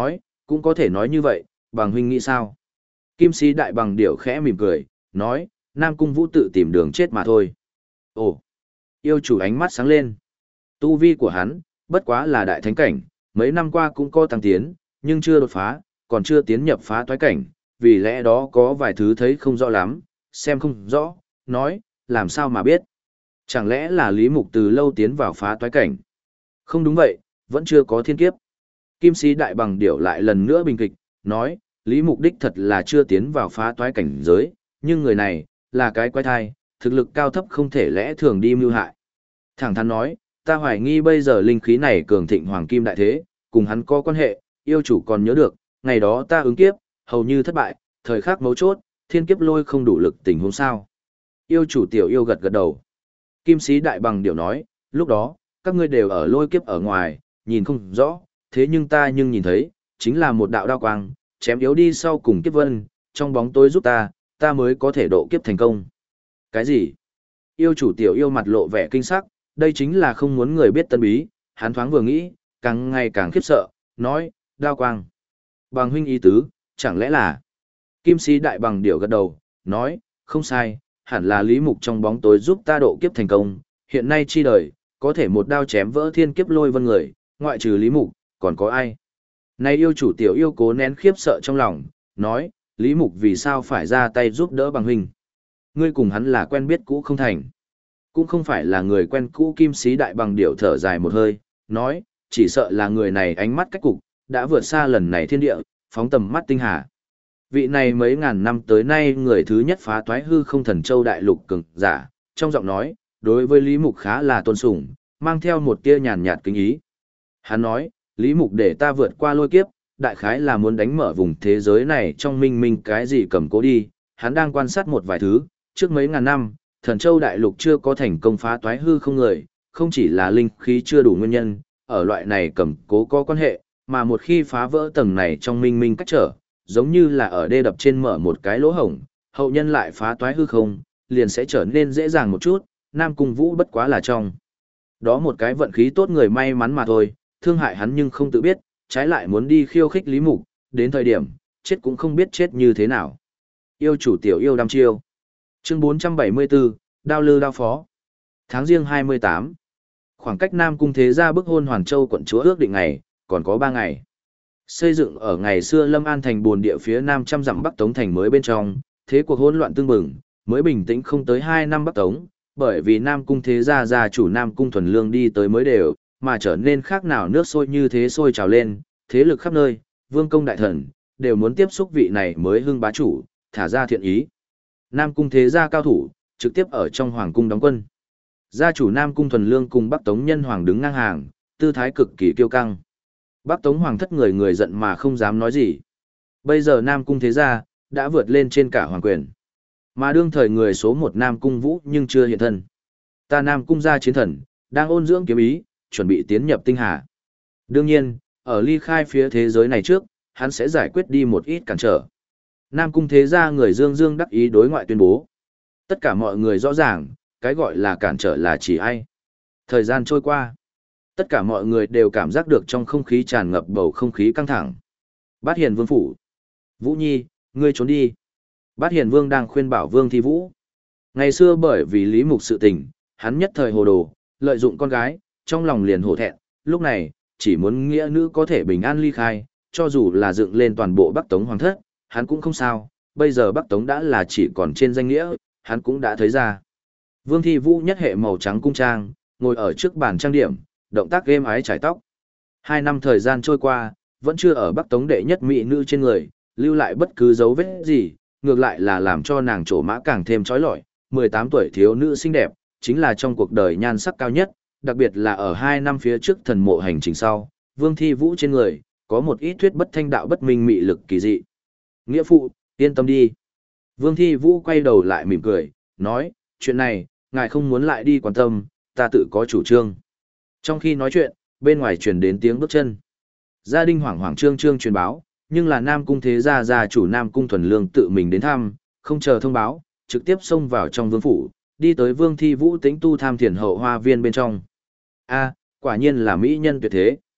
cũng có thể nói như vậy, bằng huynh nghĩ sao? Kim sĩ đại bằng điểu khẽ mỉm cười, nói, Nam Cung Vũ tự tìm đường chết mà thôi. Ồ, yêu chủ ánh mắt sáng lên. Tu vi của hắn, bất quá là đại thánh cảnh, mấy năm qua cũng có tăng tiến, nhưng chưa đột phá, còn chưa tiến nhập phá toái cảnh, vì lẽ đó có vài thứ thấy không rõ lắm, xem không rõ, nói, làm sao mà biết. Chẳng lẽ là Lý Mục từ lâu tiến vào phá toái cảnh? Không đúng vậy, vẫn chưa có thiên kiếp. Kim sĩ đại bằng điểu lại lần nữa bình kịch, nói, Lý Mục đích thật là chưa tiến vào phá toái cảnh giới, nhưng người này, là cái quái thai, thực lực cao thấp không thể lẽ thường đi mưu hại. Thẳng thắn nói, ta hoài nghi bây giờ linh khí này cường thịnh hoàng kim đại thế, cùng hắn có quan hệ, yêu chủ còn nhớ được, ngày đó ta ứng kiếp, hầu như thất bại, thời khắc mấu chốt, thiên kiếp lôi không đủ lực tình huống sao. Yêu chủ tiểu yêu gật gật đầu. Kim sĩ đại bằng điểu nói, lúc đó, các ngươi đều ở lôi kiếp ở ngoài, nhìn không rõ, thế nhưng ta nhìn thấy, chính là một đạo đao quang, chém yếu đi sau cùng kiếp vân, trong bóng tối giúp ta mới có thể độ kiếp thành công. Cái gì? Yêu chủ tiểu yêu mặt lộ vẻ kinh sắc, đây chính là không muốn người biết tân bí, hắn thoáng vừa nghĩ, càng ngày càng khiếp sợ, nói, đao quang. Bằng huynh ý tứ, chẳng lẽ là... Kim sĩ đại bằng điểu gật đầu, nói, không sai, hẳn là Lý Mục trong bóng tối giúp ta độ kiếp thành công, hiện nay chi đời, có thể một đao chém vỡ thiên kiếp lôi vân người, ngoại trừ Lý Mục, còn có ai? Nay yêu chủ tiểu yêu cố nén khiếp sợ trong lòng, nói, Lý Mục vì sao phải ra tay giúp đỡ bằng huynh? Ngươi cùng hắn là quen biết cũ không thành. Cũng không phải là người quen cũ. Kim sĩ đại bằng điểu thở dài một hơi, nói, chỉ sợ là người này ánh mắt cách cục, đã vượt xa lần này thiên địa, phóng tầm mắt tinh hà. Vị này mấy ngàn năm tới nay người thứ nhất phá toái hư không thần châu đại lục cường giả, trong giọng nói, đối với Lý Mục khá là tôn sùng, mang theo một tia nhàn nhạt kính ý. Hắn nói, Lý Mục để ta vượt qua lôi kiếp, đại khái là muốn đánh mở vùng thế giới này trong minh minh cái gì cầm cố đi, hắn đang quan sát một vài thứ, trước mấy ngàn năm, thần châu đại lục chưa có thành công phá toái hư không người, không chỉ là linh khí chưa đủ nguyên nhân, ở loại này cầm cố có quan hệ, mà một khi phá vỡ tầng này trong minh minh cách trở, giống như là ở đê đập trên mở một cái lỗ hổng, hậu nhân lại phá toái hư không, liền sẽ trở nên dễ dàng một chút, Nam Cung Vũ bất quá là trong. Đó một cái vận khí tốt người may mắn mà thôi, thương hại hắn nhưng không tự biết, trái lại muốn đi khiêu khích Lý Mục, đến thời điểm, chết cũng không biết chết như thế nào. Yêu chủ tiểu yêu đăm chiêu. Chương 474, Đao Lư Đao Phó. Tháng riêng 28. Khoảng cách Nam Cung Thế Gia bức hôn Hoàn Châu quận chúa ước định ngày, còn có 3 ngày. Xây dựng ở ngày xưa Lâm An thành buồn địa phía nam trăm dặm Bắc Tống thành mới bên trong, thế cuộc hỗn loạn tương bừng, mới bình tĩnh không tới 2 năm Bắc Tống, bởi vì Nam Cung Thế Gia gia chủ Nam Cung Thuần Lương đi tới mới đều, mà trở nên khác nào nước sôi như thế sôi trào lên, thế lực khắp nơi, vương công đại thần, đều muốn tiếp xúc vị này mới hưng bá chủ, thả ra thiện ý. Nam Cung Thế Gia cao thủ, trực tiếp ở trong hoàng cung đóng quân. Gia chủ Nam Cung Thuần Lương cùng Bắc Tống Nhân Hoàng đứng ngang hàng, tư thái cực kỳ kiêu căng. Bắc Tống Hoàng thất người giận mà không dám nói gì. Bây giờ Nam Cung Thế Gia, đã vượt lên trên cả hoàng quyền. Mà đương thời người số 1 Nam Cung Vũ nhưng chưa hiện thân. Ta Nam Cung gia chiến thần, đang ôn dưỡng kiếm ý, chuẩn bị tiến nhập tinh hà. Đương nhiên, ở ly khai phía thế giới này trước, hắn sẽ giải quyết đi một ít cản trở. Nam Cung Thế Gia người dương dương đắc ý đối ngoại tuyên bố. Tất cả mọi người rõ ràng, cái gọi là cản trở là chỉ ai. Thời gian trôi qua. Tất cả mọi người đều cảm giác được trong không khí tràn ngập bầu không khí căng thẳng. Bát Hiền Vương phủ. Vũ Nhi, ngươi trốn đi. Bát Hiền Vương đang khuyên bảo Vương Thi Vũ. Ngày xưa bởi vì Lý Mục sự tình, hắn nhất thời hồ đồ, lợi dụng con gái, trong lòng liền hổ thẹn, lúc này, chỉ muốn nghĩa nữ có thể bình an ly khai, cho dù là dựng lên toàn bộ Bắc Tống hoàng thất, hắn cũng không sao, bây giờ Bắc Tống đã là chỉ còn trên danh nghĩa, hắn cũng đã thấy ra. Vương Thi Vũ nhất hệ màu trắng cung trang, ngồi ở trước bàn trang điểm, động tác êm ái chải tóc. 2 năm thời gian trôi qua, vẫn chưa ở Bắc Tống đệ nhất mỹ nữ trên người, lưu lại bất cứ dấu vết gì, ngược lại là làm cho nàng trổ mã càng thêm trói lọi. 18 tuổi thiếu nữ xinh đẹp, chính là trong cuộc đời nhan sắc cao nhất, đặc biệt là ở 2 năm phía trước thần mộ hành trình sau, Vương Thi Vũ trên người, có một ít thuyết bất thanh đạo bất minh mị lực kỳ dị. Nghĩa phụ, yên tâm đi. Vương Thi Vũ quay đầu lại mỉm cười, nói, chuyện này, ngài không muốn lại đi quan tâm, ta tự có chủ trương. Trong khi nói chuyện, bên ngoài truyền đến tiếng bước chân. Gia đình hoảng hoảng trương trương truyền báo, nhưng là Nam Cung Thế Gia gia chủ Nam Cung Thuần Lương tự mình đến thăm, không chờ thông báo, trực tiếp xông vào trong vương phủ, đi tới Vương Thi Vũ tĩnh tu tham thiền hậu hoa viên bên trong. A, quả nhiên là mỹ nhân tuyệt thế.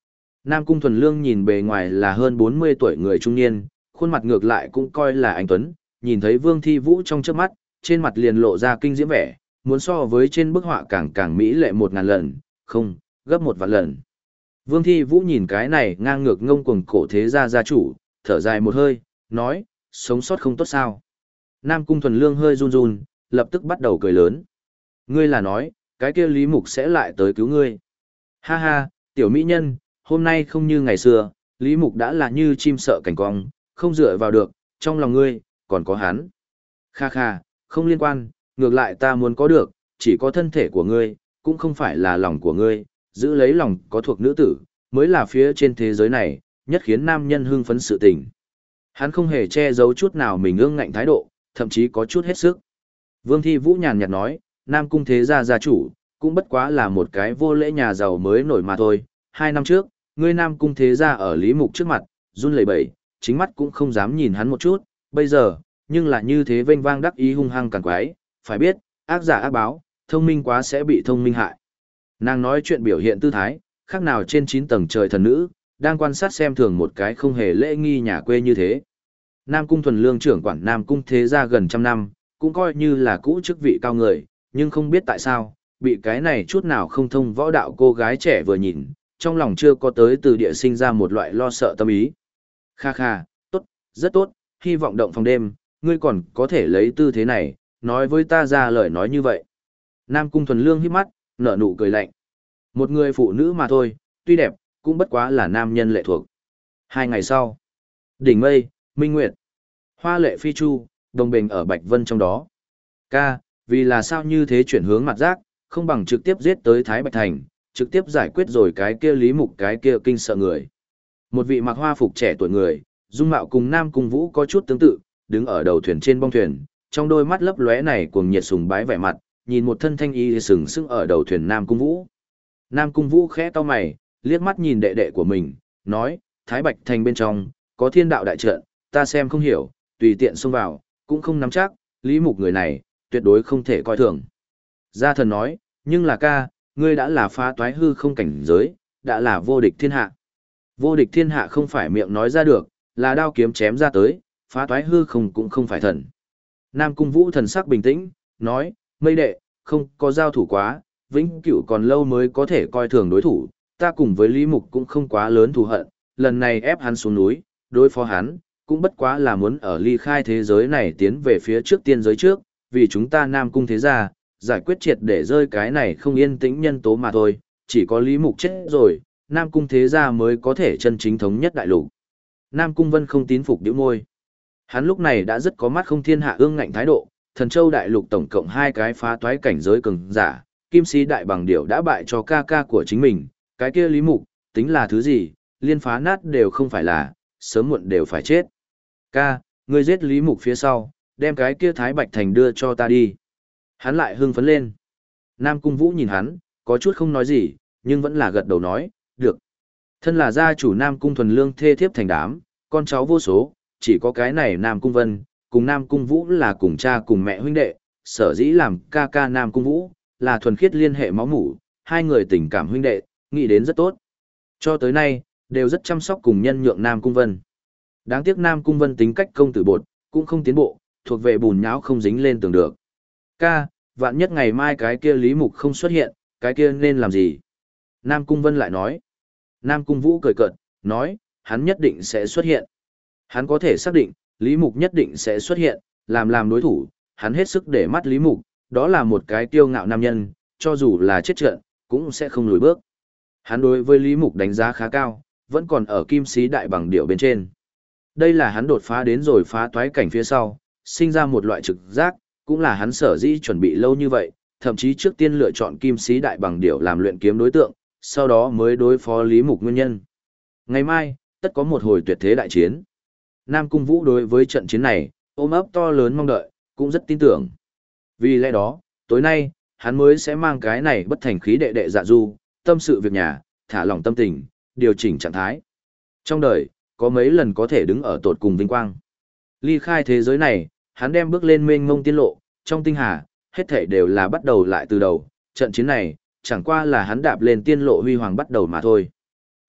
Nam Cung Thuần Lương nhìn bề ngoài là hơn 40 tuổi người trung niên, khuôn mặt ngược lại cũng coi là anh tuấn, nhìn thấy Vương Thi Vũ trong chớp mắt, trên mặt liền lộ ra kinh diễm vẻ, muốn so với trên bức họa càng càng mỹ lệ 1000 lần, không, gấp 1 vạn lần. Vương Thi Vũ nhìn cái này ngang ngược ngông cuồng cổ thế gia gia chủ, thở dài một hơi, nói, sống sót không tốt sao. Nam Cung Thuần Lương hơi run run, lập tức bắt đầu cười lớn. Ngươi là nói, cái kia Lý Mục sẽ lại tới cứu ngươi. Ha ha, tiểu mỹ nhân, hôm nay không như ngày xưa, Lý Mục đã là như chim sợ cảnh cong, không dựa vào được, trong lòng ngươi, còn có hắn. Kha kha, không liên quan, ngược lại ta muốn có được, chỉ có thân thể của ngươi, cũng không phải là lòng của ngươi, giữ lấy lòng có thuộc nữ tử, mới là phía trên thế giới này, nhất khiến nam nhân hưng phấn sự tình. Hắn không hề che giấu chút nào mình ương ngạnh thái độ, thậm chí có chút hết sức. Vương Thi Vũ nhàn nhạt nói, Nam Cung thế gia gia chủ, cũng bất quá là một cái vô lễ nhà giàu mới nổi mà thôi. 2 năm trước, ngươi Nam Cung thế gia ở Lý Mục trước mặt, run lẩy bẩy, chính mắt cũng không dám nhìn hắn một chút, bây giờ, nhưng là như thế vênh vang đắc ý hung hăng càn quái, phải biết, ác giả ác báo, thông minh quá sẽ bị thông minh hại. Nàng nói chuyện biểu hiện tư thái, khác nào trên 9 tầng trời thần nữ, đang quan sát xem thường một cái không hề lễ nghi nhà quê như thế. Nam Cung Thuần Lương trưởng quản Nam Cung thế gia gần trăm năm, cũng coi như là cũ chức vị cao người, nhưng không biết tại sao, bị cái này chút nào không thông võ đạo cô gái trẻ vừa nhìn, trong lòng chưa có tới từ địa sinh ra một loại lo sợ tâm ý. Kha kha, tốt, rất tốt, hy vọng động phòng đêm, ngươi còn có thể lấy tư thế này, nói với ta ra lời nói như vậy. Nam Cung Thuần Lương hít mắt, nở nụ cười lạnh. Một người phụ nữ mà thôi, tuy đẹp, cũng bất quá là nam nhân lệ thuộc. 2 ngày sau, đỉnh mây, minh nguyệt, hoa lệ phi chu, đồng bình ở Bạch Vân trong đó. Ca, vì là sao như thế chuyển hướng mặt giác, không bằng trực tiếp giết tới Thái Bạch Thành, trực tiếp giải quyết rồi cái kia Lý Mục cái kia kinh sợ người. Một vị mặc hoa phục trẻ tuổi người, dung mạo cùng Nam Cung Vũ có chút tương tự, đứng ở đầu thuyền trên bong thuyền, trong đôi mắt lấp lóe này cuồng nhiệt sùng bái vẻ mặt, nhìn một thân thanh y sừng sững ở đầu thuyền Nam Cung Vũ. Nam Cung Vũ khẽ cau mày, liếc mắt nhìn đệ đệ của mình, nói, Thái Bạch Thành bên trong, có thiên đạo đại trận, ta xem không hiểu, tùy tiện xông vào, cũng không nắm chắc, Lý Mục người này, tuyệt đối không thể coi thường. Gia thần nói, nhưng là ca, ngươi đã là phá toái hư không cảnh giới, đã là vô địch thiên hạ. Vô địch thiên hạ không phải miệng nói ra được, là đao kiếm chém ra tới, phá toái hư không cũng không phải thần. Nam Cung Vũ thần sắc bình tĩnh, nói, mây đệ, không có giao thủ quá, vĩnh cửu còn lâu mới có thể coi thường đối thủ, ta cùng với Lý Mục cũng không quá lớn thù hận, lần này ép hắn xuống núi, đối phó hắn, cũng bất quá là muốn ở ly khai thế giới này tiến về phía trước tiên giới trước, vì chúng ta Nam Cung thế gia, giải quyết triệt để rơi cái này không yên tĩnh nhân tố mà thôi, chỉ có Lý Mục chết rồi, Nam Cung thế gia mới có thể chân chính thống nhất đại lục. Nam Cung Vân không tín phục điếu môi. Hắn lúc này đã rất có mắt không thiên hạ ương ngạnh thái độ, Thần Châu đại lục tổng cộng 2 cái phá toái cảnh giới cường giả, Kim Sĩ đại bằng điểu đã bại cho ca ca của chính mình, cái kia Lý Mục, tính là thứ gì, liên phá nát đều không phải là, sớm muộn đều phải chết. Ca, ngươi giết Lý Mục phía sau, đem cái kia Thái Bạch Thành đưa cho ta đi. Hắn lại hưng phấn lên. Nam Cung Vũ nhìn hắn, có chút không nói gì, nhưng vẫn là gật đầu nói, được. Thân là gia chủ Nam Cung Thuần Lương thê thiếp thành đám, con cháu vô số, chỉ có cái này Nam Cung Vân, cùng Nam Cung Vũ là cùng cha cùng mẹ huynh đệ, sở dĩ làm ca ca Nam Cung Vũ, là thuần khiết liên hệ máu mủ, 2 người tình cảm huynh đệ, nghĩ đến rất tốt. Cho tới nay, đều rất chăm sóc cùng nhân nhượng Nam Cung Vân. Đáng tiếc Nam Cung Vân tính cách công tử bột, cũng không tiến bộ, thuộc về bùn nhão không dính lên tường được. Ca, vạn nhất ngày mai cái kia Lý Mục không xuất hiện, cái kia nên làm gì? Nam Cung Vân lại nói. Nam Cung Vũ cười cợt, nói, hắn nhất định sẽ xuất hiện. Hắn có thể xác định, Lý Mục nhất định sẽ xuất hiện, làm đối thủ, hắn hết sức để mắt Lý Mục, đó là một cái kiêu ngạo nam nhân, cho dù là chết trận, cũng sẽ không lùi bước. Hắn đối với Lý Mục đánh giá khá cao, vẫn còn ở Kim Sĩ đại bằng điểu bên trên. Đây là hắn đột phá đến rồi phá toái cảnh phía sau, sinh ra một loại trực giác, cũng là hắn sở dĩ chuẩn bị lâu như vậy, thậm chí trước tiên lựa chọn Kim Sĩ đại bằng điểu làm luyện kiếm đối tượng, sau đó mới đối phó Lý Mục nguyên nhân. Ngày mai, tất có một hồi tuyệt thế đại chiến. Nam Cung Vũ đối với trận chiến này, ôm ấp to lớn mong đợi, cũng rất tin tưởng. Vì lẽ đó, tối nay, hắn mới sẽ mang cái này bất thành khí đệ đệ Dạ Du, tâm sự việc nhà, thả lỏng tâm tình, điều chỉnh trạng thái. Trong đời, có mấy lần có thể đứng ở tột cùng vinh quang. Ly khai thế giới này, hắn đem bước lên mênh mông tiên lộ, trong tinh hà, hết thảy đều là bắt đầu lại từ đầu, trận chiến này, chẳng qua là hắn đạp lên tiên lộ huy hoàng bắt đầu mà thôi.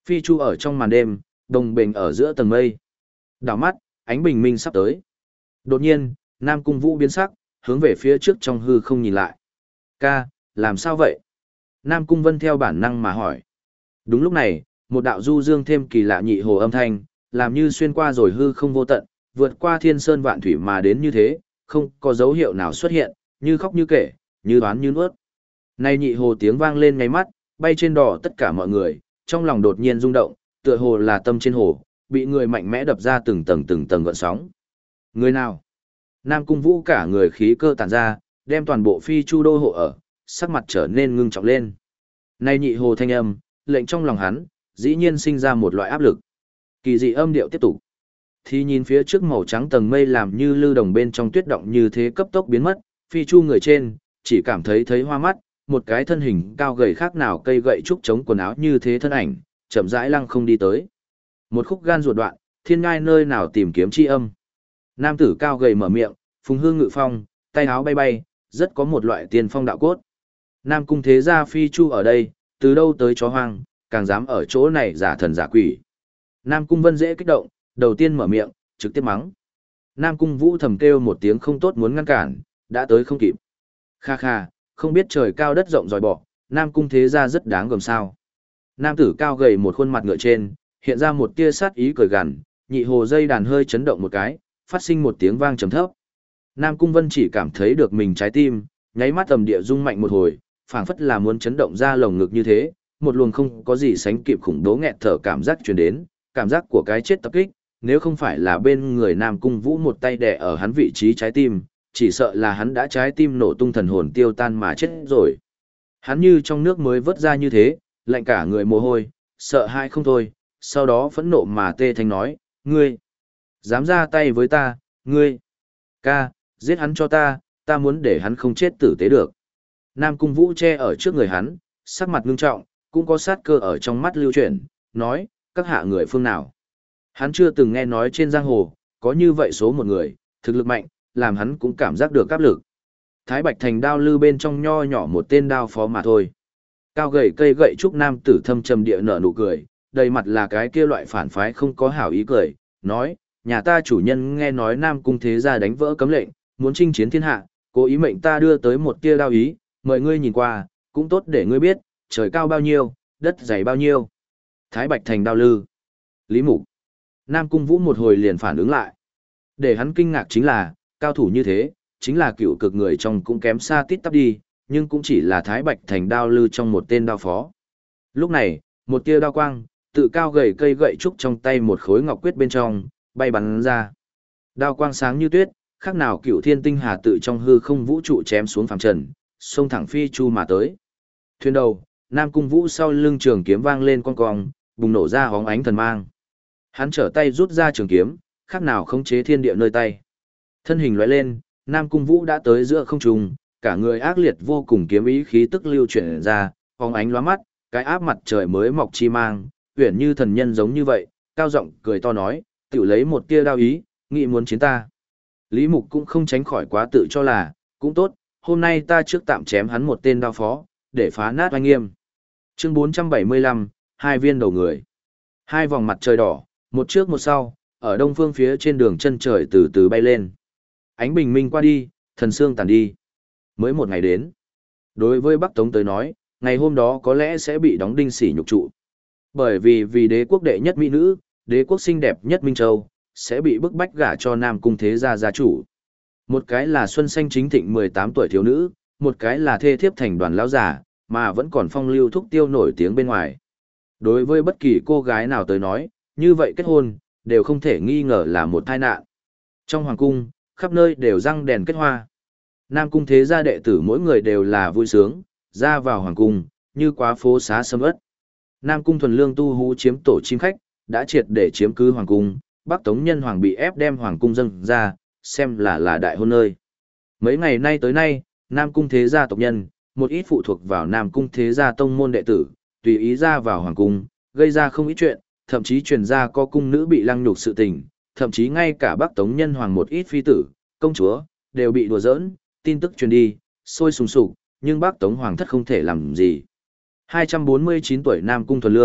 Phi chu ở trong màn đêm, đồng bình ở giữa tầng mây. Đảo mắt, ánh bình minh sắp tới. Đột nhiên, Nam Cung Vũ biến sắc, hướng về phía trước trong hư không nhìn lại. Ca, làm sao vậy? Nam Cung Vân theo bản năng mà hỏi. Đúng lúc này, một đạo du dương thêm kỳ lạ nhị hồ âm thanh, làm như xuyên qua rồi hư không vô tận, vượt qua thiên sơn vạn thủy mà đến như thế, không có dấu hiệu nào xuất hiện, như khóc như kể, như đoán như nuốt. Này nhị hồ tiếng vang lên ngay mắt, bay trên đỏ tất cả mọi người, trong lòng đột nhiên rung động, tựa hồ là tâm trên hồ, bị người mạnh mẽ đập ra từng tầng gợn sóng. Người nào? Nam Cung Vũ cả người khí cơ tản ra, đem toàn bộ phi chu đô hộ ở, sắc mặt trở nên ngưng trọng lên. Này nhị hồ thanh âm, lệnh trong lòng hắn, dĩ nhiên sinh ra một loại áp lực. Kỳ dị âm điệu tiếp tục. Thì nhìn phía trước màu trắng tầng mây làm như lưu đồng bên trong tuyết động như thế cấp tốc biến mất, phi chu người trên, chỉ cảm thấy hoa mắt, một cái thân hình cao gầy khác nào cây gậy trúc chống quần áo như thế thân ảnh, chậm rãi lăng không đi tới. Một khúc gan ruột đoạn, thiên ngai nơi nào tìm kiếm chi âm. Nam tử cao gầy mở miệng, phùng hương ngự phong, tay áo bay bay, rất có một loại tiên phong đạo cốt. Nam cung thế gia phi chu ở đây, từ đâu tới chó hoang, càng dám ở chỗ này giả thần giả quỷ. Nam cung Vân dễ kích động, đầu tiên mở miệng, trực tiếp mắng. Nam cung Vũ thầm kêu một tiếng không tốt muốn ngăn cản, đã tới không kịp. Kha kha, không biết trời cao đất rộng dòi bỏ, Nam cung thế gia rất đáng gờm sao. Nam tử cao gầy một khuôn mặt ngựa trên, hiện ra một tia sát ý cười gằn, nhị hồ dây đàn hơi chấn động một cái, phát sinh một tiếng vang trầm thấp. Nam cung Vân chỉ cảm thấy được mình trái tim, nháy mắt tầm địa rung mạnh một hồi, phảng phất là muốn chấn động ra lồng ngực như thế, một luồng không có gì sánh kịp khủng bố nghẹt thở cảm giác truyền đến, cảm giác của cái chết tập kích, nếu không phải là bên người Nam Cung Vũ một tay đè ở hắn vị trí trái tim, chỉ sợ là hắn đã trái tim nổ tung thần hồn tiêu tan mà chết rồi. Hắn như trong nước mới vớt ra như thế, lạnh cả người mồ hôi, sợ hãi không thôi, sau đó phẫn nộ mà tê thanh nói, ngươi, dám ra tay với ta, ngươi, ca, giết hắn cho ta muốn để hắn không chết tử tế được. Nam Cung Vũ che ở trước người hắn, sắc mặt ngưng trọng, cũng có sát cơ ở trong mắt lưu chuyển, nói, các hạ người phương nào. Hắn chưa từng nghe nói trên giang hồ, có như vậy số một người, thực lực mạnh, làm hắn cũng cảm giác được áp lực. Thái Bạch Thành đao lư bên trong nho nhỏ một tên đao phó mà thôi. Cao gầy cây gậy trúc nam tử thâm trầm địa nở nụ cười, đầy mặt là cái kia loại phản phái không có hảo ý cười, nói, nhà ta chủ nhân nghe nói Nam Cung thế gia đánh vỡ cấm lệnh, muốn chinh chiến thiên hạ, cố ý mệnh ta đưa tới một tia đao ý, mời ngươi nhìn qua, cũng tốt để ngươi biết, trời cao bao nhiêu, đất dày bao nhiêu. Thái Bạch Thành đao lư. Lý Mục. Nam Cung Vũ một hồi liền phản ứng lại. Để hắn kinh ngạc chính là, cao thủ như thế, chính là cựu cực người trong cũng kém xa tít tắp đi, nhưng cũng chỉ là Thái Bạch Thành đao lư trong một tên đao phó. Lúc này, một tia đao quang, tự cao gầy cây gậy trúc trong tay một khối ngọc quyết bên trong, bay bắn ra. Đao quang sáng như tuyết, khác nào cựu thiên tinh hà tự trong hư không vũ trụ chém xuống phàm trần, xông thẳng phi chu mà tới. Thuyền đầu, Nam Cung Vũ sau lưng trường kiếm vang lên cong cong, bùng nổ ra hóng ánh thần mang. Hắn trở tay rút ra trường kiếm, khác nào khống chế thiên địa nơi tay. Thân hình lóe lên, Nam Cung Vũ đã tới giữa không trung, cả người ác liệt vô cùng kiếm ý khí tức lưu chuyển ra, hóng ánh lóa mắt, cái áp mặt trời mới mọc chi mang, uyển như thần nhân giống như vậy, cao giọng cười to nói, tự lấy một tia đao ý, nghị muốn chiến ta. Lý Mục cũng không tránh khỏi quá tự cho là, cũng tốt, hôm nay ta trước tạm chém hắn một tên đao phó, để phá nát oai nghiêm. Chương 475, hai viên đầu người. Hai vòng mặt trời đỏ, một trước một sau, ở đông phương phía trên đường chân trời từ từ bay lên. Ánh bình minh qua đi, thần sương tàn đi. Mới một ngày đến. Đối với Bắc Tống tới nói, ngày hôm đó có lẽ sẽ bị đóng đinh sỉ nhục trụ. Bởi vì đế quốc đệ nhất mỹ nữ, đế quốc xinh đẹp nhất Minh Châu, sẽ bị bức bách gả cho Nam Cung thế gia gia chủ. Một cái là xuân xanh chính thịnh 18 tuổi thiếu nữ, một cái là thê thiếp thành đoàn lão giả, mà vẫn còn phong lưu thúc tiêu nổi tiếng bên ngoài. Đối với bất kỳ cô gái nào tới nói, như vậy kết hôn, đều không thể nghi ngờ là một tai nạn. Trong hoàng cung, khắp nơi đều răng đèn kết hoa. Nam Cung thế gia đệ tử mỗi người đều là vui sướng, ra vào hoàng cung, như quá phố xá sầm uất. Nam Cung thuần lương tu hú chiếm tổ chim khách, đã triệt để chiếm cứ hoàng cung, Bắc Tống nhân hoàng bị ép đem hoàng cung dâng ra, xem là đại hôn nơi. Mấy ngày nay tới nay, Nam Cung thế gia tộc nhân, một ít phụ thuộc vào Nam Cung thế gia tông môn đệ tử, tùy ý ra vào hoàng cung, gây ra không ít chuyện, thậm chí truyền ra có cung nữ bị lăng nhục sự tình, thậm chí ngay cả Bắc Tống nhân hoàng một ít phi tử, công chúa, đều bị đùa giỡn, tin tức truyền đi, sôi sùng sục, nhưng Bắc Tống hoàng thất không thể làm gì. 249 tuổi Nam Cung thuần lương,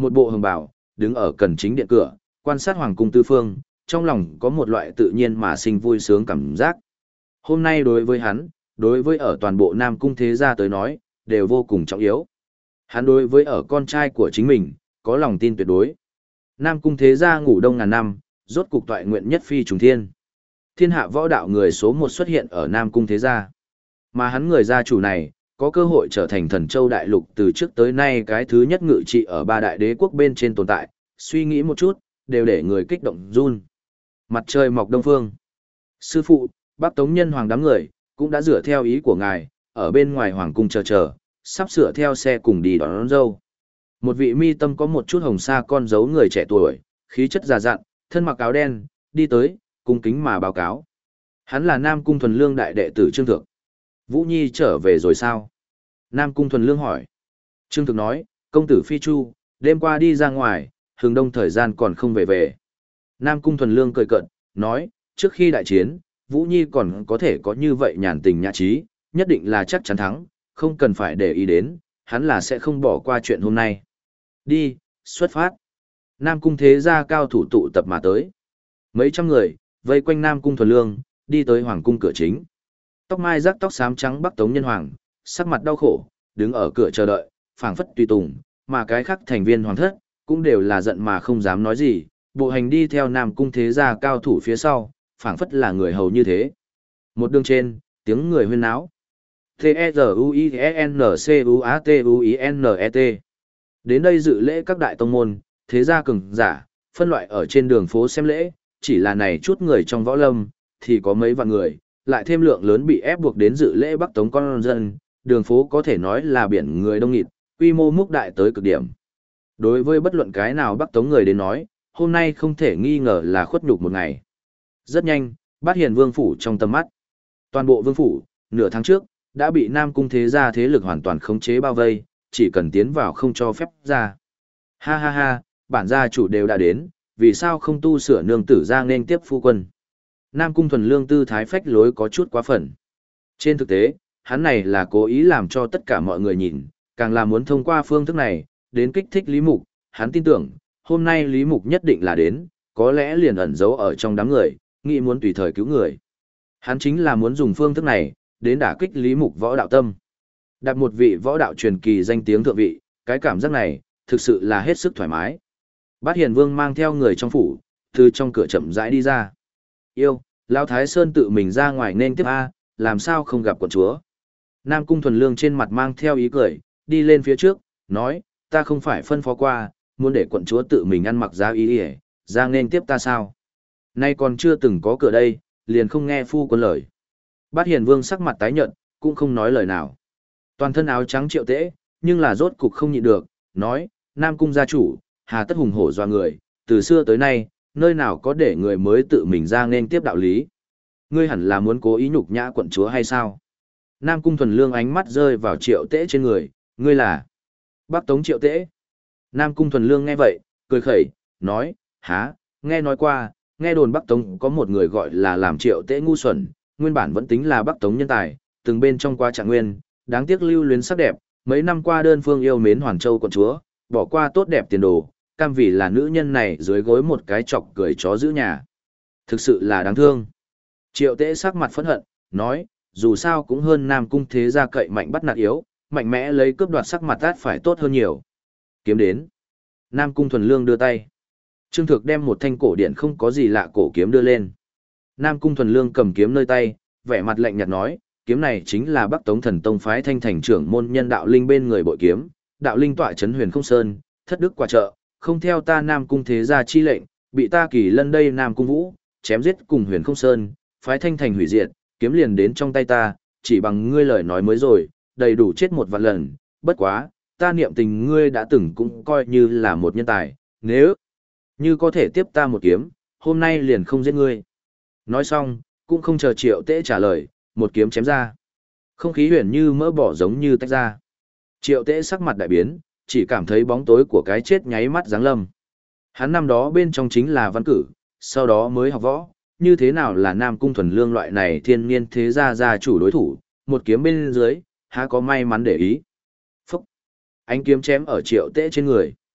một bộ hồng bào, đứng ở cần chính điện cửa, quan sát hoàng cung tư phương, trong lòng có một loại tự nhiên mà sinh vui sướng cảm giác. Hôm nay đối với hắn, đối với ở toàn bộ Nam Cung thế gia tới nói, đều vô cùng trọng yếu. Hắn đối với ở con trai của chính mình, có lòng tin tuyệt đối. Nam Cung thế gia ngủ đông ngàn năm, rốt cục toại nguyện nhất phi trùng thiên. Thiên hạ võ đạo người số một xuất hiện ở Nam Cung thế gia. Mà hắn người gia chủ này, có cơ hội trở thành thần châu đại lục từ trước tới nay cái thứ nhất ngự trị ở ba đại đế quốc bên trên tồn tại, suy nghĩ một chút, đều để người kích động run. Mặt trời mọc đông phương. Sư phụ, Bắc Tống nhân hoàng đám người, cũng đã dựa theo ý của ngài, ở bên ngoài hoàng cung chờ, sắp sửa theo xe cùng đi đón dâu. Một vị mi tâm có một chút hồng sa con dấu người trẻ tuổi, khí chất già dặn, thân mặc áo đen, đi tới, cung kính mà báo cáo. Hắn là Nam Cung Thuần Lương đại đệ tử Trương Thược. Vũ Nhi trở về rồi sao? Nam Cung Thuần Lương hỏi. Trương Thực nói, công tử Phi Chu, đêm qua đi ra ngoài, hướng đông thời gian còn không về. Nam Cung Thuần Lương cười cợt, nói, trước khi đại chiến, Vũ Nhi còn có thể có như vậy nhàn tình nhã trí, nhất định là chắc chắn thắng, không cần phải để ý đến, hắn là sẽ không bỏ qua chuyện hôm nay. Đi, xuất phát. Nam Cung thế gia cao thủ tụ tập mà tới. Mấy trăm người, vây quanh Nam Cung Thuần Lương, đi tới hoàng cung cửa chính. Tóc mai rắc tóc xám trắng Bắc Tống nhân hoàng, sắc mặt đau khổ, đứng ở cửa chờ đợi, phảng phất tùy tùng, mà cái khác thành viên hoàng thất, cũng đều là giận mà không dám nói gì, bộ hành đi theo Nam Cung thế gia cao thủ phía sau, phảng phất là người hầu như thế. Một đường trên, tiếng người huyên náo. T-E-Z-U-I-N-C-U-A-T-U-I-N-E-T. Đến đây dự lễ các đại tông môn, thế gia cường giả, phân loại ở trên đường phố xem lễ, chỉ là này chút người trong võ lâm, thì có mấy vạn người, lại thêm lượng lớn bị ép buộc đến dự lễ Bắc Tống con dân, đường phố có thể nói là biển người đông nghịt, quy mô mức đại tới cực điểm. Đối với bất luận cái nào Bắc Tống người đến nói, hôm nay không thể nghi ngờ là khuất nhục một ngày. Rất nhanh, Bát Hiền Vương phủ trong tầm mắt. Toàn bộ vương phủ, nửa tháng trước, đã bị Nam Cung thế gia thế lực hoàn toàn khống chế bao vây, chỉ cần tiến vào không cho phép ra. Ha ha ha, bản gia chủ đều đã đến, vì sao không tu sửa nương tử ra nên tiếp phu quân. Nam Cung Thuần Lương tư thái phách lối có chút quá phần. Trên thực tế, hắn này là cố ý làm cho tất cả mọi người nhìn, càng là muốn thông qua phương thức này, đến kích thích Lý Mục, hắn tin tưởng, hôm nay Lý Mục nhất định là đến, có lẽ liền ẩn giấu ở trong đám người, nghĩ muốn tùy thời cứu người. Hắn chính là muốn dùng phương thức này, đến đả kích Lý Mục võ đạo tâm. Đặt một vị võ đạo truyền kỳ danh tiếng thượng vị, cái cảm giác này, thực sự là hết sức thoải mái. Bát Hiền Vương mang theo người trong phủ, từ trong cửa chậm rãi đi ra. Yêu, Lão Thái Sơn tự mình ra ngoài nên tiếp A, làm sao không gặp quận chúa. Nam Cung Thuần Lương trên mặt mang theo ý cười, đi lên phía trước, nói, ta không phải phân phó qua, muốn để quận chúa tự mình ăn mặc giá ý ỉa, ra nên tiếp ta sao. Nay còn chưa từng có cửa đây, liền không nghe phu quân lời. Bát Hiền Vương sắc mặt tái nhợt, cũng không nói lời nào. Toàn thân áo trắng Triệu Tễ, nhưng là rốt cục không nhịn được, nói, Nam Cung gia chủ, hà tất hùng hổ doa người, từ xưa tới nay, nơi nào có để người mới tự mình ra nên tiếp đạo lý. Ngươi hẳn là muốn cố ý nhục nhã quận chúa hay sao? Nam Cung Thuần Lương ánh mắt rơi vào Triệu Tễ trên người, ngươi là Bắc Tống Triệu Tễ. Nam Cung Thuần Lương nghe vậy, cười khẩy, nói, há, nghe nói qua, nghe đồn Bắc Tống có một người gọi là làm Triệu Tễ ngu xuẩn, nguyên bản vẫn tính là Bắc Tống nhân tài, từng bên trong qua trạng nguyên, đáng tiếc lưu luyến sắc đẹp, mấy năm qua đơn phương yêu mến Hoàn Châu quận chúa, bỏ qua tốt đẹp tiền đồ, cam vì là nữ nhân này dưới gối một cái chọc cười chó giữ nhà. Thực sự là đáng thương. Triệu Tễ sắc mặt phẫn hận, nói, dù sao cũng hơn Nam Cung thế gia cậy mạnh bắt nạt yếu, mạnh mẽ lấy cướp đoạt sắc mặt át phải tốt hơn nhiều. Kiếm đến. Nam Cung Thuần Lương đưa tay. Trương Thực đem một thanh cổ điện không có gì lạ cổ kiếm đưa lên. Nam Cung Thuần Lương cầm kiếm nơi tay, vẻ mặt lạnh nhạt nói, kiếm này chính là Bắc Tống Thần Tông phái Thanh Thành trưởng môn nhân đạo linh bên người bội kiếm, đạo linh tọa trấn Huyền Không Sơn, thất đức quả trợ, không theo ta Nam Cung thế gia chi lệnh, bị ta Kỳ Lân đây Nam Cung Vũ chém giết cùng Huyền Không Sơn, phái Thanh Thành hủy diệt, kiếm liền đến trong tay ta, chỉ bằng ngươi lời nói mới rồi, đầy đủ chết một vạn lần, bất quá, ta niệm tình ngươi đã từng cũng coi như là một nhân tài, nếu như có thể tiếp ta một kiếm, hôm nay liền không giết ngươi. Nói xong, cũng không chờ Triệu Tễ trả lời, một kiếm chém ra. Không khí huyền như mỡ bỏ giống như tách ra. Triệu Tễ sắc mặt đại biến, chỉ cảm thấy bóng tối của cái chết nháy mắt giáng lâm. Hắn năm đó bên trong chính là văn cử, sau đó mới học võ, như thế nào là Nam Cung Thuần Lương loại này thiên niên thế gia gia chủ đối thủ, một kiếm bên dưới, há có may mắn để ý. Phúc! Ánh kiếm chém ở Triệu Tễ trên người.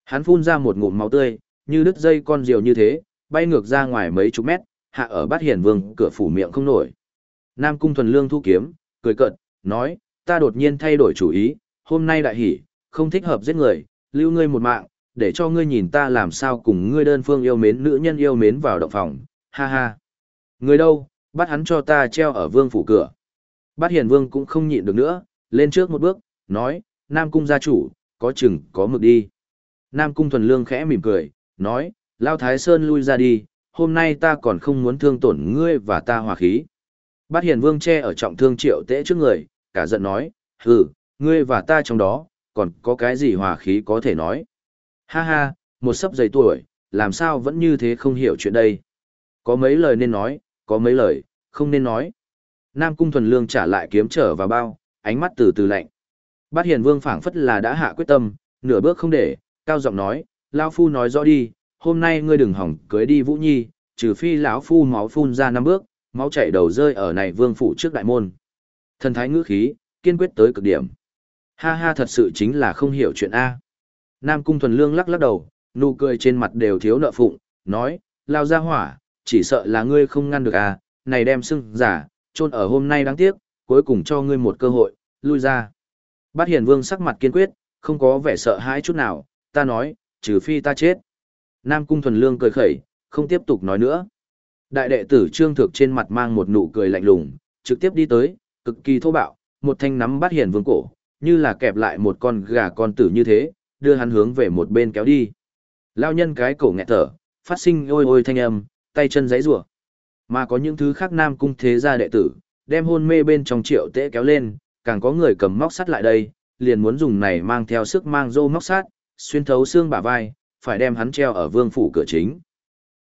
Hắn phun ra một ngụm máu tươi, như đứt dây con diều như thế, bay ngược ra ngoài mấy chục mét, hạ ở Bát Hiền Vương cửa phủ miệng không nổi. Nam Cung Thuần Lương thu kiếm, cười cợt, nói, ta đột nhiên thay đổi chủ ý, hôm nay đại hỉ, không thích hợp giết người, lưu ngươi một mạng, để cho ngươi nhìn ta làm sao cùng ngươi đơn phương yêu mến nữ nhân yêu mến vào động phòng, ha ha. Người đâu, bắt hắn cho ta treo ở vương phủ cửa. Bát Hiền Vương cũng không nhịn được nữa, lên trước một bước, nói, Nam Cung gia chủ, có chừng có mực đi. Nam Cung Thuần Lương khẽ mỉm cười, nói, Lao Thái Sơn lui ra đi, hôm nay ta còn không muốn thương tổn ngươi và ta hòa khí. Bát Hiền Vương che ở trọng thương Triệu Tễ trước người, cả giận nói, hừ, ngươi và ta trong đó, còn có cái gì hòa khí có thể nói. Ha ha, một sấp dày tuổi, làm sao vẫn như thế không hiểu chuyện đây. Có mấy lời nên nói, có mấy lời, không nên nói. Nam Cung Thuần Lương trả lại kiếm trở vào bao, ánh mắt từ từ lạnh. Bát Hiền Vương phảng phất là đã hạ quyết tâm, nửa bước không để, cao giọng nói, Lao Phu nói rõ đi, hôm nay ngươi đừng hỏng cưới đi Vũ Nhi, trừ phi lão Phu máu phun ra 5 bước, máu chảy đầu rơi ở này vương phủ trước đại môn. Thần thái ngữ khí, kiên quyết tới cực điểm. Ha ha, thật sự chính là không hiểu chuyện A. Nam Cung Thuần Lương lắc lắc đầu, nụ cười trên mặt đều thiếu nợ phụng, nói, Lao ra hỏa, chỉ sợ là ngươi không ngăn được à, này đem xưng giả, chôn ở hôm nay đáng tiếc, cuối cùng cho ngươi một cơ hội, lui ra. Bát Hiền Vương sắc mặt kiên quyết, không có vẻ sợ hãi chút nào, ta nói, trừ phi ta chết. Nam Cung Thuần Lương cười khẩy, không tiếp tục nói nữa. Đại đệ tử Trương Thực trên mặt mang một nụ cười lạnh lùng, trực tiếp đi tới, cực kỳ thô bạo, một thanh nắm Bát Hiền Vương cổ, như là kẹp lại một con gà con tử như thế, đưa hắn hướng về một bên kéo đi. Lao nhân cái cổ nghẹt thở, phát sinh ôi ôi thanh âm, tay chân giãy giụa. Mà có những thứ khác Nam Cung thế gia đệ tử, đem hôn mê bên trong Triệu Tễ kéo lên, càng có người cầm móc sắt lại đây, liền muốn dùng này mang theo sức mang rô móc sắt, xuyên thấu xương bả vai, phải đem hắn treo ở vương phủ cửa chính.